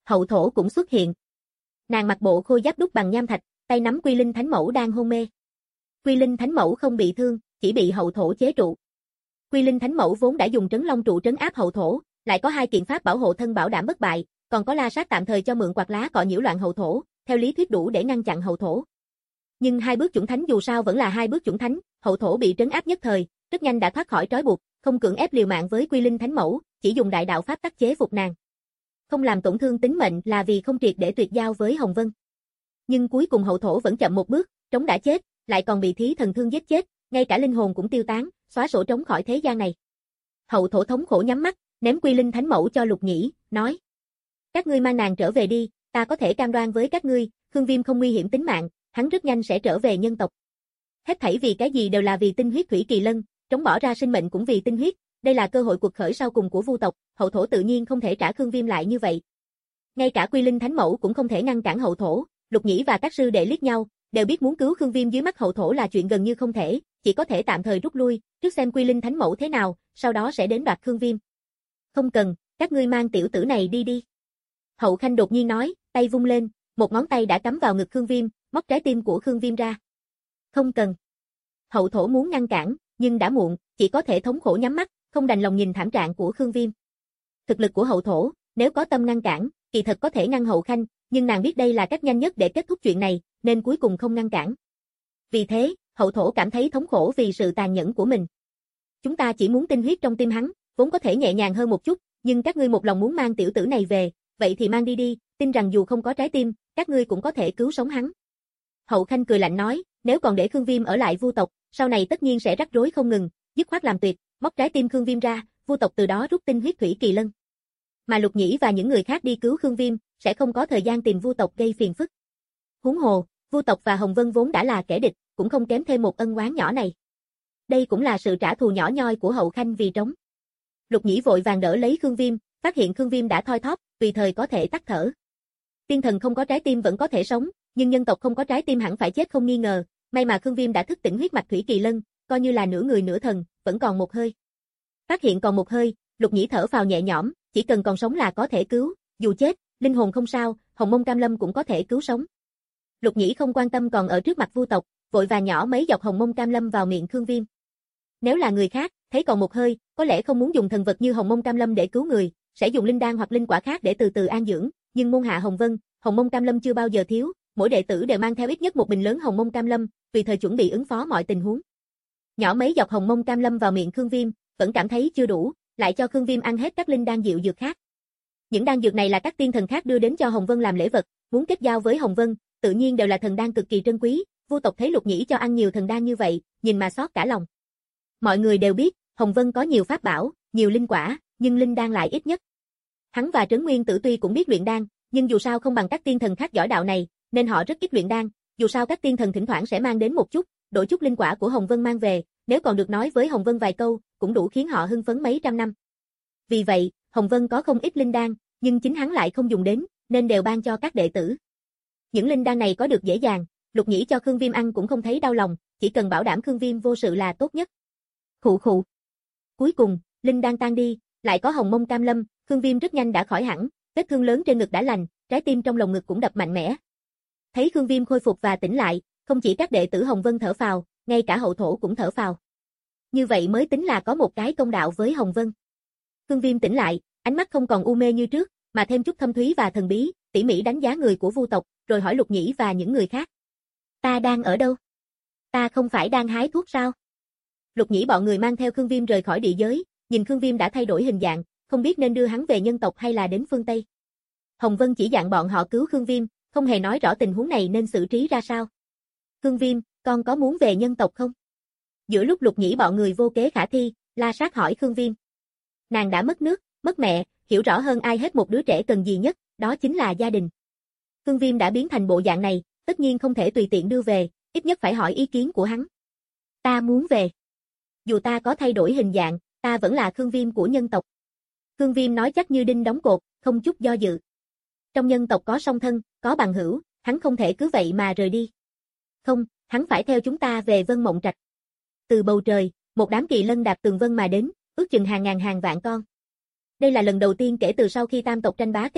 Hậu thổ cũng xuất hiện. Nàng mặc bộ khôi giáp đúc bằng nham thạch, tay nắm Quy Linh Thánh Mẫu đang hôn mê. Quy Linh Thánh Mẫu không bị thương, chỉ bị hậu thổ chế trụ. Quy Linh Thánh Mẫu vốn đã dùng Trấn Long trụ trấn áp hậu thổ, lại có hai kiện pháp bảo hộ thân bảo đảm bất bại, còn có la sát tạm thời cho mượn quạt lá cọ nhiễu loạn hậu thổ, theo lý thuyết đủ để ngăn chặn hậu thổ. Nhưng hai bước chuẩn thánh dù sao vẫn là hai bước chuẩn thánh, hậu thổ bị trấn áp nhất thời, rất nhanh đã thoát khỏi trói buộc, không cưỡng ép liều mạng với Quy Linh Thánh Mẫu, chỉ dùng đại đạo pháp tắc chế phục nàng. Không làm tổn thương tính mệnh là vì không triệt để tuyệt giao với Hồng Vân. Nhưng cuối cùng hậu thổ vẫn chậm một bước, trống đã chết, lại còn bị thí thần thương giết chết, ngay cả linh hồn cũng tiêu tán, xóa sổ trống khỏi thế gian này. Hậu thổ thống khổ nhắm mắt, ném Quy Linh Thánh Mẫu cho Lục Nhĩ, nói: các ngươi mang nàng trở về đi, ta có thể cam đoan với các ngươi, Khương Viêm không nguy hiểm tính mạng, hắn rất nhanh sẽ trở về nhân tộc. Hết thảy vì cái gì đều là vì tinh huyết Thủy Kỳ Lân, trống bỏ ra sinh mệnh cũng vì tinh huyết, đây là cơ hội cuộc khởi sau cùng của Vu tộc, hậu thổ tự nhiên không thể trả Khương Viêm lại như vậy. Ngay cả Quy Linh Thánh Mẫu cũng không thể ngăn cản hậu thổ, Lục Nhĩ và các sư đệ liếc nhau, đều biết muốn cứu Khương Viêm dưới mắt hậu thổ là chuyện gần như không thể, chỉ có thể tạm thời rút lui, trước xem Quy Linh Thánh Mẫu thế nào, sau đó sẽ đến đoạt Khương Viêm. Không cần, các ngươi mang tiểu tử này đi đi. Hậu Khanh đột nhiên nói, tay vung lên, một ngón tay đã cắm vào ngực Khương Viêm, móc trái tim của Khương Viêm ra. Không cần. Hậu thổ muốn ngăn cản, nhưng đã muộn, chỉ có thể thống khổ nhắm mắt, không đành lòng nhìn thảm trạng của Khương Viêm. Thực lực của hậu thổ, nếu có tâm ngăn cản, kỳ thật có thể ngăn Hậu Khanh, nhưng nàng biết đây là cách nhanh nhất để kết thúc chuyện này, nên cuối cùng không ngăn cản. Vì thế, hậu thổ cảm thấy thống khổ vì sự tàn nhẫn của mình. Chúng ta chỉ muốn tinh huyết trong tim hắn, vốn có thể nhẹ nhàng hơn một chút, nhưng các ngươi một lòng muốn mang tiểu tử này về, vậy thì mang đi đi, tin rằng dù không có trái tim, các ngươi cũng có thể cứu sống hắn. Hậu Khanh cười lạnh nói, nếu còn để Khương Viêm ở lại Vu tộc, sau này tất nhiên sẽ rắc rối không ngừng, dứt khoát làm tuyệt, móc trái tim Khương Viêm ra, Vu tộc từ đó rút tinh huyết Thủy Kỳ Lân. Mà Lục Nhĩ và những người khác đi cứu Khương Viêm, sẽ không có thời gian tìm Vu tộc gây phiền phức. Huống hồ, Vu tộc và Hồng Vân vốn đã là kẻ địch, cũng không kém thêm một ân oán nhỏ này. Đây cũng là sự trả thù nhỏ nhoi của Hậu Khanh vì trống. Lục Nhĩ vội vàng đỡ lấy Khương Viêm, phát hiện Khương Viêm đã thoi thóp, tùy thời có thể tắt thở. Tiên thần không có trái tim vẫn có thể sống, nhưng nhân tộc không có trái tim hẳn phải chết không nghi ngờ, may mà Khương Viêm đã thức tỉnh huyết mạch Thủy Kỳ Lân, coi như là nửa người nửa thần, vẫn còn một hơi. Phát hiện còn một hơi, Lục Nhĩ thở phào nhẹ nhõm, chỉ cần còn sống là có thể cứu, dù chết, linh hồn không sao, Hồng Mông Cam Lâm cũng có thể cứu sống. Lục Nhĩ không quan tâm còn ở trước mặt Vu tộc, vội vàng nhỏ mấy giọt Hồng Mông Cam Lâm vào miệng Khương Viêm. Nếu là người khác, thấy còn một hơi, có lẽ không muốn dùng thần vật như Hồng Mông Cam Lâm để cứu người, sẽ dùng linh đan hoặc linh quả khác để từ từ an dưỡng, nhưng môn hạ Hồng Vân, Hồng Mông Cam Lâm chưa bao giờ thiếu, mỗi đệ tử đều mang theo ít nhất một bình lớn Hồng Mông Cam Lâm, tùy thời chuẩn bị ứng phó mọi tình huống. Nhỏ mấy giọt Hồng Mông Cam Lâm vào miệng Khương Viêm, vẫn cảm thấy chưa đủ, lại cho Khương Viêm ăn hết các linh đan dịu dược khác. Những đan dược này là các tiên thần khác đưa đến cho Hồng Vân làm lễ vật, muốn kết giao với Hồng Vân, tự nhiên đều là thần đan cực kỳ trân quý, Vu tộc thấy Lục Nhĩ cho ăn nhiều thần đan như vậy, nhìn mà xót cả lòng. Mọi người đều biết, Hồng Vân có nhiều pháp bảo, nhiều linh quả, nhưng linh đan lại ít nhất. Hắn và Trấn Nguyên Tử tuy cũng biết luyện đan, nhưng dù sao không bằng các tiên thần khác giỏi đạo này, nên họ rất ít luyện đan, dù sao các tiên thần thỉnh thoảng sẽ mang đến một chút, đổi chút linh quả của Hồng Vân mang về, nếu còn được nói với Hồng Vân vài câu, cũng đủ khiến họ hưng phấn mấy trăm năm. Vì vậy, Hồng Vân có không ít linh đan, nhưng chính hắn lại không dùng đến, nên đều ban cho các đệ tử. Những linh đan này có được dễ dàng, Lục Nhĩ cho Khương Viêm ăn cũng không thấy đau lòng, chỉ cần bảo đảm Khương Viêm vô sự là tốt nhất. Khụ khụ. Cuối cùng, linh đan tan đi, lại có Hồng Mông Cam Lâm, Khương Viêm rất nhanh đã khỏi hẳn, vết thương lớn trên ngực đã lành, trái tim trong lồng ngực cũng đập mạnh mẽ. Thấy Khương Viêm khôi phục và tỉnh lại, không chỉ các đệ tử Hồng Vân thở phào, ngay cả hậu thổ cũng thở phào. Như vậy mới tính là có một cái công đạo với Hồng Vân. Khương Viêm tỉnh lại, ánh mắt không còn u mê như trước, mà thêm chút thâm thúy và thần bí, tỉ mỉ đánh giá người của Vu tộc, rồi hỏi Lục Nhĩ và những người khác. Ta đang ở đâu? Ta không phải đang hái thuốc sao? Lục Nhĩ bọn người mang theo Khương Viêm rời khỏi địa giới, nhìn Khương Viêm đã thay đổi hình dạng, không biết nên đưa hắn về nhân tộc hay là đến phương Tây. Hồng Vân chỉ dặn bọn họ cứu Khương Viêm, không hề nói rõ tình huống này nên xử trí ra sao. Khương Viêm, con có muốn về nhân tộc không? Giữa lúc Lục Nhĩ bọn người vô kế khả thi, La Sát hỏi Khương Viêm. Nàng đã mất nước, mất mẹ, hiểu rõ hơn ai hết một đứa trẻ cần gì nhất, đó chính là gia đình. Khương Viêm đã biến thành bộ dạng này, tất nhiên không thể tùy tiện đưa về, ít nhất phải hỏi ý kiến của hắn. Ta muốn về. Dù ta có thay đổi hình dạng, ta vẫn là Khương Viêm của nhân tộc. Khương Viêm nói chắc như đinh đóng cột, không chút do dự. Trong nhân tộc có song thân, có bằng hữu, hắn không thể cứ vậy mà rời đi. Không, hắn phải theo chúng ta về Vân Mộng Trạch. Từ bầu trời, một đám kỳ lân đạp tường vân mà đến, ước chừng hàng ngàn hàng vạn con. Đây là lần đầu tiên kể từ sau khi tam tộc tranh bá kết thúc,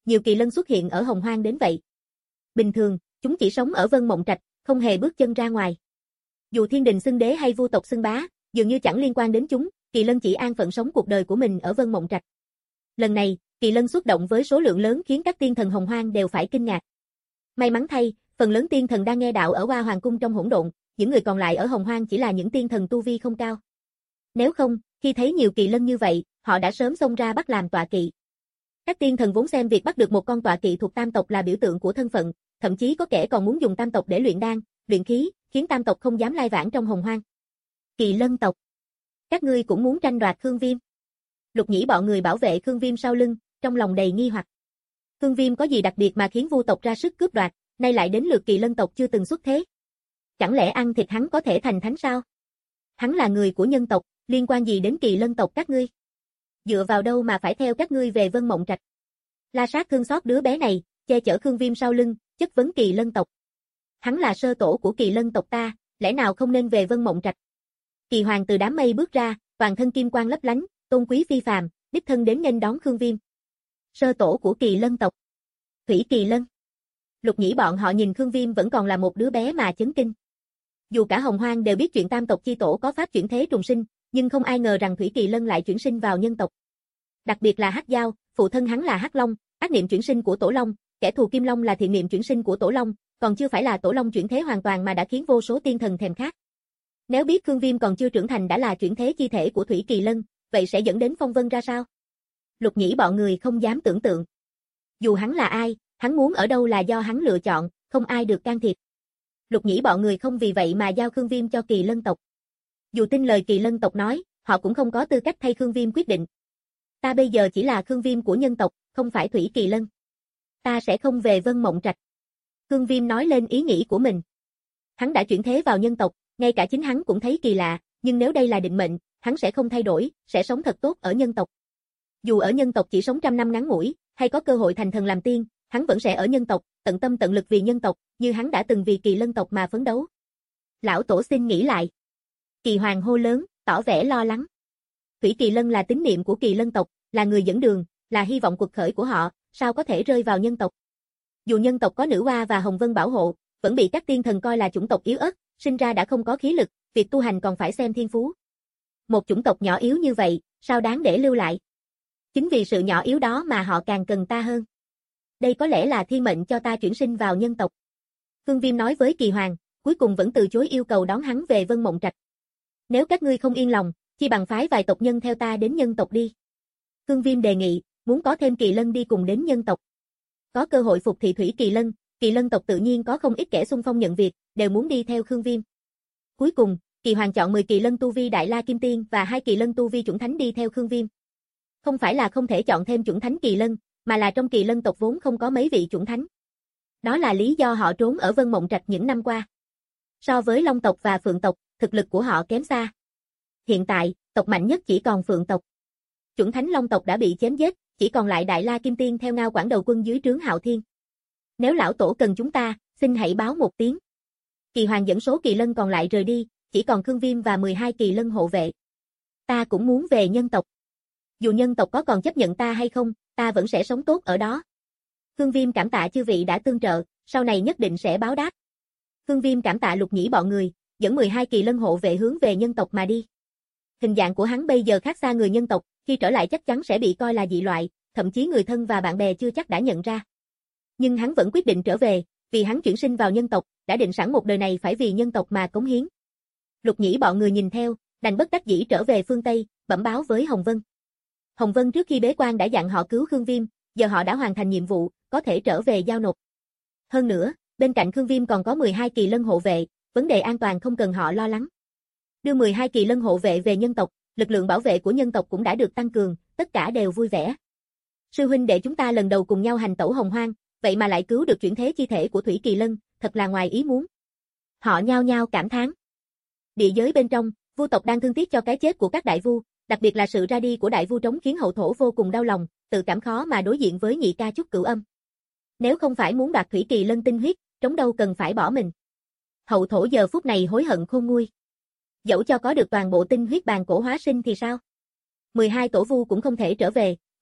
nhiều kỳ lân xuất hiện ở Hồng Hoang đến vậy. Bình thường, chúng chỉ sống ở Vân Mộng Trạch, không hề bước chân ra ngoài. Dù thiên đình xưng đế hay vu tộc xưng bá, dường như chẳng liên quan đến chúng, kỳ lân chỉ an phận sống cuộc đời của mình ở Vân Mộng Trạch. Lần này, kỳ lân xuất động với số lượng lớn khiến các tiên thần Hồng Hoang đều phải kinh ngạc. May mắn thay, phần lớn tiên thần đang nghe đạo ở Hoa Hoàng cung trong hỗn độn, những người còn lại ở Hồng Hoang chỉ là những tiên thần tu vi không cao. Nếu không, khi thấy nhiều kỳ lân như vậy, họ đã sớm xông ra bắt làm tọa kỵ. Các tiên thần vốn xem việc bắt được một con tọa kỵ thuộc tam tộc là biểu tượng của thân phận, thậm chí có kẻ còn muốn dùng tam tộc để luyện đan, luyện khí, khiến tam tộc không dám lai vãng trong Hồng Hoang. Kỳ lân tộc, các ngươi cũng muốn tranh đoạt Khương Viêm? Lục Nhĩ bọn người bảo vệ Khương Viêm sau lưng, trong lòng đầy nghi hoặc. Khương Viêm có gì đặc biệt mà khiến vu tộc ra sức cướp đoạt, nay lại đến lượt kỳ lân tộc chưa từng xuất thế? Chẳng lẽ ăn thịt hắn có thể thành thánh sao? Hắn là người của nhân tộc, liên quan gì đến kỳ lân tộc các ngươi? Dựa vào đâu mà phải theo các ngươi về Vân Mộng Trạch? La Sát thương xót đứa bé này, che chở Khương Viêm sau lưng, chất vấn kỳ lân tộc. Hắn là sơ tổ của kỳ lân tộc ta, lẽ nào không nên về Vân Mộng Trạch? Kỳ Hoàng từ đám mây bước ra, toàn thân kim quang lấp lánh, tôn quý phi phàm, đích thân đến nghênh đón Khương Viêm. Sơ tổ của kỳ lân tộc, Thủy Kỳ Lân. Lục Nhĩ bọn họ nhìn Khương Viêm vẫn còn là một đứa bé mà chấn kinh. Dù cả Hồng Hoang đều biết chuyện tam tộc chi tổ có pháp chuyển thế trùng sinh, nhưng không ai ngờ rằng Thủy Kỳ Lân lại chuyển sinh vào nhân tộc. Đặc biệt là Hắc Giao, phụ thân hắn là Hắc Long, ác niệm chuyển sinh của Tổ Long, kẻ thù Kim Long là thiện niệm chuyển sinh của Tổ Long, còn chưa phải là Tổ Long chuyển thế hoàn toàn mà đã khiến vô số tiên thần thèm khát. Nếu biết Khương Viêm còn chưa trưởng thành đã là chuyển thế chi thể của Thủy Kỳ Lân, vậy sẽ dẫn đến phong vân ra sao? Lục Nhĩ bọn người không dám tưởng tượng. Dù hắn là ai, hắn muốn ở đâu là do hắn lựa chọn, không ai được can thiệp. Lục Nhĩ bọn người không vì vậy mà giao Khương Viêm cho kỳ lân tộc. Dù tin lời kỳ lân tộc nói, họ cũng không có tư cách thay Khương Viêm quyết định. Ta bây giờ chỉ là Khương Viêm của nhân tộc, không phải Thủy Kỳ Lân. Ta sẽ không về Vân Mộng Trạch. Khương Viêm nói lên ý nghĩ của mình. Hắn đã chuyển thế vào nhân tộc, ngay cả chính hắn cũng thấy kỳ lạ, nhưng nếu đây là định mệnh, hắn sẽ không thay đổi, sẽ sống thật tốt ở nhân tộc. Dù ở nhân tộc chỉ sống trăm năm ngắn ngủi, hay có cơ hội thành thần làm tiên, hắn vẫn sẽ ở nhân tộc, tận tâm tận lực vì nhân tộc, như hắn đã từng vì kỳ lân tộc mà phấn đấu. Lão tổ xin nghĩ lại. Kỳ Hoàng hô lớn, tỏ vẻ lo lắng. Thủy Kỳ Lân là tín niệm của kỳ lân tộc, là người dẫn đường, là hy vọng cuộc khởi của họ, sao có thể rơi vào nhân tộc? Dù nhân tộc có Nữ Hoa và Hồng Vân bảo hộ, vẫn bị các tiên thần coi là chủng tộc yếu ớt, sinh ra đã không có khí lực, việc tu hành còn phải xem thiên phú. Một chủng tộc nhỏ yếu như vậy, sao đáng để lưu lại? Chính vì sự nhỏ yếu đó mà họ càng cần ta hơn. Đây có lẽ là thiên mệnh cho ta chuyển sinh vào nhân tộc. Khương Viêm nói với Kỳ Hoàng, cuối cùng vẫn từ chối yêu cầu đón hắn về Vân Mộng Trạch. Nếu các ngươi không yên lòng, chi bằng phái vài tộc nhân theo ta đến nhân tộc đi. Khương Viêm đề nghị, muốn có thêm Kỳ Lân đi cùng đến nhân tộc. Có cơ hội phục thị Thủy Kỳ Lân, Kỳ Lân tộc tự nhiên có không ít kẻ xung phong nhận việc, đều muốn đi theo Khương Viêm. Cuối cùng, Kỳ Hoàng chọn mười Kỳ Lân tu vi Đại La Kim Tiên và hai Kỳ Lân tu vi Chủng Thánh đi theo Khương Viêm. Không phải là không thể chọn thêm Chủng Thánh Kỳ Lân, mà là trong Kỳ Lân tộc vốn không có mấy vị Chủng Thánh. Đó là lý do họ trốn ở Vân Mộng Trạch những năm qua. So với Long tộc và Phượng tộc, thực lực của họ kém xa. Hiện tại, tộc mạnh nhất chỉ còn Phượng tộc. Chủng Thánh Long tộc đã bị chém giết, chỉ còn lại Đại La Kim Tiên theo Ngao Quảng đầu quân dưới trướng Hạo Thiên. Nếu lão tổ cần chúng ta, xin hãy báo một tiếng. Kỳ Hoàng dẫn số Kỳ Lân còn lại rời đi, chỉ còn Khương Viêm và mười hai Kỳ Lân hộ vệ. Ta cũng muốn về nhân tộc. Dù nhân tộc có còn chấp nhận ta hay không, ta vẫn sẽ sống tốt ở đó. Khương Viêm cảm tạ chư vị đã tương trợ, sau này nhất định sẽ báo đáp. Khương Viêm cảm tạ Lục Nhĩ bọn người, dẫn mười hai Kỳ Lân hộ vệ hướng về nhân tộc mà đi. Hình dạng của hắn bây giờ khác xa người nhân tộc, khi trở lại chắc chắn sẽ bị coi là dị loại, thậm chí người thân và bạn bè chưa chắc đã nhận ra. Nhưng hắn vẫn quyết định trở về, vì hắn chuyển sinh vào nhân tộc, đã định sẵn một đời này phải vì nhân tộc mà cống hiến. Lục Nhĩ bọn người nhìn theo, đành bất đắc dĩ trở về phương Tây, bẩm báo với Hồng Vân. Hồng Vân trước khi bế quan đã dặn họ cứu Khương Viêm, giờ họ đã hoàn thành nhiệm vụ, có thể trở về giao nộp. Hơn nữa, bên cạnh Khương Viêm còn có mười hai Kỳ Lân hộ vệ, vấn đề an toàn không cần họ lo lắng. Đưa mười hai Kỳ Lân hộ vệ về nhân tộc, lực lượng bảo vệ của nhân tộc cũng đã được tăng cường, tất cả đều vui vẻ. Sư huynh đệ chúng ta lần đầu cùng nhau hành tẩu Hồng Hoang, vậy mà lại cứu được chuyển thế chi thể của Thủy Kỳ Lân, thật là ngoài ý muốn. Họ nhao nhao cảm thán. Địa giới bên trong, vu tộc đang thương tiếc cho cái chết của các đại vu, đặc biệt là sự ra đi của đại vu Trống khiến hậu thổ vô cùng đau lòng, tự cảm khó mà đối diện với nhị ca Trúc Cửu Âm. Nếu không phải muốn đoạt Thủy Kỳ Lân tinh huyết, Trống đâu cần phải bỏ mình. Hậu thổ giờ phút này hối hận khôn nguôi. Dẫu cho có được toàn bộ tinh huyết bàn cổ hóa sinh thì sao? mười hai tổ vu cũng không thể trở về,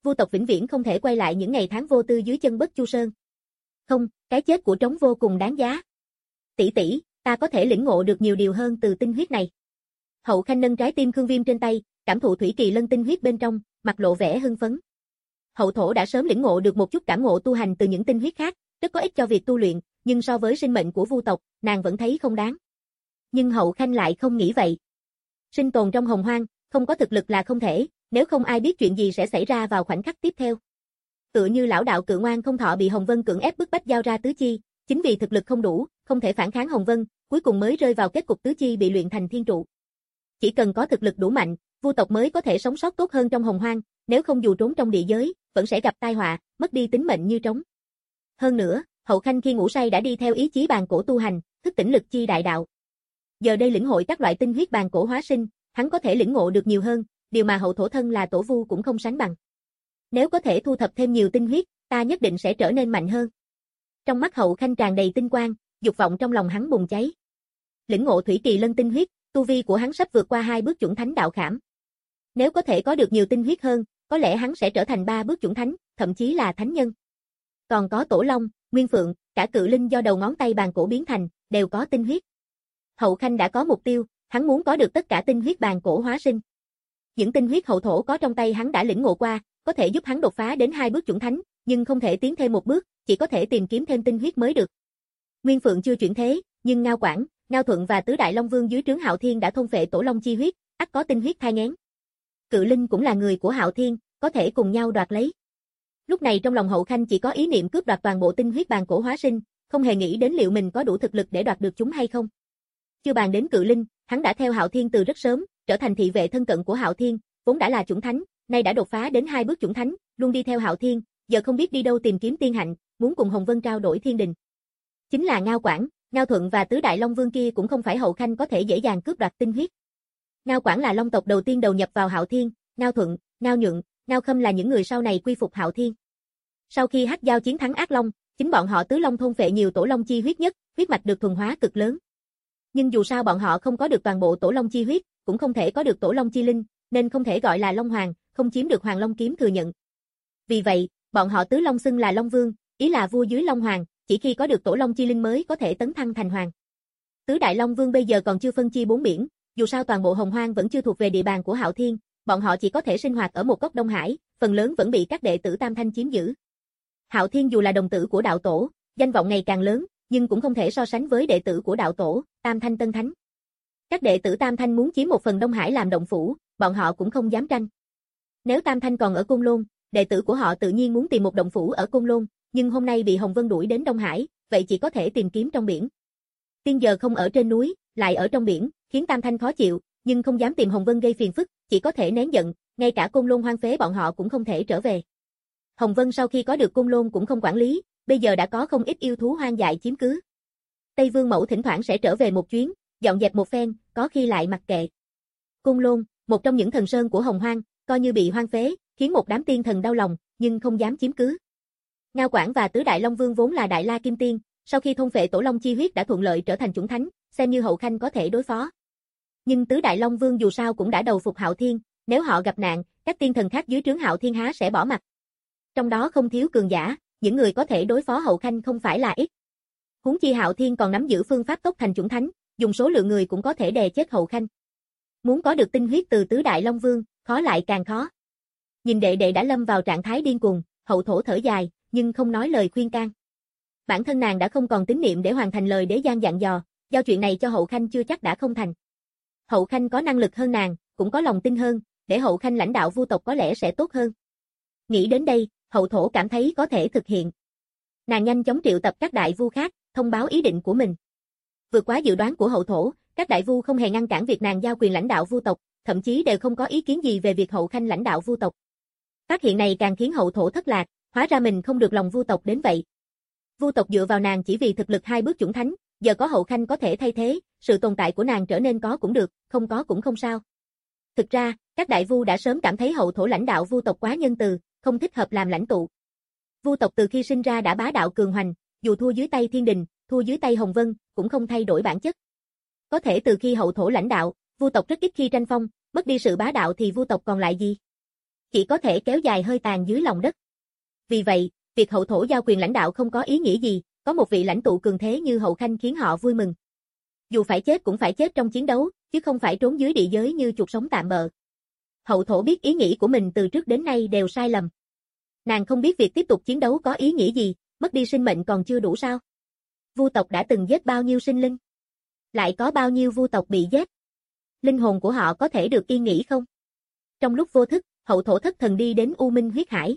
Vu tộc vĩnh viễn không thể quay lại những ngày tháng vô tư dưới chân Bất Chu Sơn. Không, cái chết của Trống vô cùng đáng giá. Tỷ tỷ, ta có thể lĩnh ngộ được nhiều điều hơn từ tinh huyết này. Hậu Khanh nâng trái tim Khương Viêm trên tay, cảm thụ thủy kỳ lân tinh huyết bên trong, mặt lộ vẻ hưng phấn. Hậu thổ đã sớm lĩnh ngộ được một chút cảm ngộ tu hành từ những tinh huyết khác, rất có ích cho việc tu luyện, nhưng so với sinh mệnh của Vu tộc, nàng vẫn thấy không đáng. Nhưng Hậu Khanh lại không nghĩ vậy. Sinh tồn trong hồng hoang, không có thực lực là không thể, nếu không ai biết chuyện gì sẽ xảy ra vào khoảnh khắc tiếp theo. Tựa như lão đạo Cự Ngoan không thọ bị Hồng Vân cưỡng ép bức bách giao ra tứ chi, chính vì thực lực không đủ, không thể phản kháng Hồng Vân, cuối cùng mới rơi vào kết cục tứ chi bị luyện thành thiên trụ. Chỉ cần có thực lực đủ mạnh, Vu tộc mới có thể sống sót tốt hơn trong hồng hoang, nếu không dù trốn trong địa giới, vẫn sẽ gặp tai họa, mất đi tính mệnh như trống. Hơn nữa, Hậu Khanh khi ngủ say đã đi theo ý chí bàn cổ tu hành, thức tỉnh lực chi đại đạo. Giờ đây lĩnh hội các loại tinh huyết bàn cổ hóa sinh, hắn có thể lĩnh ngộ được nhiều hơn, điều mà Hậu thổ thân là tổ vu cũng không sánh bằng. Nếu có thể thu thập thêm nhiều tinh huyết, ta nhất định sẽ trở nên mạnh hơn. Trong mắt Hậu Khanh tràn đầy tinh quang, dục vọng trong lòng hắn bùng cháy. Lĩnh ngộ thủy kỳ lân tinh huyết, tu vi của hắn sắp vượt qua hai bước chuẩn thánh đạo khảm. Nếu có thể có được nhiều tinh huyết hơn, có lẽ hắn sẽ trở thành ba bước chuẩn thánh, thậm chí là thánh nhân. Còn có Tổ Long, Nguyên Phượng, cả cự linh do đầu ngón tay bàn cổ biến thành, đều có tinh huyết. Hậu Khanh đã có mục tiêu, hắn muốn có được tất cả tinh huyết bàn cổ hóa sinh. Những tinh huyết hậu thổ có trong tay hắn đã lĩnh ngộ qua, có thể giúp hắn đột phá đến hai bước chuẩn thánh, nhưng không thể tiến thêm một bước, chỉ có thể tìm kiếm thêm tinh huyết mới được. Nguyên Phượng chưa chuyển thế, nhưng Ngao Quảng, Ngao Thuận và Tứ Đại Long Vương dưới trướng Hạo Thiên đã thôn phệ Tổ Long chi huyết, ắt có tinh huyết thai nghén. Cự linh cũng là người của Hạo Thiên, có thể cùng nhau đoạt lấy. Lúc này trong lòng Hậu Khanh chỉ có ý niệm cướp đoạt toàn bộ tinh huyết bàn cổ hóa sinh, không hề nghĩ đến liệu mình có đủ thực lực để đoạt được chúng hay không. Chưa bàn đến cự linh, hắn đã theo Hạo Thiên từ rất sớm, trở thành thị vệ thân cận của Hạo Thiên, vốn đã là chuẩn thánh, nay đã đột phá đến hai bước chuẩn thánh, luôn đi theo Hạo Thiên, giờ không biết đi đâu tìm kiếm tiên hạnh, muốn cùng Hồng Vân trao đổi thiên đình. Chính là Ngao Quảng, Ngao Thuận và Tứ Đại Long Vương kia cũng không phải Hậu Khanh có thể dễ dàng cướp đoạt tinh huyết. Ngao Quảng là Long tộc đầu tiên đầu nhập vào Hạo Thiên, Ngao Thuận, Ngao Nhượng, Ngao Khâm là những người sau này quy phục Hạo Thiên. Sau khi Hắc Giao chiến thắng Ác Long, chính bọn họ Tứ Long thôn phệ nhiều Tổ Long chi huyết nhất, huyết mạch được thuần hóa cực lớn. Nhưng dù sao bọn họ không có được toàn bộ Tổ Long chi huyết, cũng không thể có được Tổ Long chi linh, nên không thể gọi là Long Hoàng, không chiếm được Hoàng Long kiếm thừa nhận. Vì vậy, bọn họ Tứ Long xưng là Long Vương, ý là vua dưới Long Hoàng, chỉ khi có được Tổ Long chi linh mới có thể tấn thăng thành hoàng. Tứ Đại Long Vương bây giờ còn chưa phân chia bốn biển, dù sao toàn bộ Hồng Hoang vẫn chưa thuộc về địa bàn của Hạo Thiên, bọn họ chỉ có thể sinh hoạt ở một góc Đông Hải, phần lớn vẫn bị các đệ tử Tam Thanh chiếm giữ. Hạo Thiên dù là đồng tử của đạo tổ, danh vọng ngày càng lớn, nhưng cũng không thể so sánh với đệ tử của đạo tổ, Tam Thanh Tân Thánh. Các đệ tử Tam Thanh muốn chiếm một phần Đông Hải làm động phủ, bọn họ cũng không dám tranh. Nếu Tam Thanh còn ở Côn Lôn, đệ tử của họ tự nhiên muốn tìm một động phủ ở Côn Lôn, nhưng hôm nay bị Hồng Vân đuổi đến Đông Hải, vậy chỉ có thể tìm kiếm trong biển. Tiên giờ không ở trên núi, lại ở trong biển, khiến Tam Thanh khó chịu, nhưng không dám tìm Hồng Vân gây phiền phức, chỉ có thể nén giận, ngay cả Côn Lôn hoang phế bọn họ cũng không thể trở về. Hồng Vân sau khi có được Côn Lôn cũng không quản lý, bây giờ đã có không ít yêu thú hoang dại chiếm cứ. Tây Vương Mẫu thỉnh thoảng sẽ trở về một chuyến, dọn dẹp một phen, có khi lại mặc kệ. Côn Lôn, một trong những thần sơn của Hồng Hoang, coi như bị hoang phế, khiến một đám tiên thần đau lòng, nhưng không dám chiếm cứ. Ngao Quảng và Tứ Đại Long Vương vốn là Đại La Kim Tiên, sau khi thôn phệ Tổ Long chi huyết đã thuận lợi trở thành chuẩn thánh, xem như Hậu Khanh có thể đối phó. Nhưng Tứ Đại Long Vương dù sao cũng đã đầu phục Hạo Thiên, nếu họ gặp nạn, các tiên thần khác dưới trướng Hạo Thiên há sẽ bỏ mặt. Trong đó không thiếu cường giả, những người có thể đối phó Hậu Khanh không phải là ít. Huống chi Hạo Thiên còn nắm giữ phương pháp tốc thành chuẩn thánh, dùng số lượng người cũng có thể đè chết Hậu Khanh. Muốn có được tinh huyết từ Tứ Đại Long Vương, khó lại càng khó. Nhìn đệ đệ đã lâm vào trạng thái điên cuồng, Hậu thổ thở dài, nhưng không nói lời khuyên can. Bản thân nàng đã không còn tín niệm để hoàn thành lời đế giang dặn dò, giao chuyện này cho Hậu Khanh chưa chắc đã không thành. Hậu Khanh có năng lực hơn nàng, cũng có lòng tin hơn, để Hậu Khanh lãnh đạo Vu tộc có lẽ sẽ tốt hơn. Nghĩ đến đây, Hậu thổ cảm thấy có thể thực hiện. Nàng nhanh chóng triệu tập các đại vu khác, thông báo ý định của mình. Vượt quá dự đoán của Hậu thổ, các đại vu không hề ngăn cản việc nàng giao quyền lãnh đạo Vu tộc, thậm chí đều không có ý kiến gì về việc Hậu Khanh lãnh đạo Vu tộc. Phát hiện này càng khiến Hậu thổ thất lạc, hóa ra mình không được lòng Vu tộc đến vậy. Vu tộc dựa vào nàng chỉ vì thực lực hai bước chuẩn thánh, giờ có Hậu Khanh có thể thay thế, sự tồn tại của nàng trở nên có cũng được, không có cũng không sao. Thực ra, các đại vu đã sớm cảm thấy Hậu thổ lãnh đạo Vu tộc quá nhân từ, không thích hợp làm lãnh tụ. Vu tộc từ khi sinh ra đã bá đạo cường hoành, dù thua dưới tay Thiên Đình, thua dưới tay Hồng Vân, cũng không thay đổi bản chất. Có thể từ khi Hậu thổ lãnh đạo, Vu tộc rất ít khi tranh phong, mất đi sự bá đạo thì Vu tộc còn lại gì? chỉ có thể kéo dài hơi tàn dưới lòng đất. Vì vậy, việc hậu thổ giao quyền lãnh đạo không có ý nghĩa gì, có một vị lãnh tụ cường thế như Hậu Khanh khiến họ vui mừng. Dù phải chết cũng phải chết trong chiến đấu, chứ không phải trốn dưới địa giới như chuột sống tạm bợ. Hậu thổ biết ý nghĩ của mình từ trước đến nay đều sai lầm. Nàng không biết việc tiếp tục chiến đấu có ý nghĩa gì, mất đi sinh mệnh còn chưa đủ sao? Vu tộc đã từng giết bao nhiêu sinh linh? Lại có bao nhiêu vu tộc bị giết? Linh hồn của họ có thể được yên nghỉ không? Trong lúc vô thức, hậu thổ thất thần đi đến U Minh huyết hải.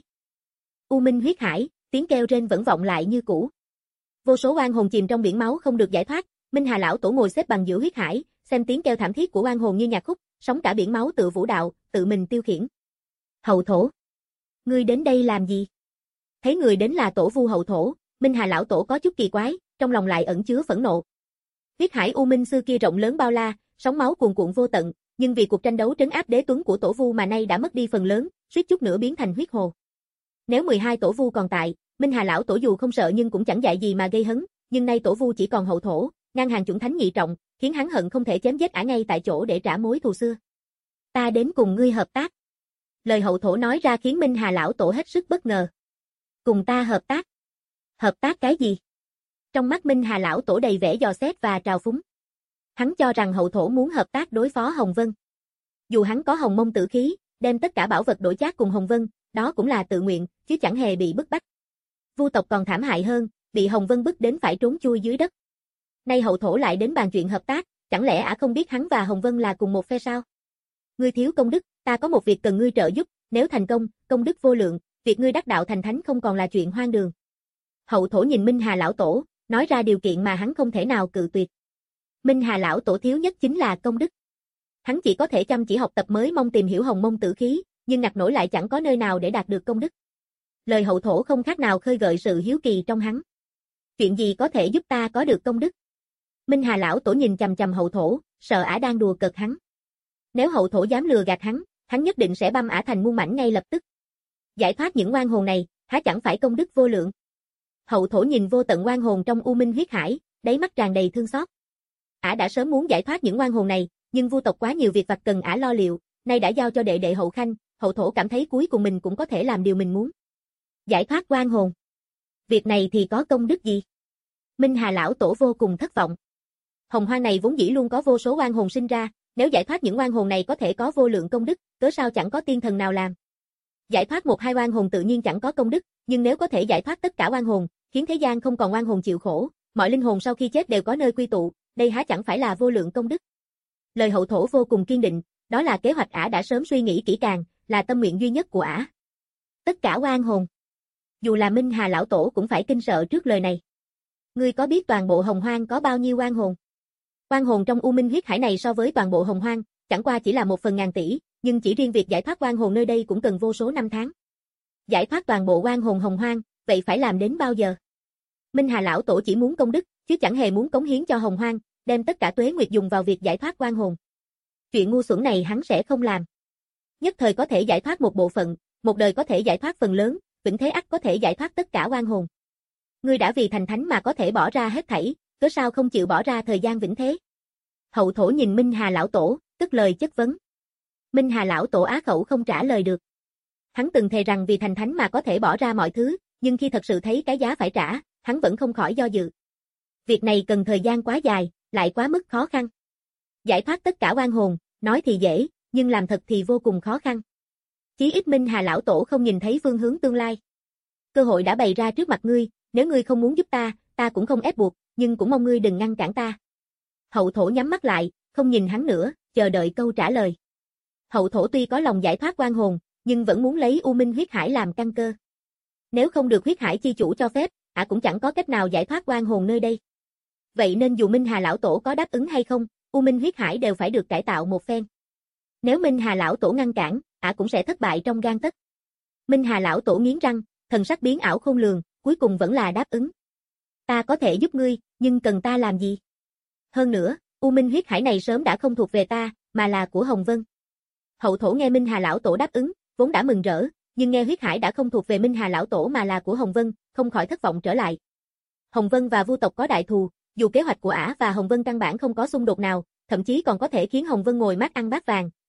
U Minh huyết hải, tiếng kêu rên vẫn vọng lại như cũ. Vô số oan hồn chìm trong biển máu không được giải thoát, Minh Hà lão tổ ngồi xếp bằng giữa huyết hải, xem tiếng kêu thảm thiết của oan hồn như nhạc khúc, sóng cả biển máu tự vũ đạo, tự mình tiêu khiển. Hậu thổ, ngươi đến đây làm gì? Thấy người đến là tổ vu hậu thổ, Minh Hà lão tổ có chút kỳ quái, trong lòng lại ẩn chứa phẫn nộ. Huyết hải U Minh xưa kia rộng lớn bao la, sóng máu cuồn cuộn vô tận, nhưng vì cuộc tranh đấu trấn áp đế tuấn của tổ vu mà nay đã mất đi phần lớn, suýt chút nữa biến thành huyết hồ. Nếu mười hai tổ vu còn tại, Minh Hà lão tổ dù không sợ nhưng cũng chẳng dại gì mà gây hấn, nhưng nay tổ vu chỉ còn hậu thổ, ngang hàng chủng thánh nhị trọng, khiến hắn hận không thể chém giết ả ngay tại chỗ để trả mối thù xưa. Ta đến cùng ngươi hợp tác. Lời hậu thổ nói ra khiến Minh Hà lão tổ hết sức bất ngờ. Cùng ta hợp tác? Hợp tác cái gì? Trong mắt Minh Hà lão tổ đầy vẻ dò xét và trào phúng. Hắn cho rằng hậu thổ muốn hợp tác đối phó Hồng Vân. Dù hắn có hồng mông tử khí, đem tất cả bảo vật đổi chác cùng Hồng Vân, đó cũng là tự nguyện, chứ chẳng hề bị bức bách. Vu tộc còn thảm hại hơn, bị Hồng Vân bức đến phải trốn chui dưới đất. Nay hậu thổ lại đến bàn chuyện hợp tác, chẳng lẽ ả không biết hắn và Hồng Vân là cùng một phe sao? Ngươi thiếu công đức, ta có một việc cần ngươi trợ giúp, nếu thành công, công đức vô lượng, việc ngươi đắc đạo thành thánh không còn là chuyện hoang đường. Hậu thổ nhìn Minh Hà lão tổ, nói ra điều kiện mà hắn không thể nào cự tuyệt. Minh Hà lão tổ thiếu nhất chính là công đức. Hắn chỉ có thể chăm chỉ học tập mới mong tìm hiểu hồng mông tử khí, nhưng ngặt nổi lại chẳng có nơi nào để đạt được công đức. Lời hậu thổ không khác nào khơi gợi sự hiếu kỳ trong hắn. Chuyện gì có thể giúp ta có được công đức? Minh Hà lão tổ nhìn chằm chằm hậu thổ, sợ ả đang đùa cợt hắn. Nếu hậu thổ dám lừa gạt hắn, hắn nhất định sẽ băm ả thành muôn mảnh ngay lập tức. Giải thoát những oan hồn này, há chẳng phải công đức vô lượng? Hậu thổ nhìn vô tận oan hồn trong U Minh huyết hải, đáy mắt tràn đầy thương xót. Ả đã sớm muốn giải thoát những oan hồn này, nhưng vu tộc quá nhiều việc vặt cần ả lo liệu, nay đã giao cho đệ đệ Hậu Khanh, hậu thổ cảm thấy cuối cùng mình cũng có thể làm điều mình muốn. Giải thoát oan hồn. Việc này thì có công đức gì? Minh Hà lão tổ vô cùng thất vọng. Hồng hoang này vốn dĩ luôn có vô số oan hồn sinh ra, nếu giải thoát những oan hồn này có thể có vô lượng công đức, cớ sao chẳng có tiên thần nào làm? Giải thoát một hai oan hồn tự nhiên chẳng có công đức, nhưng nếu có thể giải thoát tất cả oan hồn, khiến thế gian không còn oan hồn chịu khổ, mọi linh hồn sau khi chết đều có nơi quy tụ, đây há chẳng phải là vô lượng công đức? Lời hậu thổ vô cùng kiên định, đó là kế hoạch ả đã sớm suy nghĩ kỹ càng, là tâm nguyện duy nhất của ả. Tất cả oan hồn. Dù là Minh Hà lão tổ cũng phải kinh sợ trước lời này. Ngươi có biết toàn bộ hồng hoang có bao nhiêu oan hồn? Oan hồn trong U Minh huyết hải này so với toàn bộ hồng hoang, chẳng qua chỉ là một phần ngàn tỷ, nhưng chỉ riêng việc giải thoát oan hồn nơi đây cũng cần vô số năm tháng. Giải thoát toàn bộ oan hồn hồng hoang, vậy phải làm đến bao giờ? Minh Hà lão tổ chỉ muốn công đức, chứ chẳng hề muốn cống hiến cho hồng hoang, đem tất cả tuế nguyệt dùng vào việc giải thoát oan hồn. Chuyện ngu xuẩn này hắn sẽ không làm. Nhất thời có thể giải thoát một bộ phận, một đời có thể giải thoát phần lớn, vĩnh thế ắt có thể giải thoát tất cả oan hồn. Ngươi đã vì thành thánh mà có thể bỏ ra hết thảy, cớ sao không chịu bỏ ra thời gian vĩnh thế? Hậu thổ nhìn Minh Hà lão tổ, tức lời chất vấn. Minh Hà lão tổ á khẩu không trả lời được. Hắn từng thề rằng vì thành thánh mà có thể bỏ ra mọi thứ, nhưng khi thật sự thấy cái giá phải trả, hắn vẫn không khỏi do dự. Việc này cần thời gian quá dài, lại quá mức khó khăn. Giải thoát tất cả oan hồn, nói thì dễ, nhưng làm thật thì vô cùng khó khăn. Chí ít Minh Hà lão tổ không nhìn thấy phương hướng tương lai. Cơ hội đã bày ra trước mặt ngươi, nếu ngươi không muốn giúp ta, ta cũng không ép buộc, nhưng cũng mong ngươi đừng ngăn cản ta. Hậu thổ nhắm mắt lại, không nhìn hắn nữa, chờ đợi câu trả lời. Hậu thổ tuy có lòng giải thoát oan hồn, nhưng vẫn muốn lấy U Minh huyết hải làm căn cơ. Nếu không được huyết hải chi chủ cho phép, ả cũng chẳng có cách nào giải thoát oan hồn nơi đây. Vậy nên dù Minh Hà lão tổ có đáp ứng hay không, U Minh huyết hải đều phải được cải tạo một phen. Nếu Minh Hà lão tổ ngăn cản, ả cũng sẽ thất bại trong gang tấc. Minh Hà lão tổ nghiến răng, thần sắc biến ảo khôn lường, cuối cùng vẫn là đáp ứng. Ta có thể giúp ngươi, nhưng cần ta làm gì? Hơn nữa, U Minh huyết hải này sớm đã không thuộc về ta, mà là của Hồng Vân. Hậu thổ nghe Minh Hà lão tổ đáp ứng, vốn đã mừng rỡ, nhưng nghe huyết hải đã không thuộc về Minh Hà lão tổ mà là của Hồng Vân, không khỏi thất vọng trở lại. Hồng Vân và vu tộc có đại thù, dù kế hoạch của ả và Hồng Vân căn bản không có xung đột nào, thậm chí còn có thể khiến Hồng Vân ngồi mát ăn bát vàng,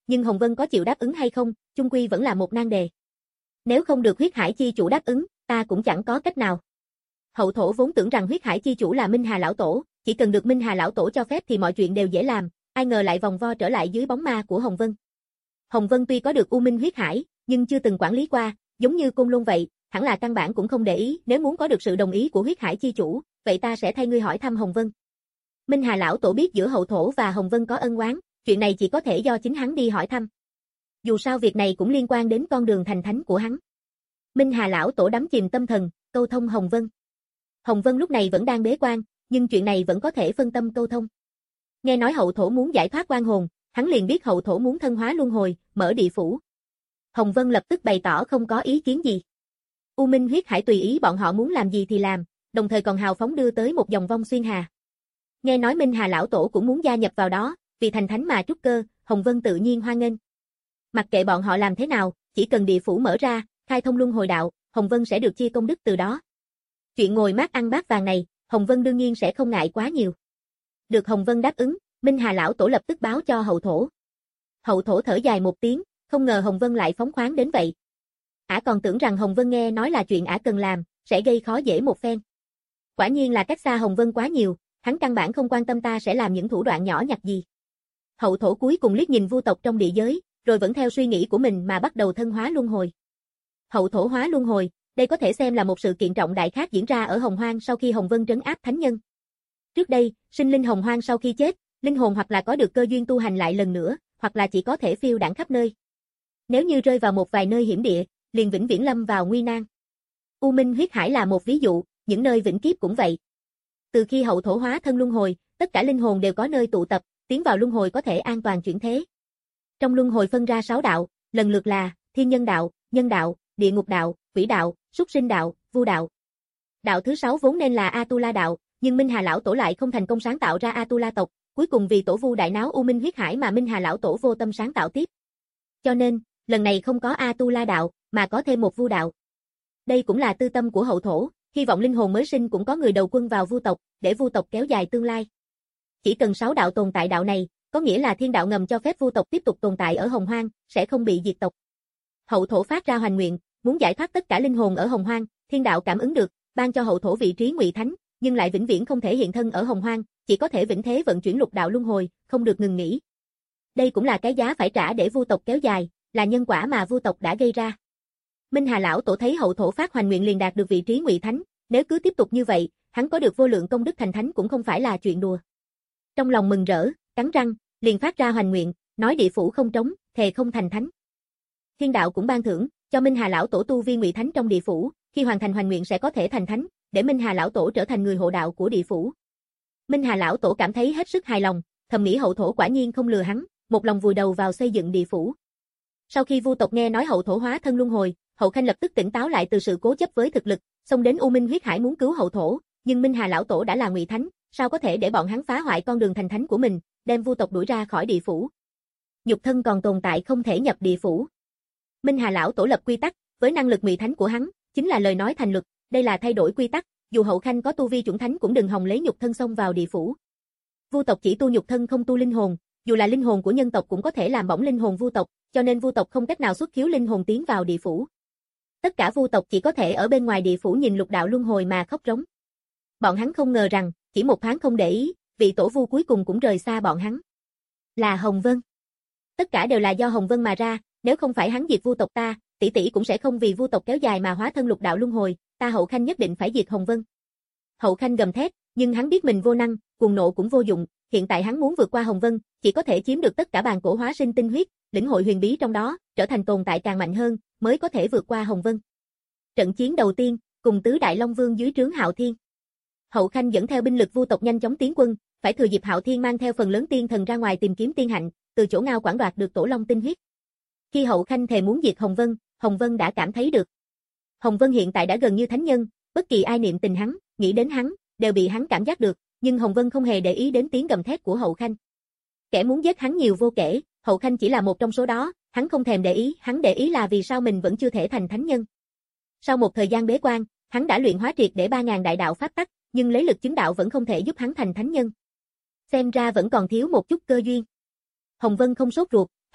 nhưng Hồng Vân có chịu đáp ứng hay không, chung quy vẫn là một nan đề. Nếu không được huyết hải chi chủ đáp ứng, ta cũng chẳng có cách nào. Hậu thổ vốn tưởng rằng huyết hải chi chủ là Minh Hà lão tổ, chỉ cần được Minh Hà lão tổ cho phép thì mọi chuyện đều dễ làm, ai ngờ lại vòng vo trở lại dưới bóng ma của Hồng Vân. Hồng Vân tuy có được U Minh huyết hải, nhưng chưa từng quản lý qua, giống như Côn Lôn vậy, hẳn là căn bản cũng không để ý, nếu muốn có được sự đồng ý của huyết hải chi chủ, vậy ta sẽ thay ngươi hỏi thăm Hồng Vân. Minh Hà lão tổ biết giữa hậu thổ và Hồng Vân có ân oán, chuyện này chỉ có thể do chính hắn đi hỏi thăm. Dù sao việc này cũng liên quan đến con đường thành thánh của hắn. Minh Hà lão tổ đắm chìm tâm thần, câu thông Hồng Vân. Hồng Vân lúc này vẫn đang bế quan, nhưng chuyện này vẫn có thể phân tâm câu thông. Nghe nói hậu thổ muốn giải thoát oan hồn, hắn liền biết hậu thổ muốn thân hóa luân hồi, mở địa phủ. Hồng Vân lập tức bày tỏ không có ý kiến gì. U Minh huyết hải tùy ý bọn họ muốn làm gì thì làm, đồng thời còn hào phóng đưa tới một dòng vong xuyên hà. Nghe nói Minh Hà lão tổ cũng muốn gia nhập vào đó, vì thành thánh mà trúc cơ, Hồng Vân tự nhiên hoan nghênh. Mặc kệ bọn họ làm thế nào, chỉ cần địa phủ mở ra, khai thông luân hồi đạo, Hồng Vân sẽ được chia công đức từ đó. Chuyện ngồi mát ăn bát vàng này, Hồng Vân đương nhiên sẽ không ngại quá nhiều. Được Hồng Vân đáp ứng, Minh Hà lão tổ lập tức báo cho hậu thổ. Hậu thổ thở dài một tiếng, không ngờ Hồng Vân lại phóng khoáng đến vậy. Ả còn tưởng rằng Hồng Vân nghe nói là chuyện Ả cần làm, sẽ gây khó dễ một phen. Quả nhiên là cách xa Hồng Vân quá nhiều, hắn căn bản không quan tâm ta sẽ làm những thủ đoạn nhỏ nhặt gì. Hậu thổ cuối cùng liếc nhìn vu tộc trong địa giới, rồi vẫn theo suy nghĩ của mình mà bắt đầu thân hóa luân hồi. Hậu thổ hóa luân hồi, đây có thể xem là một sự kiện trọng đại khác diễn ra ở Hồng Hoang sau khi Hồng Vân trấn áp thánh nhân. Trước đây, sinh linh Hồng Hoang sau khi chết, linh hồn hoặc là có được cơ duyên tu hành lại lần nữa, hoặc là chỉ có thể phiêu đãng khắp nơi. Nếu như rơi vào một vài nơi hiểm địa, liền vĩnh viễn lâm vào nguy nan. U Minh huyết hải là một ví dụ, những nơi vĩnh kiếp cũng vậy. Từ khi hậu thổ hóa thân luân hồi, tất cả linh hồn đều có nơi tụ tập, tiến vào luân hồi có thể an toàn chuyển thế. Trong luân hồi phân ra sáu đạo, lần lượt là thiên nhân đạo, nhân đạo, địa ngục đạo, quỷ đạo, súc sinh đạo, vu đạo. Đạo thứ sáu vốn nên là Atula đạo, nhưng Minh Hà lão tổ lại không thành công sáng tạo ra Atula tộc, cuối cùng vì tổ vu đại náo U Minh huyết hải mà Minh Hà lão tổ vô tâm sáng tạo tiếp. Cho nên, lần này không có Atula đạo, mà có thêm một vu đạo. Đây cũng là tư tâm của hậu thổ, hy vọng linh hồn mới sinh cũng có người đầu quân vào vu tộc, để vu tộc kéo dài tương lai. Chỉ cần sáu đạo tồn tại đạo này, có nghĩa là thiên đạo ngầm cho phép vu tộc tiếp tục tồn tại ở Hồng Hoang, sẽ không bị diệt tộc. Hậu thổ phát ra hoành nguyện, muốn giải thoát tất cả linh hồn ở Hồng Hoang, thiên đạo cảm ứng được, ban cho hậu thổ vị trí Ngụy Thánh, nhưng lại vĩnh viễn không thể hiện thân ở Hồng Hoang, chỉ có thể vĩnh thế vận chuyển lục đạo luân hồi, không được ngừng nghỉ. Đây cũng là cái giá phải trả để vu tộc kéo dài, là nhân quả mà vu tộc đã gây ra. Minh Hà lão tổ thấy hậu thổ phát hoành nguyện liền đạt được vị trí Ngụy Thánh, nếu cứ tiếp tục như vậy, hắn có được vô lượng công đức thành thánh cũng không phải là chuyện đùa. Trong lòng mừng rỡ, cắn răng, liền phát ra hoành nguyện, nói địa phủ không trống, thề không thành thánh. Thiên đạo cũng ban thưởng cho Minh Hà lão tổ tu vi Ngụy Thánh trong địa phủ, khi hoàn thành hoành nguyện sẽ có thể thành thánh, để Minh Hà lão tổ trở thành người hộ đạo của địa phủ. Minh Hà lão tổ cảm thấy hết sức hài lòng, thầm nghĩ hậu thổ quả nhiên không lừa hắn, một lòng vùi đầu vào xây dựng địa phủ. Sau khi vu tộc nghe nói hậu thổ hóa thân luân hồi, Hậu Khanh lập tức tỉnh táo lại từ sự cố chấp với thực lực, xông đến U Minh huyết hải muốn cứu hậu thổ, nhưng Minh Hà lão tổ đã là Ngụy Thánh, sao có thể để bọn hắn phá hoại con đường thành thánh của mình, đem vu tộc đuổi ra khỏi địa phủ. Nhục thân còn tồn tại không thể nhập địa phủ. Minh Hà lão tổ lập quy tắc, với năng lực Ngụy Thánh của hắn, chính là lời nói thành luật, đây là thay đổi quy tắc, dù Hậu Khanh có tu vi chuẩn thánh cũng đừng hòng lấy nhục thân xông vào địa phủ. Vu tộc chỉ tu nhục thân không tu linh hồn, dù là linh hồn của nhân tộc cũng có thể làm bỏng linh hồn vu tộc, cho nên vu tộc không cách nào xuất khiếu linh hồn tiến vào địa phủ. Tất cả vu tộc chỉ có thể ở bên ngoài địa phủ nhìn lục đạo luân hồi mà khóc rống. Bọn hắn không ngờ rằng, chỉ một tháng không để ý, vị tổ vu cuối cùng cũng rời xa bọn hắn. Là Hồng Vân. Tất cả đều là do Hồng Vân mà ra, nếu không phải hắn diệt vu tộc ta, tỷ tỷ cũng sẽ không vì vu tộc kéo dài mà hóa thân lục đạo luân hồi, ta Hậu Khanh nhất định phải diệt Hồng Vân. Hậu Khanh gầm thét, nhưng hắn biết mình vô năng, cuồng nộ cũng vô dụng, hiện tại hắn muốn vượt qua Hồng Vân, chỉ có thể chiếm được tất cả bàn cổ hóa sinh tinh huyết, lĩnh hội huyền bí trong đó, trở thành tồn tại càng mạnh hơn, mới có thể vượt qua Hồng Vân. Trận chiến đầu tiên, cùng tứ đại Long Vương dưới trướng Hạo Thiên. Hậu Khanh dẫn theo binh lực vu tộc nhanh chóng tiến quân, phải thừa dịp Hạo Thiên mang theo phần lớn tiên thần ra ngoài tìm kiếm tiên hạnh, từ chỗ Ngao Quảng đoạt được tổ long tinh huyết. Khi Hậu Khanh thề muốn diệt Hồng Vân, Hồng Vân đã cảm thấy được. Hồng Vân hiện tại đã gần như thánh nhân, bất kỳ ai niệm tình hắn, nghĩ đến hắn, đều bị hắn cảm giác được, nhưng Hồng Vân không hề để ý đến tiếng gầm thét của Hậu Khanh. Kẻ muốn giết hắn nhiều vô kể, Hậu Khanh chỉ là một trong số đó, hắn không thèm để ý, hắn để ý là vì sao mình vẫn chưa thể thành thánh nhân. Sau một thời gian bế quan, hắn đã luyện hóa triệt để ba ngàn đại đạo pháp tắc, nhưng lấy lực chứng đạo vẫn không thể giúp hắn thành thánh nhân. Xem ra vẫn còn thiếu một chút cơ duyên. Hồng Vân không sốt ruột,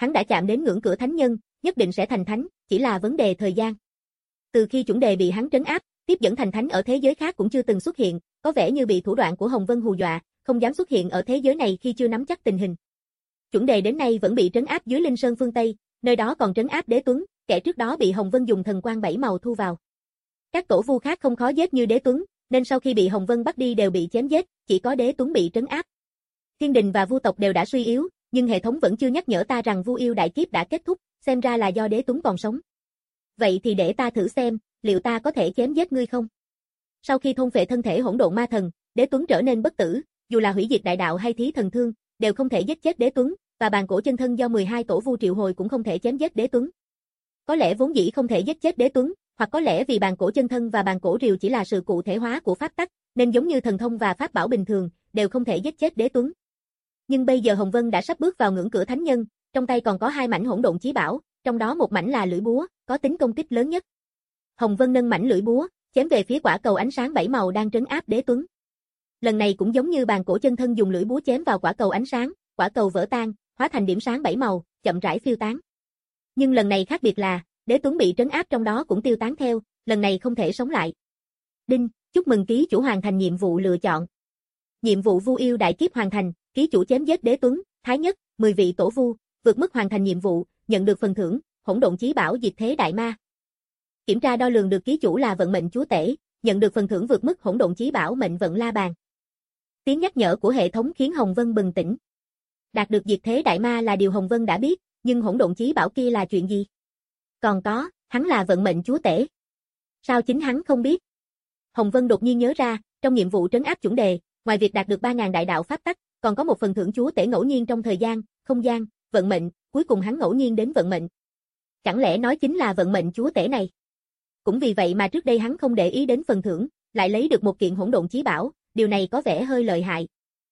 hắn đã chạm đến ngưỡng cửa thánh nhân, nhất định sẽ thành thánh, chỉ là vấn đề thời gian. Từ khi chuẩn đề bị hắn trấn áp, tiếp dẫn thành thánh ở thế giới khác cũng chưa từng xuất hiện, có vẻ như bị thủ đoạn của Hồng Vân hù dọa, không dám xuất hiện ở thế giới này khi chưa nắm chắc tình hình. Chuẩn đề đến nay vẫn bị trấn áp dưới Linh Sơn phương Tây, nơi đó còn trấn áp Đế Tuấn, kẻ trước đó bị Hồng Vân dùng thần quang bảy màu thu vào. Các tổ vu khác không khó giết như Đế Tuấn, nên sau khi bị Hồng Vân bắt đi đều bị chém giết, chỉ có Đế Tuấn bị trấn áp. Thiên đình và vu tộc đều đã suy yếu, nhưng hệ thống vẫn chưa nhắc nhở ta rằng Vu Yêu đại kiếp đã kết thúc, xem ra là do Đế Tuấn còn sống. Vậy thì để ta thử xem, liệu ta có thể chém giết ngươi không? Sau khi thôn phệ thân thể hỗn độn ma thần, Đế Tuấn trở nên bất tử, dù là hủy diệt đại đạo hay thí thần thương, đều không thể giết chết Đế Tuấn, và bàn cổ chân thân do mười hai tổ vu triệu hồi cũng không thể chém giết Đế Tuấn. Có lẽ vốn dĩ không thể giết chết Đế Tuấn, hoặc có lẽ vì bàn cổ chân thân và bàn cổ rìu chỉ là sự cụ thể hóa của pháp tắc, nên giống như thần thông và pháp bảo bình thường, đều không thể giết chết Đế Tuấn. Nhưng bây giờ Hồng Vân đã sắp bước vào ngưỡng cửa thánh nhân, trong tay còn có hai mảnh hỗn độn chí bảo, trong đó một mảnh là lưỡi búa, có tính công kích lớn nhất. Hồng Vân nâng mảnh lưỡi búa, chém về phía quả cầu ánh sáng bảy màu đang trấn áp Đế Tuấn. Lần này cũng giống như bàn cổ chân thân dùng lưỡi búa chém vào quả cầu ánh sáng, quả cầu vỡ tan, hóa thành điểm sáng bảy màu, chậm rãi phiêu tán. Nhưng lần này khác biệt là, Đế Tuấn bị trấn áp trong đó cũng tiêu tán theo, lần này không thể sống lại. Đinh, chúc mừng ký chủ hoàn thành nhiệm vụ lựa chọn. Nhiệm vụ Vu Yêu đại kiếp hoàn thành, ký chủ chém giết Đế Tuấn, Thái Nhất, mười vị tổ vu, vượt mức hoàn thành nhiệm vụ, nhận được phần thưởng, hỗn độn chí bảo diệt thế đại ma. Kiểm tra đo lường được ký chủ là vận mệnh chúa tể, nhận được phần thưởng vượt mức hỗn độn chí bảo mệnh vận la bàn. Tiếng nhắc nhở của hệ thống khiến Hồng Vân bừng tỉnh. Đạt được diệt thế đại ma là điều Hồng Vân đã biết, nhưng hỗn độn chí bảo kia là chuyện gì? Còn có, hắn là vận mệnh chúa tể. Sao chính hắn không biết? Hồng Vân đột nhiên nhớ ra, trong nhiệm vụ trấn áp chuẩn đề, ngoài việc đạt được ba nghìn đại đạo pháp tắc, còn có một phần thưởng chúa tể ngẫu nhiên trong thời gian, không gian, vận mệnh, cuối cùng hắn ngẫu nhiên đến vận mệnh. Chẳng lẽ nói chính là vận mệnh chúa tể này? Cũng vì vậy mà trước đây hắn không để ý đến phần thưởng, lại lấy được một kiện hỗn độn chí bảo, điều này có vẻ hơi lợi hại.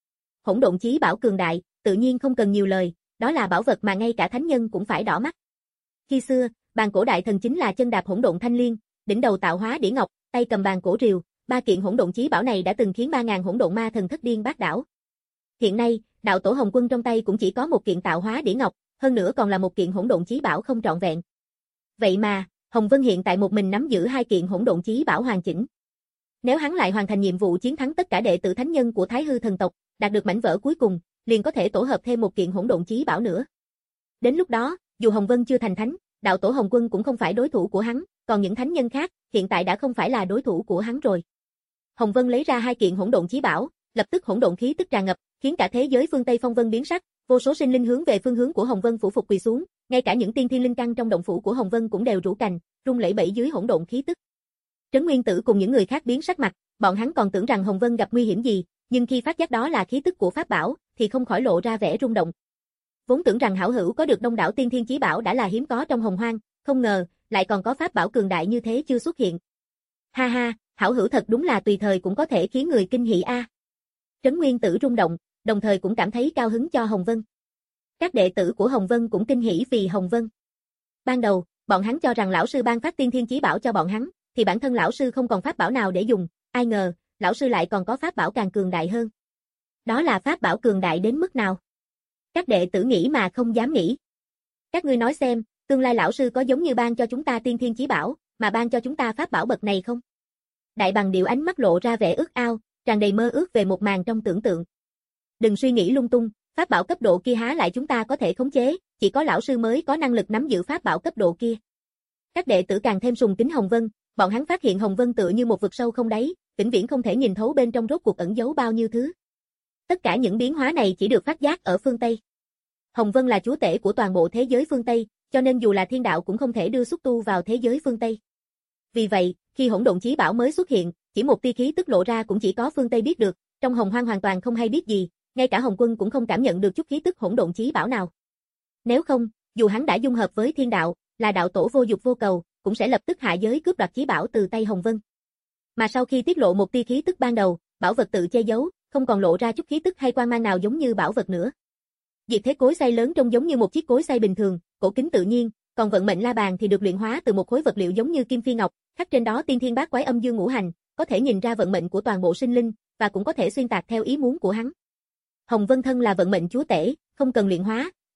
Hỗn độn chí bảo cường đại, tự nhiên không cần nhiều lời, đó là bảo vật mà ngay cả thánh nhân cũng phải đỏ mắt. Khi xưa, bàn cổ đại thần chính là chân đạp hỗn độn thanh liên, đỉnh đầu tạo hóa đĩa ngọc, tay cầm bàn cổ rìu, ba kiện hỗn độn chí bảo này đã từng khiến ba nghìn hỗn độn ma thần thất điên bát đảo. Hiện nay, đạo tổ Hồng Quân trong tay cũng chỉ có một kiện tạo hóa đĩa ngọc, hơn nữa còn là một kiện hỗn độn chí bảo không trọn vẹn. Vậy mà, Hồng Vân hiện tại một mình nắm giữ hai kiện hỗn độn chí bảo hoàn chỉnh. Nếu hắn lại hoàn thành nhiệm vụ chiến thắng tất cả đệ tử thánh nhân của Thái Hư thần tộc, đạt được mảnh vỡ cuối cùng, liền có thể tổ hợp thêm một kiện hỗn độn chí bảo nữa. Đến lúc đó, dù Hồng Vân chưa thành thánh, đạo tổ Hồng Quân cũng không phải đối thủ của hắn, còn những thánh nhân khác, hiện tại đã không phải là đối thủ của hắn rồi. Hồng Vân lấy ra hai kiện hỗn độn chí bảo, lập tức hỗn độn khí tức tràn ngập, khiến cả thế giới phương Tây phong vân biến sắc, vô số sinh linh hướng về phương hướng của Hồng Vân phủ phục quỳ xuống, ngay cả những tiên thiên linh căn trong động phủ của Hồng Vân cũng đều rũ cành, rung lẩy bẩy dưới hỗn độn khí tức. Trấn Nguyên Tử cùng những người khác biến sắc mặt, bọn hắn còn tưởng rằng Hồng Vân gặp nguy hiểm gì, nhưng khi phát giác đó là khí tức của pháp bảo, thì không khỏi lộ ra vẻ rung động. Vốn tưởng rằng hảo hữu có được đông đảo tiên thiên chí bảo đã là hiếm có trong hồng hoang, không ngờ, lại còn có pháp bảo cường đại như thế chưa xuất hiện. Ha ha, hảo hữu thật đúng là tùy thời cũng có thể khiến người kinh hỉ a. Trấn Nguyên Tử rung động, đồng thời cũng cảm thấy cao hứng cho Hồng Vân. Các đệ tử của Hồng Vân cũng kinh hỉ vì Hồng Vân. Ban đầu, bọn hắn cho rằng lão sư ban phát tiên thiên chí bảo cho bọn hắn, thì bản thân lão sư không còn pháp bảo nào để dùng, ai ngờ, lão sư lại còn có pháp bảo càng cường đại hơn. Đó là pháp bảo cường đại đến mức nào? Các đệ tử nghĩ mà không dám nghĩ. Các ngươi nói xem, tương lai lão sư có giống như ban cho chúng ta tiên thiên chí bảo, mà ban cho chúng ta pháp bảo bậc này không? Đại Bằng Điệu ánh mắt lộ ra vẻ ước ao, tràn đầy mơ ước về một màn trong tưởng tượng. Đừng suy nghĩ lung tung, pháp bảo cấp độ kia há lại chúng ta có thể khống chế, chỉ có lão sư mới có năng lực nắm giữ pháp bảo cấp độ kia. Các đệ tử càng thêm sùng kính Hồng Vân, bọn hắn phát hiện Hồng Vân tựa như một vực sâu không đáy, vĩnh viễn không thể nhìn thấu bên trong rốt cuộc ẩn giấu bao nhiêu thứ. Tất cả những biến hóa này chỉ được phát giác ở phương Tây. Hồng Vân là chúa tể của toàn bộ thế giới phương Tây, cho nên dù là thiên đạo cũng không thể đưa xúc tu vào thế giới phương Tây. Vì vậy, khi hỗn độn chí bảo mới xuất hiện, chỉ một tia khí tức lộ ra cũng chỉ có phương Tây biết được, trong Hồng Hoang hoàn toàn không hay biết gì, ngay cả Hồng Quân cũng không cảm nhận được chút khí tức hỗn độn chí bảo nào. Nếu không, dù hắn đã dung hợp với thiên đạo, là đạo tổ vô dục vô cầu, cũng sẽ lập tức hạ giới cướp đoạt chí bảo từ tay Hồng Vân. Mà sau khi tiết lộ một tia khí tức ban đầu, bảo vật tự che giấu, không còn lộ ra chút khí tức hay quang mang nào giống như bảo vật nữa. Diệt thế cối xay lớn trông giống như một chiếc cối xay bình thường, cổ kính tự nhiên, còn vận mệnh la bàn thì được luyện hóa từ một khối vật liệu giống như kim phi ngọc, khắc trên đó tiên thiên bát quái âm dương ngũ hành, có thể nhìn ra vận mệnh của toàn bộ sinh linh, và cũng có thể xuyên tạc theo ý muốn của hắn. Hồng Vân thân là vận mệnh chúa tể, không cần luyện hóa,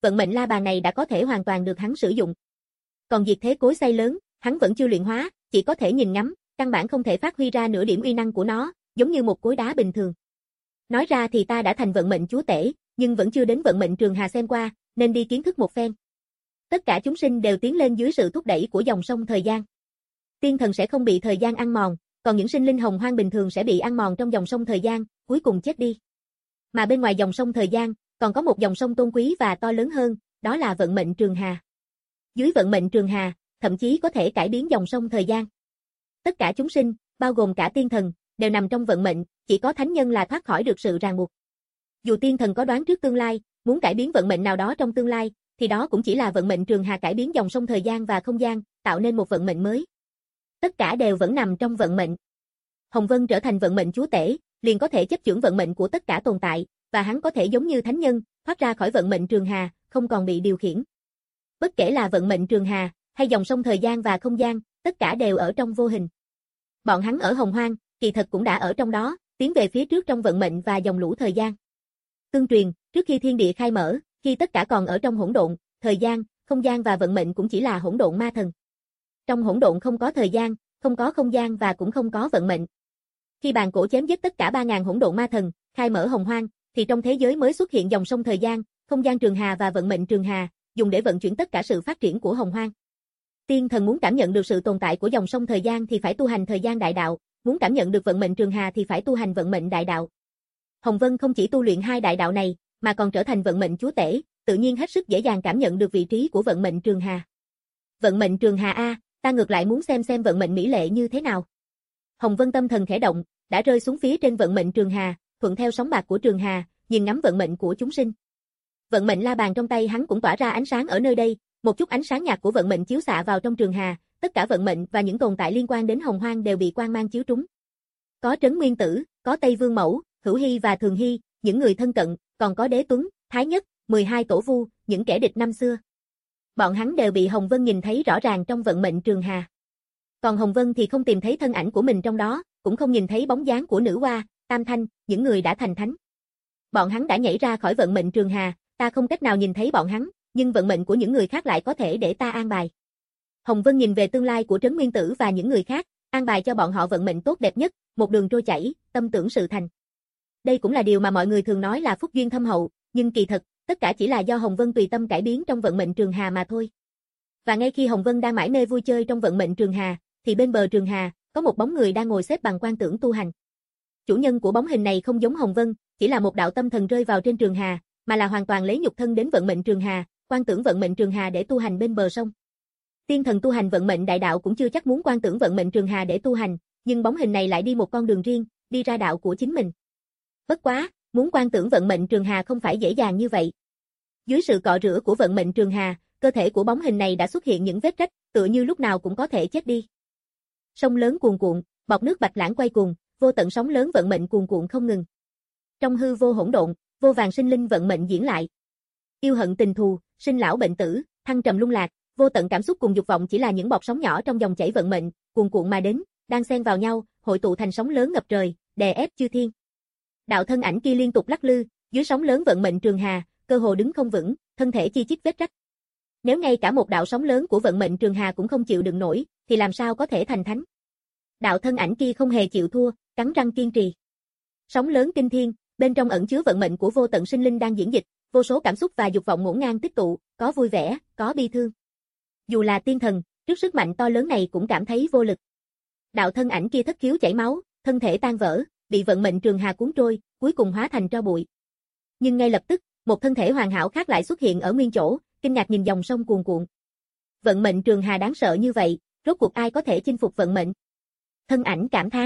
vận mệnh la bàn này đã có thể hoàn toàn được hắn sử dụng. Còn diệt thế cối xay lớn, hắn vẫn chưa luyện hóa, chỉ có thể nhìn ngắm, căn bản không thể phát huy ra nửa điểm uy năng của nó, giống như một cối đá bình thường. Nói ra thì ta đã thành vận mệnh chúa tể, nhưng vẫn chưa đến vận mệnh trường hà xem qua, nên đi kiến thức một phen. Tất cả chúng sinh đều tiến lên dưới sự thúc đẩy của dòng sông thời gian. Tiên thần sẽ không bị thời gian ăn mòn, còn những sinh linh hồng hoang bình thường sẽ bị ăn mòn trong dòng sông thời gian, cuối cùng chết đi. Mà bên ngoài dòng sông thời gian, còn có một dòng sông tôn quý và to lớn hơn, đó là vận mệnh trường hà. Dưới vận mệnh trường hà, thậm chí có thể cải biến dòng sông thời gian. Tất cả chúng sinh, bao gồm cả tiên thần, đều nằm trong vận mệnh, chỉ có thánh nhân là thoát khỏi được sự ràng buộc. Dù tiên thần có đoán trước tương lai, muốn cải biến vận mệnh nào đó trong tương lai, thì đó cũng chỉ là vận mệnh trường hà cải biến dòng sông thời gian và không gian, tạo nên một vận mệnh mới. Tất cả đều vẫn nằm trong vận mệnh. Hồng Vân trở thành vận mệnh chúa tể, liền có thể chấp chưởng vận mệnh của tất cả tồn tại, và hắn có thể giống như thánh nhân, thoát ra khỏi vận mệnh trường hà, không còn bị điều khiển. Bất kể là vận mệnh trường hà, hay dòng sông thời gian và không gian, tất cả đều ở trong vô hình. Bọn hắn ở Hồng Hoang, kỳ thật cũng đã ở trong đó, tiến về phía trước trong vận mệnh và dòng lũ thời gian. Tương truyền, trước khi thiên địa khai mở, khi tất cả còn ở trong hỗn độn, thời gian, không gian và vận mệnh cũng chỉ là hỗn độn ma thần. Trong hỗn độn không có thời gian, không có không gian và cũng không có vận mệnh. Khi bàn cổ chém giết tất cả ba ngàn hỗn độn ma thần, khai mở Hồng Hoang, thì trong thế giới mới xuất hiện dòng sông thời gian, không gian trường hà và vận mệnh trường hà, dùng để vận chuyển tất cả sự phát triển của Hồng Hoang. Tiên thần muốn cảm nhận được sự tồn tại của dòng sông thời gian thì phải tu hành thời gian đại đạo, muốn cảm nhận được vận mệnh trường hà thì phải tu hành vận mệnh đại đạo. Hồng Vân không chỉ tu luyện hai đại đạo này, mà còn trở thành vận mệnh chúa tể, tự nhiên hết sức dễ dàng cảm nhận được vị trí của vận mệnh trường hà. Vận mệnh trường hà a, ta ngược lại muốn xem xem vận mệnh mỹ lệ như thế nào. Hồng Vân tâm thần khẽ động, đã rơi xuống phía trên vận mệnh trường hà, thuận theo sóng bạc của trường hà, nhìn ngắm vận mệnh của chúng sinh. Vận mệnh la bàn trong tay hắn cũng tỏa ra ánh sáng ở nơi đây, một chút ánh sáng nhạt của vận mệnh chiếu xạ vào trong trường hà, tất cả vận mệnh và những tồn tại liên quan đến Hồng Hoang đều bị quang mang chiếu trúng. Có Trấn Nguyên Tử, có Tây Vương Mẫu, Hữu Hy và Thường Hy, những người thân cận, còn có Đế Tuấn, Thái Nhất, mười hai tổ vu, những kẻ địch năm xưa. Bọn hắn đều bị Hồng Vân nhìn thấy rõ ràng trong vận mệnh trường hà. Còn Hồng Vân thì không tìm thấy thân ảnh của mình trong đó, cũng không nhìn thấy bóng dáng của Nữ Hoa, Tam Thanh, những người đã thành thánh. Bọn hắn đã nhảy ra khỏi vận mệnh trường hà, ta không cách nào nhìn thấy bọn hắn, nhưng vận mệnh của những người khác lại có thể để ta an bài. Hồng Vân nhìn về tương lai của Trấn Nguyên Tử và những người khác, an bài cho bọn họ vận mệnh tốt đẹp nhất, một đường trôi chảy, tâm tưởng sự thành. Đây cũng là điều mà mọi người thường nói là phúc duyên thâm hậu, nhưng kỳ thật, tất cả chỉ là do Hồng Vân tùy tâm cải biến trong vận mệnh trường hà mà thôi. Và ngay khi Hồng Vân đang mải mê vui chơi trong vận mệnh trường hà, thì bên bờ trường hà, có một bóng người đang ngồi xếp bằng quan tưởng tu hành. Chủ nhân của bóng hình này không giống Hồng Vân, chỉ là một đạo tâm thần rơi vào trên trường hà, mà là hoàn toàn lấy nhục thân đến vận mệnh trường hà, quan tưởng vận mệnh trường hà để tu hành bên bờ sông. Tiên thần tu hành vận mệnh đại đạo cũng chưa chắc muốn quan tưởng vận mệnh trường hà để tu hành, nhưng bóng hình này lại đi một con đường riêng, đi ra đạo của chính mình. Bất quá, muốn quan tưởng vận mệnh trường hà không phải dễ dàng như vậy. Dưới sự cọ rửa của vận mệnh trường hà, cơ thể của bóng hình này đã xuất hiện những vết rách, tựa như lúc nào cũng có thể chết đi. Sông lớn cuồn cuộn, bọt nước bạch lãng quay cuồng, vô tận sóng lớn vận mệnh cuồn cuộn không ngừng. Trong hư vô hỗn độn, vô vàn sinh linh vận mệnh diễn lại. Yêu hận tình thù, sinh lão bệnh tử, thăng trầm lung lạc, vô tận cảm xúc cùng dục vọng chỉ là những bọt sóng nhỏ trong dòng chảy vận mệnh, cuồn cuộn mà đến, đang xen vào nhau, hội tụ thành sóng lớn ngập trời, đè ép chư thiên. Đạo thân ảnh kia liên tục lắc lư, dưới sóng lớn vận mệnh trường hà, cơ hồ đứng không vững, thân thể chi chít vết rách. Nếu ngay cả một đạo sóng lớn của vận mệnh trường hà cũng không chịu đựng nổi, thì làm sao có thể thành thánh? Đạo thân ảnh kia không hề chịu thua, cắn răng kiên trì. Sóng lớn kinh thiên, bên trong ẩn chứa vận mệnh của vô tận sinh linh đang diễn dịch, vô số cảm xúc và dục vọng ngổn ngang tích tụ, có vui vẻ, có bi thương. Dù là tiên thần, trước sức mạnh to lớn này cũng cảm thấy vô lực. Đạo thân ảnh kia thất khiếu chảy máu, thân thể tan vỡ, bị vận mệnh trường hà cuốn trôi, cuối cùng hóa thành tro bụi. Nhưng ngay lập tức, một thân thể hoàn hảo khác lại xuất hiện ở nguyên chỗ, kinh ngạc nhìn dòng sông cuồn cuộn. Vận mệnh trường hà đáng sợ như vậy, rốt cuộc ai có thể chinh phục vận mệnh? Thân ảnh cảm thán.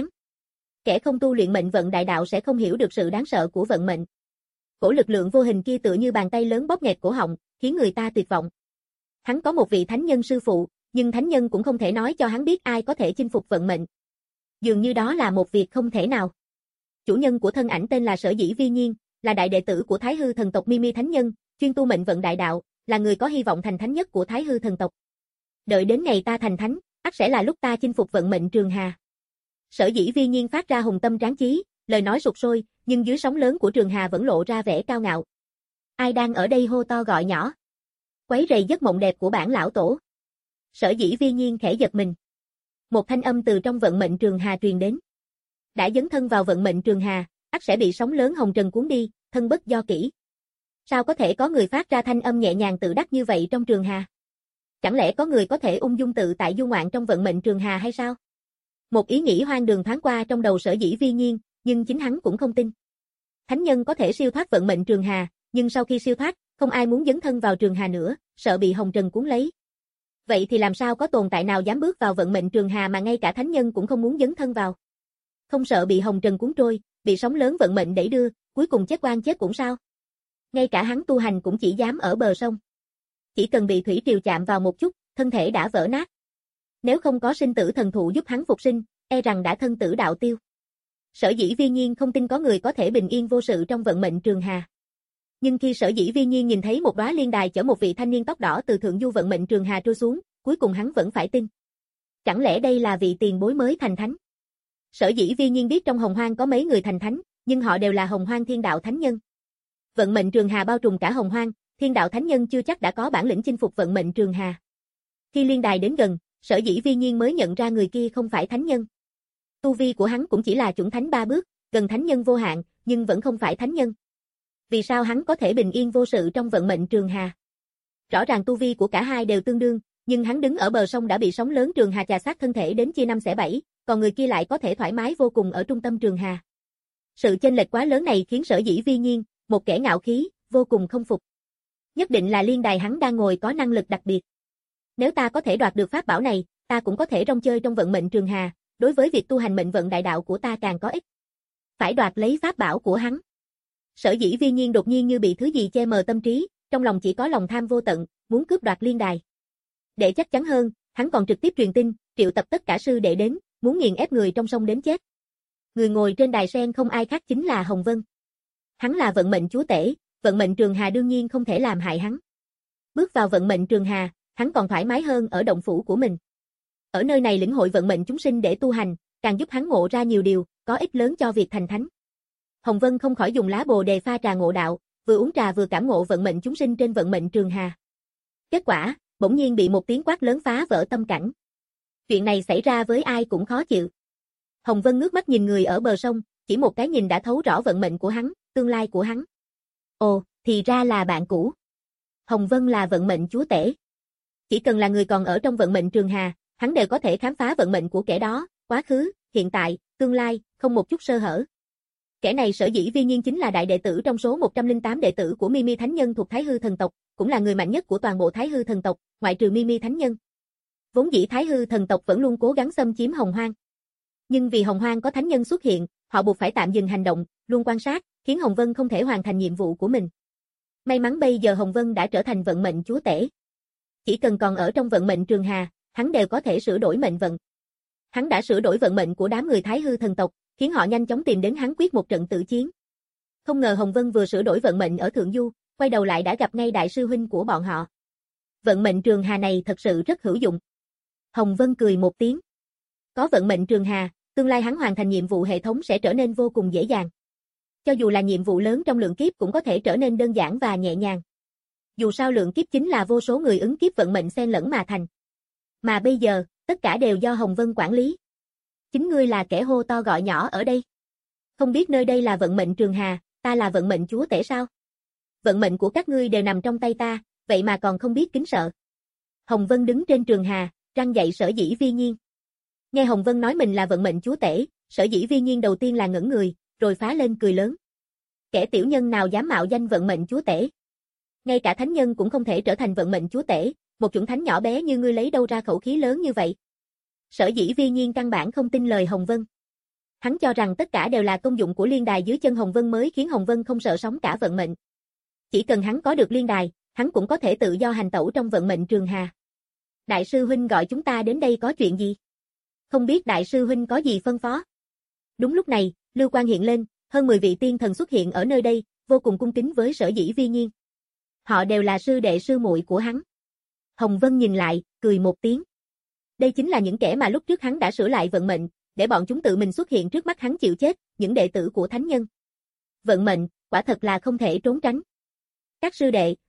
Kẻ không tu luyện mệnh vận đại đạo sẽ không hiểu được sự đáng sợ của vận mệnh. Cổ lực lượng vô hình kia tựa như bàn tay lớn bóp nghẹt cổ họng, khiến người ta tuyệt vọng. Hắn có một vị thánh nhân sư phụ, nhưng thánh nhân cũng không thể nói cho hắn biết ai có thể chinh phục vận mệnh. Dường như đó là một việc không thể nào. Chủ nhân của thân ảnh tên là Sở Dĩ Vi Nhiên, là đại đệ tử của Thái Hư thần tộc Mimi Thánh Nhân, chuyên tu mệnh vận đại đạo, là người có hy vọng thành thánh nhất của Thái Hư thần tộc. Đợi đến ngày ta thành thánh, ắt sẽ là lúc ta chinh phục vận mệnh trường hà. Sở Dĩ Vi Nhiên phát ra hùng tâm tráng chí, lời nói sục sôi, nhưng dưới sóng lớn của trường hà vẫn lộ ra vẻ cao ngạo. Ai đang ở đây hô to gọi nhỏ? Quấy rầy giấc mộng đẹp của bản lão tổ. Sở Dĩ Vi Nhiên khẽ giật mình. Một thanh âm từ trong vận mệnh trường hà truyền đến. Đã dấn thân vào vận mệnh trường hà, ắt sẽ bị sóng lớn hồng trần cuốn đi, thân bất do kỷ. Sao có thể có người phát ra thanh âm nhẹ nhàng tự đắc như vậy trong trường hà? Chẳng lẽ có người có thể ung dung tự tại du ngoạn trong vận mệnh trường hà hay sao? Một ý nghĩ hoang đường thoáng qua trong đầu Sở Dĩ Vi Nhiên, nhưng chính hắn cũng không tin. Thánh nhân có thể siêu thoát vận mệnh trường hà, nhưng sau khi siêu thoát, không ai muốn dấn thân vào trường hà nữa, sợ bị hồng trần cuốn lấy. Vậy thì làm sao có tồn tại nào dám bước vào vận mệnh trường hà mà ngay cả thánh nhân cũng không muốn dấn thân vào? Không sợ bị hồng trần cuốn trôi, bị sóng lớn vận mệnh đẩy đưa, cuối cùng chết oan chết cũng sao? Ngay cả hắn tu hành cũng chỉ dám ở bờ sông. Chỉ cần bị thủy triều chạm vào một chút, thân thể đã vỡ nát. Nếu không có sinh tử thần thụ giúp hắn phục sinh, e rằng đã thân tử đạo tiêu. Sở Dĩ Vi Nhiên không tin có người có thể bình yên vô sự trong vận mệnh trường hà. Nhưng khi Sở Dĩ Vi Nhiên nhìn thấy một đóa liên đài chở một vị thanh niên tóc đỏ từ thượng du vận mệnh trường hà trôi xuống, cuối cùng hắn vẫn phải tin. Chẳng lẽ đây là vị tiền bối mới thành thánh? Sở Dĩ Vi Nhiên biết trong Hồng Hoang có mấy người thành thánh, nhưng họ đều là Hồng Hoang Thiên Đạo Thánh Nhân. Vận mệnh trường hà bao trùm cả Hồng Hoang, Thiên Đạo Thánh Nhân chưa chắc đã có bản lĩnh chinh phục vận mệnh trường hà. Khi liên đài đến gần, Sở Dĩ Vi Nhiên mới nhận ra người kia không phải thánh nhân. Tu vi của hắn cũng chỉ là chuẩn thánh ba bước, gần thánh nhân vô hạn, nhưng vẫn không phải thánh nhân. Vì sao hắn có thể bình yên vô sự trong vận mệnh trường hà? Rõ ràng tu vi của cả hai đều tương đương, nhưng hắn đứng ở bờ sông đã bị sóng lớn trường hà chà sát thân thể đến chia năm xẻ bảy, còn người kia lại có thể thoải mái vô cùng ở trung tâm trường hà. Sự chênh lệch quá lớn này khiến Sở Dĩ Vi Nhiên, một kẻ ngạo khí, vô cùng không phục. Nhất định là liên đài hắn đang ngồi có năng lực đặc biệt. Nếu ta có thể đoạt được pháp bảo này, ta cũng có thể rong chơi trong vận mệnh trường hà, đối với việc tu hành mệnh vận đại đạo của ta càng có ích. Phải đoạt lấy pháp bảo của hắn. Sở Dĩ Vi Nhiên đột nhiên như bị thứ gì che mờ tâm trí, trong lòng chỉ có lòng tham vô tận, muốn cướp đoạt liên đài. Để chắc chắn hơn, hắn còn trực tiếp truyền tin, triệu tập tất cả sư đệ đến, muốn nghiền ép người trong sông đến chết. Người ngồi trên đài sen không ai khác chính là Hồng Vân. Hắn là vận mệnh chúa tể, vận mệnh trường hà đương nhiên không thể làm hại hắn. Bước vào vận mệnh trường hà, hắn còn thoải mái hơn ở động phủ của mình. Ở nơi này lĩnh hội vận mệnh chúng sinh để tu hành, càng giúp hắn ngộ ra nhiều điều, có ích lớn cho việc thành thánh. Hồng Vân không khỏi dùng lá bồ đề pha trà ngộ đạo, vừa uống trà vừa cảm ngộ vận mệnh chúng sinh trên vận mệnh trường hà. Kết quả, bỗng nhiên bị một tiếng quát lớn phá vỡ tâm cảnh. Chuyện này xảy ra với ai cũng khó chịu. Hồng Vân ngước mắt nhìn người ở bờ sông, chỉ một cái nhìn đã thấu rõ vận mệnh của hắn, tương lai của hắn. Ồ, thì ra là bạn cũ. Hồng Vân là vận mệnh chúa tể. Chỉ cần là người còn ở trong vận mệnh trường hà, hắn đều có thể khám phá vận mệnh của kẻ đó, quá khứ, hiện tại, tương lai, không một chút sơ hở. Kẻ này Sở Dĩ Vi Nhiên chính là đại đệ tử trong số một trăm lẻ tám đệ tử của Mimi Thánh Nhân thuộc Thái Hư Thần tộc, cũng là người mạnh nhất của toàn bộ Thái Hư Thần tộc, ngoại trừ Mimi Thánh Nhân. Vốn dĩ Thái Hư Thần tộc vẫn luôn cố gắng xâm chiếm Hồng Hoang. Nhưng vì Hồng Hoang có thánh nhân xuất hiện, họ buộc phải tạm dừng hành động, luôn quan sát, khiến Hồng Vân không thể hoàn thành nhiệm vụ của mình. May mắn bây giờ Hồng Vân đã trở thành vận mệnh chúa tể. Chỉ cần còn ở trong vận mệnh trường hà, hắn đều có thể sửa đổi mệnh vận. Hắn đã sửa đổi vận mệnh của đám người Thái Hư Thần tộc, khiến họ nhanh chóng tìm đến hắn quyết một trận tử chiến. Không ngờ Hồng Vân vừa sửa đổi vận mệnh ở Thượng Du, quay đầu lại đã gặp ngay đại sư huynh của bọn họ. Vận mệnh trường hà này thật sự rất hữu dụng. Hồng Vân cười một tiếng. Có vận mệnh trường hà, tương lai hắn hoàn thành nhiệm vụ hệ thống sẽ trở nên vô cùng dễ dàng. Cho dù là nhiệm vụ lớn trong lượng kiếp cũng có thể trở nên đơn giản và nhẹ nhàng. Dù sao lượng kiếp chính là vô số người ứng kiếp vận mệnh xen lẫn mà thành. Mà bây giờ, tất cả đều do Hồng Vân quản lý. Chính ngươi là kẻ hô to gọi nhỏ ở đây. Không biết nơi đây là vận mệnh trường hà, ta là vận mệnh chúa tể sao? Vận mệnh của các ngươi đều nằm trong tay ta, vậy mà còn không biết kính sợ. Hồng Vân đứng trên trường hà, răn dạy Sở Dĩ Vi Nhiên. Nghe Hồng Vân nói mình là vận mệnh chúa tể, Sở Dĩ Vi Nhiên đầu tiên là ngẩn người, rồi phá lên cười lớn. Kẻ tiểu nhân nào dám mạo danh vận mệnh chúa tể? Ngay cả thánh nhân cũng không thể trở thành vận mệnh chúa tể, một chủng thánh nhỏ bé như ngươi lấy đâu ra khẩu khí lớn như vậy? Sở Dĩ Vi Nhiên căn bản không tin lời Hồng Vân. Hắn cho rằng tất cả đều là công dụng của liên đài dưới chân Hồng Vân mới khiến Hồng Vân không sợ sóng cả vận mệnh. Chỉ cần hắn có được liên đài, hắn cũng có thể tự do hành tẩu trong vận mệnh trường hà. Đại sư huynh gọi chúng ta đến đây có chuyện gì? Không biết đại sư huynh có gì phân phó? Đúng lúc này, lưu quang hiện lên, hơn mười vị tiên thần xuất hiện ở nơi đây, vô cùng cung kính với Sở Dĩ Vi Nhiên. Họ đều là sư đệ sư muội của hắn. Hồng Vân nhìn lại, cười một tiếng. Đây chính là những kẻ mà lúc trước hắn đã sửa lại vận mệnh, để bọn chúng tự mình xuất hiện trước mắt hắn chịu chết, những đệ tử của thánh nhân. Vận mệnh, quả thật là không thể trốn tránh. Các sư đệ,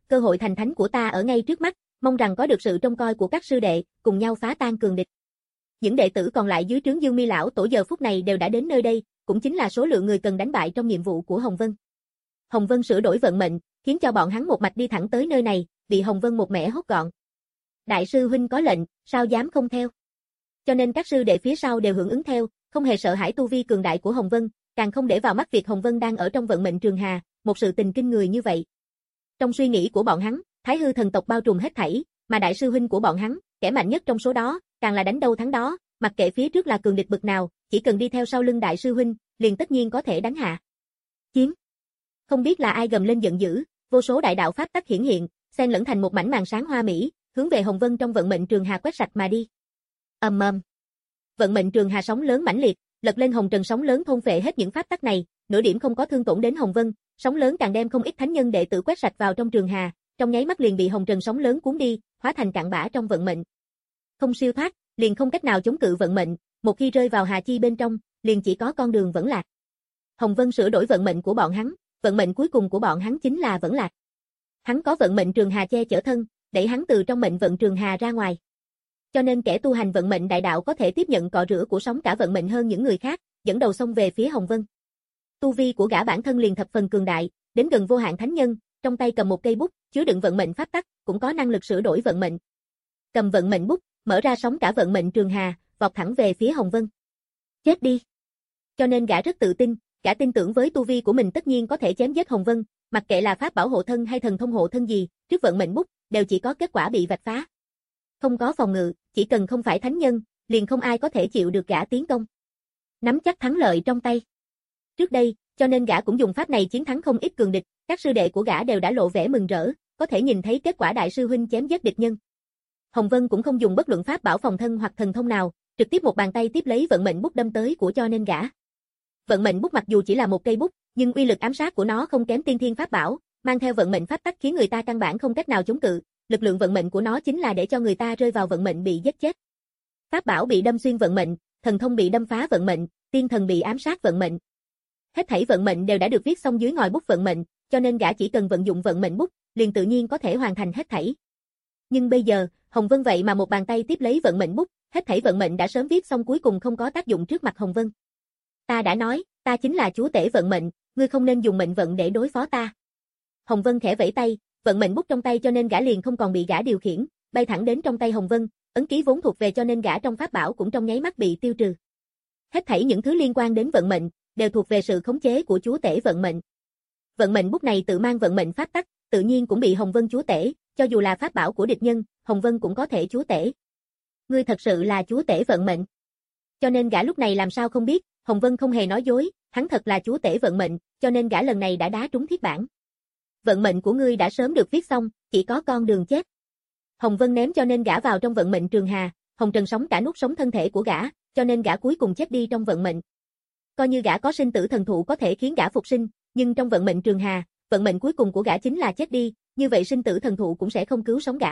cơ hội thành thánh của ta ở ngay trước mắt, mong rằng có được sự trông coi của các sư đệ, cùng nhau phá tan cường địch. Những đệ tử còn lại dưới trướng Dương Mi lão tổ giờ phút này đều đã đến nơi đây, cũng chính là số lượng người cần đánh bại trong nhiệm vụ của Hồng Vân. Hồng Vân sửa đổi vận mệnh, khiến cho bọn hắn một mạch đi thẳng tới nơi này, bị Hồng Vân một mẻ hốt gọn. Đại sư huynh có lệnh, sao dám không theo? Cho nên các sư đệ phía sau đều hưởng ứng theo, không hề sợ hãi tu vi cường đại của Hồng Vân, càng không để vào mắt việc Hồng Vân đang ở trong vận mệnh trường hà, một sự tình kinh người như vậy. Trong suy nghĩ của bọn hắn, Thái Hư thần tộc bao trùm hết thảy, mà đại sư huynh của bọn hắn, kẻ mạnh nhất trong số đó, càng là đánh đâu thắng đó, mặc kệ phía trước là cường địch bực nào, chỉ cần đi theo sau lưng đại sư huynh, liền tất nhiên có thể đánh hạ. Chiến. Không biết là ai gầm lên giận dữ, vô số đại đạo pháp tắc hiển hiện, xen lẫn thành một mảnh màn sáng hoa mỹ, hướng về Hồng Vân trong vận mệnh trường hà quét sạch mà đi. Ầm ầm. Vận mệnh trường hà sóng lớn mãnh liệt, lật lên hồng trần sóng lớn thôn phệ hết những pháp tắc này, nửa điểm không có thương tổn đến Hồng Vân, sóng lớn càng đem không ít thánh nhân đệ tử quét sạch vào trong trường hà, trong nháy mắt liền bị hồng trần sóng lớn cuốn đi, hóa thành cặn bã trong vận mệnh. Không siêu thoát, liền không cách nào chống cự vận mệnh, một khi rơi vào hà chi bên trong, liền chỉ có con đường vẫn lạc. Hồng Vân sửa đổi vận mệnh của bọn hắn, vận mệnh cuối cùng của bọn hắn chính là vẫn lạc. Hắn có vận mệnh trường hà che chở thân, đẩy hắn từ trong mệnh vận trường hà ra ngoài. Cho nên kẻ tu hành vận mệnh đại đạo có thể tiếp nhận cọ rửa của sóng cả vận mệnh hơn những người khác, dẫn đầu xông về phía Hồng Vân. Tu vi của gã bản thân liền thập phần cường đại, đến gần vô hạn thánh nhân, trong tay cầm một cây bút, chứa đựng vận mệnh pháp tắc, cũng có năng lực sửa đổi vận mệnh. Cầm vận mệnh bút, mở ra sóng cả vận mệnh trường hà, vọt thẳng về phía Hồng Vân. Chết đi. Cho nên gã rất tự tin, gã tin tưởng với tu vi của mình tất nhiên có thể chém giết Hồng Vân, mặc kệ là pháp bảo hộ thân hay thần thông hộ thân gì, trước vận mệnh bút, đều chỉ có kết quả bị vạch phá. Không có phòng ngự, chỉ cần không phải thánh nhân, liền không ai có thể chịu được gã tiến công. Nắm chắc thắng lợi trong tay. Trước đây, cho nên gã cũng dùng pháp này chiến thắng không ít cường địch, các sư đệ của gã đều đã lộ vẻ mừng rỡ, có thể nhìn thấy kết quả đại sư huynh chém giết địch nhân. Hồng Vân cũng không dùng bất luận pháp bảo phòng thân hoặc thần thông nào, trực tiếp một bàn tay tiếp lấy vận mệnh bút đâm tới của cho nên gã. Vận mệnh bút mặc dù chỉ là một cây bút, nhưng uy lực ám sát của nó không kém tiên thiên pháp bảo, mang theo vận mệnh pháp tắc khiến người ta căn bản không cách nào chống cự, lực lượng vận mệnh của nó chính là để cho người ta rơi vào vận mệnh bị giết chết. Pháp bảo bị đâm xuyên vận mệnh, thần thông bị đâm phá vận mệnh, tiên thần bị ám sát vận mệnh. Hết thảy vận mệnh đều đã được viết xong dưới ngòi bút vận mệnh, cho nên gã chỉ cần vận dụng vận mệnh bút, liền tự nhiên có thể hoàn thành hết thảy. Nhưng bây giờ, Hồng Vân vậy mà một bàn tay tiếp lấy vận mệnh bút, hết thảy vận mệnh đã sớm viết xong cuối cùng không có tác dụng trước mặt Hồng Vân. Ta đã nói, ta chính là chúa tể vận mệnh, ngươi không nên dùng mệnh vận để đối phó ta. Hồng Vân khẽ vẫy tay, vận mệnh bút trong tay cho nên gã liền không còn bị gã điều khiển, bay thẳng đến trong tay Hồng Vân, ấn ký vốn thuộc về cho nên gã trong pháp bảo cũng trong nháy mắt bị tiêu trừ. Hết thảy những thứ liên quan đến vận mệnh, đều thuộc về sự khống chế của chúa tể vận mệnh. Vận mệnh bút này tự mang vận mệnh pháp tắc, tự nhiên cũng bị Hồng Vân chúa tể, cho dù là pháp bảo của địch nhân, Hồng Vân cũng có thể chúa tể. Ngươi thật sự là chúa tể vận mệnh. Cho nên gã lúc này làm sao không biết, Hồng Vân không hề nói dối, hắn thật là chúa tể vận mệnh, cho nên gã lần này đã đá trúng thiết bản. Vận mệnh của ngươi đã sớm được viết xong, chỉ có con đường chết. Hồng Vân ném cho nên gã vào trong vận mệnh trường hà, hồng trần sóng cả nuốt sống thân thể của gã, cho nên gã cuối cùng chết đi trong vận mệnh. Coi như gã có sinh tử thần thụ có thể khiến gã phục sinh, nhưng trong vận mệnh trường hà, vận mệnh cuối cùng của gã chính là chết đi, như vậy sinh tử thần thụ cũng sẽ không cứu sống gã.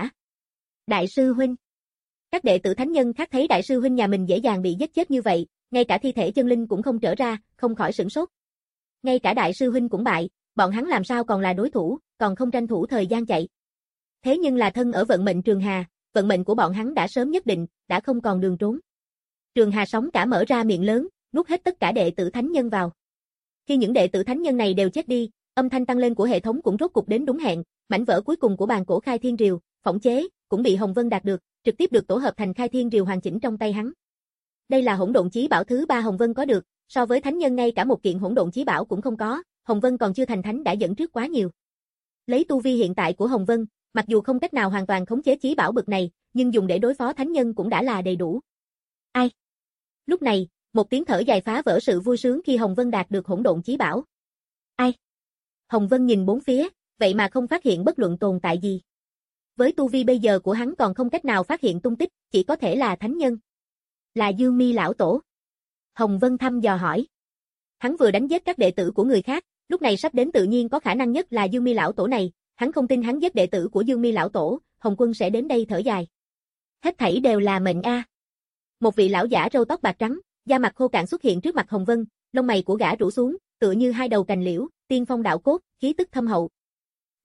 Đại sư huynh. Các đệ tử thánh nhân khác thấy đại sư huynh nhà mình dễ dàng bị giết chết như vậy, ngay cả thi thể chân linh cũng không trở ra, không khỏi sửng sốt. Ngay cả đại sư huynh cũng bại, bọn hắn làm sao còn là đối thủ, còn không tranh thủ thời gian chạy. Thế nhưng là thân ở vận mệnh trường hà, vận mệnh của bọn hắn đã sớm nhất định, đã không còn đường trốn. Trường hà sóng cả mở ra miệng lớn, nuốt hết tất cả đệ tử thánh nhân vào. Khi những đệ tử thánh nhân này đều chết đi, âm thanh tăng lên của hệ thống cũng rốt cục đến đúng hẹn, mảnh vỡ cuối cùng của bàn cổ khai thiên rìu, phỏng chế, cũng bị Hồng Vân đạt được, trực tiếp được tổ hợp thành khai thiên rìu hoàn chỉnh trong tay hắn. Đây là hỗn độn chí bảo thứ ba Hồng Vân có được, so với thánh nhân ngay cả một kiện hỗn độn chí bảo cũng không có, Hồng Vân còn chưa thành thánh đã dẫn trước quá nhiều. Lấy tu vi hiện tại của Hồng Vân, mặc dù không cách nào hoàn toàn khống chế chí bảo bực này, nhưng dùng để đối phó thánh nhân cũng đã là đầy đủ. Ai? Lúc này, một tiếng thở dài phá vỡ sự vui sướng khi Hồng Vân đạt được hỗn độn chí bảo. Ai? Hồng Vân nhìn bốn phía, vậy mà không phát hiện bất luận tồn tại gì. Với tu vi bây giờ của hắn còn không cách nào phát hiện tung tích, chỉ có thể là thánh nhân. Là Dương Mi lão tổ. Hồng Vân thăm dò hỏi. Hắn vừa đánh giết các đệ tử của người khác, lúc này sắp đến tự nhiên có khả năng nhất là Dương Mi lão tổ này, hắn không tin hắn giết đệ tử của Dương Mi lão tổ, Hồng Quân sẽ đến đây thở dài. Hết thảy đều là mệnh a. Một vị lão giả râu tóc bạc trắng, da mặt khô cạn xuất hiện trước mặt Hồng Vân, lông mày của gã rũ xuống, tựa như hai đầu cành liễu, tiên phong đạo cốt, khí tức thâm hậu.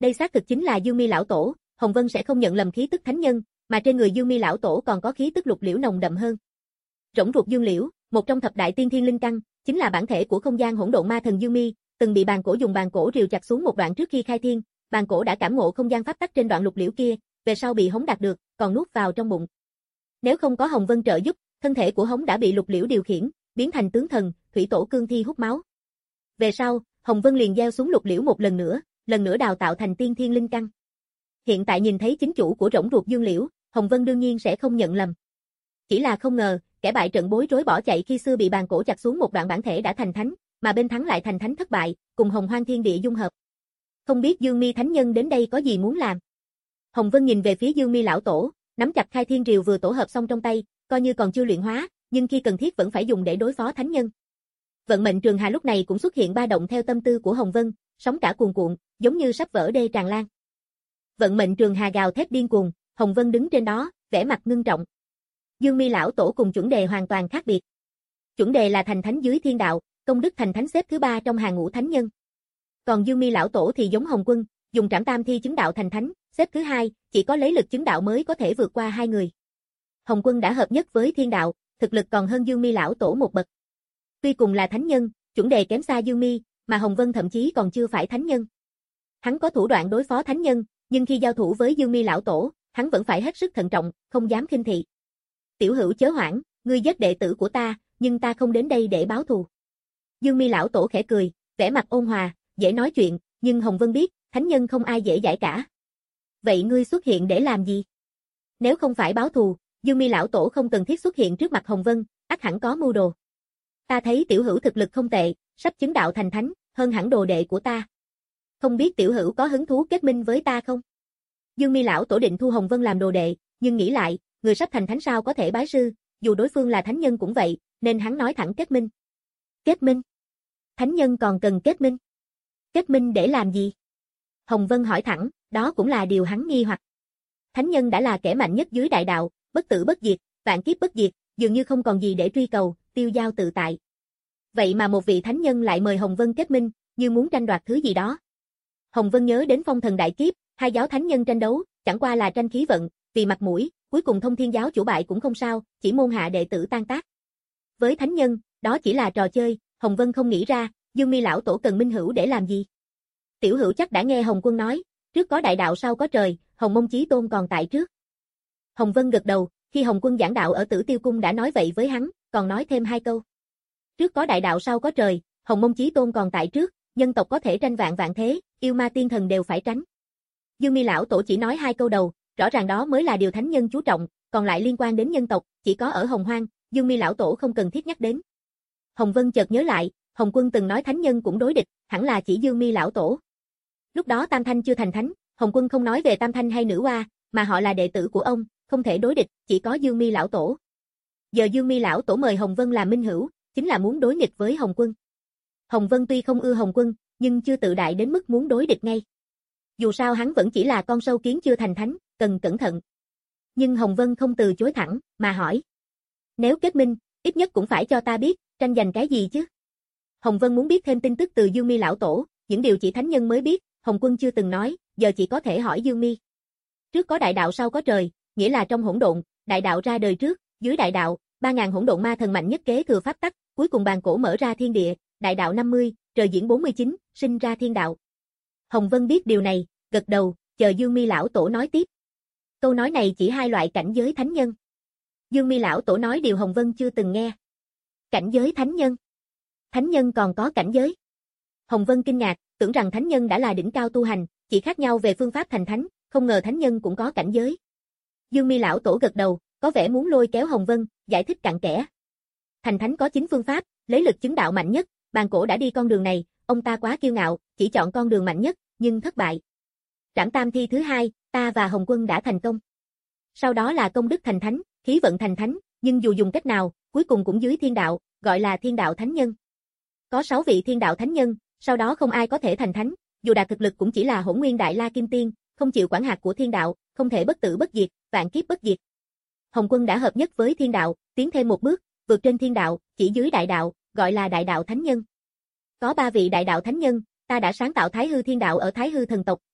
Đây xác thực chính là Dương Mi lão tổ, Hồng Vân sẽ không nhận lầm khí tức thánh nhân, mà trên người Dương Mi lão tổ còn có khí tức lục liễu nồng đậm hơn. Rỗng ruột dương liễu, một trong thập đại tiên thiên linh căn, chính là bản thể của không gian hỗn độn ma thần Dương Mi, từng bị bàn cổ dùng bàn cổ rìu chặt xuống một đoạn trước khi khai thiên, bàn cổ đã cảm ngộ không gian pháp tắc trên đoạn lục liễu kia, về sau bị hống đạt được, còn nuốt vào trong bụng. Nếu không có Hồng Vân trợ giúp, thân thể của hống đã bị lục liễu điều khiển, biến thành tướng thần, thủy tổ cương thi hút máu. Về sau, Hồng Vân liền gieo xuống lục liễu một lần nữa, lần nữa đào tạo thành tiên thiên linh căn. Hiện tại nhìn thấy chính chủ của rỗng ruột dương liễu, Hồng Vân đương nhiên sẽ không nhận lầm. Chỉ là không ngờ, kẻ bại trận bối rối bỏ chạy khi xưa bị bàn cổ chặt xuống một đoạn bản thể đã thành thánh, mà bên thắng lại thành thánh thất bại, cùng Hồng Hoang thiên địa dung hợp. Không biết Dương Mi thánh nhân đến đây có gì muốn làm. Hồng Vân nhìn về phía Dương Mi lão tổ, nắm chặt khai thiên rìu vừa tổ hợp xong trong tay, coi như còn chưa luyện hóa, nhưng khi cần thiết vẫn phải dùng để đối phó thánh nhân. Vận mệnh trường hà lúc này cũng xuất hiện ba động theo tâm tư của Hồng Vân, sóng cả cuồn cuộn, giống như sắp vỡ đê tràn lan. Vận mệnh trường hà gào thét điên cuồng, Hồng Vân đứng trên đó, vẻ mặt ngưng trọng. Dương Mi lão tổ cùng chuẩn đề hoàn toàn khác biệt. Chuẩn đề là thành thánh dưới thiên đạo, công đức thành thánh xếp thứ ba trong hàng ngũ thánh nhân. Còn Dương Mi lão tổ thì giống Hồng Quân, dùng trảm tam thi chứng đạo thành thánh, xếp thứ hai, chỉ có lấy lực chứng đạo mới có thể vượt qua hai người. Hồng Quân đã hợp nhất với thiên đạo, thực lực còn hơn Dương Mi lão tổ một bậc. Tuy cùng là thánh nhân, chuẩn đề kém xa Dương Mi, mà Hồng Vân thậm chí còn chưa phải thánh nhân. Hắn có thủ đoạn đối phó thánh nhân, nhưng khi giao thủ với Dương Mi lão tổ, hắn vẫn phải hết sức thận trọng, không dám khinh thị. Tiểu hữu chớ hoảng, ngươi giết đệ tử của ta, nhưng ta không đến đây để báo thù. Dương Mi lão tổ khẽ cười, vẻ mặt ôn hòa, dễ nói chuyện, nhưng Hồng Vân biết, thánh nhân không ai dễ giải cả. Vậy ngươi xuất hiện để làm gì? Nếu không phải báo thù, Dương Mi lão tổ không cần thiết xuất hiện trước mặt Hồng Vân, ắt hẳn có mưu đồ. Ta thấy tiểu hữu thực lực không tệ, sắp chứng đạo thành thánh, hơn hẳn đồ đệ của ta. Không biết tiểu hữu có hứng thú kết minh với ta không? Dương Mi lão tổ định thu Hồng Vân làm đồ đệ, nhưng nghĩ lại, người sắp thành thánh sao có thể bái sư, dù đối phương là thánh nhân cũng vậy, nên hắn nói thẳng kết minh. Kết minh? Thánh nhân còn cần kết minh? Kết minh để làm gì? Hồng Vân hỏi thẳng, đó cũng là điều hắn nghi hoặc. Thánh nhân đã là kẻ mạnh nhất dưới đại đạo, bất tử bất diệt, vạn kiếp bất diệt, dường như không còn gì để truy cầu, tiêu dao tự tại. Vậy mà một vị thánh nhân lại mời Hồng Vân kết minh, như muốn tranh đoạt thứ gì đó. Hồng Vân nhớ đến phong thần đại kiếp, hai giáo thánh nhân tranh đấu, chẳng qua là tranh khí vận, vì mặt mũi, cuối cùng Thông Thiên giáo chủ bại cũng không sao, chỉ môn hạ đệ tử tan tác. Với thánh nhân, đó chỉ là trò chơi, Hồng Vân không nghĩ ra, Dương Mi lão tổ cần minh hữu để làm gì. Tiểu hữu chắc đã nghe Hồng Quân nói, trước có đại đạo sau có trời, Hồng Mông Chí Tôn còn tại trước. Hồng Vân gật đầu, khi Hồng Quân giảng đạo ở Tử Tiêu Cung đã nói vậy với hắn, còn nói thêm hai câu. Trước có đại đạo sau có trời, Hồng Mông Chí Tôn còn tại trước, nhân tộc có thể tranh vạn vạn thế, yêu ma tiên thần đều phải tránh. Dương Mi lão tổ chỉ nói hai câu đầu, rõ ràng đó mới là điều thánh nhân chú trọng, còn lại liên quan đến nhân tộc, chỉ có ở Hồng Hoang, Dương Mi lão tổ không cần thiết nhắc đến. Hồng Vân chợt nhớ lại, Hồng Quân từng nói thánh nhân cũng đối địch, hẳn là chỉ Dương Mi lão tổ. Lúc đó Tam Thanh chưa thành thánh, Hồng Quân không nói về Tam Thanh hay nữ hoa, mà họ là đệ tử của ông, không thể đối địch, chỉ có Dương Mi lão tổ. Giờ Dương Mi lão tổ mời Hồng Vân làm minh hữu, chính là muốn đối nghịch với Hồng Quân. Hồng Vân tuy không ưa Hồng Quân, nhưng chưa tự đại đến mức muốn đối địch ngay. Dù sao hắn vẫn chỉ là con sâu kiến chưa thành thánh, cần cẩn thận. Nhưng Hồng Vân không từ chối thẳng, mà hỏi. Nếu kết minh, ít nhất cũng phải cho ta biết, tranh giành cái gì chứ? Hồng Vân muốn biết thêm tin tức từ Dương Mi lão tổ, những điều chỉ thánh nhân mới biết, Hồng Quân chưa từng nói, giờ chỉ có thể hỏi Dương Mi. Trước có đại đạo sau có trời, nghĩa là trong hỗn độn, đại đạo ra đời trước, dưới đại đạo, ba ngàn hỗn độn ma thần mạnh nhất kế thừa pháp tắc, cuối cùng bàn cổ mở ra thiên địa, đại đạo năm mươi, trời diễn bốn mươi chín, sinh ra thiên đạo. Hồng Vân biết điều này, gật đầu, chờ Dương Mi lão tổ nói tiếp. Câu nói này chỉ hai loại cảnh giới thánh nhân. Dương Mi lão tổ nói điều Hồng Vân chưa từng nghe. Cảnh giới thánh nhân. Thánh nhân còn có cảnh giới. Hồng Vân kinh ngạc, tưởng rằng thánh nhân đã là đỉnh cao tu hành, chỉ khác nhau về phương pháp thành thánh, không ngờ thánh nhân cũng có cảnh giới. Dương Mi lão tổ gật đầu, có vẻ muốn lôi kéo Hồng Vân, giải thích cặn kẽ. Thành thánh có chín phương pháp, lấy lực chứng đạo mạnh nhất, bàn cổ đã đi con đường này, ông ta quá kiêu ngạo, chỉ chọn con đường mạnh nhất, nhưng thất bại. Trảm tam thi thứ hai, ta và Hồng Quân đã thành công. Sau đó là công đức thành thánh, khí vận thành thánh, nhưng dù dùng cách nào, cuối cùng cũng dưới thiên đạo, gọi là thiên đạo thánh nhân. Có sáu vị thiên đạo thánh nhân, sau đó không ai có thể thành thánh, dù đạt thực lực cũng chỉ là hỗn nguyên đại la kim tiên, không chịu quản hạt của thiên đạo, không thể bất tử bất diệt, vạn kiếp bất diệt. Hồng Quân đã hợp nhất với thiên đạo, tiến thêm một bước, vượt trên thiên đạo, chỉ dưới đại đạo, gọi là đại đạo thánh nhân. Có ba vị đại đạo thánh nhân, ta đã sáng tạo Thái Hư Thiên Đạo ở Thái Hư Thần tộc,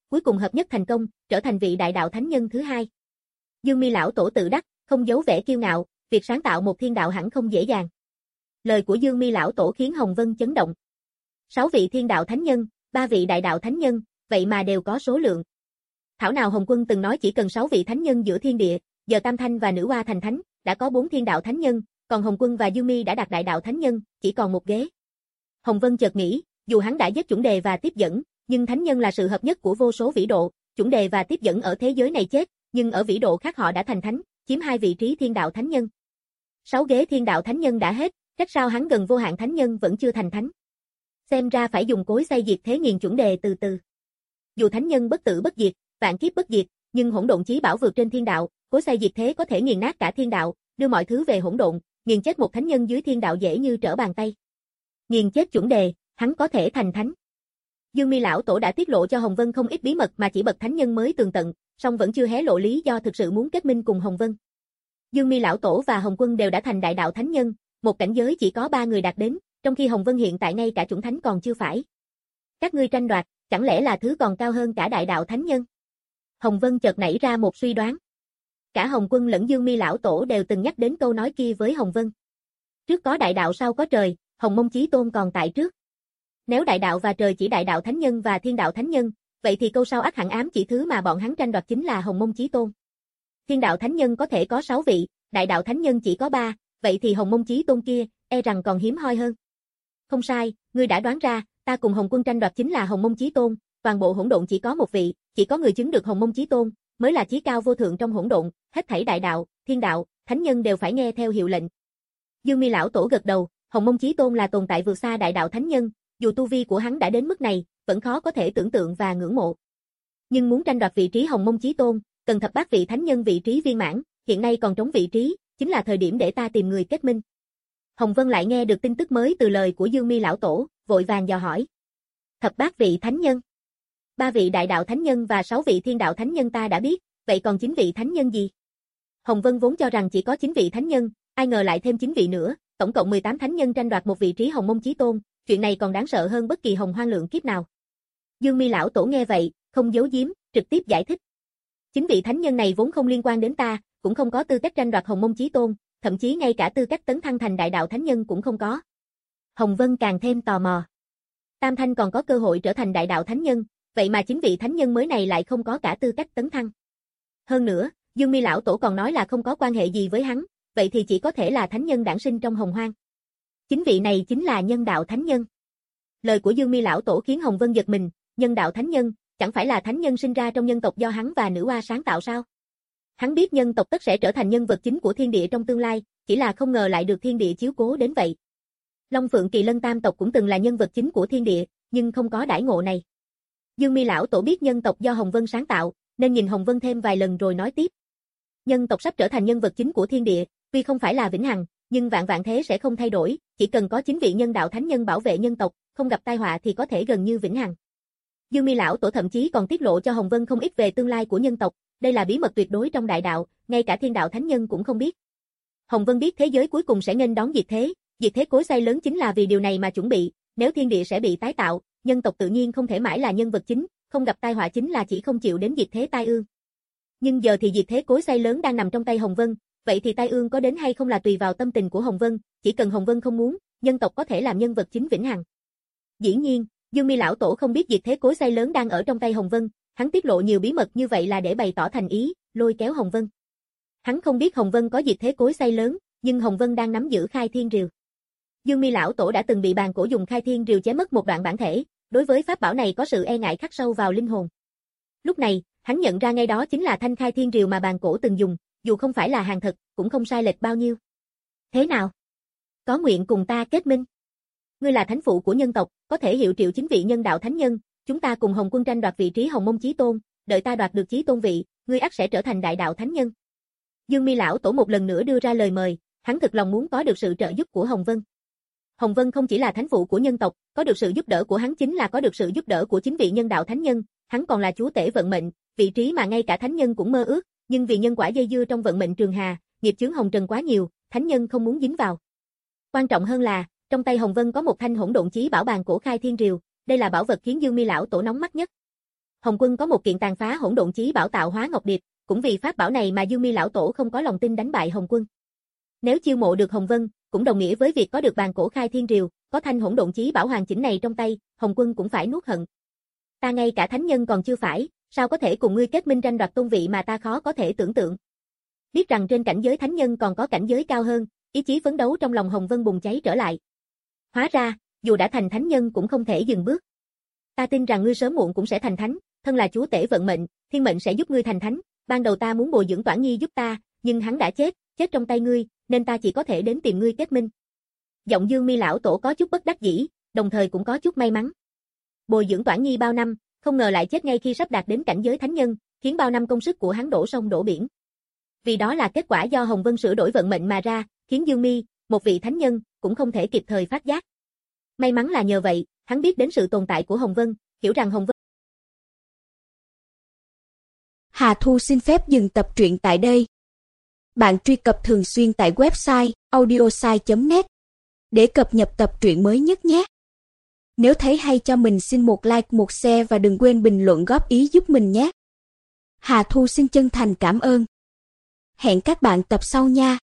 cuối cùng hợp nhất thành công, trở thành vị đại đạo thánh nhân thứ hai. Dương Mi lão tổ tự đắc, không giấu vẻ kiêu ngạo, việc sáng tạo một thiên đạo hẳn không dễ dàng. Lời của Dương Mi lão tổ khiến Hồng Vân chấn động. Sáu vị thiên đạo thánh nhân, ba vị đại đạo thánh nhân, vậy mà đều có số lượng. Thảo nào Hồng Quân từng nói chỉ cần sáu vị thánh nhân giữa thiên địa, giờ Tam Thanh và Nữ Hoa thành thánh, đã có bốn thiên đạo thánh nhân, còn Hồng Quân và Dương Mi đã đạt đại đạo thánh nhân, chỉ còn một ghế. Hồng Vân chợt nghĩ, dù hắn đã giết chuẩn đề và tiếp dẫn, nhưng thánh nhân là sự hợp nhất của vô số vĩ độ, chuẩn đề và tiếp dẫn ở thế giới này chết, nhưng ở vĩ độ khác họ đã thành thánh, chiếm hai vị trí thiên đạo thánh nhân. Sáu ghế thiên đạo thánh nhân đã hết, trách sao hắn gần vô hạn thánh nhân vẫn chưa thành thánh. Xem ra phải dùng cối xay diệt thế nghiền chuẩn đề từ từ. Dù thánh nhân bất tử bất diệt, vạn kiếp bất diệt, nhưng hỗn độn chí bảo vượt trên thiên đạo, cối xay diệt thế có thể nghiền nát cả thiên đạo, đưa mọi thứ về hỗn độn, nghiền chết một thánh nhân dưới thiên đạo dễ như trở bàn tay. Nghiền chết chuẩn đề, hắn có thể thành thánh. Dương Mi lão tổ đã tiết lộ cho Hồng Vân không ít bí mật mà chỉ bậc thánh nhân mới tường tận, song vẫn chưa hé lộ lý do thực sự muốn kết minh cùng Hồng Vân. Dương Mi lão tổ và Hồng Quân đều đã thành đại đạo thánh nhân, một cảnh giới chỉ có ba người đạt đến, trong khi Hồng Vân hiện tại ngay cả chuẩn thánh còn chưa phải. Các ngươi tranh đoạt, chẳng lẽ là thứ còn cao hơn cả đại đạo thánh nhân? Hồng Vân chợt nảy ra một suy đoán. Cả Hồng Quân lẫn Dương Mi lão tổ đều từng nhắc đến câu nói kia với Hồng Vân. Trước có đại đạo sau có trời, Hồng Mông Chí Tôn còn tại trước. Nếu đại đạo và trời chỉ đại đạo thánh nhân và thiên đạo thánh nhân, vậy thì câu sau ắt hẳn ám chỉ thứ mà bọn hắn tranh đoạt chính là Hồng Mông Chí Tôn. Thiên đạo thánh nhân có thể có sáu vị, đại đạo thánh nhân chỉ có ba, vậy thì Hồng Mông Chí Tôn kia, e rằng còn hiếm hoi hơn. Không sai, ngươi đã đoán ra, ta cùng Hồng Quân tranh đoạt chính là Hồng Mông Chí Tôn, toàn bộ hỗn độn chỉ có một vị, chỉ có người chứng được Hồng Mông Chí Tôn, mới là chí cao vô thượng trong hỗn độn, hết thảy đại đạo, thiên đạo, thánh nhân đều phải nghe theo hiệu lệnh. Dương Mi lão tổ gật đầu, Hồng Mông Chí Tôn là tồn tại vượt xa đại đạo thánh nhân, dù tu vi của hắn đã đến mức này, vẫn khó có thể tưởng tượng và ngưỡng mộ. Nhưng muốn tranh đoạt vị trí Hồng Mông Chí Tôn, cần thập bát vị thánh nhân vị trí viên mãn, hiện nay còn trống vị trí, chính là thời điểm để ta tìm người kết minh. Hồng Vân lại nghe được tin tức mới từ lời của Dương Mi lão tổ, vội vàng dò hỏi. Thập bát vị thánh nhân, ba vị đại đạo thánh nhân và sáu vị thiên đạo thánh nhân ta đã biết, vậy còn chín vị thánh nhân gì? Hồng Vân vốn cho rằng chỉ có chín vị thánh nhân, ai ngờ lại thêm chín vị nữa, tổng cộng mười tám thánh nhân tranh đoạt một vị trí Hồng Mông Chí Tôn, chuyện này còn đáng sợ hơn bất kỳ hồng hoang lượng kiếp nào. Dương Mi lão tổ nghe vậy, không giấu giếm, trực tiếp giải thích. Chín vị thánh nhân này vốn không liên quan đến ta, cũng không có tư cách tranh đoạt Hồng Mông Chí Tôn, thậm chí ngay cả tư cách tấn thăng thành đại đạo thánh nhân cũng không có. Hồng Vân càng thêm tò mò. Tam Thanh còn có cơ hội trở thành đại đạo thánh nhân, vậy mà chín vị thánh nhân mới này lại không có cả tư cách tấn thăng. Hơn nữa, Dương Mi lão tổ còn nói là không có quan hệ gì với hắn, vậy thì chỉ có thể là thánh nhân đản sinh trong hồng hoang. Chín vị này chính là nhân đạo thánh nhân. Lời của Dương Mi lão tổ khiến Hồng Vân giật mình, nhân đạo thánh nhân, chẳng phải là thánh nhân sinh ra trong nhân tộc do hắn và Nữ Hoa sáng tạo sao? Hắn biết nhân tộc tất sẽ trở thành nhân vật chính của thiên địa trong tương lai, chỉ là không ngờ lại được thiên địa chiếu cố đến vậy. Long Phượng Kỳ Lân tam tộc cũng từng là nhân vật chính của thiên địa, nhưng không có đãi ngộ này. Dương Mi lão tổ biết nhân tộc do Hồng Vân sáng tạo, nên nhìn Hồng Vân thêm vài lần rồi nói tiếp. Nhân tộc sắp trở thành nhân vật chính của thiên địa, tuy không phải là vĩnh hằng, nhưng vạn vạn thế sẽ không thay đổi, chỉ cần có chín vị nhân đạo thánh nhân bảo vệ nhân tộc, không gặp tai họa thì có thể gần như vĩnh hằng. Dương Mi lão tổ thậm chí còn tiết lộ cho Hồng Vân không ít về tương lai của nhân tộc, đây là bí mật tuyệt đối trong đại đạo, ngay cả thiên đạo thánh nhân cũng không biết. Hồng Vân biết thế giới cuối cùng sẽ nghênh đón diệt thế, diệt thế cối xay lớn chính là vì điều này mà chuẩn bị, nếu thiên địa sẽ bị tái tạo, nhân tộc tự nhiên không thể mãi là nhân vật chính, không gặp tai họa chính là chỉ không chịu đến diệt thế tai ương. Nhưng giờ thì diệt thế cối xay lớn đang nằm trong tay Hồng Vân, vậy thì tai ương có đến hay không là tùy vào tâm tình của Hồng Vân, chỉ cần Hồng Vân không muốn, nhân tộc có thể làm nhân vật chính vĩnh hằng. Dĩ nhiên, Dương Mi lão tổ không biết diệt thế cối xay lớn đang ở trong tay Hồng Vân, hắn tiết lộ nhiều bí mật như vậy là để bày tỏ thành ý, lôi kéo Hồng Vân. Hắn không biết Hồng Vân có diệt thế cối xay lớn, nhưng Hồng Vân đang nắm giữ Khai Thiên Rìu. Dương Mi lão tổ đã từng bị bàn cổ dùng Khai Thiên Rìu chém mất một đoạn bản thể, đối với pháp bảo này có sự e ngại khắc sâu vào linh hồn. Lúc này, hắn nhận ra ngay đó chính là thanh Khai Thiên Rìu mà bàn cổ từng dùng, dù không phải là hàng thật, cũng không sai lệch bao nhiêu. Thế nào? Có nguyện cùng ta kết minh? Ngươi là thánh phụ của nhân tộc, có thể hiệu triệu chính vị nhân đạo thánh nhân, chúng ta cùng Hồng Quân tranh đoạt vị trí Hồng Mông Chí Tôn, đợi ta đoạt được chí tôn vị, ngươi ắt sẽ trở thành đại đạo thánh nhân. Dương Mi lão tổ một lần nữa đưa ra lời mời, hắn thực lòng muốn có được sự trợ giúp của Hồng Vân. Hồng Vân không chỉ là thánh phụ của nhân tộc, có được sự giúp đỡ của hắn chính là có được sự giúp đỡ của chính vị nhân đạo thánh nhân, hắn còn là chúa tể vận mệnh, vị trí mà ngay cả thánh nhân cũng mơ ước, nhưng vì nhân quả dây dưa trong vận mệnh trường hà, nghiệp chướng hồng trần quá nhiều, thánh nhân không muốn dính vào. Quan trọng hơn là, trong tay Hồng Vân có một thanh hỗn độn chí bảo bàn cổ Khai Thiên Rìu, đây là bảo vật khiến Dương Mi lão tổ nóng mắt nhất. Hồng Quân có một kiện tàn phá hỗn độn chí bảo tạo hóa ngọc điệp, cũng vì pháp bảo này mà Dương Mi lão tổ không có lòng tin đánh bại Hồng Quân. Nếu chiêu mộ được Hồng Vân, cũng đồng nghĩa với việc có được bàn cổ khai thiên rìu, có thanh hỗn độn chí bảo hoàn chỉnh này trong tay, Hồng Quân cũng phải nuốt hận. Ta ngay cả thánh nhân còn chưa phải, sao có thể cùng ngươi kết minh tranh đoạt tôn vị mà ta khó có thể tưởng tượng. Biết rằng trên cảnh giới thánh nhân còn có cảnh giới cao hơn, ý chí phấn đấu trong lòng Hồng Vân bùng cháy trở lại. Hóa ra, dù đã thành thánh nhân cũng không thể dừng bước. Ta tin rằng ngươi sớm muộn cũng sẽ thành thánh, thân là chúa tể vận mệnh, thiên mệnh sẽ giúp ngươi thành thánh. Ban đầu ta muốn bồi dưỡng Toản Nhi giúp ta, nhưng hắn đã chết, chết trong tay ngươi, nên ta chỉ có thể đến tìm ngươi kết minh. Giọng Dương Mi lão tổ có chút bất đắc dĩ, đồng thời cũng có chút may mắn. Bồi dưỡng Toản Nhi bao năm, không ngờ lại chết ngay khi sắp đạt đến cảnh giới thánh nhân, khiến bao năm công sức của hắn đổ sông đổ biển. Vì đó là kết quả do Hồng Vân sửa đổi vận mệnh mà ra, khiến Dương Mi, một vị thánh nhân, cũng không thể kịp thời phát giác. May mắn là nhờ vậy, hắn biết đến sự tồn tại của Hồng Vân, hiểu rằng Hồng Vân. Hà Thu xin phép dừng tập truyện tại đây. Bạn truy cập thường xuyên tại website audiosai chấm net để cập nhật tập truyện mới nhất nhé. Nếu thấy hay cho mình xin một like, một share và đừng quên bình luận góp ý giúp mình nhé. Hà Thu xin chân thành cảm ơn. Hẹn các bạn tập sau nha.